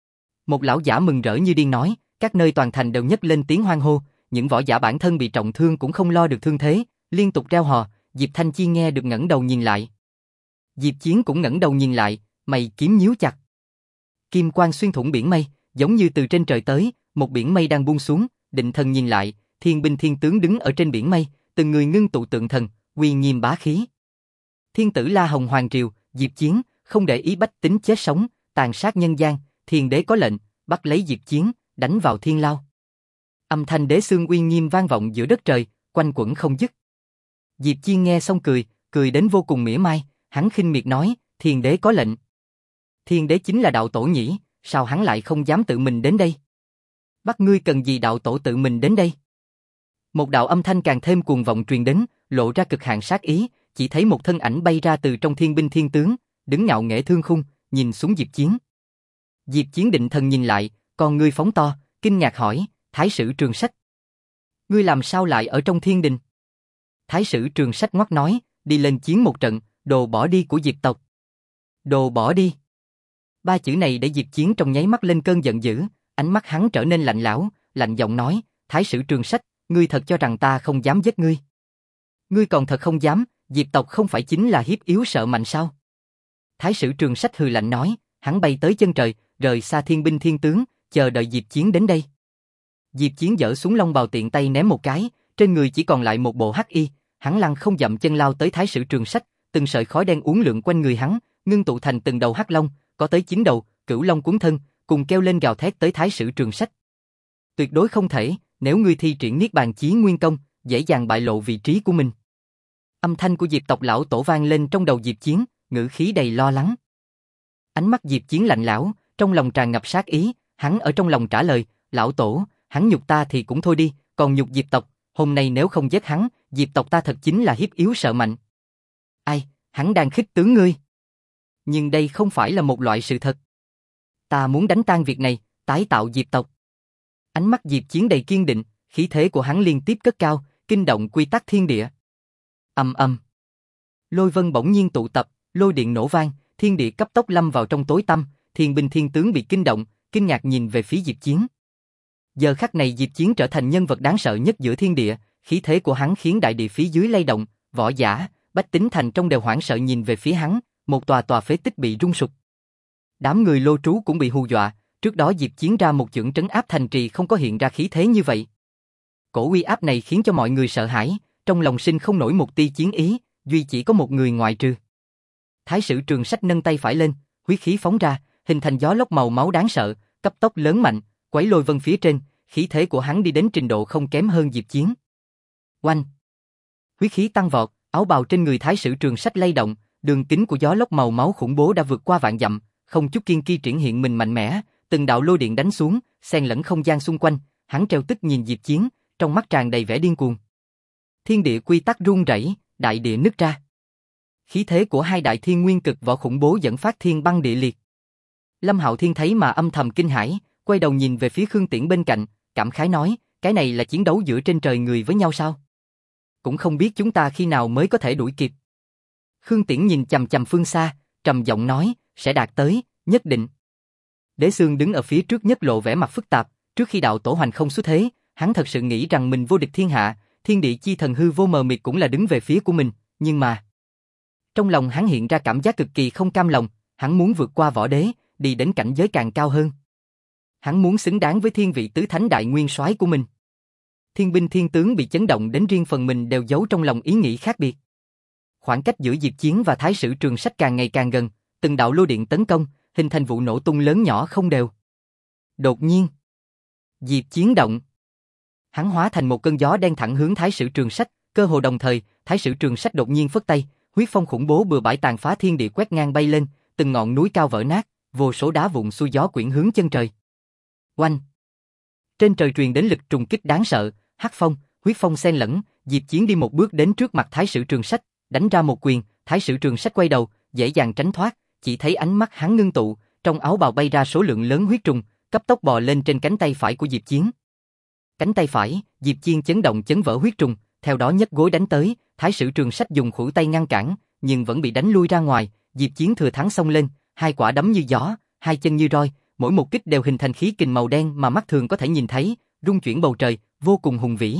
Một lão giả mừng rỡ như điên nói, các nơi toàn thành đều nhấc lên tiếng hoan hô, những võ giả bản thân bị trọng thương cũng không lo được thương thế, liên tục reo hò, Diệp Thanh Chi nghe được ngẩng đầu nhìn lại. Diệp Chiến cũng ngẩng đầu nhìn lại, mày kiếm nhíu chặt. Kim quang xuyên thủng biển mây, giống như từ trên trời tới, một biển mây đang buông xuống, định thần nhìn lại, thiên binh thiên tướng đứng ở trên biển mây, từng người ngưng tụ tượng thần, uy nghiêm bá khí. Thiên tử La Hồng Hoàng Triều, Diệp Chiến, không để ý bách tính chết sống, tàn sát nhân gian, thiên đế có lệnh, bắt lấy Diệp Chiến, đánh vào thiên lao. Âm thanh đế xương uy nghiêm vang vọng giữa đất trời, quanh quẩn không dứt. Diệp Chiến nghe xong cười, cười đến vô cùng mỉa mai, hắn khinh miệt nói, thiên đế có lệnh. Thiên đế chính là đạo tổ nhỉ, sao hắn lại không dám tự mình đến đây? Bắt ngươi cần gì đạo tổ tự mình đến đây? Một đạo âm thanh càng thêm cuồng vọng truyền đến, lộ ra cực hạn sát ý, chỉ thấy một thân ảnh bay ra từ trong thiên binh thiên tướng, đứng ngạo nghễ thương khung, nhìn xuống Diệp Chiến. Diệp Chiến định thần nhìn lại, con ngươi phóng to, kinh ngạc hỏi, Thái sử Trường Sách. Ngươi làm sao lại ở trong thiên đình? Thái sử Trường Sách ngoắc nói, đi lên chiến một trận, đồ bỏ đi của Diệp tộc. Đồ bỏ đi. Ba chữ này để Diệp Chiến trong nháy mắt lên cơn giận dữ, ánh mắt hắn trở nên lạnh lẽo, lạnh giọng nói, Thái sử Trường Sách, ngươi thật cho rằng ta không dám giết ngươi? Ngươi còn thật không dám, Diệp tộc không phải chính là hiếp yếu sợ mạnh sao? Thái sử Trường Sách hừ lạnh nói, hắn bay tới chân trời, rời xa thiên binh thiên tướng, chờ đợi Diệp Chiến đến đây. Diệp Chiến giở súng long bào tiện tay ném một cái, trên người chỉ còn lại một bộ hắc y, hắn lăn không dậm chân lao tới Thái Sử Trường Sách, từng sợi khói đen uốn lượn quanh người hắn, ngưng tụ thành từng đầu hắc long, có tới chín đầu, cửu long cuốn thân, cùng kêu lên gào thét tới Thái Sử Trường Sách. Tuyệt đối không thể, nếu ngươi thi triển Niết Bàn Chí Nguyên Công, dễ dàng bại lộ vị trí của mình. Âm thanh của Diệp tộc lão tổ vang lên trong đầu Diệp Chiến, ngữ khí đầy lo lắng. Ánh mắt Diệp Chiến lạnh lẽo, trong lòng tràn ngập sát ý, hắn ở trong lòng trả lời, lão tổ, hắn nhục ta thì cũng thôi đi, còn nhục Diệp tộc, hôm nay nếu không giết hắn, Diệp tộc ta thật chính là hiếp yếu sợ mạnh. Ai, hắn đang khích tướng ngươi. Nhưng đây không phải là một loại sự thật. Ta muốn đánh tan việc này, tái tạo Diệp tộc. Ánh mắt Diệp Chiến đầy kiên định, khí thế của hắn liên tiếp cất cao, kinh động quy tắc thiên địa. Ầm ầm. Lôi vân bỗng nhiên tụ tập, lôi điện nổ vang, thiên địa cấp tốc lâm vào trong tối tăm, thiên binh thiên tướng bị kinh động, kinh ngạc nhìn về phía Diệp Chiến. Giờ khắc này Diệp Chiến trở thành nhân vật đáng sợ nhất giữa thiên địa, khí thế của hắn khiến đại địa phía dưới lay động, võ giả, bách tính thành trong đều hoảng sợ nhìn về phía hắn, một tòa tòa phế tích bị rung sụp. Đám người Lô Trú cũng bị hù dọa, trước đó Diệp Chiến ra một chưởng trấn áp thành trì không có hiện ra khí thế như vậy. Cổ uy áp này khiến cho mọi người sợ hãi, trong lòng sinh không nổi một tia chiến ý, duy chỉ có một người ngoại trừ. Thái Sử Trường Sách nâng tay phải lên, huyết khí phóng ra, hình thành gió lốc màu máu đáng sợ, cấp tốc lớn mạnh, quấy lôi vân phía trên, khí thế của hắn đi đến trình độ không kém hơn Diệp Chiến. Oanh! Huyết khí tăng vọt, áo bào trên người Thái Sử Trường Sách lay động, đường kính của gió lốc màu máu khủng bố đã vượt qua vạn dặm, không chút kiêng kỳ triển hiện mình mạnh mẽ, từng đạo lôi điện đánh xuống, xen lẫn không gian xung quanh, hắn treo tức nhìn Diệp Chiến, trong mắt tràn đầy vẻ điên cuồng. Thiên địa quy tắc rung rẩy, đại địa nứt ra. Khí thế của hai đại thiên nguyên cực võ khủng bố dẫn phát thiên băng địa liệt. Lâm Hạo Thiên thấy mà âm thầm kinh hãi, quay đầu nhìn về phía Khương Tiễn bên cạnh, cảm khái nói, cái này là chiến đấu giữa trên trời người với nhau sao? Cũng không biết chúng ta khi nào mới có thể đuổi kịp. Khương Tiễn nhìn chằm chằm phương xa, trầm giọng nói, sẽ đạt tới, nhất định. Đế Xương đứng ở phía trước nhất lộ vẻ mặt phức tạp, trước khi đạo tổ hoành không xuất thế, hắn thật sự nghĩ rằng mình vô địch thiên hạ, thiên địa chi thần hư vô mờ mịt cũng là đứng về phía của mình, nhưng mà... Trong lòng hắn hiện ra cảm giác cực kỳ không cam lòng, hắn muốn vượt qua võ đế, đi đến cảnh giới càng cao hơn. Hắn muốn xứng đáng với thiên vị tứ thánh đại nguyên soái của mình. Thiên binh thiên tướng bị chấn động đến riêng phần mình đều giấu trong lòng ý nghĩ khác biệt. Khoảng cách giữa Diệp Chiến và Thái Sử Trường Sách càng ngày càng gần, từng đạo lôi điện tấn công, hình thành vụ nổ tung lớn nhỏ không đều. Đột nhiên, Diệp Chiến động. Hắn hóa thành một cơn gió đen thẳng hướng Thái Sử Trường Sách, cơ hồ đồng thời, Thái Sử Trường Sách đột nhiên phất tay, huyết phong khủng bố bừa bãi tàn phá thiên địa quét ngang bay lên, từng ngọn núi cao vỡ nát, vô số đá vụn xuôi gió quyển hướng chân trời. Oanh! Trên trời truyền đến lực trùng kích đáng sợ, hắc phong, huyết phong xen lẫn, Diệp Chiến đi một bước đến trước mặt Thái Sử Trường Sách, đánh ra một quyền, Thái Sử Trường Sách quay đầu, dễ dàng tránh thoát, chỉ thấy ánh mắt hắn ngưng tụ, trong áo bào bay ra số lượng lớn huyết trùng, cấp tốc bò lên trên cánh tay phải của Diệp Chiến. Cánh tay phải, Diệp Chiến chấn động chấn vỡ huyết trùng, theo đó nhấc gối đánh tới, Thái Sử Trường Sách dùng khuỷu tay ngăn cản, nhưng vẫn bị đánh lui ra ngoài, Diệp Chiến thừa thắng xông lên, hai quả đấm như gió, hai chân như roi, mỗi một kích đều hình thành khí kình màu đen mà mắt thường có thể nhìn thấy, rung chuyển bầu trời, vô cùng hùng vĩ.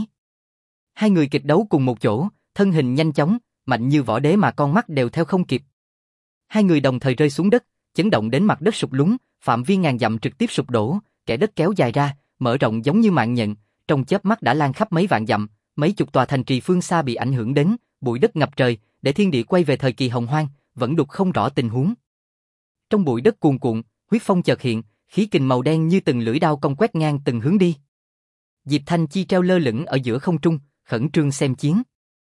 Hai người kịch đấu cùng một chỗ, thân hình nhanh chóng, mạnh như võ đế mà con mắt đều theo không kịp. Hai người đồng thời rơi xuống đất, chấn động đến mặt đất sụp lún, phạm vi ngàn dặm trực tiếp sụp đổ, kẽ đất kéo dài ra, mở rộng giống như mạng nhện, trong chớp mắt đã lan khắp mấy vạn dặm, mấy chục tòa thành trì phương xa bị ảnh hưởng đến, bụi đất ngập trời, để thiên địa quay về thời kỳ hồng hoang, vẫn đục không rõ tình huống. Trong bụi đất cuồn cuộn, huyết phong chợt hiện, khí kình màu đen như từng lưỡi đao cong quét ngang từng hướng đi. Diệp Thanh Chi treo lơ lửng ở giữa không trung, khẩn trương xem chiến.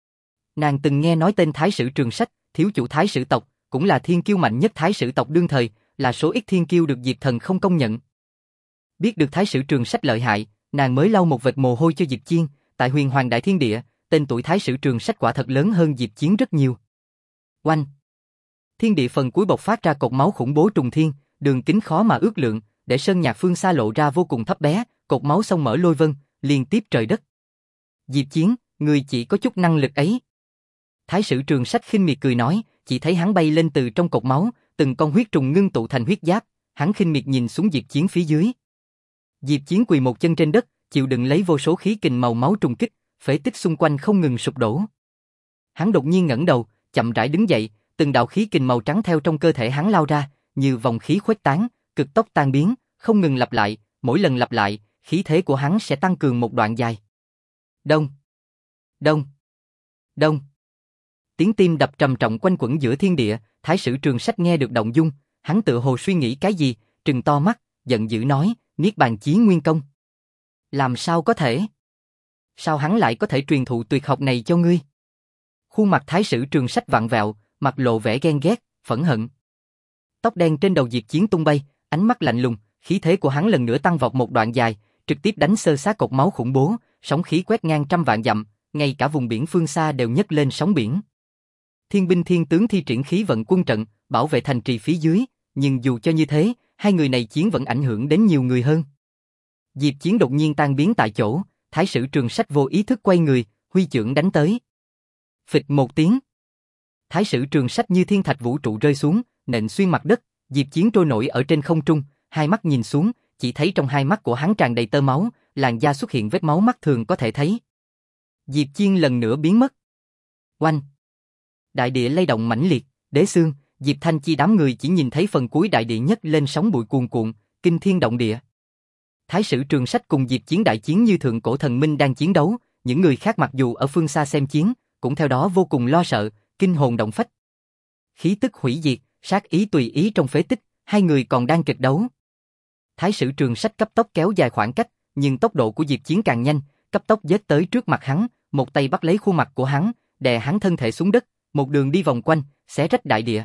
Nàng từng nghe nói tên Thái Sử Trường Sách, thiếu chủ Thái Sử tộc, cũng là thiên kiêu mạnh nhất Thái Sử tộc đương thời, là số ít thiên kiêu được Diệp Thần không công nhận. Biết được Thái Sử Trường Sách lợi hại, nàng mới lau một vệt mồ hôi cho Diệp Chiên, tại Huyền Hoàng Đại Thiên Địa, tên tuổi Thái Sử Trường Sách quả thật lớn hơn Diệp Chiến rất nhiều. Oanh! Thiên địa phần cuối bộc phát ra cột máu khủng bố trùng thiên, đường kính khó mà ước lượng, để sơn nhạc phương xa lộ ra vô cùng thấp bé, cột máu xông mở lôi vân, liên tiếp trời đất. Diệp Chiến, người chỉ có chút năng lực ấy. Thái Sử Trường Sách khinh miệt cười nói, chỉ thấy hắn bay lên từ trong cột máu, từng con huyết trùng ngưng tụ thành huyết giáp, hắn khinh miệt nhìn xuống Diệp Chiến phía dưới. Diệp Chiến quỳ một chân trên đất, chịu đựng lấy vô số khí kình màu máu trùng kích, phế tích xung quanh không ngừng sụp đổ. Hắn đột nhiên ngẩng đầu, chậm rãi đứng dậy, từng đạo khí kình màu trắng theo trong cơ thể hắn lao ra, như vòng khí khuếch tán, cực tốc tan biến, không ngừng lặp lại, mỗi lần lặp lại, khí thế của hắn sẽ tăng cường một đoạn dài. Đông, đông, đông. Tiếng tim đập trầm trọng quanh quẩn giữa thiên địa, Thái sử Trường Sách nghe được động dung, hắn tựa hồ suy nghĩ cái gì, trừng to mắt, giận dữ nói, Niết Bàn Chí Nguyên Công. Làm sao có thể? Sao hắn lại có thể truyền thụ tuyệt học này cho ngươi? Khuôn mặt Thái sử Trường Sách vặn vẹo, mặt lộ vẻ ghen ghét, phẫn hận. Tóc đen trên đầu Diệp Chiến tung bay, ánh mắt lạnh lùng, khí thế của hắn lần nữa tăng vọt một đoạn dài, trực tiếp đánh sơ sát cột máu khủng bố, sóng khí quét ngang trăm vạn dặm, ngay cả vùng biển phương xa đều nhấc lên sóng biển. Thiên binh thiên tướng thi triển khí vận quân trận, bảo vệ thành trì phía dưới, nhưng dù cho như thế, hai người này chiến vẫn ảnh hưởng đến nhiều người hơn. Diệp Chiến đột nhiên tan biến tại chỗ, Thái sử Trường Sách vô ý thức quay người, huy chưởng đánh tới. Phịch một tiếng. Thái sử Trường Sách như thiên thạch vũ trụ rơi xuống, nện xuyên mặt đất, Diệp Chiến trôi nổi ở trên không trung, hai mắt nhìn xuống, chỉ thấy trong hai mắt của hắn tràn đầy tơ máu, làn da xuất hiện vết máu mắt thường có thể thấy. Diệp Chiến lần nữa biến mất. Oanh! Đại địa lay động mãnh liệt, Đế Xương, Diệp Thanh Chi đám người chỉ nhìn thấy phần cuối đại địa nhấc lên sóng bụi cuồn cuộn, kinh thiên động địa. Thái sử Trường Sách cùng Diệp Chiến đại chiến như thượng cổ thần minh đang chiến đấu, những người khác mặc dù ở phương xa xem chiến, cũng theo đó vô cùng lo sợ, kinh hồn động phách. Khí tức hủy diệt, sát ý tùy ý trong phế tích, hai người còn đang kịch đấu. Thái sử Trường Sách cấp tốc kéo dài khoảng cách, nhưng tốc độ của Diệp Chiến càng nhanh, cấp tốc giết tới trước mặt hắn, một tay bắt lấy khuôn mặt của hắn, đè hắn thân thể xuống đất, một đường đi vòng quanh, xé rách đại địa.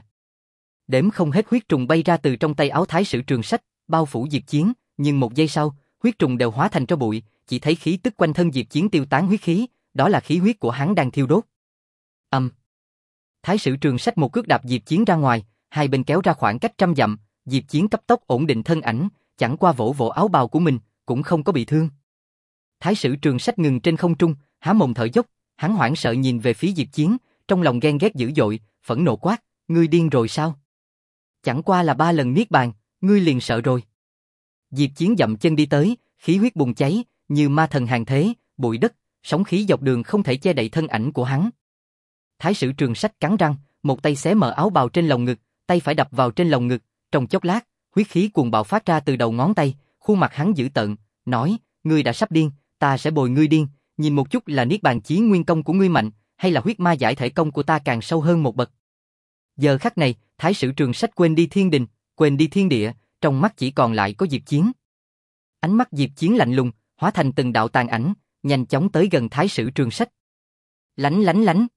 Đếm không hết huyết trùng bay ra từ trong tay áo Thái sử Trường Sách, bao phủ Diệp Chiến, nhưng một giây sau, huyết trùng đều hóa thành tro bụi, chỉ thấy khí tức quanh thân Diệp Chiến tiêu tán huyết khí, đó là khí huyết của hắn đang thiêu đốt. Âm. Um. Thái sử Trường Sách một cước đạp Diệp Chiến ra ngoài, hai bên kéo ra khoảng cách trăm dặm, Diệp Chiến cấp tốc ổn định thân ảnh, chẳng qua vỗ vỗ áo bào của mình, cũng không có bị thương. Thái sử Trường Sách ngừng trên không trung, há mồm thở dốc, hắn hoảng sợ nhìn về phía Diệp Chiến, trong lòng ghen ghét dữ dội, phẫn nộ quát, ngươi điên rồi sao? Chẳng qua là ba lần niết bàn, ngươi liền sợ rồi. Diệp Chiến dậm chân đi tới, khí huyết bùng cháy, như ma thần hàng thế, bụi đất, sóng khí dọc đường không thể che đậy thân ảnh của hắn. Thái sử Trường Sách cắn răng, một tay xé mở áo bào trên lồng ngực, tay phải đập vào trên lồng ngực, trong chốc lát, huyết khí cuồng bạo phát ra từ đầu ngón tay, khuôn mặt hắn dữ tợn, nói, ngươi đã sắp điên, ta sẽ bồi ngươi điên, nhìn một chút là Niết Bàn Chí Nguyên Công của ngươi mạnh, hay là huyết ma giải thể công của ta càng sâu hơn một bậc. Giờ khắc này, Thái sử Trường Sách quên đi thiên đình, quên đi thiên địa, trong mắt chỉ còn lại có Diệp Chiến. Ánh mắt Diệp Chiến lạnh lùng, hóa thành từng đạo tàn ảnh, nhanh chóng tới gần Thái sử Trường Sách. Lánh lánh lánh.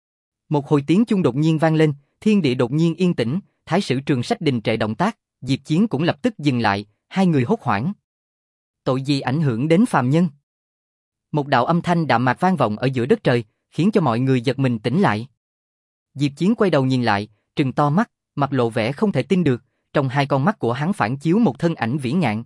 Một hồi tiếng chuông đột nhiên vang lên, thiên địa đột nhiên yên tĩnh, Thái sử Trường Sách đình trệ động tác, Diệp Chiến cũng lập tức dừng lại, hai người hốt hoảng. Tội gì ảnh hưởng đến phàm nhân? Một đạo âm thanh đạm mạc vang vọng ở giữa đất trời, khiến cho mọi người giật mình tỉnh lại. Diệp Chiến quay đầu nhìn lại, trừng to mắt, mặt lộ vẻ không thể tin được, trong hai con mắt của hắn phản chiếu một thân ảnh vĩ ngạn.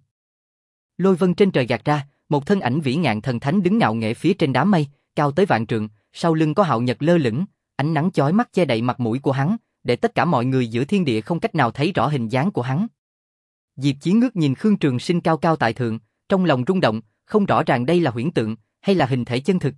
Lôi vân trên trời gạt ra, một thân ảnh vĩ ngạn thần thánh đứng ngạo nghễ phía trên đám mây, cao tới vạn trượng, sau lưng có hạo nhật lơ lửng, ánh nắng chói mắt che đậy mặt mũi của hắn, để tất cả mọi người giữa thiên địa không cách nào thấy rõ hình dáng của hắn. Diệp Chiến ngước nhìn Khương Trường Sinh cao cao tại thượng, trong lòng rung động, không rõ ràng đây là huyễn tượng hay là hình thể chân thực.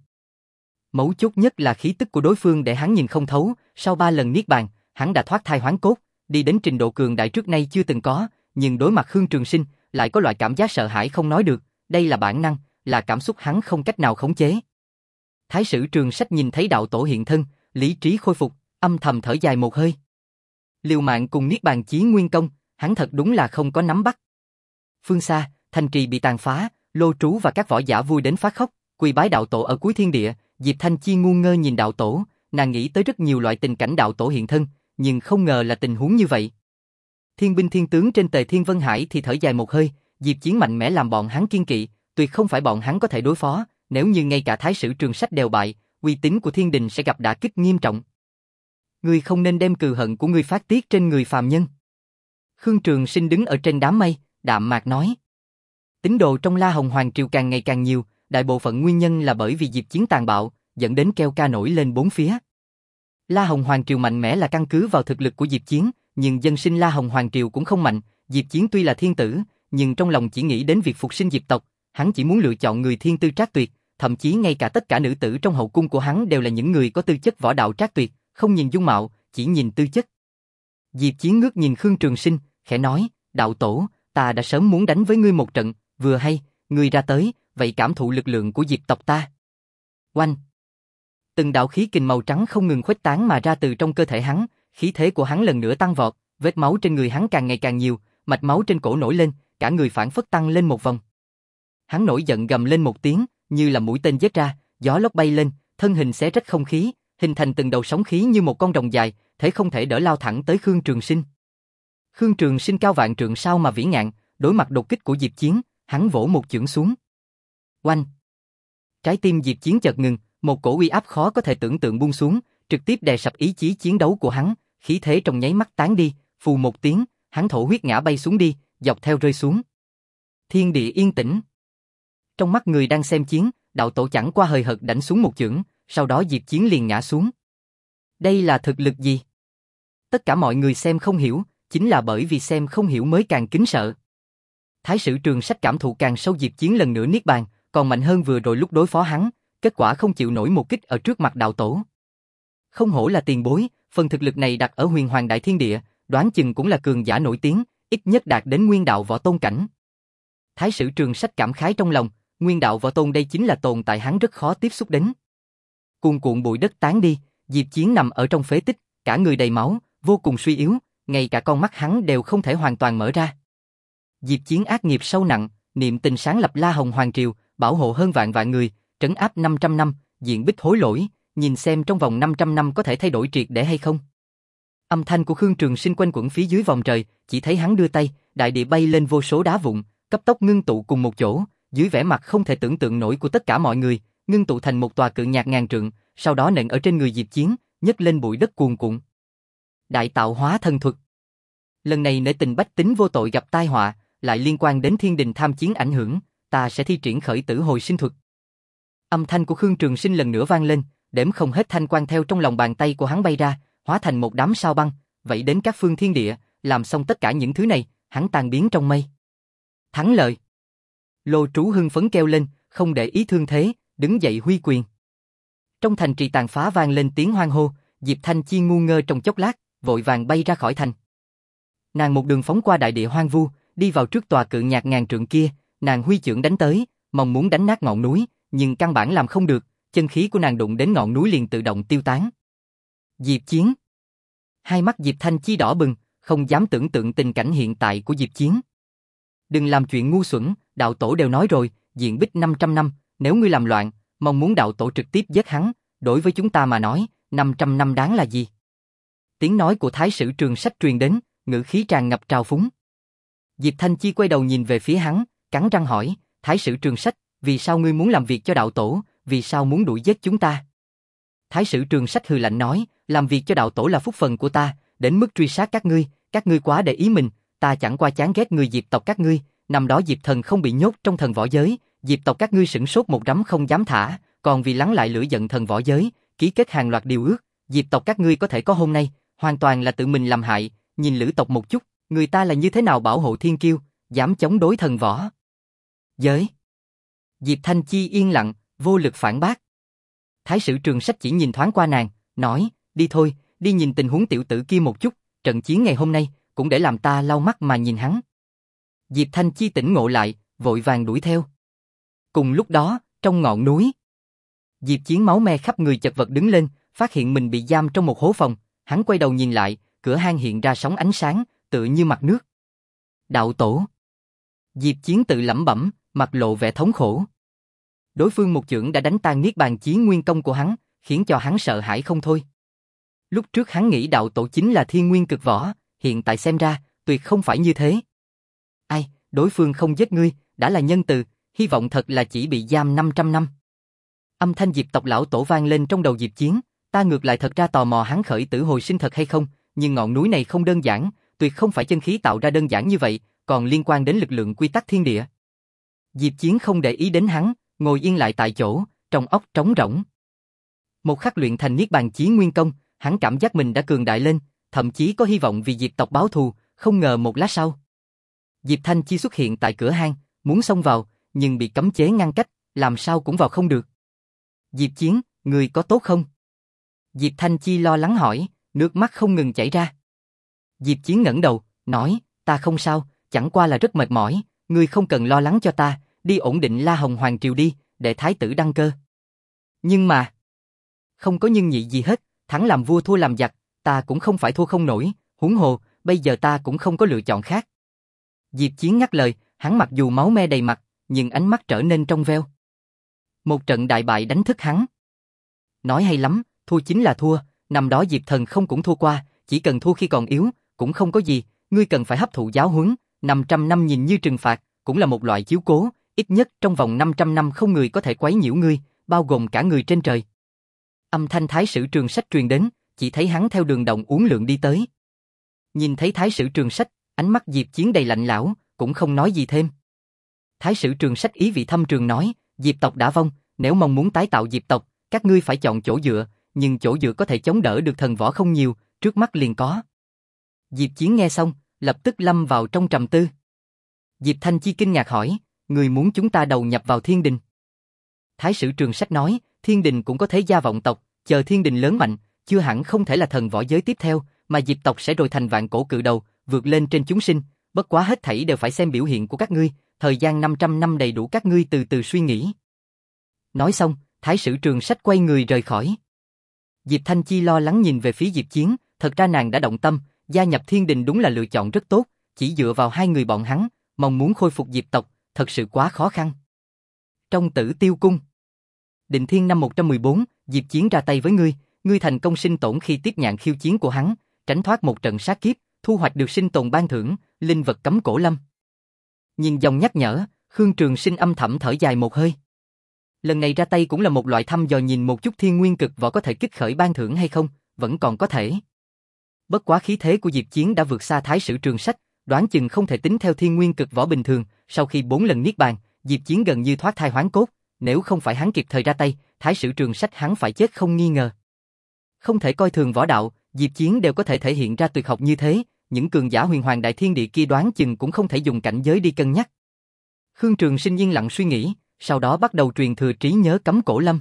Mấu chốt nhất là khí tức của đối phương để hắn nhìn không thấu, sau ba lần niết bàn, hắn đã thoát thai hoán cốt, đi đến trình độ cường đại trước nay chưa từng có, nhưng đối mặt Khương Trường Sinh, lại có loại cảm giác sợ hãi không nói được, đây là bản năng, là cảm xúc hắn không cách nào khống chế. Thái sử Trường Sách nhìn thấy đạo tổ hiện thân, lý trí khôi phục, âm thầm thở dài một hơi. Liều mạng cùng Niết Bàn Chí Nguyên Công, hắn thật đúng là không có nắm bắt. Phương xa, thành trì bị tàn phá, Lô Trú và các võ giả vui đến phát khóc, quỳ bái đạo tổ ở cuối thiên địa. Diệp Thanh Chi ngu ngơ nhìn đạo tổ, nàng nghĩ tới rất nhiều loại tình cảnh đạo tổ hiện thân, nhưng không ngờ là tình huống như vậy. Thiên binh thiên tướng trên Tề Thiên Vân Hải thì thở dài một hơi, Diệp Chiến mạnh mẽ làm bọn hắn kiên kỵ, tuyệt không phải bọn hắn có thể đối phó, nếu như ngay cả Thái sử Trường Sách đều bại, uy tín của thiên đình sẽ gặp đả kích nghiêm trọng. Ngươi không nên đem cừu hận của ngươi phát tiết trên người phàm nhân. Khương Trường Sinh đứng ở trên đám mây, đạm mạc nói. Tín đồ trong La Hồng Hoàng Triều càng ngày càng nhiều, đại bộ phận nguyên nhân là bởi vì Diệp Chiến tàn bạo, dẫn đến kêu ca nổi lên bốn phía. La Hồng Hoàng Triều mạnh mẽ là căn cứ vào thực lực của Diệp Chiến, nhưng dân sinh La Hồng Hoàng Triều cũng không mạnh. Diệp Chiến tuy là thiên tử, nhưng trong lòng chỉ nghĩ đến việc phục sinh Diệp tộc, hắn chỉ muốn lựa chọn người thiên tư trác tuyệt, thậm chí ngay cả tất cả nữ tử trong hậu cung của hắn đều là những người có tư chất võ đạo trác tuyệt, không nhìn dung mạo, chỉ nhìn tư chất. Diệp Chiến ngước nhìn Khương Trường Sinh, khẽ nói, đạo tổ, ta đã sớm muốn đánh với ngươi một trận, vừa hay, ngươi ra tới, vậy cảm thụ lực lượng của Diệp tộc ta. Oanh! Từng đạo khí kình màu trắng không ngừng khuếch tán mà ra từ trong cơ thể hắn, khí thế của hắn lần nữa tăng vọt, vết máu trên người hắn càng ngày càng nhiều, mạch máu trên cổ nổi lên, cả người phảng phất tăng lên một vòng. Hắn nổi giận gầm lên một tiếng, như là mũi tên giết ra, gió lốc bay lên, thân hình xé rách không khí, hình thành từng đầu sóng khí như một con rồng dài, thế không thể đỡ lao thẳng tới Khương Trường Sinh. Khương Trường Sinh cao vạn trượng sao mà vĩ ngạn, đối mặt đột kích của Diệp Chiến, hắn vỗ một chưởng xuống. Oanh! Trái tim Diệp Chiến chợt ngừng, một cổ uy áp khó có thể tưởng tượng buông xuống, trực tiếp đè sập ý chí chiến đấu của hắn, khí thế trong nháy mắt tán đi, phù một tiếng, hắn thổ huyết ngã bay xuống đi, dọc theo rơi xuống. Thiên địa yên tĩnh. Trong mắt người đang xem chiến, đạo tổ chẳng qua hời hợt đánh xuống một chưởng, sau đó Diệp Chiến liền ngã xuống. Đây là thực lực gì? Tất cả mọi người xem không hiểu, chính là bởi vì xem không hiểu mới càng kính sợ. Thái sử Trường Sách cảm thụ càng sâu Diệp Chiến lần nữa niết bàn, còn mạnh hơn vừa rồi lúc đối phó hắn, kết quả không chịu nổi một kích ở trước mặt đạo tổ. Không hổ là tiền bối, phần thực lực này đặt ở Huyền Hoàng Đại Thiên Địa, đoán chừng cũng là cường giả nổi tiếng, ít nhất đạt đến nguyên đạo võ tôn cảnh. Thái sử Trường Sách cảm khái trong lòng, nguyên đạo võ tôn đây chính là tồn tại hắn rất khó tiếp xúc đến. Cuồn cuộn bụi đất tán đi, Diệp Chiến nằm ở trong phế tích, cả người đầy máu, vô cùng suy yếu, ngay cả con mắt hắn đều không thể hoàn toàn mở ra. Diệp Chiến ác nghiệp sâu nặng, niệm tình sáng lập La Hồng Hoàng Triều, bảo hộ hơn vạn vạn người, trấn áp năm trăm năm, diện bích hối lỗi, nhìn xem trong vòng năm trăm năm có thể thay đổi triệt để hay không. Âm thanh của Khương Trường Sinh quanh quẩn phía dưới vòng trời, chỉ thấy hắn đưa tay, đại địa bay lên vô số đá vụn, cấp tốc ngưng tụ cùng một chỗ, dưới vẻ mặt không thể tưởng tượng nổi của tất cả mọi người, ngưng tụ thành một tòa cự nhạc ngàn trượng, sau đó nện ở trên người Diệp Chiến, nhấc lên bụi đất cuồn cuộn. Đại tạo hóa thần thuật. Lần này nể tình bách tính vô tội gặp tai họa, lại liên quan đến thiên đình tham chiến ảnh hưởng, ta sẽ thi triển khởi tử hồi sinh thuật. Âm thanh của Khương Trường Sinh lần nữa vang lên, đếm không hết thanh quang theo trong lòng bàn tay của hắn bay ra, hóa thành một đám sao băng, vậy đến các phương thiên địa, làm xong tất cả những thứ này, hắn tan biến trong mây. Thắng lợi. Lô Trú hưng phấn kêu lên, không để ý thương thế, đứng dậy huy quyền. Trong thành trì tàn phá vang lên tiếng hoan hô, Diệp Thanh Chi ngu ngơ trong chốc lát, vội vàng bay ra khỏi thành. Nàng một đường phóng qua đại địa hoang vu, đi vào trước tòa cự nhạc ngàn trượng kia, nàng huy chưởng đánh tới, mong muốn đánh nát ngọn núi, nhưng căn bản làm không được, chân khí của nàng đụng đến ngọn núi liền tự động tiêu tán. Diệp Chiến. Hai mắt Diệp Thanh Chi đỏ bừng, không dám tưởng tượng tình cảnh hiện tại của Diệp Chiến. Đừng làm chuyện ngu xuẩn, đạo tổ đều nói rồi, diện bích năm trăm năm, nếu ngươi làm loạn, mong muốn đạo tổ trực tiếp giết hắn, đối với chúng ta mà nói, năm trăm năm đáng là gì? Tiếng nói của Thái sử Trường Sách truyền đến, ngữ khí tràn ngập trào phúng. Diệp Thanh Chi quay đầu nhìn về phía hắn, cắn răng hỏi, Thái sử Trường Sách, vì sao ngươi muốn làm việc cho đạo tổ, vì sao muốn đuổi giết chúng ta? Thái sử Trường Sách hừ lạnh nói, làm việc cho đạo tổ là phúc phần của ta, đến mức truy sát các ngươi, các ngươi quá để ý mình, ta chẳng qua chán ghét người Diệp tộc các ngươi, năm đó Diệp thần không bị nhốt trong thần võ giới, Diệp tộc các ngươi sửng sốt một rắm không dám thả, còn vì lắng lại lửa giận thần võ giới, ký kết hàng loạt điều ước, Diệp tộc các ngươi có thể có hôm nay, hoàn toàn là tự mình làm hại, nhìn Lữ tộc một chút, người ta là như thế nào bảo hộ thiên kiêu, dám chống đối thần võ giới. Diệp Thanh Chi yên lặng, vô lực phản bác. Thái sử Trường Sách chỉ nhìn thoáng qua nàng, nói, đi thôi, đi nhìn tình huống tiểu tử kia một chút, trận chiến ngày hôm nay, cũng để làm ta lau mắt mà nhìn hắn. Diệp Thanh Chi tỉnh ngộ lại, vội vàng đuổi theo. Cùng lúc đó, trong ngọn núi, Diệp Chiến máu me khắp người chật vật đứng lên, phát hiện mình bị giam trong một hố phòng, hắn quay đầu nhìn lại, cửa hang hiện ra sóng ánh sáng, tựa như mặt nước. Đạo tổ. Diệp Chiến tự lẩm bẩm, mặt lộ vẻ thống khổ. Đối phương một chưởng đã đánh tan niết bàn chí nguyên công của hắn, khiến cho hắn sợ hãi không thôi. Lúc trước hắn nghĩ đạo tổ chính là thiên nguyên cực võ, hiện tại xem ra, tuyệt không phải như thế. Ai, đối phương không giết ngươi, đã là nhân từ, hy vọng thật là chỉ bị giam năm trăm năm. Âm thanh Diệp tộc lão tổ vang lên trong đầu Diệp Chiến, ta ngược lại thật ra tò mò hắn khởi tử hồi sinh thật hay không, nhưng ngọn núi này không đơn giản, tuyệt không phải chân khí tạo ra đơn giản như vậy, còn liên quan đến lực lượng quy tắc thiên địa. Diệp Chiến không để ý đến hắn, ngồi yên lại tại chỗ, trong óc trống rỗng. Một khắc luyện thành niết bàn chí nguyên công, hắn cảm giác mình đã cường đại lên, thậm chí có hy vọng vì Diệp tộc báo thù, không ngờ một lát sau, Diệp Thanh Chi xuất hiện tại cửa hang, muốn xông vào, nhưng bị cấm chế ngăn cách, làm sao cũng vào không được. Diệp Chiến, người có tốt không? Diệp Thanh Chi lo lắng hỏi, nước mắt không ngừng chảy ra. Diệp Chiến ngẩng đầu, nói, ta không sao, chẳng qua là rất mệt mỏi, ngươi không cần lo lắng cho ta, đi ổn định La Hồng Hoàng Triều đi, để thái tử đăng cơ. Nhưng mà, không có nhưng nhị gì hết, thắng làm vua thua làm giặc, ta cũng không phải thua không nổi, huống hồ, bây giờ ta cũng không có lựa chọn khác. Diệp Chiến ngắt lời, hắn mặc dù máu me đầy mặt, nhưng ánh mắt trở nên trong veo. Một trận đại bại đánh thức hắn. Nói hay lắm, thua chính là thua, năm đó Diệp Thần không cũng thua qua, chỉ cần thua khi còn yếu, cũng không có gì, ngươi cần phải hấp thụ giáo huấn, năm trăm năm nhìn như trừng phạt, cũng là một loại chiếu cố, ít nhất trong vòng năm trăm năm không người có thể quấy nhiễu ngươi, bao gồm cả người trên trời. Âm thanh Thái sử Trường Sách truyền đến, chỉ thấy hắn theo đường động uốn lượn đi tới. Nhìn thấy Thái sử Trường Sách, ánh mắt Diệp Chiến đầy lạnh lẽo, cũng không nói gì thêm. Thái sử Trường Sách ý vị thâm trường nói, Diệp tộc đã vong, nếu mong muốn tái tạo Diệp tộc, các ngươi phải chọn chỗ dựa, nhưng chỗ dựa có thể chống đỡ được thần võ không nhiều, trước mắt liền có. Diệp Chiến nghe xong, lập tức lâm vào trong trầm tư. Diệp Thanh Chi kinh ngạc hỏi, người muốn chúng ta đầu nhập vào Thiên Đình? Thái sử Trường Sách nói, Thiên Đình cũng có thế gia vọng tộc, chờ Thiên Đình lớn mạnh, chưa hẳn không thể là thần võ giới tiếp theo, mà Diệp tộc sẽ rồi thành vạn cổ cự đầu, vượt lên trên chúng sinh, bất quá hết thảy đều phải xem biểu hiện của các ngươi, thời gian năm trăm năm đầy đủ các ngươi từ từ suy nghĩ. Nói xong, Thái sử Trường Sách quay người rời khỏi. Diệp Thanh Chi lo lắng nhìn về phía Diệp Chiến, thật ra nàng đã động tâm, gia nhập Thiên Đình đúng là lựa chọn rất tốt, chỉ dựa vào hai người bọn hắn, mong muốn khôi phục Diệp tộc, thật sự quá khó khăn. Trong Tử Tiêu Cung, Định Thiên năm một trăm mười bốn, Diệp Chiến ra tay với ngươi, ngươi thành công sinh tổn khi tiếp nhận khiêu chiến của hắn, tránh thoát một trận sát kiếp, thu hoạch được sinh tồn ban thưởng, linh vật cấm cổ lâm. Nhìn dòng nhắc nhở, Khương Trường Sinh âm thầm thở dài một hơi. Lần này ra tay cũng là một loại thăm dò nhìn một chút thiên nguyên cực võ có thể kích khởi ban thưởng hay không, vẫn còn có thể. Bất quá khí thế của Diệp Chiến đã vượt xa Thái sử Trường Sách, đoán chừng không thể tính theo thiên nguyên cực võ bình thường, sau khi bốn lần niết bàn, Diệp Chiến gần như thoát thai hoán cốt, nếu không phải hắn kịp thời ra tay, Thái sử Trường Sách hắn phải chết không nghi ngờ. Không thể coi thường võ đạo, Diệp Chiến đều có thể thể hiện ra tuyệt học như thế, những cường giả huyền hoàng đại thiên địa kia đoán chừng cũng không thể dùng cảnh giới đi cân nhắc. Khương Trường Sinh yên lặng suy nghĩ, sau đó bắt đầu truyền thừa trí nhớ cấm cổ lâm.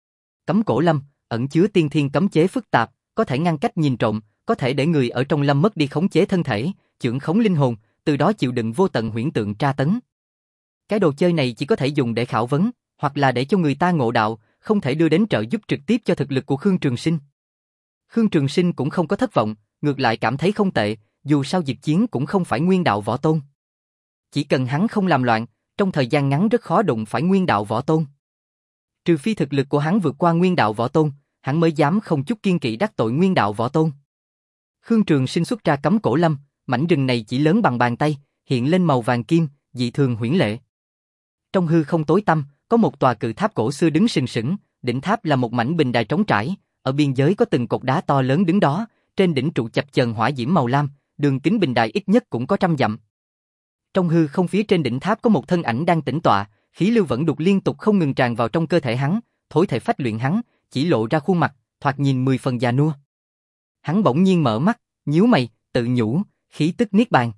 Cấm cổ lâm ẩn chứa tiên thiên cấm chế phức tạp, có thể ngăn cách nhìn trộm, có thể để người ở trong lâm mất đi khống chế thân thể, chưởng khống linh hồn, từ đó chịu đựng vô tận huyễn tượng tra tấn. Cái đồ chơi này chỉ có thể dùng để khảo vấn, hoặc là để cho người ta ngộ đạo, không thể đưa đến trợ giúp trực tiếp cho thực lực của Khương Trường Sinh. Khương Trường Sinh cũng không có thất vọng, ngược lại cảm thấy không tệ, dù sao Diệp Chiến cũng không phải nguyên đạo võ tôn. Chỉ cần hắn không làm loạn, trong thời gian ngắn rất khó đụng phải nguyên đạo võ tôn. Trừ phi thực lực của hắn vượt qua nguyên đạo võ tôn, hắn mới dám không chút kiên kỵ đắc tội nguyên đạo võ tôn. Khương Trường Sinh xuất ra cấm cổ lâm, mảnh rừng này chỉ lớn bằng bàn tay, hiện lên màu vàng kim, dị thường huyễn lệ. Trong hư không tối tăm, có một tòa cự tháp cổ xưa đứng sừng sững, đỉnh tháp là một mảnh bình đài trống trải, ở biên giới có từng cột đá to lớn đứng đó, trên đỉnh trụ chập chờn hỏa diễm màu lam, đường kính bình đài ít nhất cũng có trăm dặm. Trong hư không phía trên đỉnh tháp có một thân ảnh đang tĩnh tọa, khí lưu vẫn đục liên tục không ngừng tràn vào trong cơ thể hắn, thối thể phách luyện hắn, chỉ lộ ra khuôn mặt, thoạt nhìn mười phần già nua. Hắn bỗng nhiên mở mắt, nhíu mày, tự nhủ, khí tức niết bàn.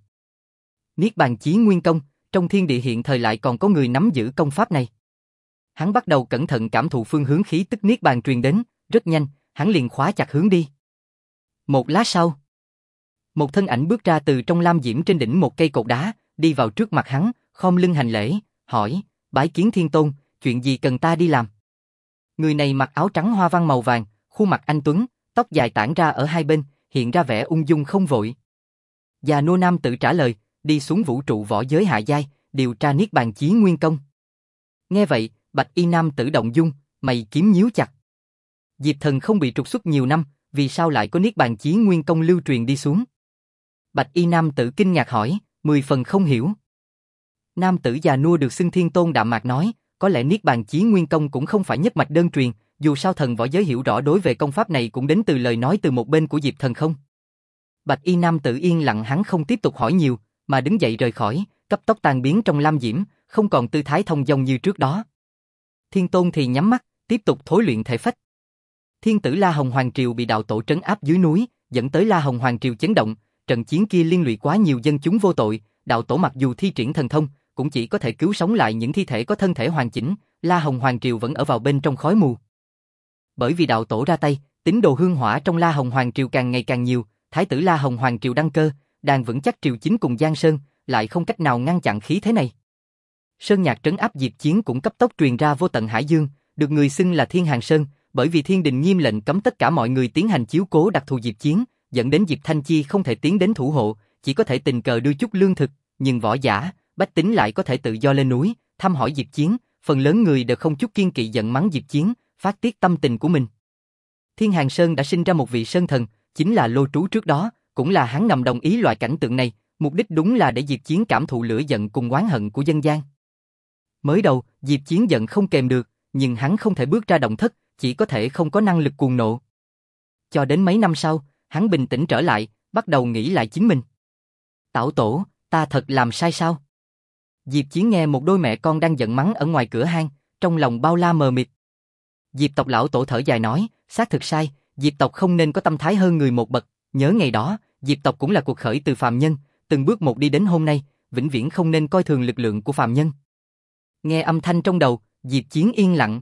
Niết bàn chí nguyên công, trong thiên địa hiện thời lại còn có người nắm giữ công pháp này. Hắn bắt đầu cẩn thận cảm thụ phương hướng khí tức niết bàn truyền đến, rất nhanh, hắn liền khóa chặt hướng đi. Một lát sau, một thân ảnh bước ra từ trong lam diễm trên đỉnh một cây cột đá, đi vào trước mặt hắn, khom lưng hành lễ, hỏi, bái kiến Thiên Tôn, chuyện gì cần ta đi làm? Người này mặc áo trắng hoa văn màu vàng, khuôn mặt anh tuấn, tóc dài tản ra ở hai bên, hiện ra vẻ ung dung không vội. Già nô nam tự trả lời, đi xuống vũ trụ võ giới hạ giai, điều tra niết bàn chí nguyên công. Nghe vậy, bạch y nam tử động dung, mày kiếm nhíu chặt. Diệp Thần không bị trục xuất nhiều năm, vì sao lại có niết bàn chí nguyên công lưu truyền đi xuống? Bạch y nam tử kinh ngạc hỏi, mười phần không hiểu. Nam tử già nua được xưng Thiên Tôn đạm mạc nói, có lẽ niết bàn chí nguyên công cũng không phải nhất mạch đơn truyền, dù sao thần võ giới hiểu rõ đối về công pháp này cũng đến từ lời nói từ một bên của Diệp Thần không. Bạch y nam tử yên lặng, hắn không tiếp tục hỏi nhiều, mà đứng dậy rời khỏi, cấp tốc tan biến trong lam diễm, không còn tư thái thông dong như trước đó. Thiên Tôn thì nhắm mắt, tiếp tục thối luyện thể phách. Thiên tử La Hồng Hoàng Triều bị đạo tổ trấn áp dưới núi, dẫn tới La Hồng Hoàng Triều chấn động, trận chiến kia liên lụy quá nhiều dân chúng vô tội, đạo tổ mặc dù thi triển thần thông, cũng chỉ có thể cứu sống lại những thi thể có thân thể hoàn chỉnh, La Hồng Hoàng Triều vẫn ở vào bên trong khói mù. Bởi vì đạo tổ ra tay, tín đồ hương hỏa trong La Hồng Hoàng Triều càng ngày càng nhiều, thái tử La Hồng Hoàng Triều đăng cơ, đang vững chắc triều chính cùng Giang Sơn, lại không cách nào ngăn chặn khí thế này. Sơn nhạc trấn áp Diệp Chiến cũng cấp tốc truyền ra vô tận hải dương, được người xưng là Thiên Hàng Sơn, bởi vì thiên đình nghiêm lệnh cấm tất cả mọi người tiến hành chiếu cố đặc thù Diệp Chiến, dẫn đến Diệp Thanh Chi không thể tiến đến thủ hộ, chỉ có thể tình cờ đưa chút lương thực, nhưng võ giả, bách tính lại có thể tự do lên núi, thăm hỏi Diệp Chiến, phần lớn người đều không chút kiên kỵ giận mắng Diệp Chiến, phát tiết tâm tình của mình. Thiên Hàng Sơn đã sinh ra một vị sơn thần, chính là Lô Trú trước đó, cũng là hắn ngầm đồng ý loại cảnh tượng này, mục đích đúng là để Diệp Chiến cảm thụ lửa giận cùng oán hận của dân gian. Mới đầu, Diệp Chiến giận không kềm được, nhưng hắn không thể bước ra động thất, chỉ có thể không có năng lực cuồng nộ. Cho đến mấy năm sau, hắn bình tĩnh trở lại, bắt đầu nghĩ lại chính mình. Tảo tổ, ta thật làm sai sao? Diệp Chiến nghe một đôi mẹ con đang giận mắng ở ngoài cửa hang, trong lòng bao la mờ mịt. Diệp tộc lão tổ thở dài nói, xác thực sai, Diệp tộc không nên có tâm thái hơn người một bậc, nhớ ngày đó, Diệp tộc cũng là cuộc khởi từ phàm nhân, từng bước một đi đến hôm nay, vĩnh viễn không nên coi thường lực lượng của phàm nhân. Nghe âm thanh trong đầu, Diệp Chiến yên lặng.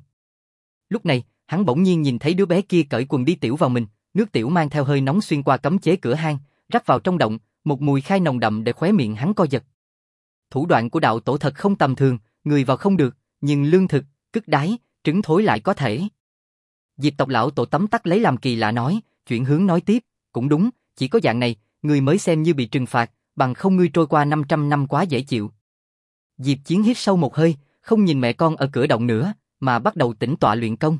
Lúc này, hắn bỗng nhiên nhìn thấy đứa bé kia cởi quần đi tiểu vào mình, nước tiểu mang theo hơi nóng xuyên qua cấm chế cửa hang, rắc vào trong động, một mùi khai nồng đậm để khóe miệng hắn co giật. Thủ đoạn của đạo tổ thật không tầm thường, người vào không được, nhưng lương thực, cứt đáy, trứng thối lại có thể. Diệp tộc lão tổ tấm tắc lấy làm kỳ lạ nói, chuyển hướng nói tiếp, cũng đúng, chỉ có dạng này, người mới xem như bị trừng phạt, bằng không ngươi trôi qua năm trăm năm quá dễ chịu. Diệp Chiến hít sâu một hơi, không nhìn mẹ con ở cửa động nữa, mà bắt đầu tĩnh tọa luyện công.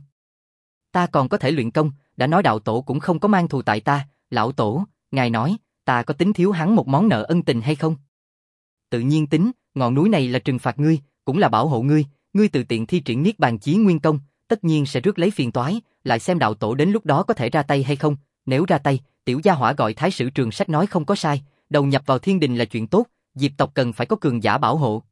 Ta còn có thể luyện công, đã nói đạo tổ cũng không có mang thù tại ta, lão tổ, ngài nói, ta có tính thiếu hắn một món nợ ân tình hay không? Tự nhiên tính, ngọn núi này là trừng phạt ngươi, cũng là bảo hộ ngươi, ngươi tự tiện thi triển niết bàn chí nguyên công, tất nhiên sẽ rước lấy phiền toái, lại xem đạo tổ đến lúc đó có thể ra tay hay không, nếu ra tay, tiểu gia hỏa gọi Thái sử Trường Sách nói không có sai, đầu nhập vào thiên đình là chuyện tốt, Diệp tộc cần phải có cường giả bảo hộ.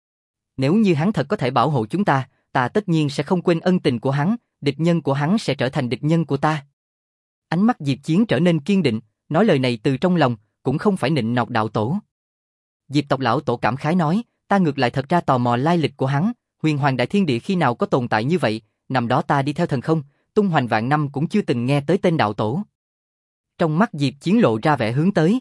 Nếu như hắn thật có thể bảo hộ chúng ta, ta tất nhiên sẽ không quên ân tình của hắn, địch nhân của hắn sẽ trở thành địch nhân của ta. Ánh mắt Diệp Chiến trở nên kiên định, nói lời này từ trong lòng, cũng không phải nịnh nọt đạo tổ. Diệp tộc lão tổ cảm khái nói, ta ngược lại thật ra tò mò lai lịch của hắn, huyền hoàng đại thiên địa khi nào có tồn tại như vậy, năm đó ta đi theo thần không, tung hoành vạn năm cũng chưa từng nghe tới tên đạo tổ. Trong mắt Diệp Chiến lộ ra vẻ hướng tới.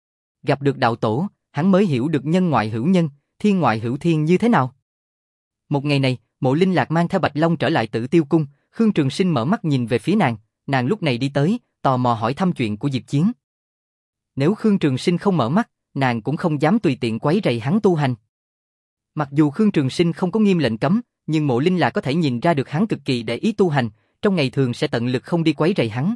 Gặp được đạo tổ, hắn mới hiểu được nhân ngoại hữu nhân, thiên ngoại hữu thiên như thế nào. Một ngày này, Mộ Linh Lạc mang theo Bạch Long trở lại Tử Tiêu cung, Khương Trường Sinh mở mắt nhìn về phía nàng, nàng lúc này đi tới, tò mò hỏi thăm chuyện của Diệp Chiến. Nếu Khương Trường Sinh không mở mắt, nàng cũng không dám tùy tiện quấy rầy hắn tu hành. Mặc dù Khương Trường Sinh không có nghiêm lệnh cấm, nhưng Mộ Linh Lạc có thể nhìn ra được hắn cực kỳ để ý tu hành, trong ngày thường sẽ tận lực không đi quấy rầy hắn.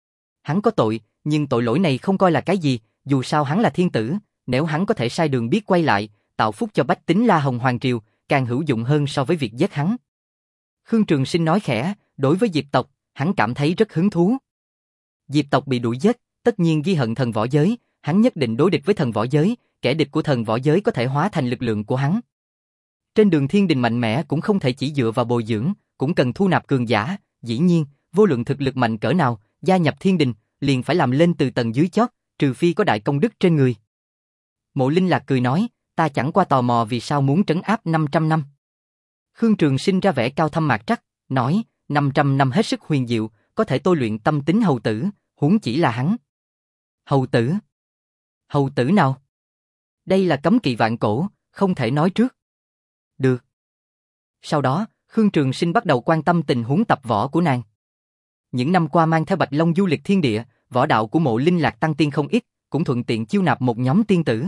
Hắn có tội, nhưng tội lỗi này không coi là cái gì, dù sao hắn là thiên tử, nếu hắn có thể sai đường biết quay lại, tạo phúc cho bách tính La Hồng Hoàng Triều, càng hữu dụng hơn so với việc giết hắn. Khương Trường Sinh nói khẽ, đối với Diệp tộc, hắn cảm thấy rất hứng thú. Diệp tộc bị đuổi giết, tất nhiên ghi hận thần võ giới, hắn nhất định đối địch với thần võ giới, kẻ địch của thần võ giới có thể hóa thành lực lượng của hắn. Trên đường thiên đình mạnh mẽ cũng không thể chỉ dựa vào bồi dưỡng, cũng cần thu nạp cường giả, dĩ nhiên, vô luận thực lực mạnh cỡ nào, gia nhập thiên đình, liền phải làm lên từ tầng dưới chót, trừ phi có đại công đức trên người. Mộ Linh Lạc cười nói, ta chẳng qua tò mò vì sao muốn trấn áp năm trăm năm. Khương Trường Sinh ra vẻ cao thâm mạc trắc, nói, năm trăm năm hết sức huyền diệu, có thể tôi luyện tâm tính hầu tử, huống chỉ là hắn. Hầu tử? Hầu tử nào? Đây là cấm kỵ vạn cổ, không thể nói trước. Được. Sau đó, Khương Trường Sinh bắt đầu quan tâm tình huống tập võ của nàng. Những năm qua mang theo Bạch Long du lịch thiên địa, võ đạo của Mộ Linh Lạc tăng tiên không ít, cũng thuận tiện chiêu nạp một nhóm tiên tử.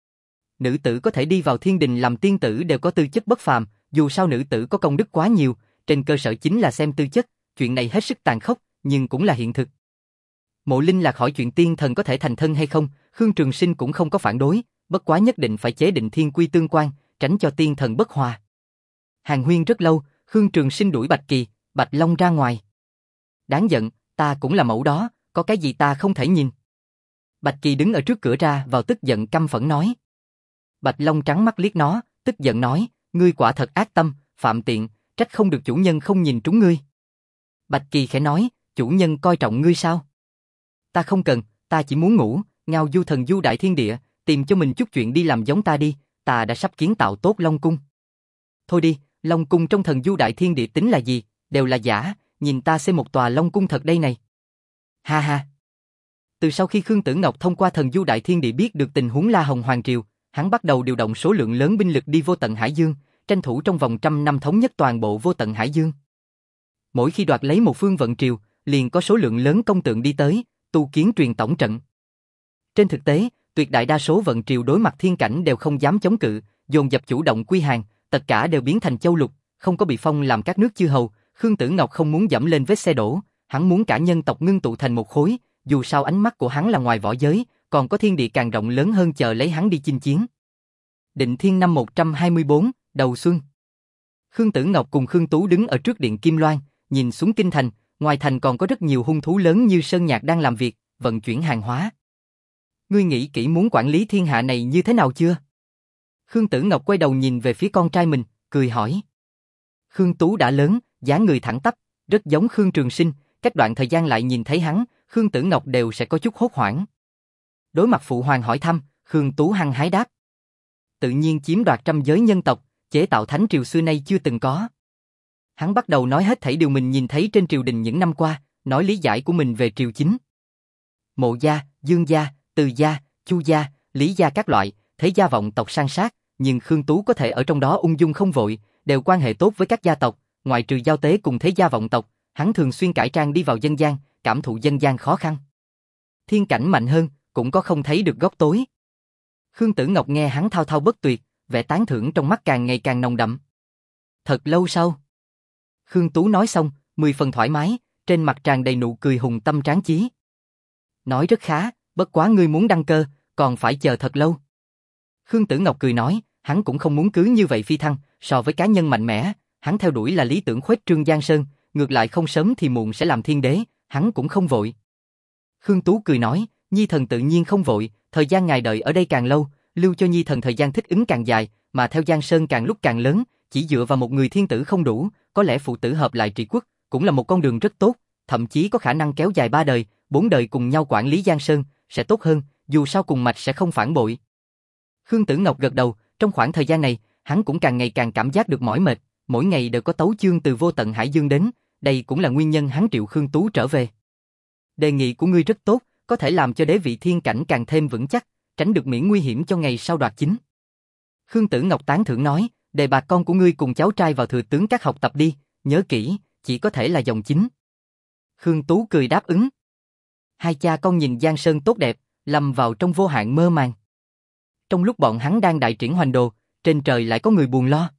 Nữ tử có thể đi vào thiên đình làm tiên tử đều có tư chất bất phàm, dù sao nữ tử có công đức quá nhiều, trên cơ sở chính là xem tư chất, chuyện này hết sức tàn khốc, nhưng cũng là hiện thực. Mộ Linh Lạc hỏi chuyện tiên thần có thể thành thân hay không, Khương Trường Sinh cũng không có phản đối, bất quá nhất định phải chế định thiên quy tương quan, tránh cho tiên thần bất hòa. Hàn huyên rất lâu, Khương Trường Sinh đuổi Bạch Kỳ, Bạch Long ra ngoài. Đáng giận, ta cũng là mẫu đó, có cái gì ta không thể nhìn. Bạch Kỳ đứng ở trước cửa ra vào tức giận căm phẫn nói. Bạch Long trắng mắt liếc nó, tức giận nói, ngươi quả thật ác tâm, phạm tiện, trách không được chủ nhân không nhìn trúng ngươi. Bạch Kỳ khẽ nói, chủ nhân coi trọng ngươi sao? Ta không cần, ta chỉ muốn ngủ, ngao du thần du đại thiên địa, tìm cho mình chút chuyện đi làm giống ta đi, ta đã sắp kiến tạo tốt Long Cung. Thôi đi, Long Cung trong thần du đại thiên địa tính là gì, đều là giả, nhìn ta xây một tòa Long Cung thật đây này. Ha ha. Từ sau khi Khương Tử Ngọc thông qua thần du đại thiên địa biết được tình huống La Hồng Hoàng Triều, hắn bắt đầu điều động số lượng lớn binh lực đi vô tận Hải Dương, tranh thủ trong vòng trăm năm thống nhất toàn bộ vô tận Hải Dương. Mỗi khi đoạt lấy một phương vận triều, liền có số lượng lớn công tượng đi tới, tu kiến truyền tổng trận. Trên thực tế, tuyệt đại đa số vận triều đối mặt thiên cảnh đều không dám chống cự, dồn dập chủ động quy hàng, tất cả đều biến thành châu lục, không có bị phong làm các nước chư hầu. Khương Tử Ngọc không muốn dẫm lên vết xe đổ, hắn muốn cả nhân tộc ngưng tụ thành một khối, dù sao ánh mắt của hắn là ngoài võ giới, còn có thiên địa càng rộng lớn hơn chờ lấy hắn đi chinh chiến. Định Thiên năm một trăm hai mươi tư, đầu xuân. Khương Tử Ngọc cùng Khương Tú đứng ở trước điện Kim Loan, nhìn xuống kinh thành, ngoài thành còn có rất nhiều hung thú lớn như sơn nhạc đang làm việc, vận chuyển hàng hóa. Ngươi nghĩ kỹ muốn quản lý thiên hạ này như thế nào chưa? Khương Tử Ngọc quay đầu nhìn về phía con trai mình, cười hỏi. Khương Tú đã lớn, dáng người thẳng tắp, rất giống Khương Trường Sinh, cách đoạn thời gian lại nhìn thấy hắn, Khương Tử Ngọc đều sẽ có chút hốt hoảng. Đối mặt phụ hoàng hỏi thăm, Khương Tú hăng hái đáp. Tự nhiên chiếm đoạt trăm giới nhân tộc, chế tạo thánh triều xưa nay chưa từng có. Hắn bắt đầu nói hết thảy điều mình nhìn thấy trên triều đình những năm qua, nói lý giải của mình về triều chính. Mộ gia, Dương gia, Từ gia, Chu gia, Lý gia các loại, thế gia vọng tộc san sát, nhưng Khương Tú có thể ở trong đó ung dung không vội, đều quan hệ tốt với các gia tộc, ngoại trừ giao tế cùng thế gia vọng tộc, hắn thường xuyên cải trang đi vào dân gian, cảm thụ dân gian khó khăn. Thiên cảnh mạnh hơn, cũng có không thấy được góc tối. Khương Tử Ngọc nghe hắn thao thao bất tuyệt, vẻ tán thưởng trong mắt càng ngày càng nồng đậm. Thật lâu sau, Khương Tú nói xong, mười phần thoải mái, trên mặt tràn đầy nụ cười hùng tâm tráng chí. Nói rất khá, bất quá ngươi muốn đăng cơ, còn phải chờ thật lâu. Khương Tử Ngọc cười nói, hắn cũng không muốn cứ như vậy phi thăng, so với cá nhân mạnh mẽ, hắn theo đuổi là lý tưởng khuếch trương Giang Sơn, ngược lại không sớm thì muộn sẽ làm thiên đế, hắn cũng không vội. Khương Tú cười nói, Nhi thần tự nhiên không vội, thời gian ngài đợi ở đây càng lâu, lưu cho Nhi thần thời gian thích ứng càng dài, mà theo Giang Sơn càng lúc càng lớn, chỉ dựa vào một người thiên tử không đủ, có lẽ phụ tử hợp lại trị quốc, cũng là một con đường rất tốt, thậm chí có khả năng kéo dài ba đời, bốn đời cùng nhau quản lý Giang Sơn, sẽ tốt hơn, dù sao cùng mạch sẽ không phản bội. Khương Tử Ngọc gật đầu, trong khoảng thời gian này, hắn cũng càng ngày càng cảm giác được mỏi mệt, mỗi ngày đều có tấu chương từ vô tận Hải Dương đến, đây cũng là nguyên nhân hắn triệu Khương Tú trở về. Đề nghị của ngươi rất tốt, có thể làm cho đế vị thiên cảnh càng thêm vững chắc, tránh được miễn nguy hiểm cho ngày sau đoạt chính. Khương Tử Ngọc tán thưởng nói, đề bạt con của ngươi cùng cháu trai vào thừa tướng các học tập đi, nhớ kỹ, chỉ có thể là dòng chính. Khương Tú cười đáp ứng. Hai cha con nhìn Giang Sơn tốt đẹp, lâm vào trong vô hạn mơ màng. Trong lúc bọn hắn đang đại triển hoành đồ, trên trời lại có người buồn lo.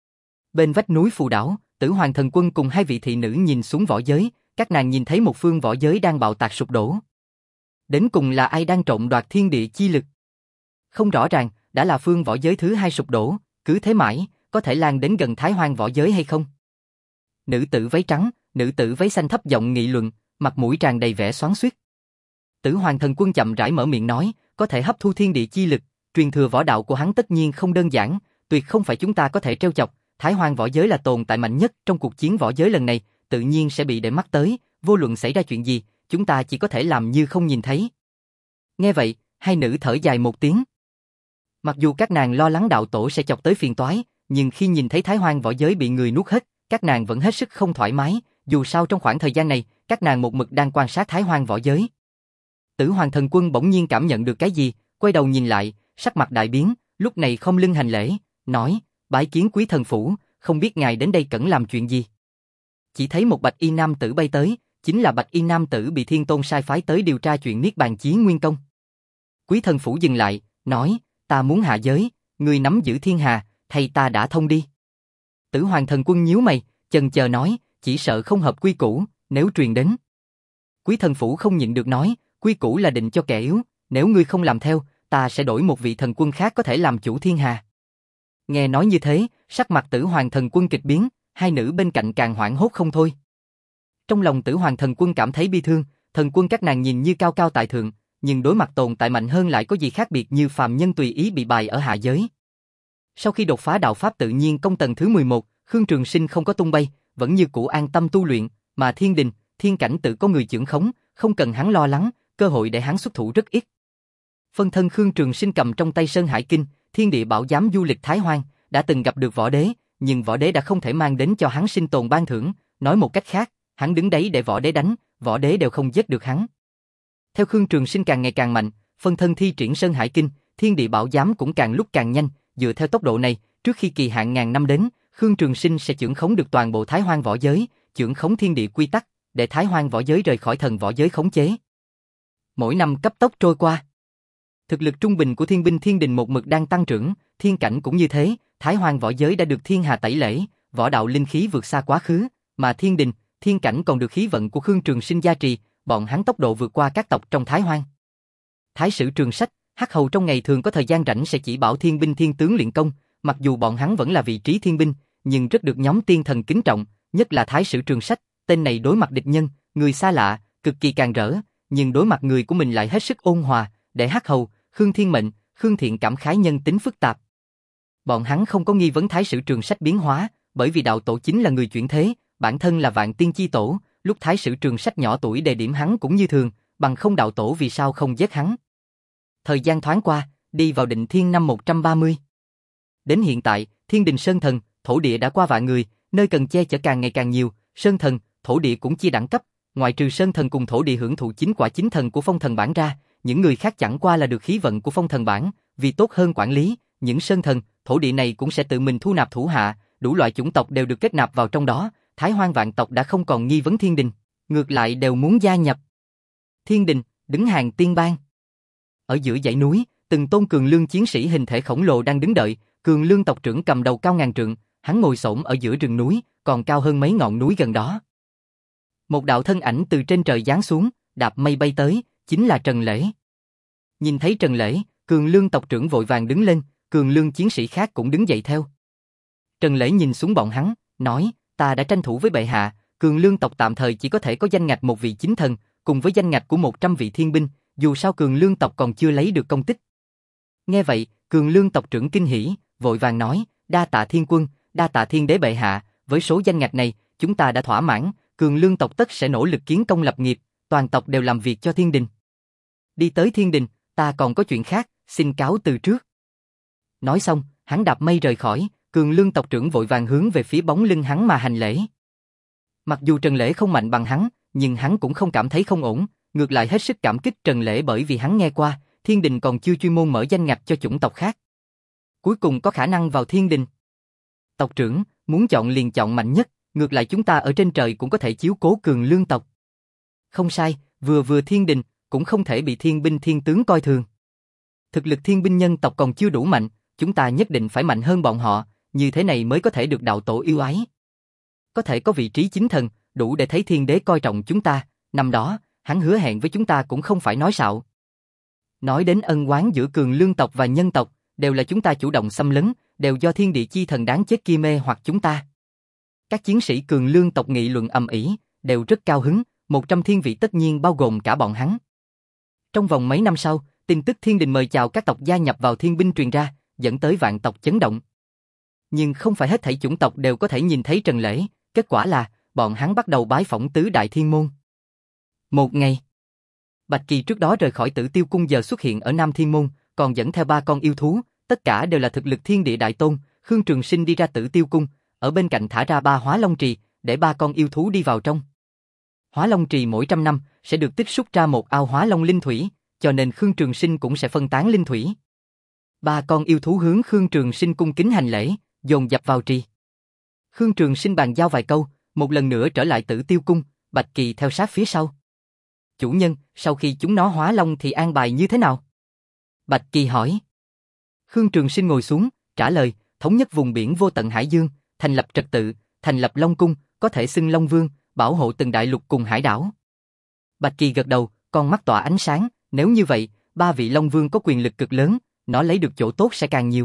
Bên vách núi Phù Đảo, Tử Hoàng Thần Quân cùng hai vị thị nữ nhìn xuống võ giới, các nàng nhìn thấy một phương võ giới đang bạo tạc sụp đổ. Đến cùng là ai đang trộm đoạt thiên địa chi lực? Không rõ ràng, đã là phương võ giới thứ hai sụp đổ, cứ thế mãi, có thể lan đến gần Thái Hoang võ giới hay không? Nữ tử váy trắng, nữ tử váy xanh thấp giọng nghị luận, mặt mũi tràn đầy vẻ xoắn xuýt. Tử Hoàng Thần Quân chậm rãi mở miệng nói, có thể hấp thu thiên địa chi lực, truyền thừa võ đạo của hắn tất nhiên không đơn giản, tuyệt không phải chúng ta có thể trêu chọc. Thái Hoang võ giới là tồn tại mạnh nhất trong cuộc chiến võ giới lần này, tự nhiên sẽ bị để mắt tới, vô luận xảy ra chuyện gì, chúng ta chỉ có thể làm như không nhìn thấy. Nghe vậy, hai nữ thở dài một tiếng. Mặc dù các nàng lo lắng đạo tổ sẽ chọc tới phiền toái, nhưng khi nhìn thấy Thái Hoang võ giới bị người nuốt hết, các nàng vẫn hết sức không thoải mái, dù sao trong khoảng thời gian này, các nàng một mực đang quan sát Thái Hoang võ giới. Tử Hoàng Thần Quân bỗng nhiên cảm nhận được cái gì, quay đầu nhìn lại, sắc mặt đại biến, lúc này không lưng hành lễ, nói, bái kiến quý thần phủ, không biết ngài đến đây cẩn làm chuyện gì. Chỉ thấy một bạch y nam tử bay tới, chính là bạch y nam tử bị Thiên Tôn sai phái tới điều tra chuyện Niết Bàn Chí Nguyên Công. Quý thần phủ dừng lại, nói, ta muốn hạ giới, người nắm giữ thiên hà, thầy ta đã thông đi. Tử Hoàng Thần Quân nhíu mày, chần chờ nói, chỉ sợ không hợp quy củ, nếu truyền đến. Quý thần phủ không nhịn được nói, quy củ là định cho kẻ yếu, nếu ngươi không làm theo, ta sẽ đổi một vị thần quân khác có thể làm chủ thiên hà. Nghe nói như thế, sắc mặt Tử Hoàng Thần Quân kịch biến, hai nữ bên cạnh càng hoảng hốt không thôi. Trong lòng Tử Hoàng Thần Quân cảm thấy bi thương, thần quân các nàng nhìn như cao cao tại thượng, nhưng đối mặt tồn tại mạnh hơn lại có gì khác biệt như phàm nhân tùy ý bị bài ở hạ giới. Sau khi đột phá đạo pháp tự nhiên công tầng thứ mười một, Khương Trường Sinh không có tung bay, vẫn như cũ an tâm tu luyện, mà thiên đình, thiên cảnh tự có người trưởng khống, không cần hắn lo lắng, cơ hội để hắn xuất thủ rất ít. Phân thân Khương Trường Sinh cầm trong tay Sơn Hải Kinh, thiên địa bảo giám du lịch Thái Hoang, đã từng gặp được võ đế, nhưng võ đế đã không thể mang đến cho hắn sinh tồn ban thưởng, nói một cách khác, hắn đứng đấy để võ đế đánh, võ đế đều không giết được hắn. Theo Khương Trường Sinh càng ngày càng mạnh, phân thân thi triển Sơn Hải Kinh, thiên địa bảo giám cũng càng lúc càng nhanh, dựa theo tốc độ này, trước khi kỳ hạn ngàn năm đến, Khương Trường Sinh sẽ chưởng khống được toàn bộ Thái Hoang võ giới, chưởng khống thiên địa quy tắc, để Thái Hoang võ giới rời khỏi thần võ giới khống chế. Mỗi năm cấp tốc trôi qua, thực lực trung bình của thiên binh thiên đình một mực đang tăng trưởng, thiên cảnh cũng như thế, Thái Hoang võ giới đã được thiên hà tẩy lễ, võ đạo linh khí vượt xa quá khứ, mà thiên đình, thiên cảnh còn được khí vận của Khương Trường Sinh gia trì, bọn hắn tốc độ vượt qua các tộc trong Thái Hoang. Thái sử Trường Sách, Hắc Hầu trong ngày thường có thời gian rảnh sẽ chỉ bảo thiên binh thiên tướng luyện công, mặc dù bọn hắn vẫn là vị trí thiên binh, nhưng rất được nhóm tiên thần kính trọng, nhất là Thái sử Trường Sách, tên này đối mặt địch nhân, người xa lạ, cực kỳ càn rỡ, nhưng đối mặt người của mình lại hết sức ôn hòa, để Hắc Hầu, Khương Thiên Mệnh, Khương Thiện cảm khái nhân tính phức tạp. Bọn hắn không có nghi vấn Thái sử Trường Sách biến hóa, bởi vì đạo tổ chính là người chuyển thế, bản thân là vạn tiên chi tổ, lúc Thái sử Trường Sách nhỏ tuổi đề điểm hắn cũng như thường, bằng không đạo tổ vì sao không giết hắn. Thời gian thoáng qua, đi vào định thiên năm một trăm ba mươi. Đến hiện tại, thiên đình sơn thần, thổ địa đã qua vạn người, nơi cần che chở càng ngày càng nhiều, sơn thần, thổ địa cũng chia đẳng cấp, ngoại trừ sơn thần cùng thổ địa hưởng thụ chính quả chính thần của phong thần bản ra, những người khác chẳng qua là được khí vận của phong thần bản, vì tốt hơn quản lý, những sơn thần, thổ địa này cũng sẽ tự mình thu nạp thủ hạ, đủ loại chủng tộc đều được kết nạp vào trong đó, Thái Hoang vạn tộc đã không còn nghi vấn thiên đình, ngược lại đều muốn gia nhập. Thiên đình, đứng hàng tiên bang. Ở giữa dãy núi, từng tôn cường lương chiến sĩ hình thể khổng lồ đang đứng đợi, cường lương tộc trưởng cầm đầu cao ngàn trượng, hắn ngồi xổm ở giữa rừng núi, còn cao hơn mấy ngọn núi gần đó. Một đạo thân ảnh từ trên trời giáng xuống, đạp mây bay tới, chính là Trần Lễ. Nhìn thấy Trần Lễ, cường lương tộc trưởng vội vàng đứng lên, cường lương chiến sĩ khác cũng đứng dậy theo. Trần Lễ nhìn xuống bọn hắn, nói, ta đã tranh thủ với bệ hạ, cường lương tộc tạm thời chỉ có thể có danh ngạch một vị chính thần, cùng với danh ngạch của một trăm vị thiên binh, dù sao cường lương tộc còn chưa lấy được công tích. Nghe vậy, cường lương tộc trưởng kinh hỉ, vội vàng nói, đa tạ thiên quân, đa tạ thiên đế bệ hạ, với số danh ngạch này, chúng ta đã thỏa mãn, cường lương tộc tất sẽ nỗ lực kiến công lập nghiệp, toàn tộc đều làm việc cho thiên đình. Đi tới thiên đình, ta còn có chuyện khác, xin cáo từ trước. Nói xong, hắn đạp mây rời khỏi, cường lương tộc trưởng vội vàng hướng về phía bóng lưng hắn mà hành lễ. Mặc dù Trần Lễ không mạnh bằng hắn, nhưng hắn cũng không cảm thấy không ổn, ngược lại hết sức cảm kích Trần Lễ bởi vì hắn nghe qua, thiên đình còn chưa chuyên môn mở danh ngạch cho chủng tộc khác. Cuối cùng có khả năng vào thiên đình. Tộc trưởng, muốn chọn liền chọn mạnh nhất, ngược lại chúng ta ở trên trời cũng có thể chiếu cố cường lương tộc. Không sai, vừa vừa thiên đình, cũng không thể bị thiên binh thiên tướng coi thường. Thực lực thiên binh nhân tộc còn chưa đủ mạnh, chúng ta nhất định phải mạnh hơn bọn họ, như thế này mới có thể được đạo tổ yêu ái. Có thể có vị trí chính thần, đủ để thấy thiên đế coi trọng chúng ta, năm đó, hắn hứa hẹn với chúng ta cũng không phải nói xạo. Nói đến ân oán giữa cường lương tộc và nhân tộc, đều là chúng ta chủ động xâm lấn, đều do thiên địa chi thần đáng chết kia mê hoặc chúng ta. Các chiến sĩ cường lương tộc nghị luận ầm ĩ, đều rất cao hứng, một trăm thiên vị tất nhiên bao gồm cả bọn hắn. Trong vòng mấy năm sau, tin tức thiên đình mời chào các tộc gia nhập vào thiên binh truyền ra, dẫn tới vạn tộc chấn động. Nhưng không phải hết thảy chủng tộc đều có thể nhìn thấy Trần Lễ, kết quả là, bọn hắn bắt đầu bái phỏng tứ đại thiên môn. Một ngày, Bạch Kỳ trước đó rời khỏi Tử Tiêu Cung giờ xuất hiện ở Nam Thiên Môn, còn dẫn theo ba con yêu thú, tất cả đều là thực lực thiên địa đại tôn. Khương Trường Sinh đi ra Tử Tiêu Cung, ở bên cạnh thả ra ba Hóa Long Trì, để ba con yêu thú đi vào trong. Hóa Long Trì mỗi trăm năm sẽ được tích xúc ra một ao Hóa Long linh thủy, cho nên Khương Trường Sinh cũng sẽ phân tán linh thủy. Ba con yêu thú hướng Khương Trường Sinh cung kính hành lễ, dồn dập vào trì. Khương Trường Sinh bàn giao vài câu, một lần nữa trở lại Tử Tiêu Cung, Bạch Kỳ theo sát phía sau. Chủ nhân, sau khi chúng nó hóa long thì an bài như thế nào? Bạch Kỳ hỏi. Khương Trường Sinh ngồi xuống, trả lời, thống nhất vùng biển vô tận hải dương, thành lập trật tự, thành lập Long Cung, có thể xưng Long Vương, bảo hộ từng đại lục cùng hải đảo. Bạch Kỳ gật đầu, con mắt tỏa ánh sáng, nếu như vậy, ba vị Long Vương có quyền lực cực lớn, nó lấy được chỗ tốt sẽ càng nhiều.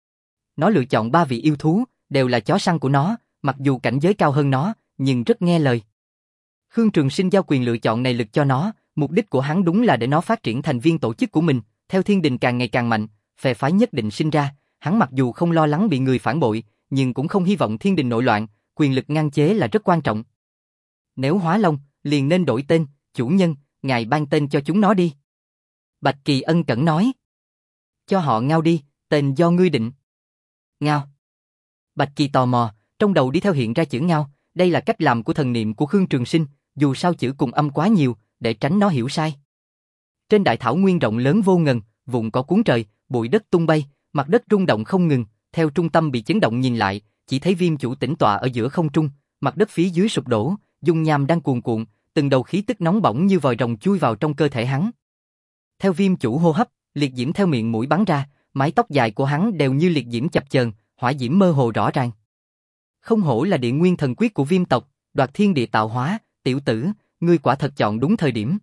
Nó lựa chọn ba vị yêu thú, đều là chó săn của nó, mặc dù cảnh giới cao hơn nó, nhưng rất nghe lời. Khương Trường Sinh giao quyền lựa chọn này lực cho nó, mục đích của hắn đúng là để nó phát triển thành viên tổ chức của mình, theo thiên đình càng ngày càng mạnh, phe phái nhất định sinh ra, hắn mặc dù không lo lắng bị người phản bội, nhưng cũng không hy vọng thiên đình nội loạn, quyền lực ngăn chế là rất quan trọng. Nếu hóa long, liền nên đổi tên, chủ nhân, ngài ban tên cho chúng nó đi. Bạch Kỳ ân cẩn nói. Cho họ Ngao đi, tên do ngươi định. Ngao. Bạch Kỳ tò mò, trong đầu đi theo hiện ra chữ Ngao, đây là cách làm của thần niệm của Khương Trường Sinh, dù sao chữ cùng âm quá nhiều, để tránh nó hiểu sai. Trên đại thảo nguyên rộng lớn vô ngần, vụn cỏ cuốn trời, bụi đất tung bay, mặt đất rung động không ngừng, theo trung tâm bị chấn động nhìn lại, chỉ thấy Viêm Chủ tĩnh tọa ở giữa không trung, mặt đất phía dưới sụp đổ, dung nham đang cuồn cuộn, từng đầu khí tức nóng bỏng như vòi rồng chui vào trong cơ thể hắn. Theo Viêm Chủ hô hấp, liệt diễm theo miệng mũi bắn ra, mái tóc dài của hắn đều như liệt diễm chập chờn, hỏa diễm mơ hồ rõ ràng. Không hổ là địa nguyên thần quyết của Viêm tộc, đoạt thiên địa tạo hóa, tiểu tử, ngươi quả thật chọn đúng thời điểm.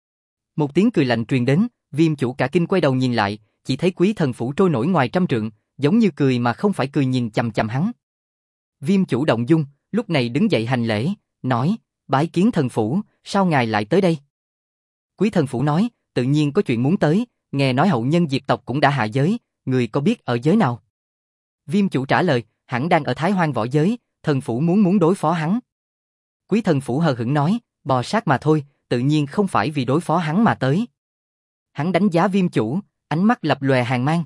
Một tiếng cười lạnh truyền đến, Viêm Chủ cả kinh quay đầu nhìn lại, chỉ thấy Quý Thần Phủ trôi nổi ngoài trăm trượng, giống như cười mà không phải cười nhìn chằm chằm hắn. Viêm Chủ động dung, lúc này đứng dậy hành lễ, nói, bái kiến thần phủ, sao ngài lại tới đây? Quý Thần Phủ nói, tự nhiên có chuyện muốn tới, nghe nói hậu nhân Diệp tộc cũng đã hạ giới, người có biết ở giới nào? Viêm Chủ trả lời, hẳn đang ở Thái Hoang võ giới, thần phủ muốn muốn đối phó hắn. Quý Thần Phủ hờ hững nói, bò sát mà thôi, tự nhiên không phải vì đối phó hắn mà tới. Hắn đánh giá Viêm Chủ, ánh mắt lập lòe hàn mang.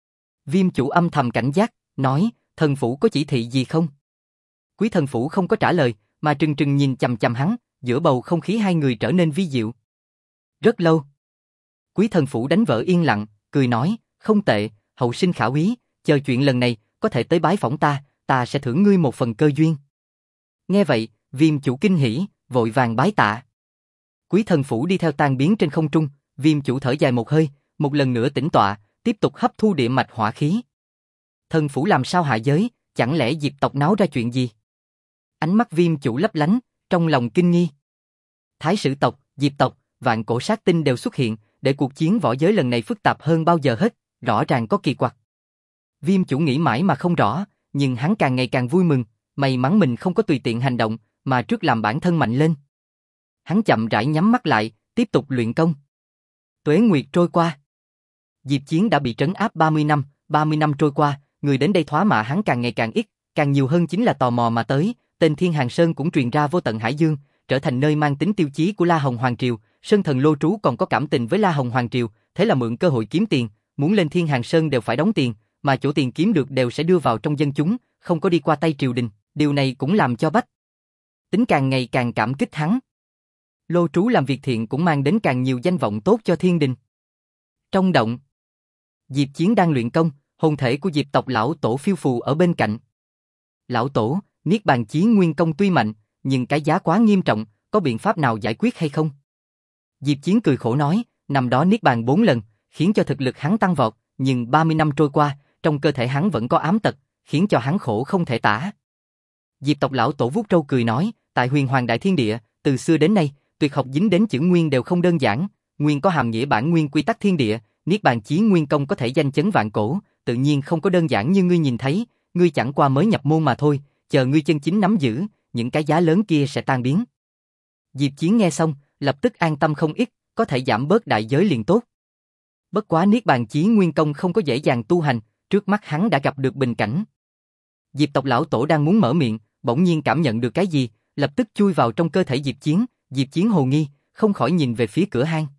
Viêm Chủ âm thầm cảnh giác, nói, thần phủ có chỉ thị gì không? Quý Thần Phủ không có trả lời, mà trừng trừng nhìn chằm chằm hắn, giữa bầu không khí hai người trở nên vi diệu. Rất lâu. Quý Thần Phủ đánh vỡ yên lặng, cười nói, không tệ, hậu sinh khả úy, chờ chuyện lần này, có thể tới bái phỏng ta, ta sẽ thưởng ngươi một phần cơ duyên. Nghe vậy, Viêm Chủ kinh hỉ, vội vàng bái tạ. Quý Thần Phủ đi theo tan biến trên không trung, Viêm Chủ thở dài một hơi, một lần nữa tĩnh tọa, tiếp tục hấp thu địa mạch hỏa khí. Thần phủ làm sao hạ giới, chẳng lẽ Diệp tộc náo ra chuyện gì? Ánh mắt Viêm Chủ lấp lánh, trong lòng kinh nghi. Thái Sử tộc, Diệp tộc, Vạn Cổ Sát Tinh đều xuất hiện, để cuộc chiến võ giới lần này phức tạp hơn bao giờ hết, rõ ràng có kỳ quặc. Viêm Chủ nghĩ mãi mà không rõ, nhưng hắn càng ngày càng vui mừng, may mắn mình không có tùy tiện hành động, mà trước làm bản thân mạnh lên. Hắn chậm rãi nhắm mắt lại, tiếp tục luyện công. Tuế nguyệt trôi qua. Diệp Chiến đã bị trấn áp ba mươi năm, ba mươi năm trôi qua, người đến đây thoá mạ hắn càng ngày càng ít, càng nhiều hơn chính là tò mò mà tới, tên Thiên Hàng Sơn cũng truyền ra vô tận hải dương, trở thành nơi mang tính tiêu chí của La Hồng Hoàng Triều, Sơn Thần Lô Trú còn có cảm tình với La Hồng Hoàng Triều, thế là mượn cơ hội kiếm tiền, muốn lên Thiên Hàng Sơn đều phải đóng tiền, mà chỗ tiền kiếm được đều sẽ đưa vào trong dân chúng, không có đi qua tay triều đình, điều này cũng làm cho Bách Tính càng ngày càng cảm kích hắn. Lô Trú làm việc thiện cũng mang đến càng nhiều danh vọng tốt cho thiên đình. Trong động, Diệp Chiến đang luyện công, hồn thể của Diệp tộc lão tổ phiêu phù ở bên cạnh. Lão tổ, Niết Bàn Chí Nguyên công tuy mạnh, nhưng cái giá quá nghiêm trọng, có biện pháp nào giải quyết hay không? Diệp Chiến cười khổ nói, năm đó Niết Bàn bốn lần, khiến cho thực lực hắn tăng vọt, nhưng ba mươi năm trôi qua, trong cơ thể hắn vẫn có ám tật, khiến cho hắn khổ không thể tả. Diệp tộc lão tổ vuốt râu cười nói, tại Huyền Hoàng Đại Thiên Địa, từ xưa đến nay, tuyệt học dính đến chữ nguyên đều không đơn giản, nguyên có hàm nghĩa bản nguyên quy tắc thiên địa, Niết Bàn Chí Nguyên công có thể danh chấn vạn cổ, tự nhiên không có đơn giản như ngươi nhìn thấy, ngươi chẳng qua mới nhập môn mà thôi, chờ ngươi chân chính nắm giữ, những cái giá lớn kia sẽ tan biến. Diệp Chiến nghe xong, lập tức an tâm không ít, có thể giảm bớt đại giới liền tốt. Bất quá Niết Bàn Chí Nguyên công không có dễ dàng tu hành, trước mắt hắn đã gặp được bình cảnh. Diệp tộc lão tổ đang muốn mở miệng, bỗng nhiên cảm nhận được cái gì, lập tức chui vào trong cơ thể Diệp Chiến, Diệp Chiến hồ nghi, không khỏi nhìn về phía cửa hang.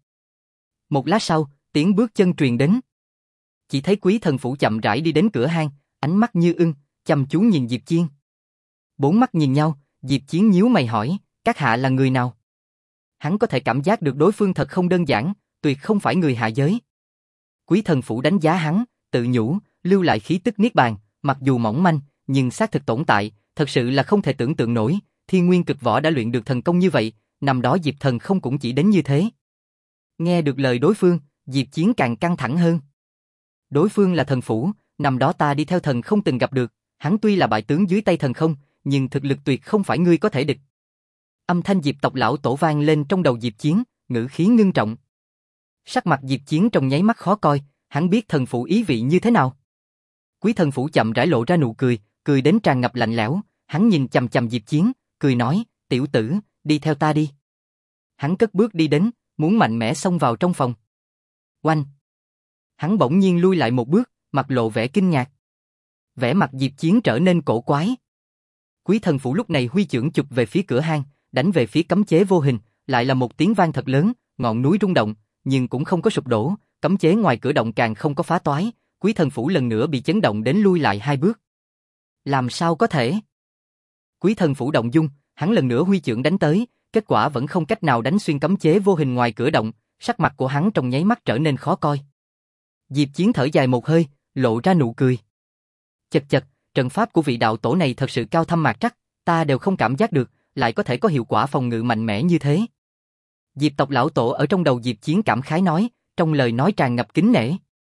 Một lát sau, tiếng bước chân truyền đến. Chỉ thấy Quý Thần Phủ chậm rãi đi đến cửa hang, ánh mắt như ưng, chăm chú nhìn Diệp Chiến. Bốn mắt nhìn nhau, Diệp Chiến nhíu mày hỏi, các hạ là người nào? Hắn có thể cảm giác được đối phương thật không đơn giản, tuyệt không phải người hạ giới. Quý Thần Phủ đánh giá hắn, tự nhủ, lưu lại khí tức niết bàn, mặc dù mỏng manh, nhưng xác thực tồn tại, thật sự là không thể tưởng tượng nổi, Thiên Nguyên Cực Võ đã luyện được thần công như vậy, năm đó Diệp Thần không cũng chỉ đến như thế. Nghe được lời đối phương, Diệp Chiến càng căng thẳng hơn. Đối phương là thần phủ, năm đó ta đi theo thần không từng gặp được, hắn tuy là bại tướng dưới tay thần không, nhưng thực lực tuyệt không phải ngươi có thể địch. Âm thanh Diệp tộc lão tổ vang lên trong đầu Diệp Chiến, ngữ khí ngưng trọng. Sắc mặt Diệp Chiến trong nháy mắt khó coi, hắn biết thần phủ ý vị như thế nào. Quý Thần Phủ chậm rãi lộ ra nụ cười, cười đến tràn ngập lạnh lẽo, hắn nhìn chằm chằm Diệp Chiến, cười nói, tiểu tử, đi theo ta đi. Hắn cất bước đi đến, muốn mạnh mẽ xông vào trong phòng. Oanh! Hắn bỗng nhiên lui lại một bước, mặt lộ vẻ kinh ngạc. Vẻ mặt Diệp Chiến trở nên cổ quái. Quý Thần Phủ lúc này huy chưởng chụp về phía cửa hang, đánh về phía cấm chế vô hình, lại là một tiếng vang thật lớn, ngọn núi rung động, nhưng cũng không có sụp đổ, cấm chế ngoài cửa động càng không có phá toái, Quý Thần Phủ lần nữa bị chấn động đến lui lại hai bước. Làm sao có thể? Quý Thần Phủ động dung, hắn lần nữa huy chưởng đánh tới, kết quả vẫn không cách nào đánh xuyên cấm chế vô hình ngoài cửa động, sắc mặt của hắn trong nháy mắt trở nên khó coi. Diệp Chiến thở dài một hơi, lộ ra nụ cười. Chật chật, trận pháp của vị đạo tổ này thật sự cao thâm mạc trắc, ta đều không cảm giác được, lại có thể có hiệu quả phòng ngự mạnh mẽ như thế. Diệp tộc lão tổ ở trong đầu Diệp Chiến cảm khái nói, trong lời nói tràn ngập kính nể.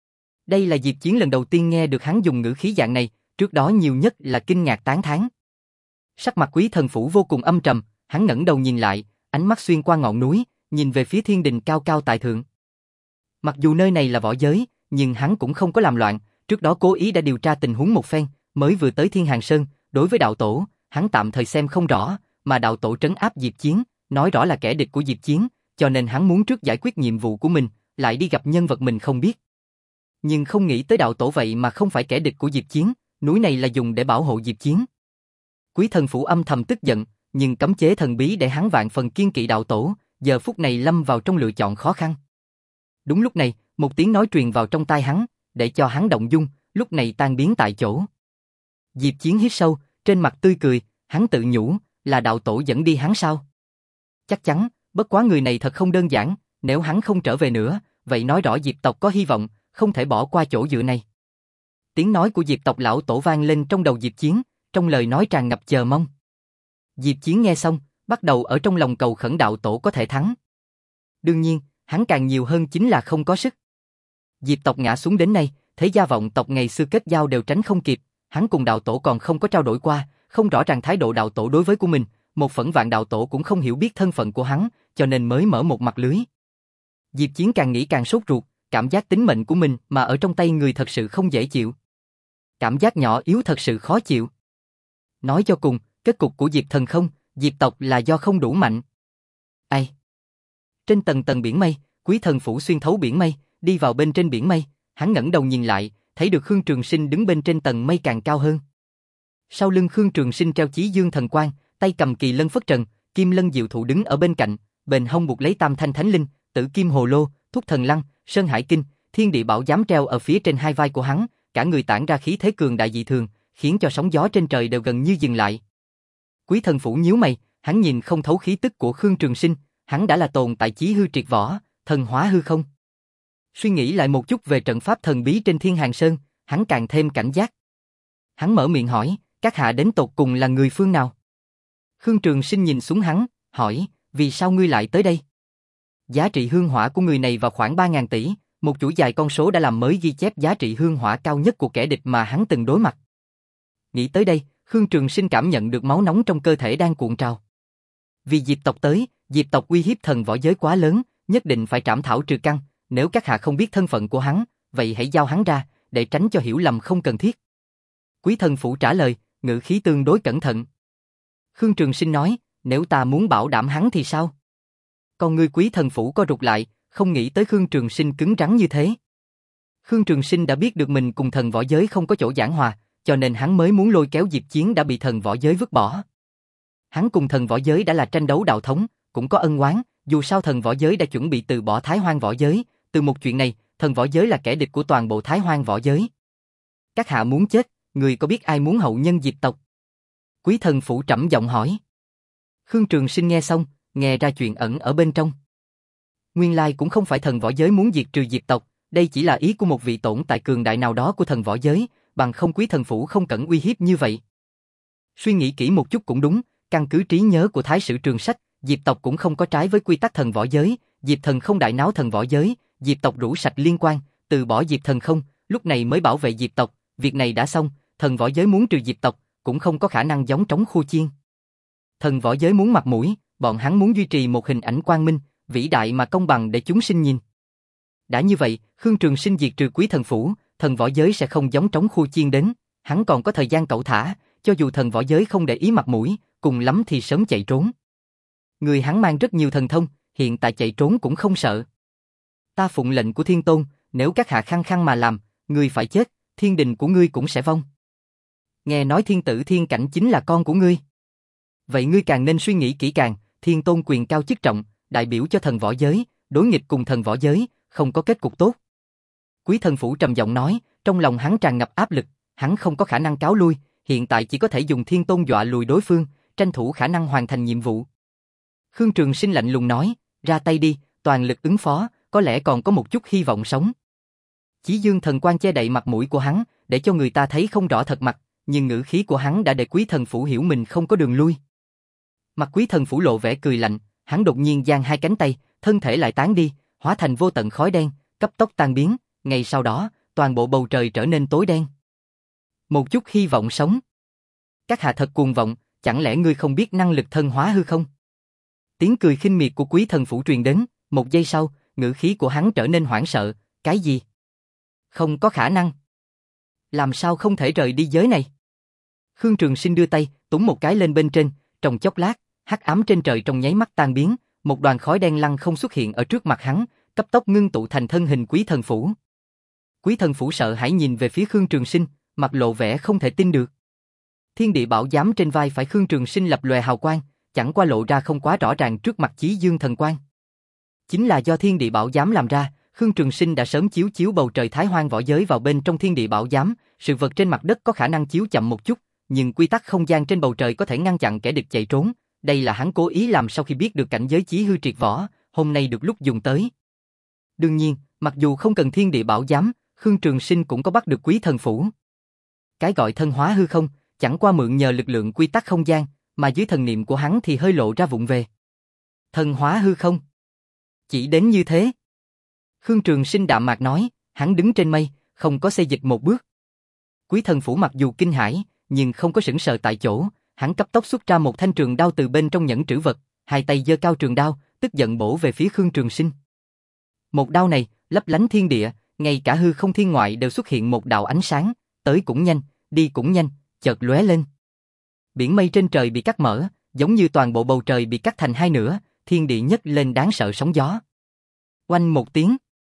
Đây là Diệp Chiến lần đầu tiên nghe được hắn dùng ngữ khí dạng này, trước đó nhiều nhất là kinh ngạc tán thán. Sắc mặt Quý Thần Phủ vô cùng âm trầm, hắn ngẩng đầu nhìn lại, ánh mắt xuyên qua ngọn núi, nhìn về phía thiên đình cao cao tại thượng. Mặc dù nơi này là võ giới, nhưng hắn cũng không có làm loạn, trước đó cố ý đã điều tra tình huống một phen, mới vừa tới Thiên Hàng Sơn, đối với đạo tổ, hắn tạm thời xem không rõ, mà đạo tổ trấn áp Diệp Chiến, nói rõ là kẻ địch của Diệp Chiến, cho nên hắn muốn trước giải quyết nhiệm vụ của mình, lại đi gặp nhân vật mình không biết. Nhưng không nghĩ tới đạo tổ vậy mà không phải kẻ địch của Diệp Chiến, núi này là dùng để bảo hộ Diệp Chiến. Quý Thần Phủ âm thầm tức giận, nhưng cấm chế thần bí để hắn vạn phần kiên kỵ đạo tổ, giờ phút này lâm vào trong lựa chọn khó khăn. Đúng lúc này, một tiếng nói truyền vào trong tai hắn, để cho hắn động dung, lúc này tan biến tại chỗ. Diệp Chiến hít sâu, trên mặt tươi cười, hắn tự nhủ, là đạo tổ dẫn đi hắn sao? Chắc chắn, bất quá người này thật không đơn giản, nếu hắn không trở về nữa, vậy nói rõ Diệp tộc có hy vọng, không thể bỏ qua chỗ dựa này. Tiếng nói của Diệp tộc lão tổ vang lên trong đầu Diệp Chiến, trong lời nói tràn ngập chờ mong. Diệp Chiến nghe xong, bắt đầu ở trong lòng cầu khẩn đạo tổ có thể thắng. Đương nhiên, hắn càng nhiều hơn chính là không có sức. Diệp tộc ngã xuống đến nay, thế gia vọng tộc ngày xưa kết giao đều tránh không kịp, hắn cùng đạo tổ còn không có trao đổi qua, không rõ ràng thái độ đạo tổ đối với của mình, một phẫn vạn đạo tổ cũng không hiểu biết thân phận của hắn, cho nên mới mở một mặt lưới. Diệp Chiến càng nghĩ càng sốt ruột, cảm giác tính mệnh của mình mà ở trong tay người thật sự không dễ chịu. Cảm giác nhỏ yếu thật sự khó chịu. Nói cho cùng, kết cục của Diệp Thần không, Diệp tộc là do không đủ mạnh. Ai? Trên tầng tầng biển mây, Quý Thần Phủ xuyên thấu biển mây, đi vào bên trên biển mây, hắn ngẩng đầu nhìn lại, thấy được Khương Trường Sinh đứng bên trên tầng mây càng cao hơn. Sau lưng Khương Trường Sinh treo Chí Dương Thần Quang, tay cầm kỳ lân phất trần, Kim Lân Diệu Thụ đứng ở bên cạnh, bền hông buộc lấy Tam Thanh Thánh Linh, Tử Kim Hồ Lô, Thúc Thần Lăng, Sơn Hải Kinh, Thiên Địa Bảo Giám treo ở phía trên hai vai của hắn, cả người tản ra khí thế cường đại dị thường, khiến cho sóng gió trên trời đều gần như dừng lại. Quý Thần Phủ nhíu mày, hắn nhìn không thấu khí tức của Khương Trường Sinh, hắn đã là tồn tại chí hư triệt võ, thần hóa hư không. Suy nghĩ lại một chút về trận pháp thần bí trên Thiên Hàng Sơn, hắn càng thêm cảnh giác. Hắn mở miệng hỏi, các hạ đến tột cùng là người phương nào? Khương Trường Sinh nhìn xuống hắn, hỏi, vì sao ngươi lại tới đây? Giá trị hương hỏa của người này vào khoảng ba ngàn tỷ, một chuỗi dài con số đã làm mới ghi chép giá trị hương hỏa cao nhất của kẻ địch mà hắn từng đối mặt. Nghĩ tới đây, Khương Trường Sinh cảm nhận được máu nóng trong cơ thể đang cuộn trào. Vì Diệp tộc tới, Diệp tộc uy hiếp thần võ giới quá lớn, nhất định phải trảm thảo trừ căn, nếu các hạ không biết thân phận của hắn, vậy hãy giao hắn ra, để tránh cho hiểu lầm không cần thiết. Quý Thần Phủ trả lời, ngữ khí tương đối cẩn thận. Khương Trường Sinh nói, nếu ta muốn bảo đảm hắn thì sao? Còn người Quý Thần Phủ co rụt lại, không nghĩ tới Khương Trường Sinh cứng rắn như thế. Khương Trường Sinh đã biết được mình cùng thần võ giới không có chỗ giảng hòa, cho nên hắn mới muốn lôi kéo Diệp Chiến đã bị thần võ giới vứt bỏ. Hắn cùng thần võ giới đã là tranh đấu đạo thống, cũng có ân oán, dù sao thần võ giới đã chuẩn bị từ bỏ Thái Hoang võ giới, từ một chuyện này, thần võ giới là kẻ địch của toàn bộ Thái Hoang võ giới. Các hạ muốn chết, người có biết ai muốn hậu nhân Diệp tộc? Quý Thần Phủ trầm giọng hỏi. Khương Trường Sinh nghe xong, nghe ra chuyện ẩn ở bên trong. Nguyên lai cũng không phải thần võ giới muốn diệt trừ Diệp tộc, đây chỉ là ý của một vị tồn tại cường đại nào đó của thần võ giới, bằng không Quý Thần Phủ không cần uy hiếp như vậy. Suy nghĩ kỹ một chút cũng đúng, căn cứ trí nhớ của Thái Sử Trường Sách, Diệp tộc cũng không có trái với quy tắc thần võ giới, Diệp Thần không đại náo thần võ giới, Diệp tộc rũ sạch liên quan, từ bỏ Diệp Thần không, lúc này mới bảo vệ Diệp tộc, việc này đã xong, thần võ giới muốn trừ Diệp tộc, cũng không có khả năng giống trống khu chiên. Thần võ giới muốn mặt mũi, bọn hắn muốn duy trì một hình ảnh quang minh, vĩ đại mà công bằng để chúng sinh nhìn. Đã như vậy, Khương Trường Sinh diệt trừ Quý Thần Phủ, thần võ giới sẽ không giống trống khu chiên đến, hắn còn có thời gian cẩu thả, cho dù thần võ giới không để ý mặt mũi, cùng lắm thì sớm chạy trốn. Người hắn mang rất nhiều thần thông, hiện tại chạy trốn cũng không sợ. Ta phụng lệnh của Thiên Tôn, nếu các hạ khăng khăng mà làm, ngươi phải chết, thiên đình của ngươi cũng sẽ vong. Nghe nói thiên tử thiên cảnh chính là con của ngươi. Vậy ngươi càng nên suy nghĩ kỹ càng, Thiên Tôn quyền cao chức trọng, đại biểu cho thần võ giới, đối nghịch cùng thần võ giới, không có kết cục tốt. Quý Thần Phủ trầm giọng nói, trong lòng hắn tràn ngập áp lực, hắn không có khả năng cáo lui, hiện tại chỉ có thể dùng Thiên Tôn dọa lùi đối phương, tranh thủ khả năng hoàn thành nhiệm vụ. Khương Trường Sinh lạnh lùng nói, ra tay đi, toàn toàn lực ứng phó, có lẽ còn có một chút hy vọng sống. Chí Dương thần quang che đậy mặt mũi của hắn, để cho người ta thấy không rõ thật mặt, nhưng ngữ khí của hắn đã để Quý Thần Phủ hiểu mình không có đường lui. Mặt Quý Thần Phủ lộ vẻ cười lạnh, hắn đột nhiên giang hai cánh tay, thân thể lại tán đi, hóa thành vô tận khói đen, cấp tốc tan biến, ngay sau đó, toàn bộ bầu trời trở nên tối đen. Một chút hy vọng sống. Các hạ thật cuồng vọng, chẳng lẽ ngươi không biết năng lực thân hóa hư không? Tiếng cười khinh miệt của Quý Thần Phủ truyền đến, một giây sau, ngữ khí của hắn trở nên hoảng sợ, cái gì? Không có khả năng. Làm sao không thể rời đi giới này? Khương Trường Sinh đưa tay, túm một cái lên bên trên, trong chốc lát, hắc ám trên trời trong nháy mắt tan biến, một đoàn khói đen lăng không xuất hiện ở trước mặt hắn, cấp tốc ngưng tụ thành thân hình Quý Thần Phủ. Quý Thần Phủ sợ hãi nhìn về phía Khương Trường Sinh, mặt lộ vẻ không thể tin được. Thiên địa bảo giám trên vai phải Khương Trường Sinh lập lòe hào quang, chẳng qua lộ ra không quá rõ ràng trước mặt Chí Dương thần quang. Chính là do thiên địa bảo giám làm ra, Khương Trường Sinh đã sớm chiếu chiếu bầu trời Thái Hoang võ giới vào bên trong thiên địa bảo giám, sự vật trên mặt đất có khả năng chiếu chậm một chút, nhưng quy tắc không gian trên bầu trời có thể ngăn chặn kẻ địch chạy trốn, đây là hắn cố ý làm sau khi biết được cảnh giới chí hư triệt võ, hôm nay được lúc dùng tới. Đương nhiên, mặc dù không cần thiên địa bảo giám, Khương Trường Sinh cũng có bắt được Quý Thần Phủ. Cái gọi thân hóa hư không, chẳng qua mượn nhờ lực lượng quy tắc không gian, mà dưới thần niệm của hắn thì hơi lộ ra vụng về. Thân hóa hư không? Chỉ đến như thế. Khương Trường Sinh đạm mạc nói, hắn đứng trên mây, không có xê dịch một bước. Quý Thần Phủ mặc dù kinh hãi, nhưng không có sững sờ tại chỗ, hắn cấp tốc xuất ra một thanh trường đao từ bên trong nhẫn trữ vật, hai tay giơ cao trường đao, tức giận bổ về phía Khương Trường Sinh. Một đao này, lấp lánh thiên địa, ngay cả hư không thiên ngoại đều xuất hiện một đạo ánh sáng, tới cũng nhanh, đi cũng nhanh, chợt lóe lên. Biển mây trên trời bị cắt mở, giống như toàn bộ bầu trời bị cắt thành hai nửa, thiên địa nhấc lên đáng sợ sóng gió. Oanh một tiếng.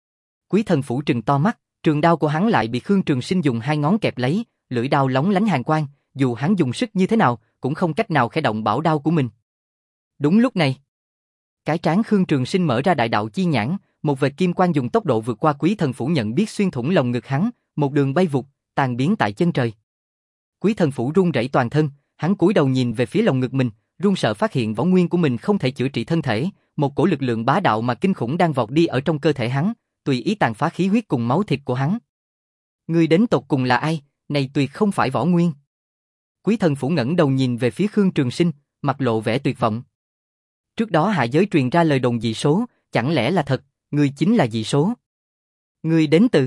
Quý Thần Phủ trừng to mắt, trường đao của hắn lại bị Khương Trường Sinh dùng hai ngón kẹp lấy, lưỡi đao lóng lánh hàn quang, dù hắn dùng sức như thế nào, cũng không cách nào khẽ động bảo đao của mình. Đúng lúc này, cái trán Khương Trường Sinh mở ra đại đạo chi nhãn, một vệt kim quang dùng tốc độ vượt qua Quý Thần Phủ nhận biết xuyên thủng lồng ngực hắn, một đường bay vụt, tan biến tại chân trời. Quý Thần Phủ run rẩy toàn thân, hắn cúi đầu nhìn về phía lồng ngực mình, run sợ phát hiện võ nguyên của mình không thể chữa trị thân thể, một cổ lực lượng bá đạo mà kinh khủng đang vọt đi ở trong cơ thể hắn, tùy ý tàn phá khí huyết cùng máu thịt của hắn. Ngươi đến tột cùng là ai? Này tuyệt không phải võ nguyên. Quý Thần Phủ ngẩng đầu nhìn về phía Khương Trường Sinh, mặt lộ vẻ tuyệt vọng. Trước đó hạ giới truyền ra lời đồn dị số, chẳng lẽ là thật, ngươi chính là dị số? Ngươi đến từ?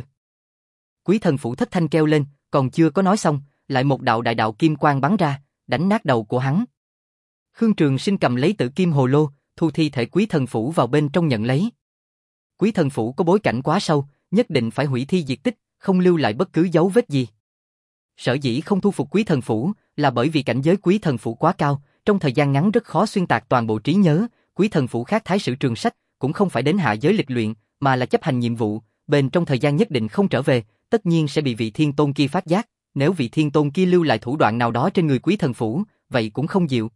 Quý Thần Phủ thất thanh kêu lên, còn chưa có nói xong, lại một đạo đại đạo kim quang bắn ra, đánh nát đầu của hắn. Khương Trường Sinh cầm lấy Tử Kim Hồ Lô, thu thi thể Quý Thần Phủ vào bên trong nhận lấy. Quý Thần Phủ có bối cảnh quá sâu, nhất định phải hủy thi diệt tích, không lưu lại bất cứ dấu vết gì. Sở dĩ không thu phục Quý Thần Phủ là bởi vì cảnh giới Quý Thần Phủ quá cao, trong thời gian ngắn rất khó xuyên tạc toàn bộ trí nhớ. Quý Thần Phủ khác Thái Sử Trường Sách cũng không phải đến hạ giới lịch luyện, mà là chấp hành nhiệm vụ, bên trong thời gian nhất định không trở về, tất nhiên sẽ bị vị Thiên Tôn kia phát giác. Nếu vị Thiên Tôn kia lưu lại thủ đoạn nào đó trên người Quý Thần Phủ, vậy cũng không dịu.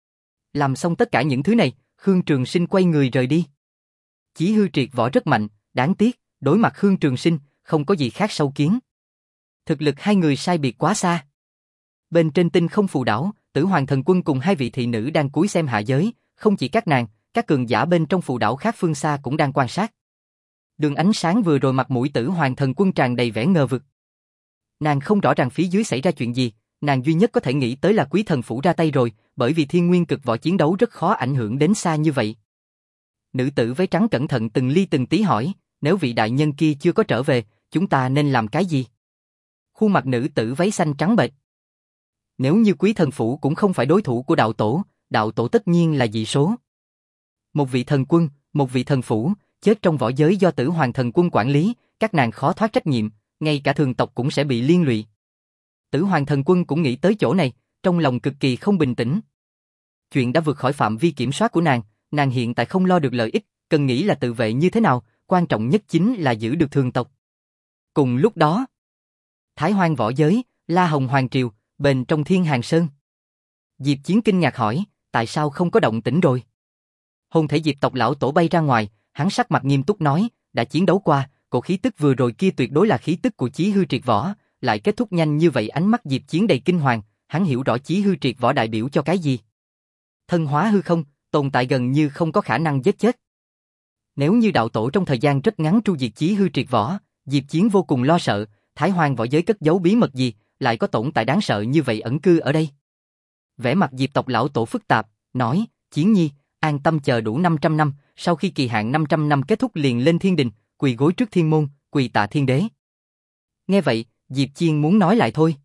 Làm xong tất cả những thứ này, Khương Trường Sinh quay người rời đi. Chí hư triệt võ rất mạnh, đáng tiếc, đối mặt Khương Trường Sinh, không có gì khác sâu kiến. Thực lực hai người sai biệt quá xa. Bên trên tinh không phù đảo, Tử Hoàng Thần Quân cùng hai vị thị nữ đang cúi xem hạ giới, không chỉ các nàng, các cường giả bên trong phù đảo khác phương xa cũng đang quan sát. Đường ánh sáng vừa rồi mặt mũi Tử Hoàng Thần Quân tràn đầy vẻ ngờ vực. Nàng không rõ ràng phía dưới xảy ra chuyện gì, nàng duy nhất có thể nghĩ tới là Quý Thần Phủ ra tay rồi, bởi vì thiên nguyên cực võ chiến đấu rất khó ảnh hưởng đến xa như vậy. Nữ tử váy trắng cẩn thận từng ly từng tí hỏi, nếu vị đại nhân kia chưa có trở về, chúng ta nên làm cái gì? Khuôn mặt nữ tử váy xanh trắng bệch. Nếu như Quý Thần Phủ cũng không phải đối thủ của đạo tổ, đạo tổ tất nhiên là dị số. Một vị thần quân, một vị thần phủ, chết trong võ giới do Tử Hoàng Thần Quân quản lý, các nàng khó thoát trách nhiệm, ngay cả thường tộc cũng sẽ bị liên lụy. Tử Hoàng Thần Quân cũng nghĩ tới chỗ này, trong lòng cực kỳ không bình tĩnh. Chuyện đã vượt khỏi phạm vi kiểm soát của nàng, nàng hiện tại không lo được lợi ích, cần nghĩ là tự vệ như thế nào, quan trọng nhất chính là giữ được thường tộc. Cùng lúc đó, Thái Hoang võ giới, La Hồng Hoàng Triều, bên trong Thiên Hàng Sơn. Diệp Chiến kinh ngạc hỏi, tại sao không có động tĩnh rồi? Hồn thể Diệp tộc lão tổ bay ra ngoài, hắn sắc mặt nghiêm túc nói, đã chiến đấu qua, cổ khí tức vừa rồi kia tuyệt đối là khí tức của chí hư triệt võ, lại kết thúc nhanh như vậy. Ánh mắt Diệp Chiến đầy kinh hoàng, hắn hiểu rõ chí hư triệt võ đại biểu cho cái gì. Thân hóa hư không, tồn tại gần như không có khả năng giết chết. Nếu như đạo tổ trong thời gian rất ngắn tru diệt Chí Hư Triệt Võ, Diệp Chiến vô cùng lo sợ, Thái Hoang võ giới cất giấu bí mật gì, lại có tồn tại đáng sợ như vậy ẩn cư ở đây. Vẻ mặt Diệp tộc lão tổ phức tạp, nói, Chiến Nhi, an tâm chờ đủ năm trăm năm, sau khi kỳ hạn năm trăm năm kết thúc liền lên thiên đình, quỳ gối trước thiên môn, quỳ tạ thiên đế. Nghe vậy, Diệp Chiên muốn nói lại thôi.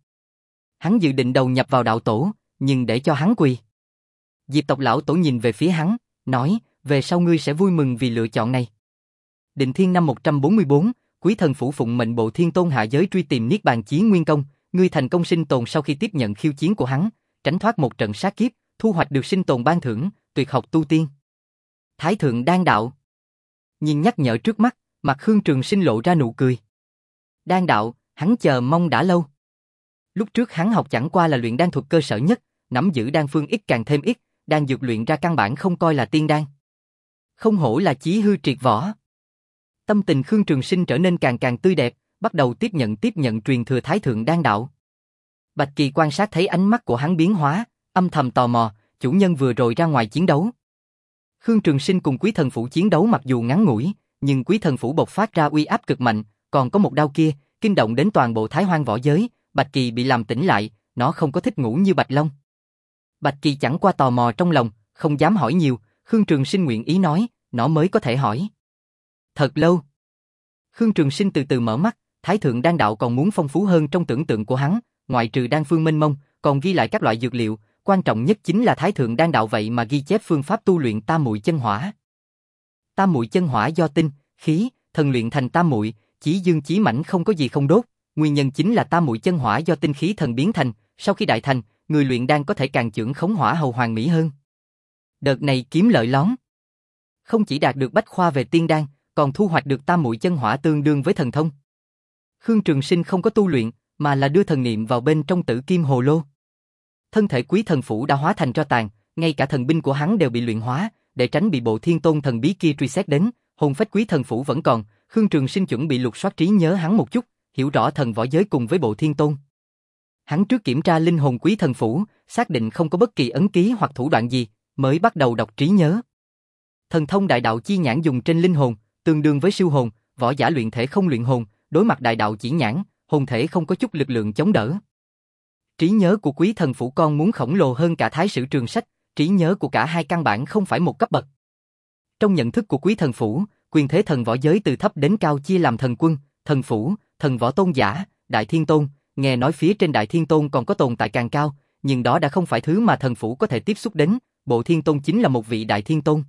Hắn dự định đầu nhập vào đạo tổ, nhưng để cho hắn quỳ. Diệp tộc lão tổ nhìn về phía hắn, nói, về sau ngươi sẽ vui mừng vì lựa chọn này. Định Thiên năm một trăm bốn mươi bốn, Quý Thần Phủ phụng mệnh Bộ Thiên Tôn hạ giới truy tìm Niết Bàn Chí Nguyên Công, ngươi thành công sinh tồn sau khi tiếp nhận khiêu chiến của hắn, tránh thoát một trận sát kiếp, thu hoạch được sinh tồn ban thưởng, tuyệt học tu tiên. Thái thượng đan đạo. Nhìn nhắc nhở trước mắt, mặt Khương Trường Sinh lộ ra nụ cười. Đan đạo, hắn chờ mong đã lâu. Lúc trước hắn học chẳng qua là luyện đan thuật cơ sở nhất, nắm giữ đan phương ít càng thêm ít, đan dược luyện ra căn bản không coi là tiên đan. Không hổ là Chí Hư Triệt Võ. Tâm tình Khương Trường Sinh trở nên càng càng tươi đẹp, bắt đầu tiếp nhận tiếp nhận truyền thừa Thái thượng đan đạo. Bạch Kỳ quan sát thấy ánh mắt của hắn biến hóa, âm thầm tò mò, chủ nhân vừa rồi ra ngoài chiến đấu. Khương Trường Sinh cùng Quý Thần Phủ chiến đấu mặc dù ngắn ngủi, nhưng Quý Thần Phủ bộc phát ra uy áp cực mạnh, còn có một đao kia, kinh động đến toàn bộ Thái Hoang võ giới, Bạch Kỳ bị làm tỉnh lại, nó không có thích ngủ như Bạch Long. Bạch Kỳ chẳng qua tò mò trong lòng, không dám hỏi nhiều, Khương Trường Sinh nguyện ý nói, nó mới có thể hỏi. Thật lâu. Khương Trường Sinh từ từ mở mắt, Thái thượng đan đạo còn muốn phong phú hơn trong tưởng tượng của hắn, ngoại trừ đan phương mênh mông, còn ghi lại các loại dược liệu, quan trọng nhất chính là Thái thượng đan đạo vậy mà ghi chép phương pháp tu luyện Tam Muội chân hỏa. Tam Muội chân hỏa do tinh, khí, thần luyện thành tam muội, chí dương chí mãnh không có gì không đốt, nguyên nhân chính là Tam Muội chân hỏa do tinh khí thần biến thành, sau khi đại thành, người luyện đan có thể càng chưởng khống hỏa hầu hoàn mỹ hơn. Đợt này kiếm lợi lón. Không chỉ đạt được bách khoa về tiên đan, còn thu hoạch được Tam Muội chân hỏa tương đương với thần thông. Khương Trường Sinh không có tu luyện, mà là đưa thần niệm vào bên trong Tử Kim Hồ Lô. Thân thể Quý Thần Phủ đã hóa thành tro tàn, ngay cả thần binh của hắn đều bị luyện hóa, để tránh bị Bộ Thiên Tôn thần bí kia truy xét đến, hồn phách Quý Thần Phủ vẫn còn, Khương Trường Sinh chuẩn bị lục soát trí nhớ hắn một chút, hiểu rõ thần võ giới cùng với Bộ Thiên Tôn. Hắn trước kiểm tra linh hồn Quý Thần Phủ, xác định không có bất kỳ ấn ký hoặc thủ đoạn gì, mới bắt đầu đọc trí nhớ. Thần thông đại đạo chi nhãn dùng trên linh hồn, tương đương với siêu hồn, võ giả luyện thể không luyện hồn, đối mặt đại đạo chỉ nhãn, hồn thể không có chút lực lượng chống đỡ. Trí nhớ của Quý Thần Phủ con muốn khổng lồ hơn cả Thái Sử Trường Sách, trí nhớ của cả hai căn bản không phải một cấp bậc. Trong nhận thức của Quý Thần Phủ, quyền thế thần võ giới từ thấp đến cao chia làm thần quân, thần phủ, thần võ tôn giả, đại thiên tôn, nghe nói phía trên đại thiên tôn còn có tồn tại càng cao, nhưng đó đã không phải thứ mà thần phủ có thể tiếp xúc đến, Bộ Thiên Tôn chính là một vị đại thiên tôn.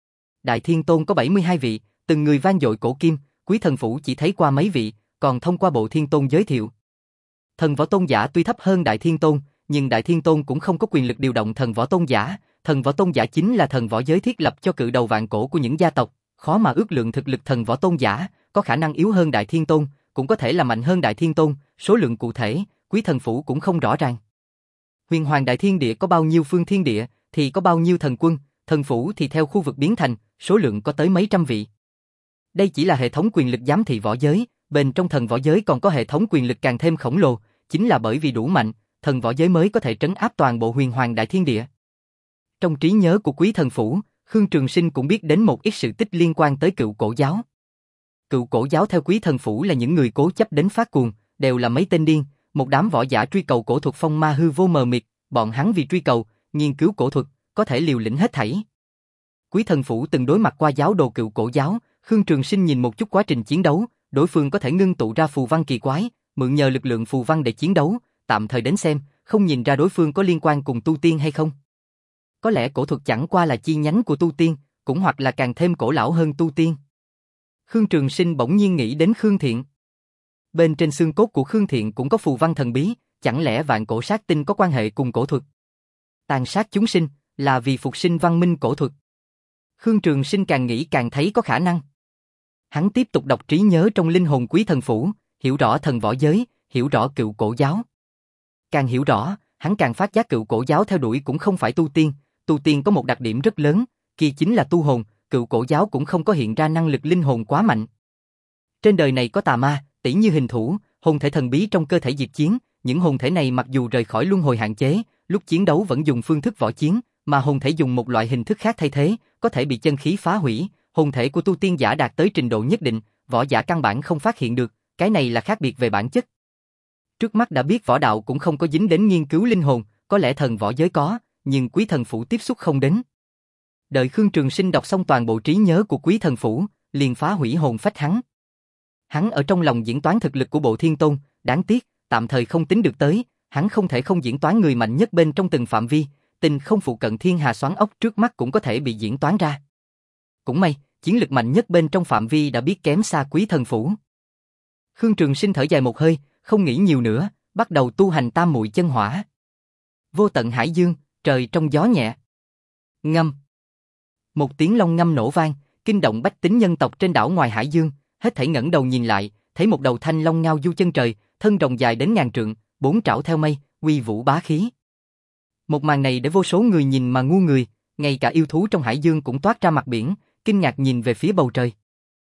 Đại thiên tôn có bảy mươi hai vị, từng người vang dội cổ kim, Quý Thần Phủ chỉ thấy qua mấy vị, còn thông qua Bộ Thiên Tôn giới thiệu. Thần võ tôn giả tuy thấp hơn đại thiên tôn, nhưng đại thiên tôn cũng không có quyền lực điều động thần võ tôn giả, thần võ tôn giả chính là thần võ giới thiết lập cho cự đầu vạn cổ của những gia tộc, khó mà ước lượng thực lực thần võ tôn giả, có khả năng yếu hơn đại thiên tôn, cũng có thể là mạnh hơn đại thiên tôn, số lượng cụ thể, Quý Thần Phủ cũng không rõ ràng. Huyền Hoàng Đại Thiên Địa có bao nhiêu phương thiên địa, thì có bao nhiêu thần quân, thần phủ thì theo khu vực biến thành, số lượng có tới mấy trăm vị. Đây chỉ là hệ thống quyền lực giám thị võ giới, bên trong thần võ giới còn có hệ thống quyền lực càng thêm khổng lồ, chính là bởi vì đủ mạnh, thần võ giới mới có thể trấn áp toàn bộ Huyền Hoàng Đại Thiên Địa. Trong trí nhớ của Quý Thần Phủ, Khương Trường Sinh cũng biết đến một ít sự tích liên quan tới Cựu Cổ Giáo. Cựu Cổ Giáo theo Quý Thần Phủ là những người cố chấp đến phát cuồng, đều là mấy tên điên, một đám võ giả truy cầu cổ thuật phong ma hư vô mờ mịt, bọn hắn vì truy cầu, nghiên cứu cổ thuật, có thể liều lĩnh hết thảy. Quý Thần Phủ từng đối mặt qua giáo đồ Cựu Cổ Giáo, Khương Trường Sinh nhìn một chút quá trình chiến đấu, đối phương có thể ngưng tụ ra phù văn kỳ quái, mượn nhờ lực lượng phù văn để chiến đấu, tạm thời đến xem, không nhìn ra đối phương có liên quan cùng tu tiên hay không. Có lẽ cổ thuật chẳng qua là chi nhánh của tu tiên, cũng hoặc là càng thêm cổ lão hơn tu tiên. Khương Trường Sinh bỗng nhiên nghĩ đến Khương Thiện. Bên trên xương cốt của Khương Thiện cũng có phù văn thần bí, chẳng lẽ vạn cổ sát tinh có quan hệ cùng cổ thuật? Tàn sát chúng sinh, là vì phục sinh văn minh cổ thuật. Khương Trường Sinh càng nghĩ càng thấy có khả năng. Hắn tiếp tục đọc trí nhớ trong linh hồn Quý Thần Phủ, hiểu rõ thần võ giới, hiểu rõ Cựu Cổ Giáo. Càng hiểu rõ, hắn càng phát giác Cựu Cổ Giáo theo đuổi cũng không phải tu tiên, tu tiên có một đặc điểm rất lớn, kia chính là tu hồn, Cựu Cổ Giáo cũng không có hiện ra năng lực linh hồn quá mạnh. Trên đời này có tà ma, tỉ như hình thủ, hồn thể thần bí trong cơ thể Diệp Chiến, những hồn thể này mặc dù rời khỏi luân hồi hạn chế, lúc chiến đấu vẫn dùng phương thức võ chiến, mà hồn thể dùng một loại hình thức khác thay thế, có thể bị chân khí phá hủy, hồn thể của tu tiên giả đạt tới trình độ nhất định, võ giả căn bản không phát hiện được, cái này là khác biệt về bản chất. Trước mắt đã biết võ đạo cũng không có dính đến nghiên cứu linh hồn, có lẽ thần võ giới có, nhưng Quý Thần Phủ tiếp xúc không đến. Đợi Khương Trường Sinh đọc xong toàn bộ trí nhớ của Quý Thần Phủ, liền phá hủy hồn phách hắn. Hắn ở trong lòng diễn toán thực lực của Bộ Thiên Tôn, đáng tiếc, tạm thời không tính được tới, hắn không thể không diễn toán người mạnh nhất bên trong từng phạm vi, tình không phụ cận thiên hà xoắn ốc trước mắt cũng có thể bị diễn toán ra. Cũng may, chiến lực mạnh nhất bên trong phạm vi đã biết kém xa Quý Thần Phủ. Khương Trường Sinh thở dài một hơi, không nghĩ nhiều nữa, bắt đầu tu hành tam muội chân hỏa. Vô tận hải dương, trời trong gió nhẹ. Ngâm. Một tiếng long ngâm nổ vang, kinh động bách tính nhân tộc trên đảo ngoài hải dương, hết thảy ngẩng đầu nhìn lại, thấy một đầu thanh long ngao du chân trời, thân rồng dài đến ngàn trượng, bốn trảo theo mây, uy vũ bá khí. Một màn này để vô số người nhìn mà ngu người, ngay cả yêu thú trong hải dương cũng toát ra mặt biển, kinh ngạc nhìn về phía bầu trời.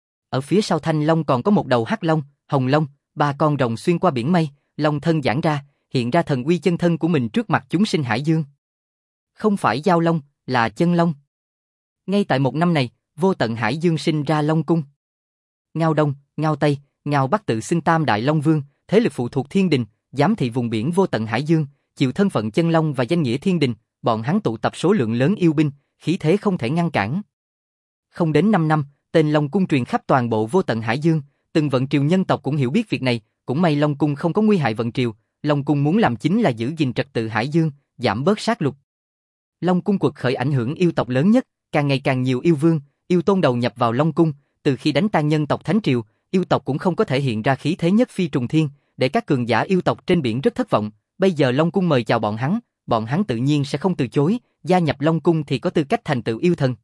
Ở phía sau thanh long còn có một đầu hắc long, hồng long, ba con rồng xuyên qua biển mây, long thân giãn ra, hiện ra thần uy chân thân của mình trước mặt chúng sinh hải dương. Không phải giao long, là chân long. Ngay tại một năm này, vô tận hải dương sinh ra long cung. Ngao Đông, Ngao Tây, Ngao Bắc tự xưng Tam Đại Long Vương, thế lực phụ thuộc thiên đình, giám thị vùng biển vô tận hải dương, chịu thân phận chân long và danh nghĩa thiên đình, bọn hắn tụ tập số lượng lớn yêu binh, khí thế không thể ngăn cản. Không đến năm năm, tên Long Cung truyền khắp toàn bộ vô tận hải dương, từng vận triều nhân tộc cũng hiểu biết việc này, cũng may Long Cung không có nguy hại vận triều, Long Cung muốn làm chính là giữ gìn trật tự hải dương, giảm bớt sát lục. Long Cung quật khởi ảnh hưởng yêu tộc lớn nhất, càng ngày càng nhiều yêu vương, yêu tôn đầu nhập vào Long Cung, từ khi đánh tan nhân tộc Thánh Triều, yêu tộc cũng không có thể hiện ra khí thế nhất phi trùng thiên, để các cường giả yêu tộc trên biển rất thất vọng, bây giờ Long Cung mời chào bọn hắn, bọn hắn tự nhiên sẽ không từ chối, gia nhập Long Cung thì có tư cách thành tựu yêu thần.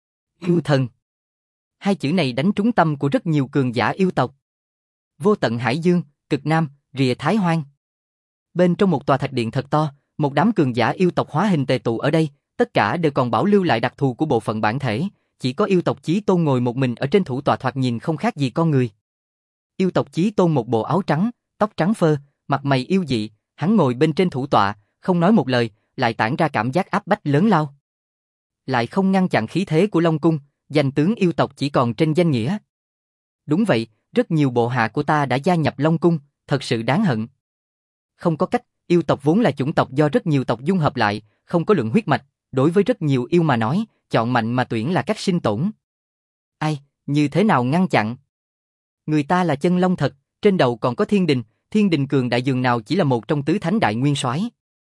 Yêu thần. Hai chữ này đánh trúng tâm của rất nhiều cường giả yêu tộc. Vô tận hải dương, cực nam, rìa Thái Hoang. Bên trong một tòa thạch điện thật to, một đám cường giả yêu tộc hóa hình tề tụ ở đây, tất cả đều còn bảo lưu lại đặc thù của bộ phận bản thể, chỉ có yêu tộc Chí Tôn ngồi một mình ở trên thủ tọa thoạt nhìn không khác gì con người. Yêu tộc Chí Tôn một bộ áo trắng, tóc trắng phơ, mặt mày yêu dị, hắn ngồi bên trên thủ tọa, không nói một lời, lại tản ra cảm giác áp bách lớn lao. Lại không ngăn chặn khí thế của Long Cung, danh tướng yêu tộc chỉ còn trên danh nghĩa. Đúng vậy, rất nhiều bộ hạ của ta đã gia nhập Long Cung, thật sự đáng hận. Không có cách, yêu tộc vốn là chủng tộc do rất nhiều tộc dung hợp lại, không có lượng huyết mạch, đối với rất nhiều yêu mà nói, chọn mạnh mà tuyển là cách sinh tổn. Ai, như thế nào ngăn chặn? Người ta là chân long thật, trên đầu còn có thiên đình, thiên đình cường đại dường nào chỉ là một trong tứ thánh đại nguyên soái.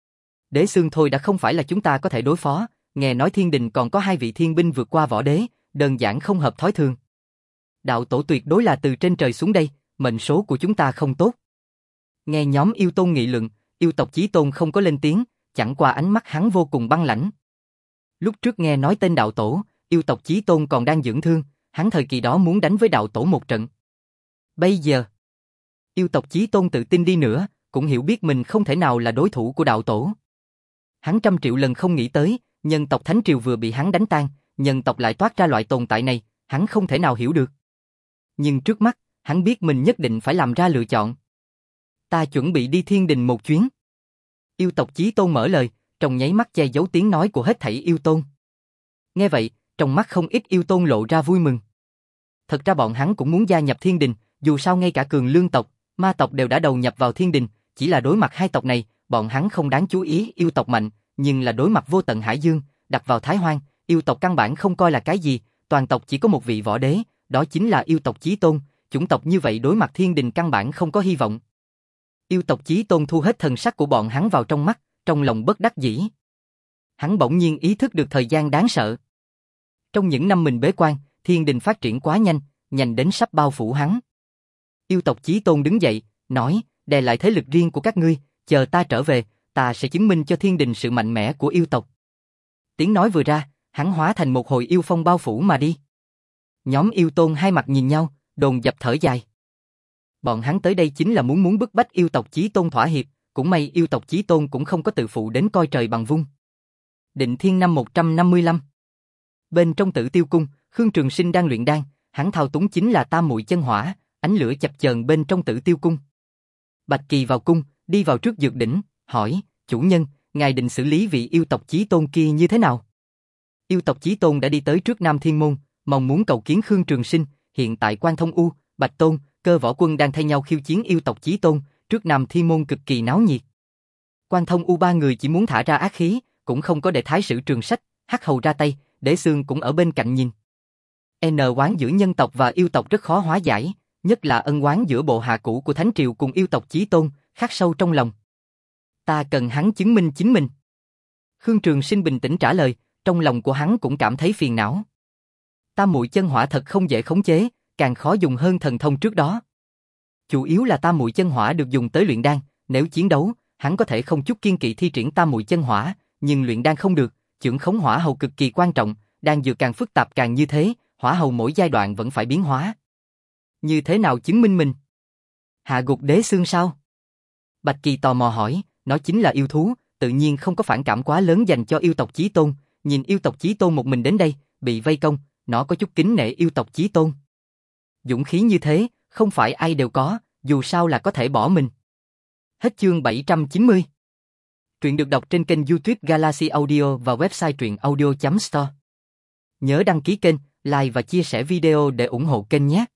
Đế xương thôi đã không phải là chúng ta có thể đối phó, nghe nói thiên đình còn có hai vị thiên binh vượt qua võ đế, đơn giản không hợp thói thường. Đạo tổ tuyệt đối là từ trên trời xuống đây, mệnh số của chúng ta không tốt. Nghe nhóm yêu tôn nghị luận, yêu tộc Chí Tôn không có lên tiếng, chẳng qua ánh mắt hắn vô cùng băng lãnh. Lúc trước nghe nói tên đạo tổ, yêu tộc Chí Tôn còn đang dưỡng thương, hắn thời kỳ đó muốn đánh với đạo tổ một trận. Bây giờ, yêu tộc Chí Tôn tự tin đi nữa, cũng hiểu biết mình không thể nào là đối thủ của đạo tổ. Hắn trăm triệu lần không nghĩ tới, nhân tộc Thánh Triều vừa bị hắn đánh tan, nhân tộc lại toát ra loại tồn tại này, hắn không thể nào hiểu được. Nhưng trước mắt, hắn biết mình nhất định phải làm ra lựa chọn. Ta chuẩn bị đi thiên đình một chuyến. Yêu tộc Chí Tôn mở lời, trong nháy mắt che giấu tiếng nói của hết thảy yêu tôn. Nghe vậy, trong mắt không ít yêu tôn lộ ra vui mừng. Thật ra bọn hắn cũng muốn gia nhập thiên đình, dù sao ngay cả cường lương tộc, ma tộc đều đã đầu nhập vào thiên đình, chỉ là đối mặt hai tộc này, bọn hắn không đáng chú ý yêu tộc mạnh, nhưng là đối mặt vô tận hải dương, đặt vào Thái Hoang, yêu tộc căn bản không coi là cái gì, toàn tộc chỉ có một vị võ đế, đó chính là yêu tộc Chí Tôn, chủng tộc như vậy đối mặt thiên đình căn bản không có hy vọng. Yêu tộc Chí Tôn thu hết thần sắc của bọn hắn vào trong mắt, trong lòng bất đắc dĩ. Hắn bỗng nhiên ý thức được thời gian đáng sợ. Trong những năm mình bế quan, thiên đình phát triển quá nhanh, nhanh đến sắp bao phủ hắn. Yêu tộc Chí Tôn đứng dậy, nói, đè lại thế lực riêng của các ngươi, chờ ta trở về, ta sẽ chứng minh cho thiên đình sự mạnh mẽ của yêu tộc. Tiếng nói vừa ra, hắn hóa thành một hồi yêu phong bao phủ mà đi. Nhóm yêu tôn hai mặt nhìn nhau, đồn dập thở dài. Bọn hắn tới đây chính là muốn muốn bức bách yêu tộc Chí Tôn thỏa hiệp, cũng may yêu tộc Chí Tôn cũng không có tự phụ đến coi trời bằng vung. Định Thiên năm một trăm năm mươi lăm. Bên trong Tử Tiêu Cung, Khương Trường Sinh đang luyện đan, hắn thao túng chính là tam muội chân hỏa, ánh lửa chập chờn bên trong Tử Tiêu Cung. Bạch Kỳ vào cung, đi vào trước dược đỉnh, hỏi, chủ nhân, ngài định xử lý vị yêu tộc Chí Tôn kia như thế nào? Yêu tộc Chí Tôn đã đi tới trước Nam Thiên Môn, Mong muốn cầu kiến Khương Trường Sinh, hiện tại Quan Thông U, Bạch Tôn, Cơ Võ Quân đang thay nhau khiêu chiến yêu tộc Chí Tôn, trước Nam Thiên Môn cực kỳ náo nhiệt. Quan Thông U ba người chỉ muốn thả ra ác khí, cũng không có để Thái sử Trường Sách, Hắc Hầu ra tay, Đế Xương cũng ở bên cạnh nhìn. N oán giữa nhân tộc và yêu tộc rất khó hóa giải, nhất là ân oán giữa bộ hạ cũ của Thánh Triều cùng yêu tộc Chí Tôn, khắc sâu trong lòng. Ta cần hắn chứng minh chính mình. Khương Trường Sinh bình tĩnh trả lời, trong lòng của hắn cũng cảm thấy phiền não. Tam muội chân hỏa thật không dễ khống chế, càng khó dùng hơn thần thông trước đó. Chủ yếu là tam muội chân hỏa được dùng tới luyện đan, nếu chiến đấu, hắn có thể không chút kiên kỵ thi triển tam muội chân hỏa, nhưng luyện đan không được, chưởng khống hỏa hầu cực kỳ quan trọng, đan dược càng phức tạp càng như thế, hỏa hầu mỗi giai đoạn vẫn phải biến hóa. Như thế nào chứng minh mình? Hạ gục Đế Xương sao? Bạch Kỳ tò mò hỏi, nó chính là yêu thú, tự nhiên không có phản cảm quá lớn dành cho yêu tộc Chí Tôn, nhìn yêu tộc Chí Tôn một mình đến đây, bị vây công, nó có chút kính nể yêu tộc Chí Tôn. Dũng khí như thế, không phải ai đều có, dù sao là có thể bỏ mình. Hết chương bảy trăm chín mươi. Truyện được đọc trên kênh YouTube Galaxy Audio và website truyện audio chấm store. Nhớ đăng ký kênh, like và chia sẻ video để ủng hộ kênh nhé.